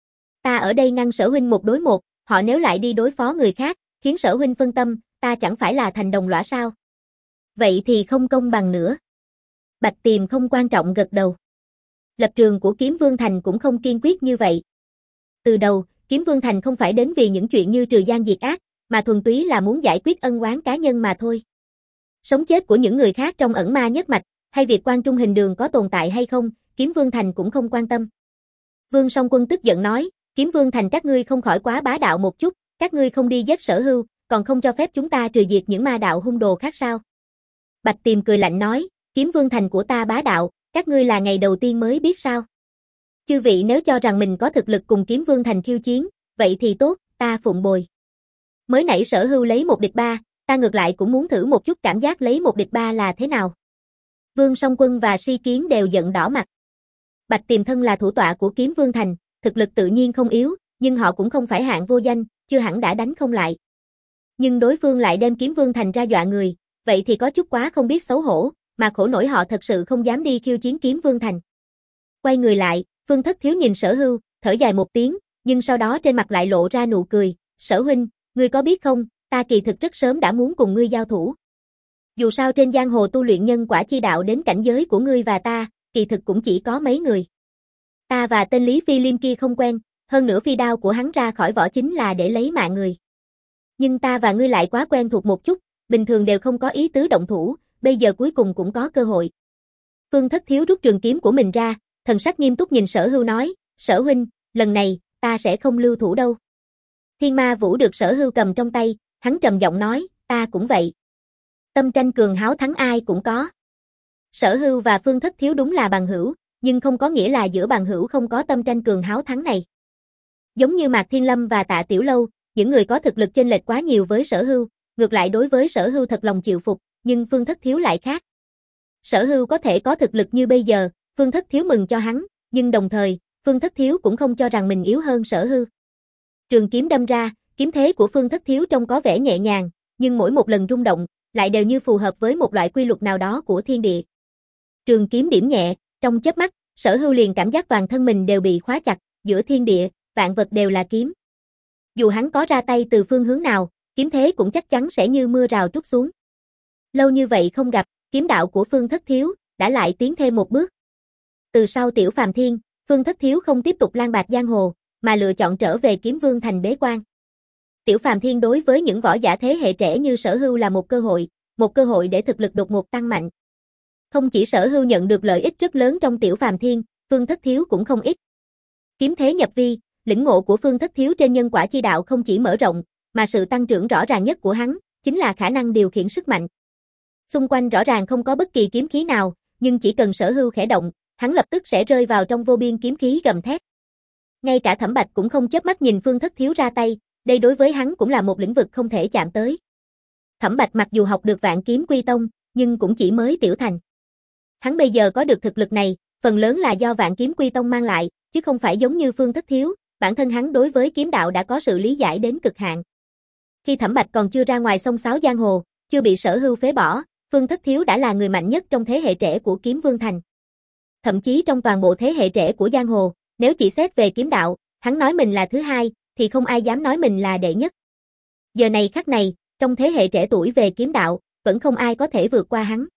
Ta ở đây ngăn Sở huynh một đối một, họ nếu lại đi đối phó người khác, khiến Sở huynh phân tâm, ta chẳng phải là thành đồng lõa sao? Vậy thì không công bằng nữa. Bạch Tiềm không quan trọng gật đầu. Lập trường của Kiếm Vương Thành cũng không kiên quyết như vậy. Từ đầu, Kiếm Vương Thành không phải đến vì những chuyện như trừ gian diệt ác, mà thuần túy là muốn giải quyết ân oán cá nhân mà thôi. Sống chết của những người khác trong ẩn ma nhất mạch, hay việc Quan Trung Hình Đường có tồn tại hay không, Kiếm Vương Thành cũng không quan tâm. Vương Song Quân tức giận nói, Kiếm Vương Thành các ngươi không khỏi quá bá đạo một chút, các ngươi không đi giết Sở Hưu, còn không cho phép chúng ta trừ diệt những ma đạo hung đồ khác sao? Bạch Tiềm cười lạnh nói, Kiếm Vương Thành của ta bá đạo, các ngươi là ngày đầu tiên mới biết sao? Chư vị nếu cho rằng mình có thực lực cùng Kiếm Vương Thành khiêu chiến, vậy thì tốt, ta phụng bồi. Mới nãy Sở Hưu lấy một địch ba, ta ngược lại cũng muốn thử một chút cảm giác lấy một địch ba là thế nào. Vương Song Quân và Si Kiến đều giận đỏ mặt. Bạch Tiềm thân là thủ tọa của Kiếm Vương Thành, thực lực tự nhiên không yếu, nhưng họ cũng không phải hạng vô danh, chưa hẳn đã đánh không lại. Nhưng đối phương lại đem Kiếm Vương Thành ra dọa người, vậy thì có chút quá không biết xấu hổ, mà khổ nổi họ thật sự không dám đi khiêu chiến Kiếm Vương Thành. Quay người lại, Phương Thất Thiếu nhìn Sở Hưu, thở dài một tiếng, nhưng sau đó trên mặt lại lộ ra nụ cười, Sở huynh, ngươi có biết không, ta kỳ thực rất sớm đã muốn cùng ngươi giao thủ. Dù sao trên giang hồ tu luyện nhân quả chi đạo đến cảnh giới của ngươi và ta, kỳ thực cũng chỉ có mấy người. Ta và tên Lý Phi Liêm kia không quen, hơn nữa phi đao của hắn ra khỏi vỏ chính là để lấy mạng người. Nhưng ta và ngươi lại quá quen thuộc một chút, bình thường đều không có ý tứ động thủ, bây giờ cuối cùng cũng có cơ hội. Phương Thất Thiếu rút trường kiếm của mình ra, thần sắc nghiêm túc nhìn Sở Hưu nói, Sở huynh, lần này, ta sẽ không lưu thủ đâu. Thiên Ma Vũ được Sở Hưu cầm trong tay, hắn trầm giọng nói, ta cũng vậy. Tâm tranh cường háo thắng ai cũng có. Sở Hưu và Phương Thất Thiếu đúng là bằng hữu, nhưng không có nghĩa là giữa bằng hữu không có tâm tranh cường háo thắng này. Giống như Mạc Thiên Lâm và Tạ Tiểu Lâu, những người có thực lực chênh lệch quá nhiều với Sở Hưu, ngược lại đối với Sở Hưu thật lòng chịu phục, nhưng Phương Thất Thiếu lại khác. Sở Hưu có thể có thực lực như bây giờ, Phương Thất Thiếu mừng cho hắn, nhưng đồng thời, Phương Thất Thiếu cũng không cho rằng mình yếu hơn Sở Hưu. Trường kiếm đâm ra, kiếm thế của Phương Thất Thiếu trông có vẻ nhẹ nhàng, nhưng mỗi một lần rung động, lại đều như phù hợp với một loại quy luật nào đó của thiên địa. Trường kiếm điểm nhẹ, trong chớp mắt, Sở Hưu liền cảm giác toàn thân mình đều bị khóa chặt, giữa thiên địa, vạn vật đều là kiếm. Dù hắn có ra tay từ phương hướng nào, kiếm thế cũng chắc chắn sẽ như mưa rào trút xuống. Lâu như vậy không gặp, kiếm đạo của Phương Thất Thiếu đã lại tiến thêm một bước. Từ sau Tiểu Phàm Thiên, Phương Thất Thiếu không tiếp tục lang bạt giang hồ, mà lựa chọn trở về Kiếm Vương Thành bế quan. Tiểu Phàm Thiên đối với những võ giả thế hệ trẻ như Sở Hưu là một cơ hội, một cơ hội để thực lực đột ngột tăng mạnh. Không chỉ Sở Hưu nhận được lợi ích rất lớn trong Tiểu Phàm Thiên, Phương Thất Thiếu cũng không ít. Kiếm thế nhập vi, lĩnh ngộ của Phương Thất Thiếu trên nhân quả chi đạo không chỉ mở rộng, mà sự tăng trưởng rõ ràng nhất của hắn, chính là khả năng điều khiển sức mạnh. Xung quanh rõ ràng không có bất kỳ kiếm khí nào, nhưng chỉ cần Sở Hưu khẽ động, hắn lập tức sẽ rơi vào trong vô biên kiếm khí gầm thét. Ngay cả Thẩm Bạch cũng không chớp mắt nhìn Phương Thất Thiếu ra tay, đây đối với hắn cũng là một lĩnh vực không thể chạm tới. Thẩm Bạch mặc dù học được Vạn Kiếm Quy Tông, nhưng cũng chỉ mới tiểu thành. Hắn bây giờ có được thực lực này, phần lớn là do Vạn Kiếm Quy Tông mang lại, chứ không phải giống như Phương Thất Thiếu, bản thân hắn đối với kiếm đạo đã có sự lý giải đến cực hạn. Khi Thẩm Bạch còn chưa ra ngoài sông sáo giang hồ, chưa bị Sở Hưu phế bỏ, Phương Thất Thiếu đã là người mạnh nhất trong thế hệ trẻ của Kiếm Vương Thành. Thậm chí trong toàn bộ thế hệ trẻ của giang hồ, nếu chỉ xét về kiếm đạo, hắn nói mình là thứ hai, thì không ai dám nói mình là đệ nhất. Giờ này khắc này, trong thế hệ trẻ tuổi về kiếm đạo, vẫn không ai có thể vượt qua hắn.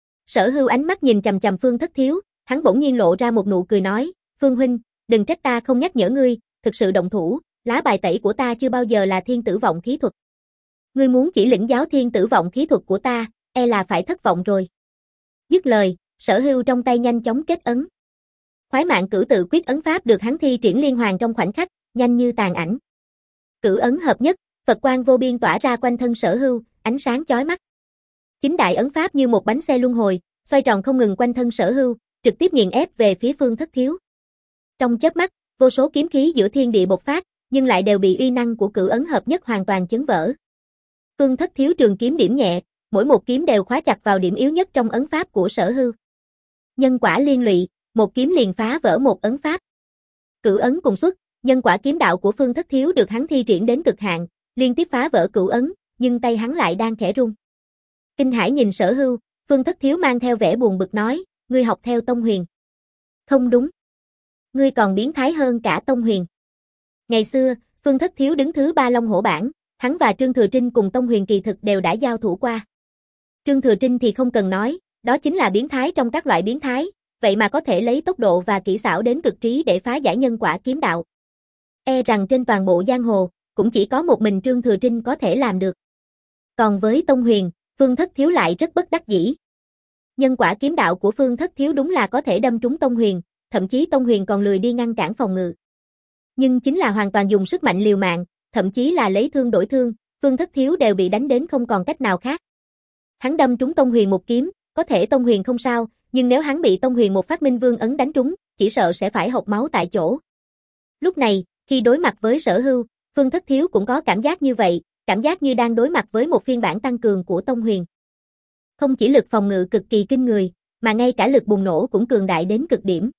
Sở Hưu ánh mắt nhìn chằm chằm Phương Thất Thiếu, hắn bỗng nhiên lộ ra một nụ cười nói, Phương huynh, đừng trách ta không nhắc nhở ngươi, thực sự động thủ, lá bài tẩy của ta chưa bao giờ là thiên tử vọng khí thuật. Ngươi muốn chỉ lĩnh giáo thiên tử vọng khí thuật của ta, e là phải thất vọng rồi. Dứt lời, Sở Hưu trong tay nhanh chóng kết ấn. Khoái mạng cửu tự quyết ấn pháp được hắn thi triển liên hoàn trong khoảnh khắc, nhanh như tàn ảnh. Cửu ấn hợp nhất, Phật quang vô biên tỏa ra quanh thân Sở Hưu, ánh sáng chói mắt. Chính đại ấn pháp như một bánh xe luân hồi, xoay tròn không ngừng quanh thân Sở Hưu, trực tiếp nghiền ép về phía Phương Thất Thiếu. Trong chớp mắt, vô số kiếm khí giữa thiên địa bộc phát, nhưng lại đều bị uy năng của cửu ấn hợp nhất hoàn toàn chấn vỡ. Phương Thất Thiếu trường kiếm điểm nhẹ, mỗi một kiếm đều khóa chặt vào điểm yếu nhất trong ấn pháp của Sở Hưu. Nhân quả liên lụy, một kiếm liền phá vỡ một ấn pháp. Cửu ấn cùng xuất, nhân quả kiếm đạo của Phương Thất Thiếu được hắn thi triển đến cực hạn, liên tiếp phá vỡ cửu ấn, nhưng tay hắn lại đang khẽ run. Kinh hãi nhìn Sở Hưu, Phương Thất Thiếu mang theo vẻ buồn bực nói, ngươi học theo Tông Huyền. Không đúng. Ngươi còn biến thái hơn cả Tông Huyền. Ngày xưa, Phương Thất Thiếu đứng thứ ba Long Hổ bảng, hắn và Trương Thừa Trinh cùng Tông Huyền kỳ thực đều đã giao thủ qua. Trương Thừa Trinh thì không cần nói, đó chính là biến thái trong các loại biến thái, vậy mà có thể lấy tốc độ và kỹ xảo đến cực trí để phá giải nhân quả kiếm đạo. E rằng trên toàn bộ giang hồ, cũng chỉ có một mình Trương Thừa Trinh có thể làm được. Còn với Tông Huyền, Phương Thất Thiếu lại rất bất đắc dĩ. Nhân quả kiếm đạo của Phương Thất Thiếu đúng là có thể đâm trúng Tông Huyền, thậm chí Tông Huyền còn lười đi ngăn cản phòng ngự. Nhưng chính là hoàn toàn dùng sức mạnh liều mạng, thậm chí là lấy thương đổi thương, Phương Thất Thiếu đều bị đánh đến không còn cách nào khác. Hắn đâm trúng Tông Huyền một kiếm, có thể Tông Huyền không sao, nhưng nếu hắn bị Tông Huyền một phát minh vương ấn đánh trúng, chỉ sợ sẽ phải hộc máu tại chỗ. Lúc này, khi đối mặt với Sở Hưu, Phương Thất Thiếu cũng có cảm giác như vậy, cảm giác như đang đối mặt với một phiên bản tăng cường của Tông Huyền. Không chỉ lực phòng ngự cực kỳ kinh người, mà ngay cả lực bùng nổ cũng cường đại đến cực điểm.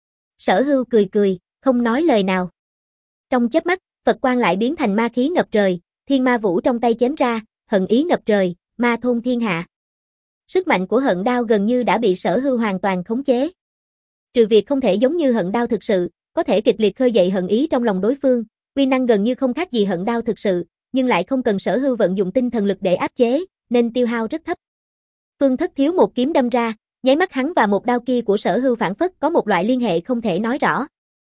Sở Hưu cười cười, không nói lời nào. Trong chớp mắt, Phật quang lại biến thành ma khí ngập trời, thiên ma vũ trong tay chém ra, hận ý ngập trời, ma thôn thiên hạ. Sức mạnh của hận đao gần như đã bị Sở Hưu hoàn toàn khống chế. Trừ việc không thể giống như hận đao thực sự, có thể kịch liệt khơi dậy hận ý trong lòng đối phương, uy năng gần như không khác gì hận đao thực sự, nhưng lại không cần Sở Hưu vận dụng tinh thần lực để áp chế, nên tiêu hao rất thấp. Phương Thất Thiếu một kiếm đâm ra, nháy mắt hắn và một đao kia của Sở Hưu phản phất có một loại liên hệ không thể nói rõ.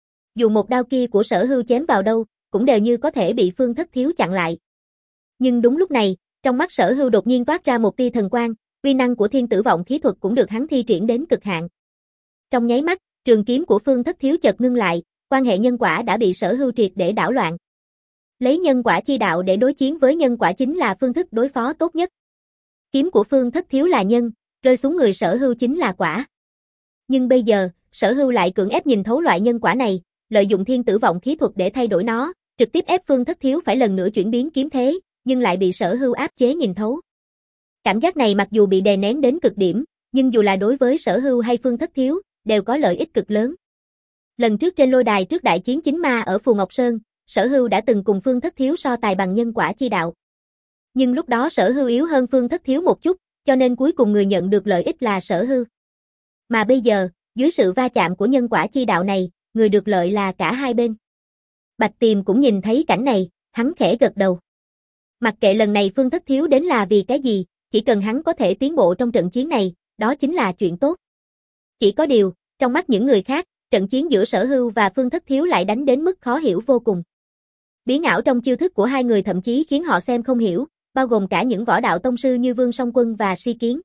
Dù một đao kia của Sở Hưu chém vào đâu, cũng đều như có thể bị Phương Thất Thiếu chặn lại. Nhưng đúng lúc này, trong mắt Sở Hưu đột nhiên toát ra một tia thần quang, uy năng của Thiên Tử Vọng khí thuật cũng được hắn thi triển đến cực hạn. Trong nháy mắt, trường kiếm của Phương Thất Thiếu chợt ngưng lại, quan hệ nhân quả đã bị Sở Hưu triệt để đảo loạn. Lấy nhân quả chi đạo để đối chiến với nhân quả chính là phương thức đối phó tốt nhất. Kiếm của Phương Thất Thiếu là nhân, rơi xuống người Sở Hưu chính là quả. Nhưng bây giờ, Sở Hưu lại cưỡng ép nhìn thấu loại nhân quả này, lợi dụng Thiên Tử Vọng khí thuật để thay đổi nó, trực tiếp ép Phương Thất Thiếu phải lần nữa chuyển biến kiếm thế, nhưng lại bị Sở Hưu áp chế nhìn thấu. Cảm giác này mặc dù bị đè nén đến cực điểm, nhưng dù là đối với Sở Hưu hay Phương Thất Thiếu, đều có lợi ích cực lớn. Lần trước trên lôi đài trước đại chiến chính ma ở Phù Ngọc Sơn, Sở Hưu đã từng cùng Phương Thất Thiếu so tài bằng nhân quả chi đạo. Nhưng lúc đó Sở Hưu yếu hơn Phương Thất Thiếu một chút, cho nên cuối cùng người nhận được lợi ích là Sở Hưu. Mà bây giờ, dưới sự va chạm của nhân quả chi đạo này, người được lợi là cả hai bên. Bạch Tiềm cũng nhìn thấy cảnh này, hắn khẽ gật đầu. Mặc kệ lần này Phương Thất Thiếu đến là vì cái gì, chỉ cần hắn có thể tiến bộ trong trận chiến này, đó chính là chuyện tốt. Chỉ có điều, trong mắt những người khác, trận chiến giữa Sở Hưu và Phương Thất Thiếu lại đánh đến mức khó hiểu vô cùng. Biến ảo trong chiêu thức của hai người thậm chí khiến họ xem không hiểu, bao gồm cả những võ đạo tông sư như Vương Song Quân và Si Kiến.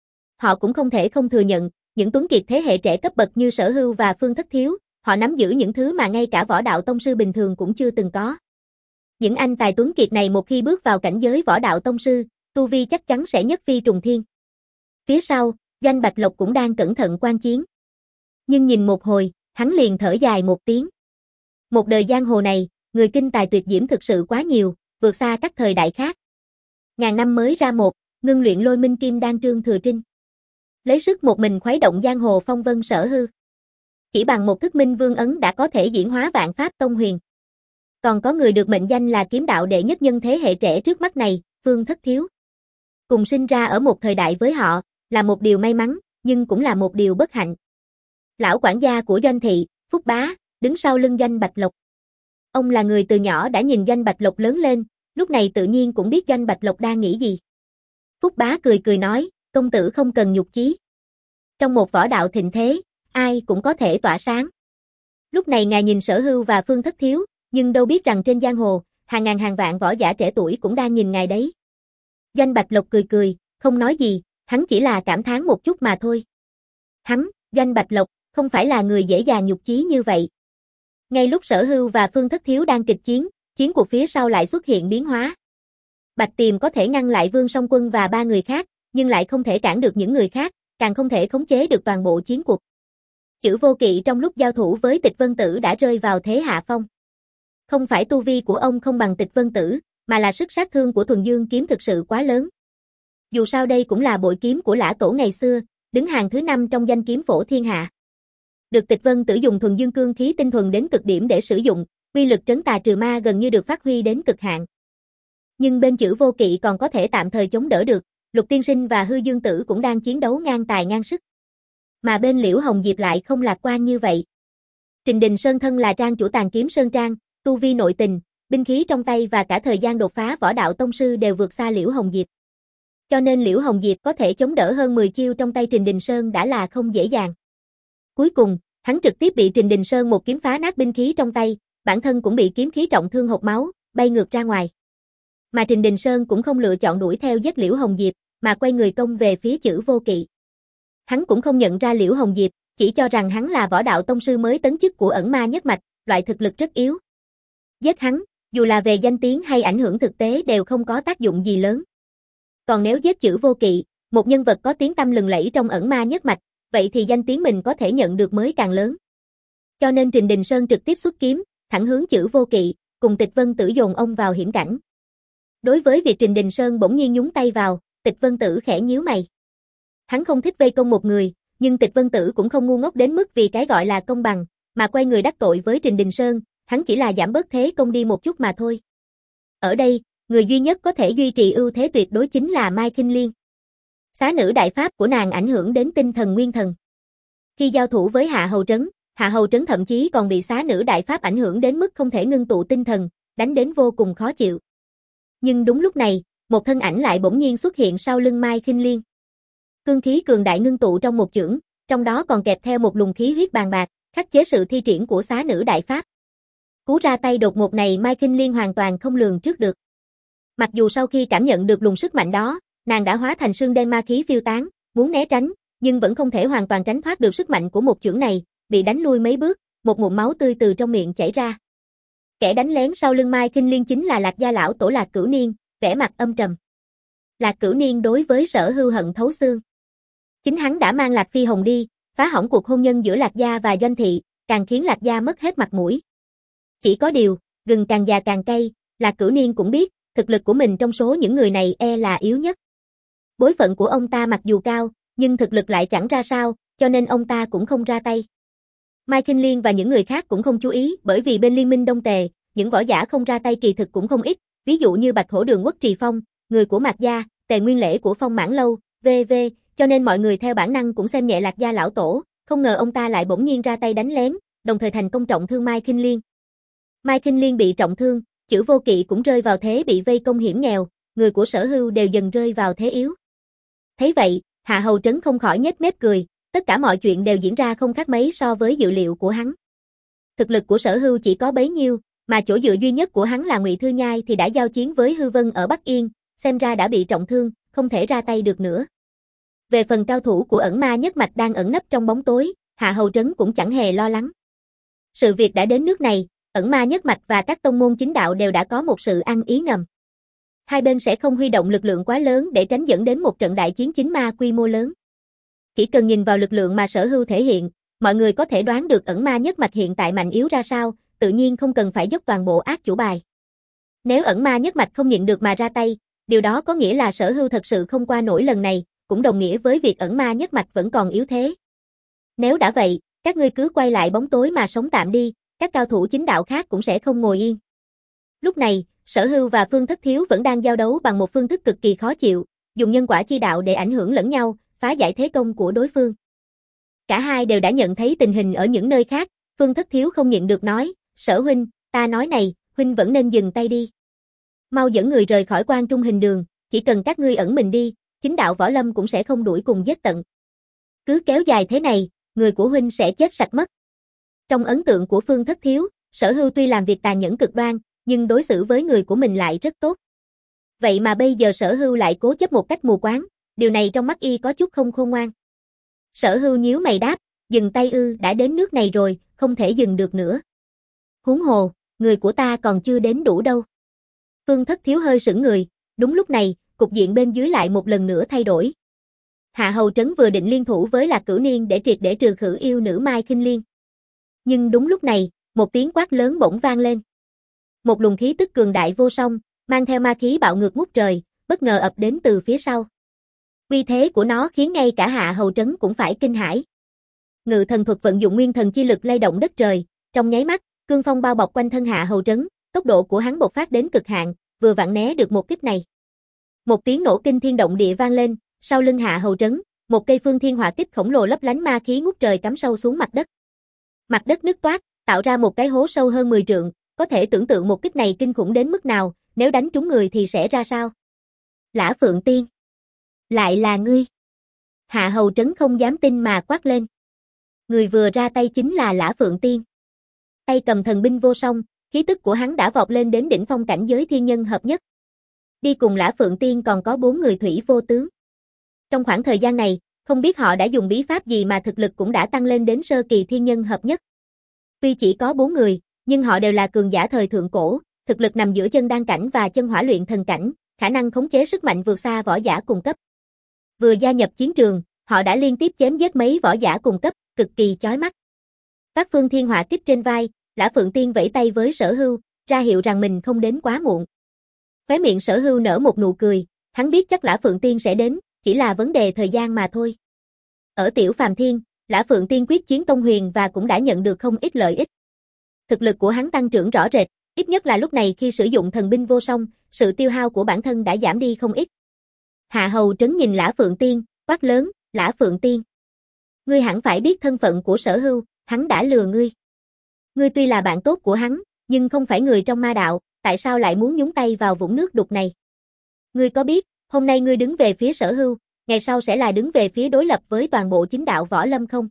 Họ cũng không thể không thừa nhận, những tuấn kiệt thế hệ trẻ cấp bậc như Sở Hưu và Phương Thất Thiếu, họ nắm giữ những thứ mà ngay cả võ đạo tông sư bình thường cũng chưa từng có. Những anh tài tuấn kiệt này một khi bước vào cảnh giới võ đạo tông sư, tu vi chắc chắn sẽ nhất phi trùng thiên. Phía sau, Doanh Bạch Lộc cũng đang cẩn thận quan chiến. Nhưng nhìn một hồi, hắn liền thở dài một tiếng. Một đời giang hồ này, người kinh tài tuyệt diễm thực sự quá nhiều, vượt xa các thời đại khác. Ngàn năm mới ra một, ngưng luyện lôi minh kim đan Trương Thừa Trinh. Lấy sức một mình khuấy động giang hồ phong vân Sở Hưu. Chỉ bằng một thức minh vương ấn đã có thể diễn hóa vạn pháp Tông Huyền. Còn có người được mệnh danh là kiếm đạo đệ nhất nhân thế hệ trẻ trước mắt này, Phương Thất Thiếu. Cùng sinh ra ở một thời đại với họ, là một điều may mắn, nhưng cũng là một điều bất hạnh. Lão quản gia của Doanh thị, Phúc Bá, đứng sau lưng Doanh Bạch Lộc. Ông là người từ nhỏ đã nhìn Doanh Bạch Lộc lớn lên, lúc này tự nhiên cũng biết Doanh Bạch Lộc đang nghĩ gì. Phúc Bá cười cười nói, công tử không cần nhục chí. Trong một võ đạo thịnh thế, ai cũng có thể tỏa sáng. Lúc này ngài nhìn Sở Hưu và Phương Thất Thiếu, nhưng đâu biết rằng trên giang hồ, hàng ngàn hàng vạn võ giả trẻ tuổi cũng đang nhìn ngài đấy. Doanh Bạch Lộc cười cười, không nói gì, hắn chỉ là cảm thán một chút mà thôi. Hắn, Doanh Bạch Lộc, không phải là người dễ dàng nhục chí như vậy. Ngay lúc Sở Hưu và Phương Thất Thiếu đang kịch chiến, chiến cuộc phía sau lại xuất hiện biến hóa. Bạch Tiềm có thể ngăn lại Vương Song Quân và ba người khác, nhưng lại không thể cản được những người khác, càng không thể khống chế được toàn bộ chiến cuộc. Chữ Vô Kỵ trong lúc giao thủ với Tịch Vân Tử đã rơi vào thế hạ phong. Không phải tu vi của ông không bằng Tịch Vân Tử, mà là sức sát thương của Thuần Dương kiếm thực sự quá lớn. Dù sao đây cũng là bội kiếm của Lã Tổ ngày xưa, đứng hàng thứ năm trong danh kiếm phổ thiên hạ. Được Tịch Vân Tử dùng Thuần Dương cương khí tinh thuần đến cực điểm để sử dụng, uy lực trấn tà trừ ma gần như được phát huy đến cực hạn. Nhưng bên Chữ Vô Kỵ còn có thể tạm thời chống đỡ được, Lục Tiên Sinh và Hư Dương Tử cũng đang chiến đấu ngang tài ngang sức. Mà bên Liễu Hồng Diệp lại không lạc quan như vậy. Trình Đình Sơn thân là trang chủ Tàn Kiếm Sơn Trang, tu vi nội tình, binh khí trong tay và cả thời gian đột phá võ đạo tông sư đều vượt xa Liễu Hồng Diệp. Cho nên Liễu Hồng Diệp có thể chống đỡ hơn mười chiêu trong tay Trình Đình Sơn đã là không dễ dàng. Cuối cùng, hắn trực tiếp bị Trình Đình Sơn một kiếm phá nát binh khí trong tay, bản thân cũng bị kiếm khí trọng thương hộc máu, bay ngược ra ngoài. Mà Trình Đình Sơn cũng không lựa chọn đuổi theo giết Liễu Hồng Diệp, mà quay người công về phía Chữ Vô Kỵ. Hắn cũng không nhận ra Liễu Hồng Diệp, chỉ cho rằng hắn là võ đạo tông sư mới tấn chức của Ẩn Ma nhất mạch, loại thực lực rất yếu. Giết hắn, dù là về danh tiếng hay ảnh hưởng thực tế đều không có tác dụng gì lớn. Còn nếu giết Chữ Vô Kỵ, một nhân vật có tiếng tăm lừng lẫy trong Ẩn Ma nhất mạch, vậy thì danh tiếng mình có thể nhận được mới càng lớn. Cho nên Trình Đình Sơn trực tiếp xuất kiếm, thẳng hướng Chữ Vô Kỵ, cùng Tịch Vân Tử dồn ông vào hiểm cảnh. Đối với việc Trình Đình Sơn bỗng nhiên nhúng tay vào, Tịch Vân Tử khẽ nhíu mày. Hắn không thích vây công một người, nhưng Tịch Vân Tử cũng không ngu ngốc đến mức vì cái gọi là công bằng, mà quay người đắc tội với Trình Đình Sơn, hắn chỉ là giảm bớt thế công đi một chút mà thôi. Ở đây, người duy nhất có thể duy trì ưu thế tuyệt đối chính là Mai Kinh Liên. Xá nữ đại pháp của nàng ảnh hưởng đến tinh thần nguyên thần. Khi giao thủ với Hạ Hầu Trấn, Hạ Hầu Trấn thậm chí còn bị xá nữ đại pháp ảnh hưởng đến mức không thể ngưng tụ tinh thần, đánh đến vô cùng khó chịu. Nhưng đúng lúc này, một thân ảnh lại bỗng nhiên xuất hiện sau lưng Mai Kinh Liên. Cương khí cường đại ngưng tụ trong một chưởng, trong đó còn kẹp theo một luồng khí huyết bàn bạc, khắc chế sự thi triển của xá nữ đại pháp. Cú ra tay đột ngột này Mai Kinh Liên hoàn toàn không lường trước được. Mặc dù sau khi cảm nhận được luồng sức mạnh đó, nàng đã hóa thành sương đen ma khí phiêu tán, muốn né tránh, nhưng vẫn không thể hoàn toàn tránh thoát được sức mạnh của một chưởng này, bị đánh lui mấy bước, một ngụm máu tươi từ trong miệng chảy ra. Kẻ đánh lén sau lưng Mai Kinh Liên chính là Lạc gia lão tổ Lạc Cửu Niên, vẻ mặt âm trầm. Lạc Cửu Niên đối với Sở Hưu hận thấu xương. Chính hắn đã mang Lạc Phi Hồng đi, phá hỏng cuộc hôn nhân giữa Lạc gia và Doanh thị, càng khiến Lạc gia mất hết mặt mũi. Chỉ có điều, gừng càng già càng cay, Lạc Cửu Niên cũng biết, thực lực của mình trong số những người này e là yếu nhất. Bối phận của ông ta mặc dù cao, nhưng thực lực lại chẳng ra sao, cho nên ông ta cũng không ra tay. Mai Kinh Liên và những người khác cũng không chú ý, bởi vì bên Liên minh Đông Tề, những võ giả không ra tay kỳ thực cũng không ít, ví dụ như Bạch Hổ Đường Quốc Trì Phong, người của Mạc gia, Tề Nguyên Lễ của Phong Mãn Lâu, vân vân, cho nên mọi người theo bản năng cũng xem nhẹ Lạc gia lão tổ, không ngờ ông ta lại bỗng nhiên ra tay đánh lén, đồng thời thành công trọng thương Mai Kinh Liên. Mai Kinh Liên bị trọng thương, Chữ Vô Kỵ cũng rơi vào thế bị vây công hiểm nghèo, người của Sở Hưu đều dần rơi vào thế yếu. Thấy vậy, Hạ Hầu Trấn không khỏi nhếch mép cười, tất cả mọi chuyện đều diễn ra không khác mấy so với dự liệu của hắn. Thực lực của Sở Hưu chỉ có bấy nhiêu, mà chỗ dựa duy nhất của hắn là Ngụy Thư Nhai thì đã giao chiến với Hư Vân ở Bắc Yên, xem ra đã bị trọng thương, không thể ra tay được nữa. Về phần cao thủ của Ẩn Ma Nhất Mạch đang ẩn nấp trong bóng tối, Hạ Hầu Trấn cũng chẳng hề lo lắng. Sự việc đã đến nước này, Ẩn Ma Nhất Mạch và các tông môn chính đạo đều đã có một sự ăn ý ngầm. Hai bên sẽ không huy động lực lượng quá lớn để tránh dẫn đến một trận đại chiến chính ma quy mô lớn. Chỉ cần nhìn vào lực lượng mà Sở Hưu thể hiện, mọi người có thể đoán được Ẩn Ma Nhất Mạch hiện tại mạnh yếu ra sao, tự nhiên không cần phải dốc toàn bộ ác chủ bài. Nếu Ẩn Ma Nhất Mạch không nhịn được mà ra tay, điều đó có nghĩa là Sở Hưu thật sự không qua nổi lần này, cũng đồng nghĩa với việc Ẩn Ma Nhất Mạch vẫn còn yếu thế. Nếu đã vậy, các ngươi cứ quay lại bóng tối mà sống tạm đi, các cao thủ chính đạo khác cũng sẽ không ngồi yên. Lúc này, Sở Hưu và Phương Thất Thiếu vẫn đang giao đấu bằng một phương thức cực kỳ khó chịu, dùng nhân quả chi đạo để ảnh hưởng lẫn nhau, phá giải thế công của đối phương. Cả hai đều đã nhận thấy tình hình ở những nơi khác, Phương Thất Thiếu không nhịn được nói, Sở huynh, ta nói này, huynh vẫn nên dừng tay đi. Mau dẫn người rời khỏi Quan Trung Hình Đường, chỉ cần các ngươi ẩn mình đi, chính đạo võ lâm cũng sẽ không đuổi cùng giết tận. Cứ kéo dài thế này, người của huynh sẽ chết sạch mất. Trong ấn tượng của Phương Thất Thiếu, Sở Hưu tuy làm việc tàn nhẫn cực đoan, nhưng đối xử với người của mình lại rất tốt. Vậy mà bây giờ Sở Hưu lại cố chấp một cách mù quáng, điều này trong mắt y có chút không khôn ngoan. Sở Hưu nhíu mày đáp, dừng tay ư, đã đến nước này rồi, không thể dừng được nữa. Huống hồ, người của ta còn chưa đến đủ đâu. Phương Thất Thiếu hơi sững người, đúng lúc này, cục diện bên dưới lại một lần nữa thay đổi. Hạ Hầu Trấn vừa định liên thủ với Lạc Cửu Niên để triệt để trừ khử yêu nữ Mai Kinh Liên. Nhưng đúng lúc này, một tiếng quát lớn bỗng vang lên. Một luồng khí tức cường đại vô song, mang theo ma khí bạo ngược ngút trời, bất ngờ ập đến từ phía sau. Uy thế của nó khiến ngay cả Hạ Hầu Trấn cũng phải kinh hãi. Ngự thần thuật vận dụng nguyên thần chi lực lay động đất trời, trong nháy mắt, cương phong bao bọc quanh thân Hạ Hầu Trấn, tốc độ của hắn bộc phát đến cực hạn, vừa vặn né được một kích này. Một tiếng nổ kinh thiên động địa vang lên, sau lưng Hạ Hầu Trấn, một cây phương thiên hỏa kích khổng lồ lấp lánh ma khí ngút trời cắm sâu xuống mặt đất. Mặt đất nứt toác, tạo ra một cái hố sâu hơn mười trượng, có thể tưởng tượng một kích này kinh khủng đến mức nào, nếu đánh trúng người thì sẽ ra sao. Lã Phượng Tiên, lại là ngươi. Hạ Hầu Trấn không dám tin mà quát lên. Người vừa ra tay chính là Lã Phượng Tiên. Tay cầm thần binh vô song, khí tức của hắn đã vọt lên đến đỉnh phong cảnh giới thiên nhân hợp nhất. Đi cùng Lã Phượng Tiên còn có bốn người thủy vô tướng. Trong khoảng thời gian này, không biết họ đã dùng bí pháp gì mà thực lực cũng đã tăng lên đến sơ kỳ thiên nhân hợp nhất. Tuy chỉ có bốn người, nhưng họ đều là cường giả thời thượng cổ, thực lực nằm giữa chân đan cảnh và chân hỏa luyện thần cảnh, khả năng khống chế sức mạnh vượt xa võ giả cùng cấp. Vừa gia nhập chiến trường, họ đã liên tiếp chém giết mấy võ giả cùng cấp, cực kỳ chói mắt. Phát phương thiên hỏa kích trên vai, Lã Phượng Tiên vẫy tay với Sở Hưu, ra hiệu rằng mình không đến quá muộn. Khóe miệng Sở Hưu nở một nụ cười, hắn biết chắc Lã Phượng Tiên sẽ đến, chỉ là vấn đề thời gian mà thôi. Ở Tiểu Phàm Thiên, Lã Phượng Tiên quyết chiến Tông Huyền và cũng đã nhận được không ít lợi ích. Thực lực của hắn tăng trưởng rõ rệt, ít nhất là lúc này khi sử dụng thần binh vô song, sự tiêu hao của bản thân đã giảm đi không ít. Hạ Hầu Trấn nhìn Lã Phượng Tiên, quát lớn, Lã Phượng Tiên. Ngươi hẳn phải biết thân phận của Sở Hưu, hắn đã lừa ngươi. Ngươi tuy là bạn tốt của hắn, nhưng không phải người trong ma đạo, tại sao lại muốn nhúng tay vào vũng nước đục này? Ngươi có biết, hôm nay ngươi đứng về phía Sở Hưu, ngày sau sẽ là đứng về phía đối lập với toàn bộ chính đạo võ lâm không?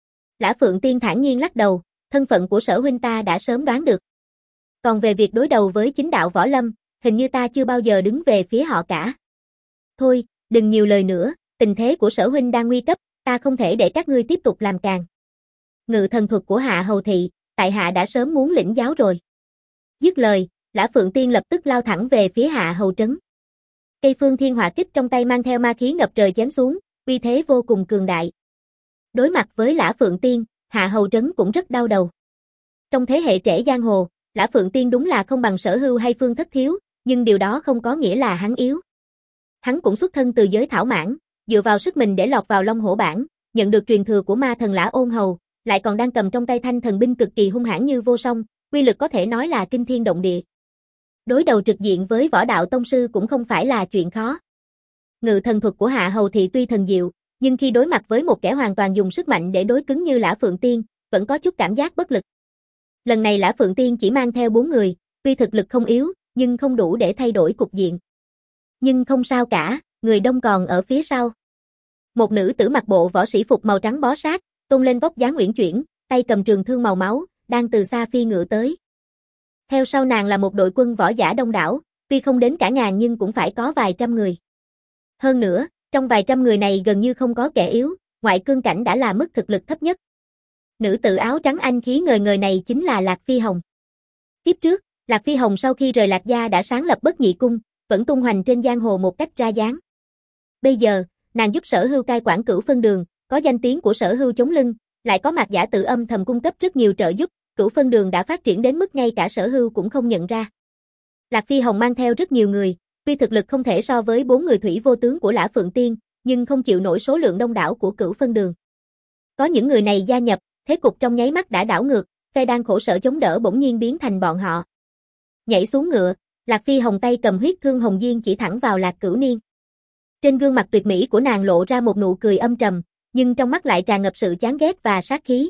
Lã Phượng Tiên thản nhiên lắc đầu, thân phận của Sở huynh ta đã sớm đoán được. Còn về việc đối đầu với chính đạo võ lâm, hình như ta chưa bao giờ đứng về phía họ cả. Thôi, đừng nhiều lời nữa, tình thế của Sở huynh đang nguy cấp, ta không thể để các ngươi tiếp tục làm càng. Ngự thần thuật của Hạ Hầu thị, tại hạ đã sớm muốn lĩnh giáo rồi. Dứt lời, Lã Phượng Tiên lập tức lao thẳng về phía Hạ Hầu Trấn. Cây Phương Thiên Hỏa Kích trong tay mang theo ma khí ngập trời chém xuống, uy thế vô cùng cường đại. Đối mặt với Lã Phượng Tiên, Hạ Hầu Trấn cũng rất đau đầu. Trong thế hệ trẻ giang hồ, Lã Phượng Tiên đúng là không bằng Sở Hưu hay Phương Thất Thiếu, nhưng điều đó không có nghĩa là hắn yếu. Hắn cũng xuất thân từ giới thảo mãn, dựa vào sức mình để lọt vào Long Hổ bảng, nhận được truyền thừa của ma thần Lã Ôn Hầu, lại còn đang cầm trong tay thanh thần binh cực kỳ hung hãn như vô song, uy lực có thể nói là kinh thiên động địa. Đối đầu trực diện với võ đạo tông sư cũng không phải là chuyện khó. Ngự thần thuật của Hạ Hầu thị tuy thần diệu, nhưng khi đối mặt với một kẻ hoàn toàn dùng sức mạnh để đối cứng như Lã Phượng Tiên, vẫn có chút cảm giác bất lực. Lần này Lã Phượng Tiên chỉ mang theo bốn người, tuy thực lực không yếu, nhưng không đủ để thay đổi cục diện. Nhưng không sao cả, người đông còn ở phía sau. Một nữ tử mặc bộ võ sĩ phục màu trắng bó sát, tôn lên vóc dáng uyển chuyển, tay cầm trường thương màu máu, đang từ xa phi ngựa tới. Theo sau nàng là một đội quân võ giả đông đảo, tuy không đến cả ngàn nhưng cũng phải có vài trăm người. Hơn nữa, trong vài trăm người này gần như không có kẻ yếu, ngoại cương cảnh đã là mức thực lực thấp nhất. Nữ tử áo trắng anh khí ngời ngời này chính là Lạc Phi Hồng. Kiếp trước, Lạc Phi Hồng sau khi rời Lạc gia đã sáng lập Bất Nhị Cung, vẫn tung hoành trên giang hồ một cách ra dáng. Bây giờ, nàng giúp Sở Hưu cai quản Cửu Phân Đường, có danh tiếng của Sở Hưu chống lưng, lại có Mạc Giả tự âm thầm cung cấp rất nhiều trợ giúp, Cửu Phân Đường đã phát triển đến mức ngay cả Sở Hưu cũng không nhận ra. Lạc Phi Hồng mang theo rất nhiều người, tuy thực lực không thể so với bốn người thủy vô tướng của Lã Phượng Tiên, nhưng không chịu nổi số lượng đông đảo của Cửu Phân Đường. Có những người này gia nhập, thế cục trong nháy mắt đã đảo ngược, phe đang khổ sở chống đỡ bỗng nhiên biến thành bọn họ. Nhảy xuống ngựa, Lạc Phi Hồng tay cầm huyết thương hồng diên chỉ thẳng vào Lạc Cửu Niên. Trên gương mặt tuyệt mỹ của nàng lộ ra một nụ cười âm trầm, nhưng trong mắt lại tràn ngập sự chán ghét và sát khí.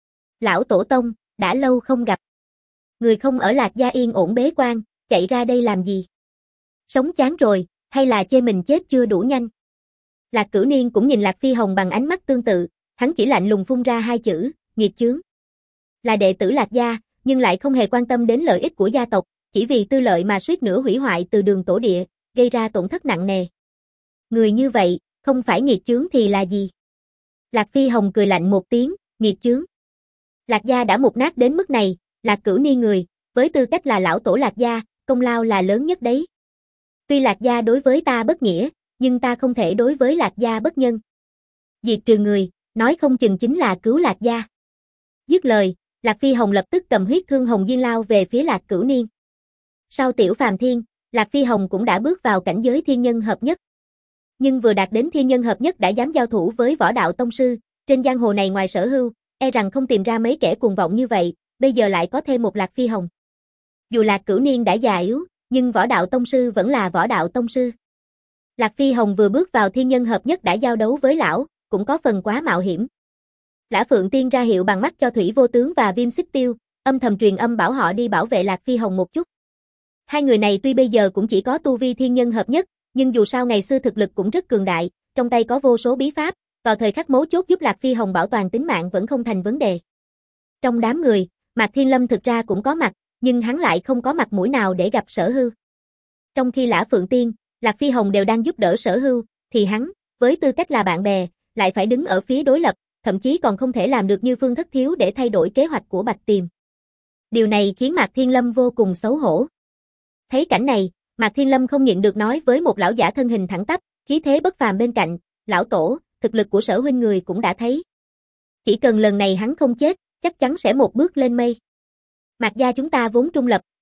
Lão tổ tông, đã lâu không gặp. Người không ở Lạc gia yên ổn bế quan, chạy ra đây làm gì? Sống chán rồi, hay là chê mình chết chưa đủ nhanh? Lạc Cửu Niên cũng nhìn Lạc Phi Hồng bằng ánh mắt tương tự, hắn chỉ lạnh lùng phun ra hai chữ, nghiệt chướng. Là đệ tử Lạc gia, nhưng lại không hề quan tâm đến lợi ích của gia tộc, chỉ vì tư lợi mà suýt nữa hủy hoại từ đường tổ địa, gây ra tổn thất nặng nề. Người như vậy, không phải nghiệt chướng thì là gì? Lạc Phi Hồng cười lạnh một tiếng, nghiệt chướng. Lạc gia đã mục nát đến mức này, Lạc Cửu Niên người, với tư cách là lão tổ Lạc gia, công lao là lớn nhất đấy. Tuy Lạc gia đối với ta bất nghĩa, nhưng ta không thể đối với Lạc gia bất nhân. Diệt trừ người, nói không chừng chính là cứu Lạc gia. Dứt lời, Lạc Phi Hồng lập tức cầm huyết thương hồng diên lao về phía Lạc Cửu Niên. Sau Tiểu Phàm Thiên, Lạc Phi Hồng cũng đã bước vào cảnh giới thiên nhân hợp nhất. Nhưng vừa đạt đến thiên nhân hợp nhất đã dám giao thủ với võ đạo tông sư, trên giang hồ này ngoài Sở Hưu, e rằng không tìm ra mấy kẻ cuồng vọng như vậy, bây giờ lại có thêm một Lạc Phi Hồng. Dù Lạc Cửu Niên đã già yếu, nhưng võ đạo tông sư vẫn là võ đạo tông sư. Lạc Phi Hồng vừa bước vào thiên nhân hợp nhất đã giao đấu với lão, cũng có phần quá mạo hiểm. Lã Phượng Tiên ra hiệu bằng mắt cho Thủy Vô Tướng và Viêm Xích Tiêu, âm thầm truyền âm bảo họ đi bảo vệ Lạc Phi Hồng một chút. Hai người này tuy bây giờ cũng chỉ có tu vi thiên nhân hợp nhất, nhưng dù sao ngày xưa thực lực cũng rất cường đại, trong tay có vô số bí pháp, vào thời khắc mấu chốt giúp Lạc Phi Hồng bảo toàn tính mạng vẫn không thành vấn đề. Trong đám người, Mạc Thiên Lâm thực ra cũng có mặt, nhưng hắn lại không có mặt mũi nào để gặp Sở Hưu. Trong khi Lã Phượng Tiên, Lạc Phi Hồng đều đang giúp đỡ Sở Hưu, thì hắn, với tư cách là bạn bè, lại phải đứng ở phía đối lập, thậm chí còn không thể làm được như Phương Thất Thiếu để thay đổi kế hoạch của Bạch Tiềm. Điều này khiến Mạc Thiên Lâm vô cùng xấu hổ. Thấy cảnh này, Mạc Thiên Lâm không nhịn được nói với một lão giả thân hình thẳng tắp, khí thế bất phàm bên cạnh, lão tổ, thực lực của Sở huynh người cũng đã thấy. Chỉ cần lần này hắn không chết, chắc chắn sẽ một bước lên mây. Mạc gia chúng ta vốn trung lập,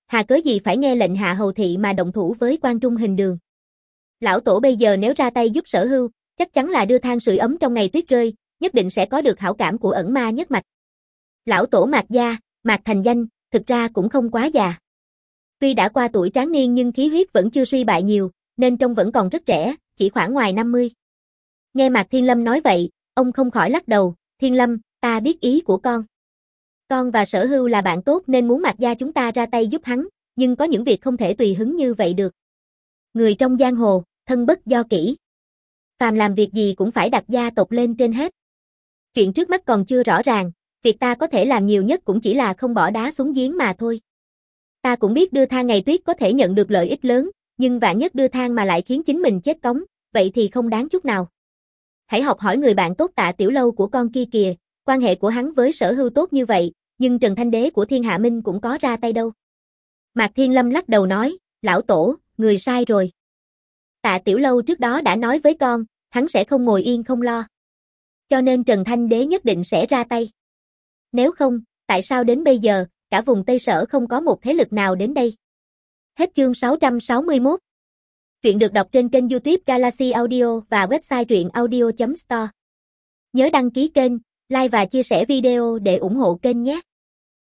Hà cớ gì phải nghe lệnh Hạ Hầu Thị mà động thủ với Quan Trung Hình Đường. Lão Tổ bây giờ nếu ra tay giúp Sở Hưu, chắc chắn là đưa than sưởi ấm trong ngày tuyết rơi, nhất định sẽ có được hảo cảm của ẩn ma nhất mạch. Lão Tổ Mạc gia, Mạc thành danh, thực ra cũng không quá già. Tuy đã qua tuổi tráng niên nhưng khí huyết vẫn chưa suy bại nhiều, nên trông vẫn còn rất trẻ, chỉ khoảng ngoài năm mươi. Nghe Mạc Thiên Lâm nói vậy, ông không khỏi lắc đầu, Thiên Lâm, ta biết ý của con. Con và Sở Hưu là bạn tốt nên muốn Mạc gia chúng ta ra tay giúp hắn, nhưng có những việc không thể tùy hứng như vậy được. Người trong giang hồ, thân bất do kỷ. Phàm làm việc gì cũng phải đặt gia tộc lên trên hết. Chuyện trước mắt còn chưa rõ ràng, việc ta có thể làm nhiều nhất cũng chỉ là không bỏ đá xuống giếng mà thôi. Ta cũng biết đưa than ngày tuyết có thể nhận được lợi ích lớn, nhưng vạn nhất đưa than mà lại khiến chính mình chết cống, vậy thì không đáng chút nào. Hãy học hỏi người bạn tốt Tạ Tiểu Lâu của con kia kìa, quan hệ của hắn với Sở Hưu tốt như vậy, nhưng Trần Thanh Đế của Thiên Hạ Minh cũng có ra tay đâu. Mạc Thiên Lâm lắc đầu nói, lão tổ, người sai rồi. Tạ Tiểu Lâu trước đó đã nói với con, hắn sẽ không ngồi yên không lo. Cho nên Trần Thanh Đế nhất định sẽ ra tay. Nếu không, tại sao đến bây giờ, cả vùng Tây Sở không có một thế lực nào đến đây? Hết chương sáu trăm sáu mươi mốt. Truyện được đọc trên kênh YouTube Galaxy Audio và website truyện audio chấm store. Nhớ đăng ký kênh, like và chia sẻ video để ủng hộ kênh nhé.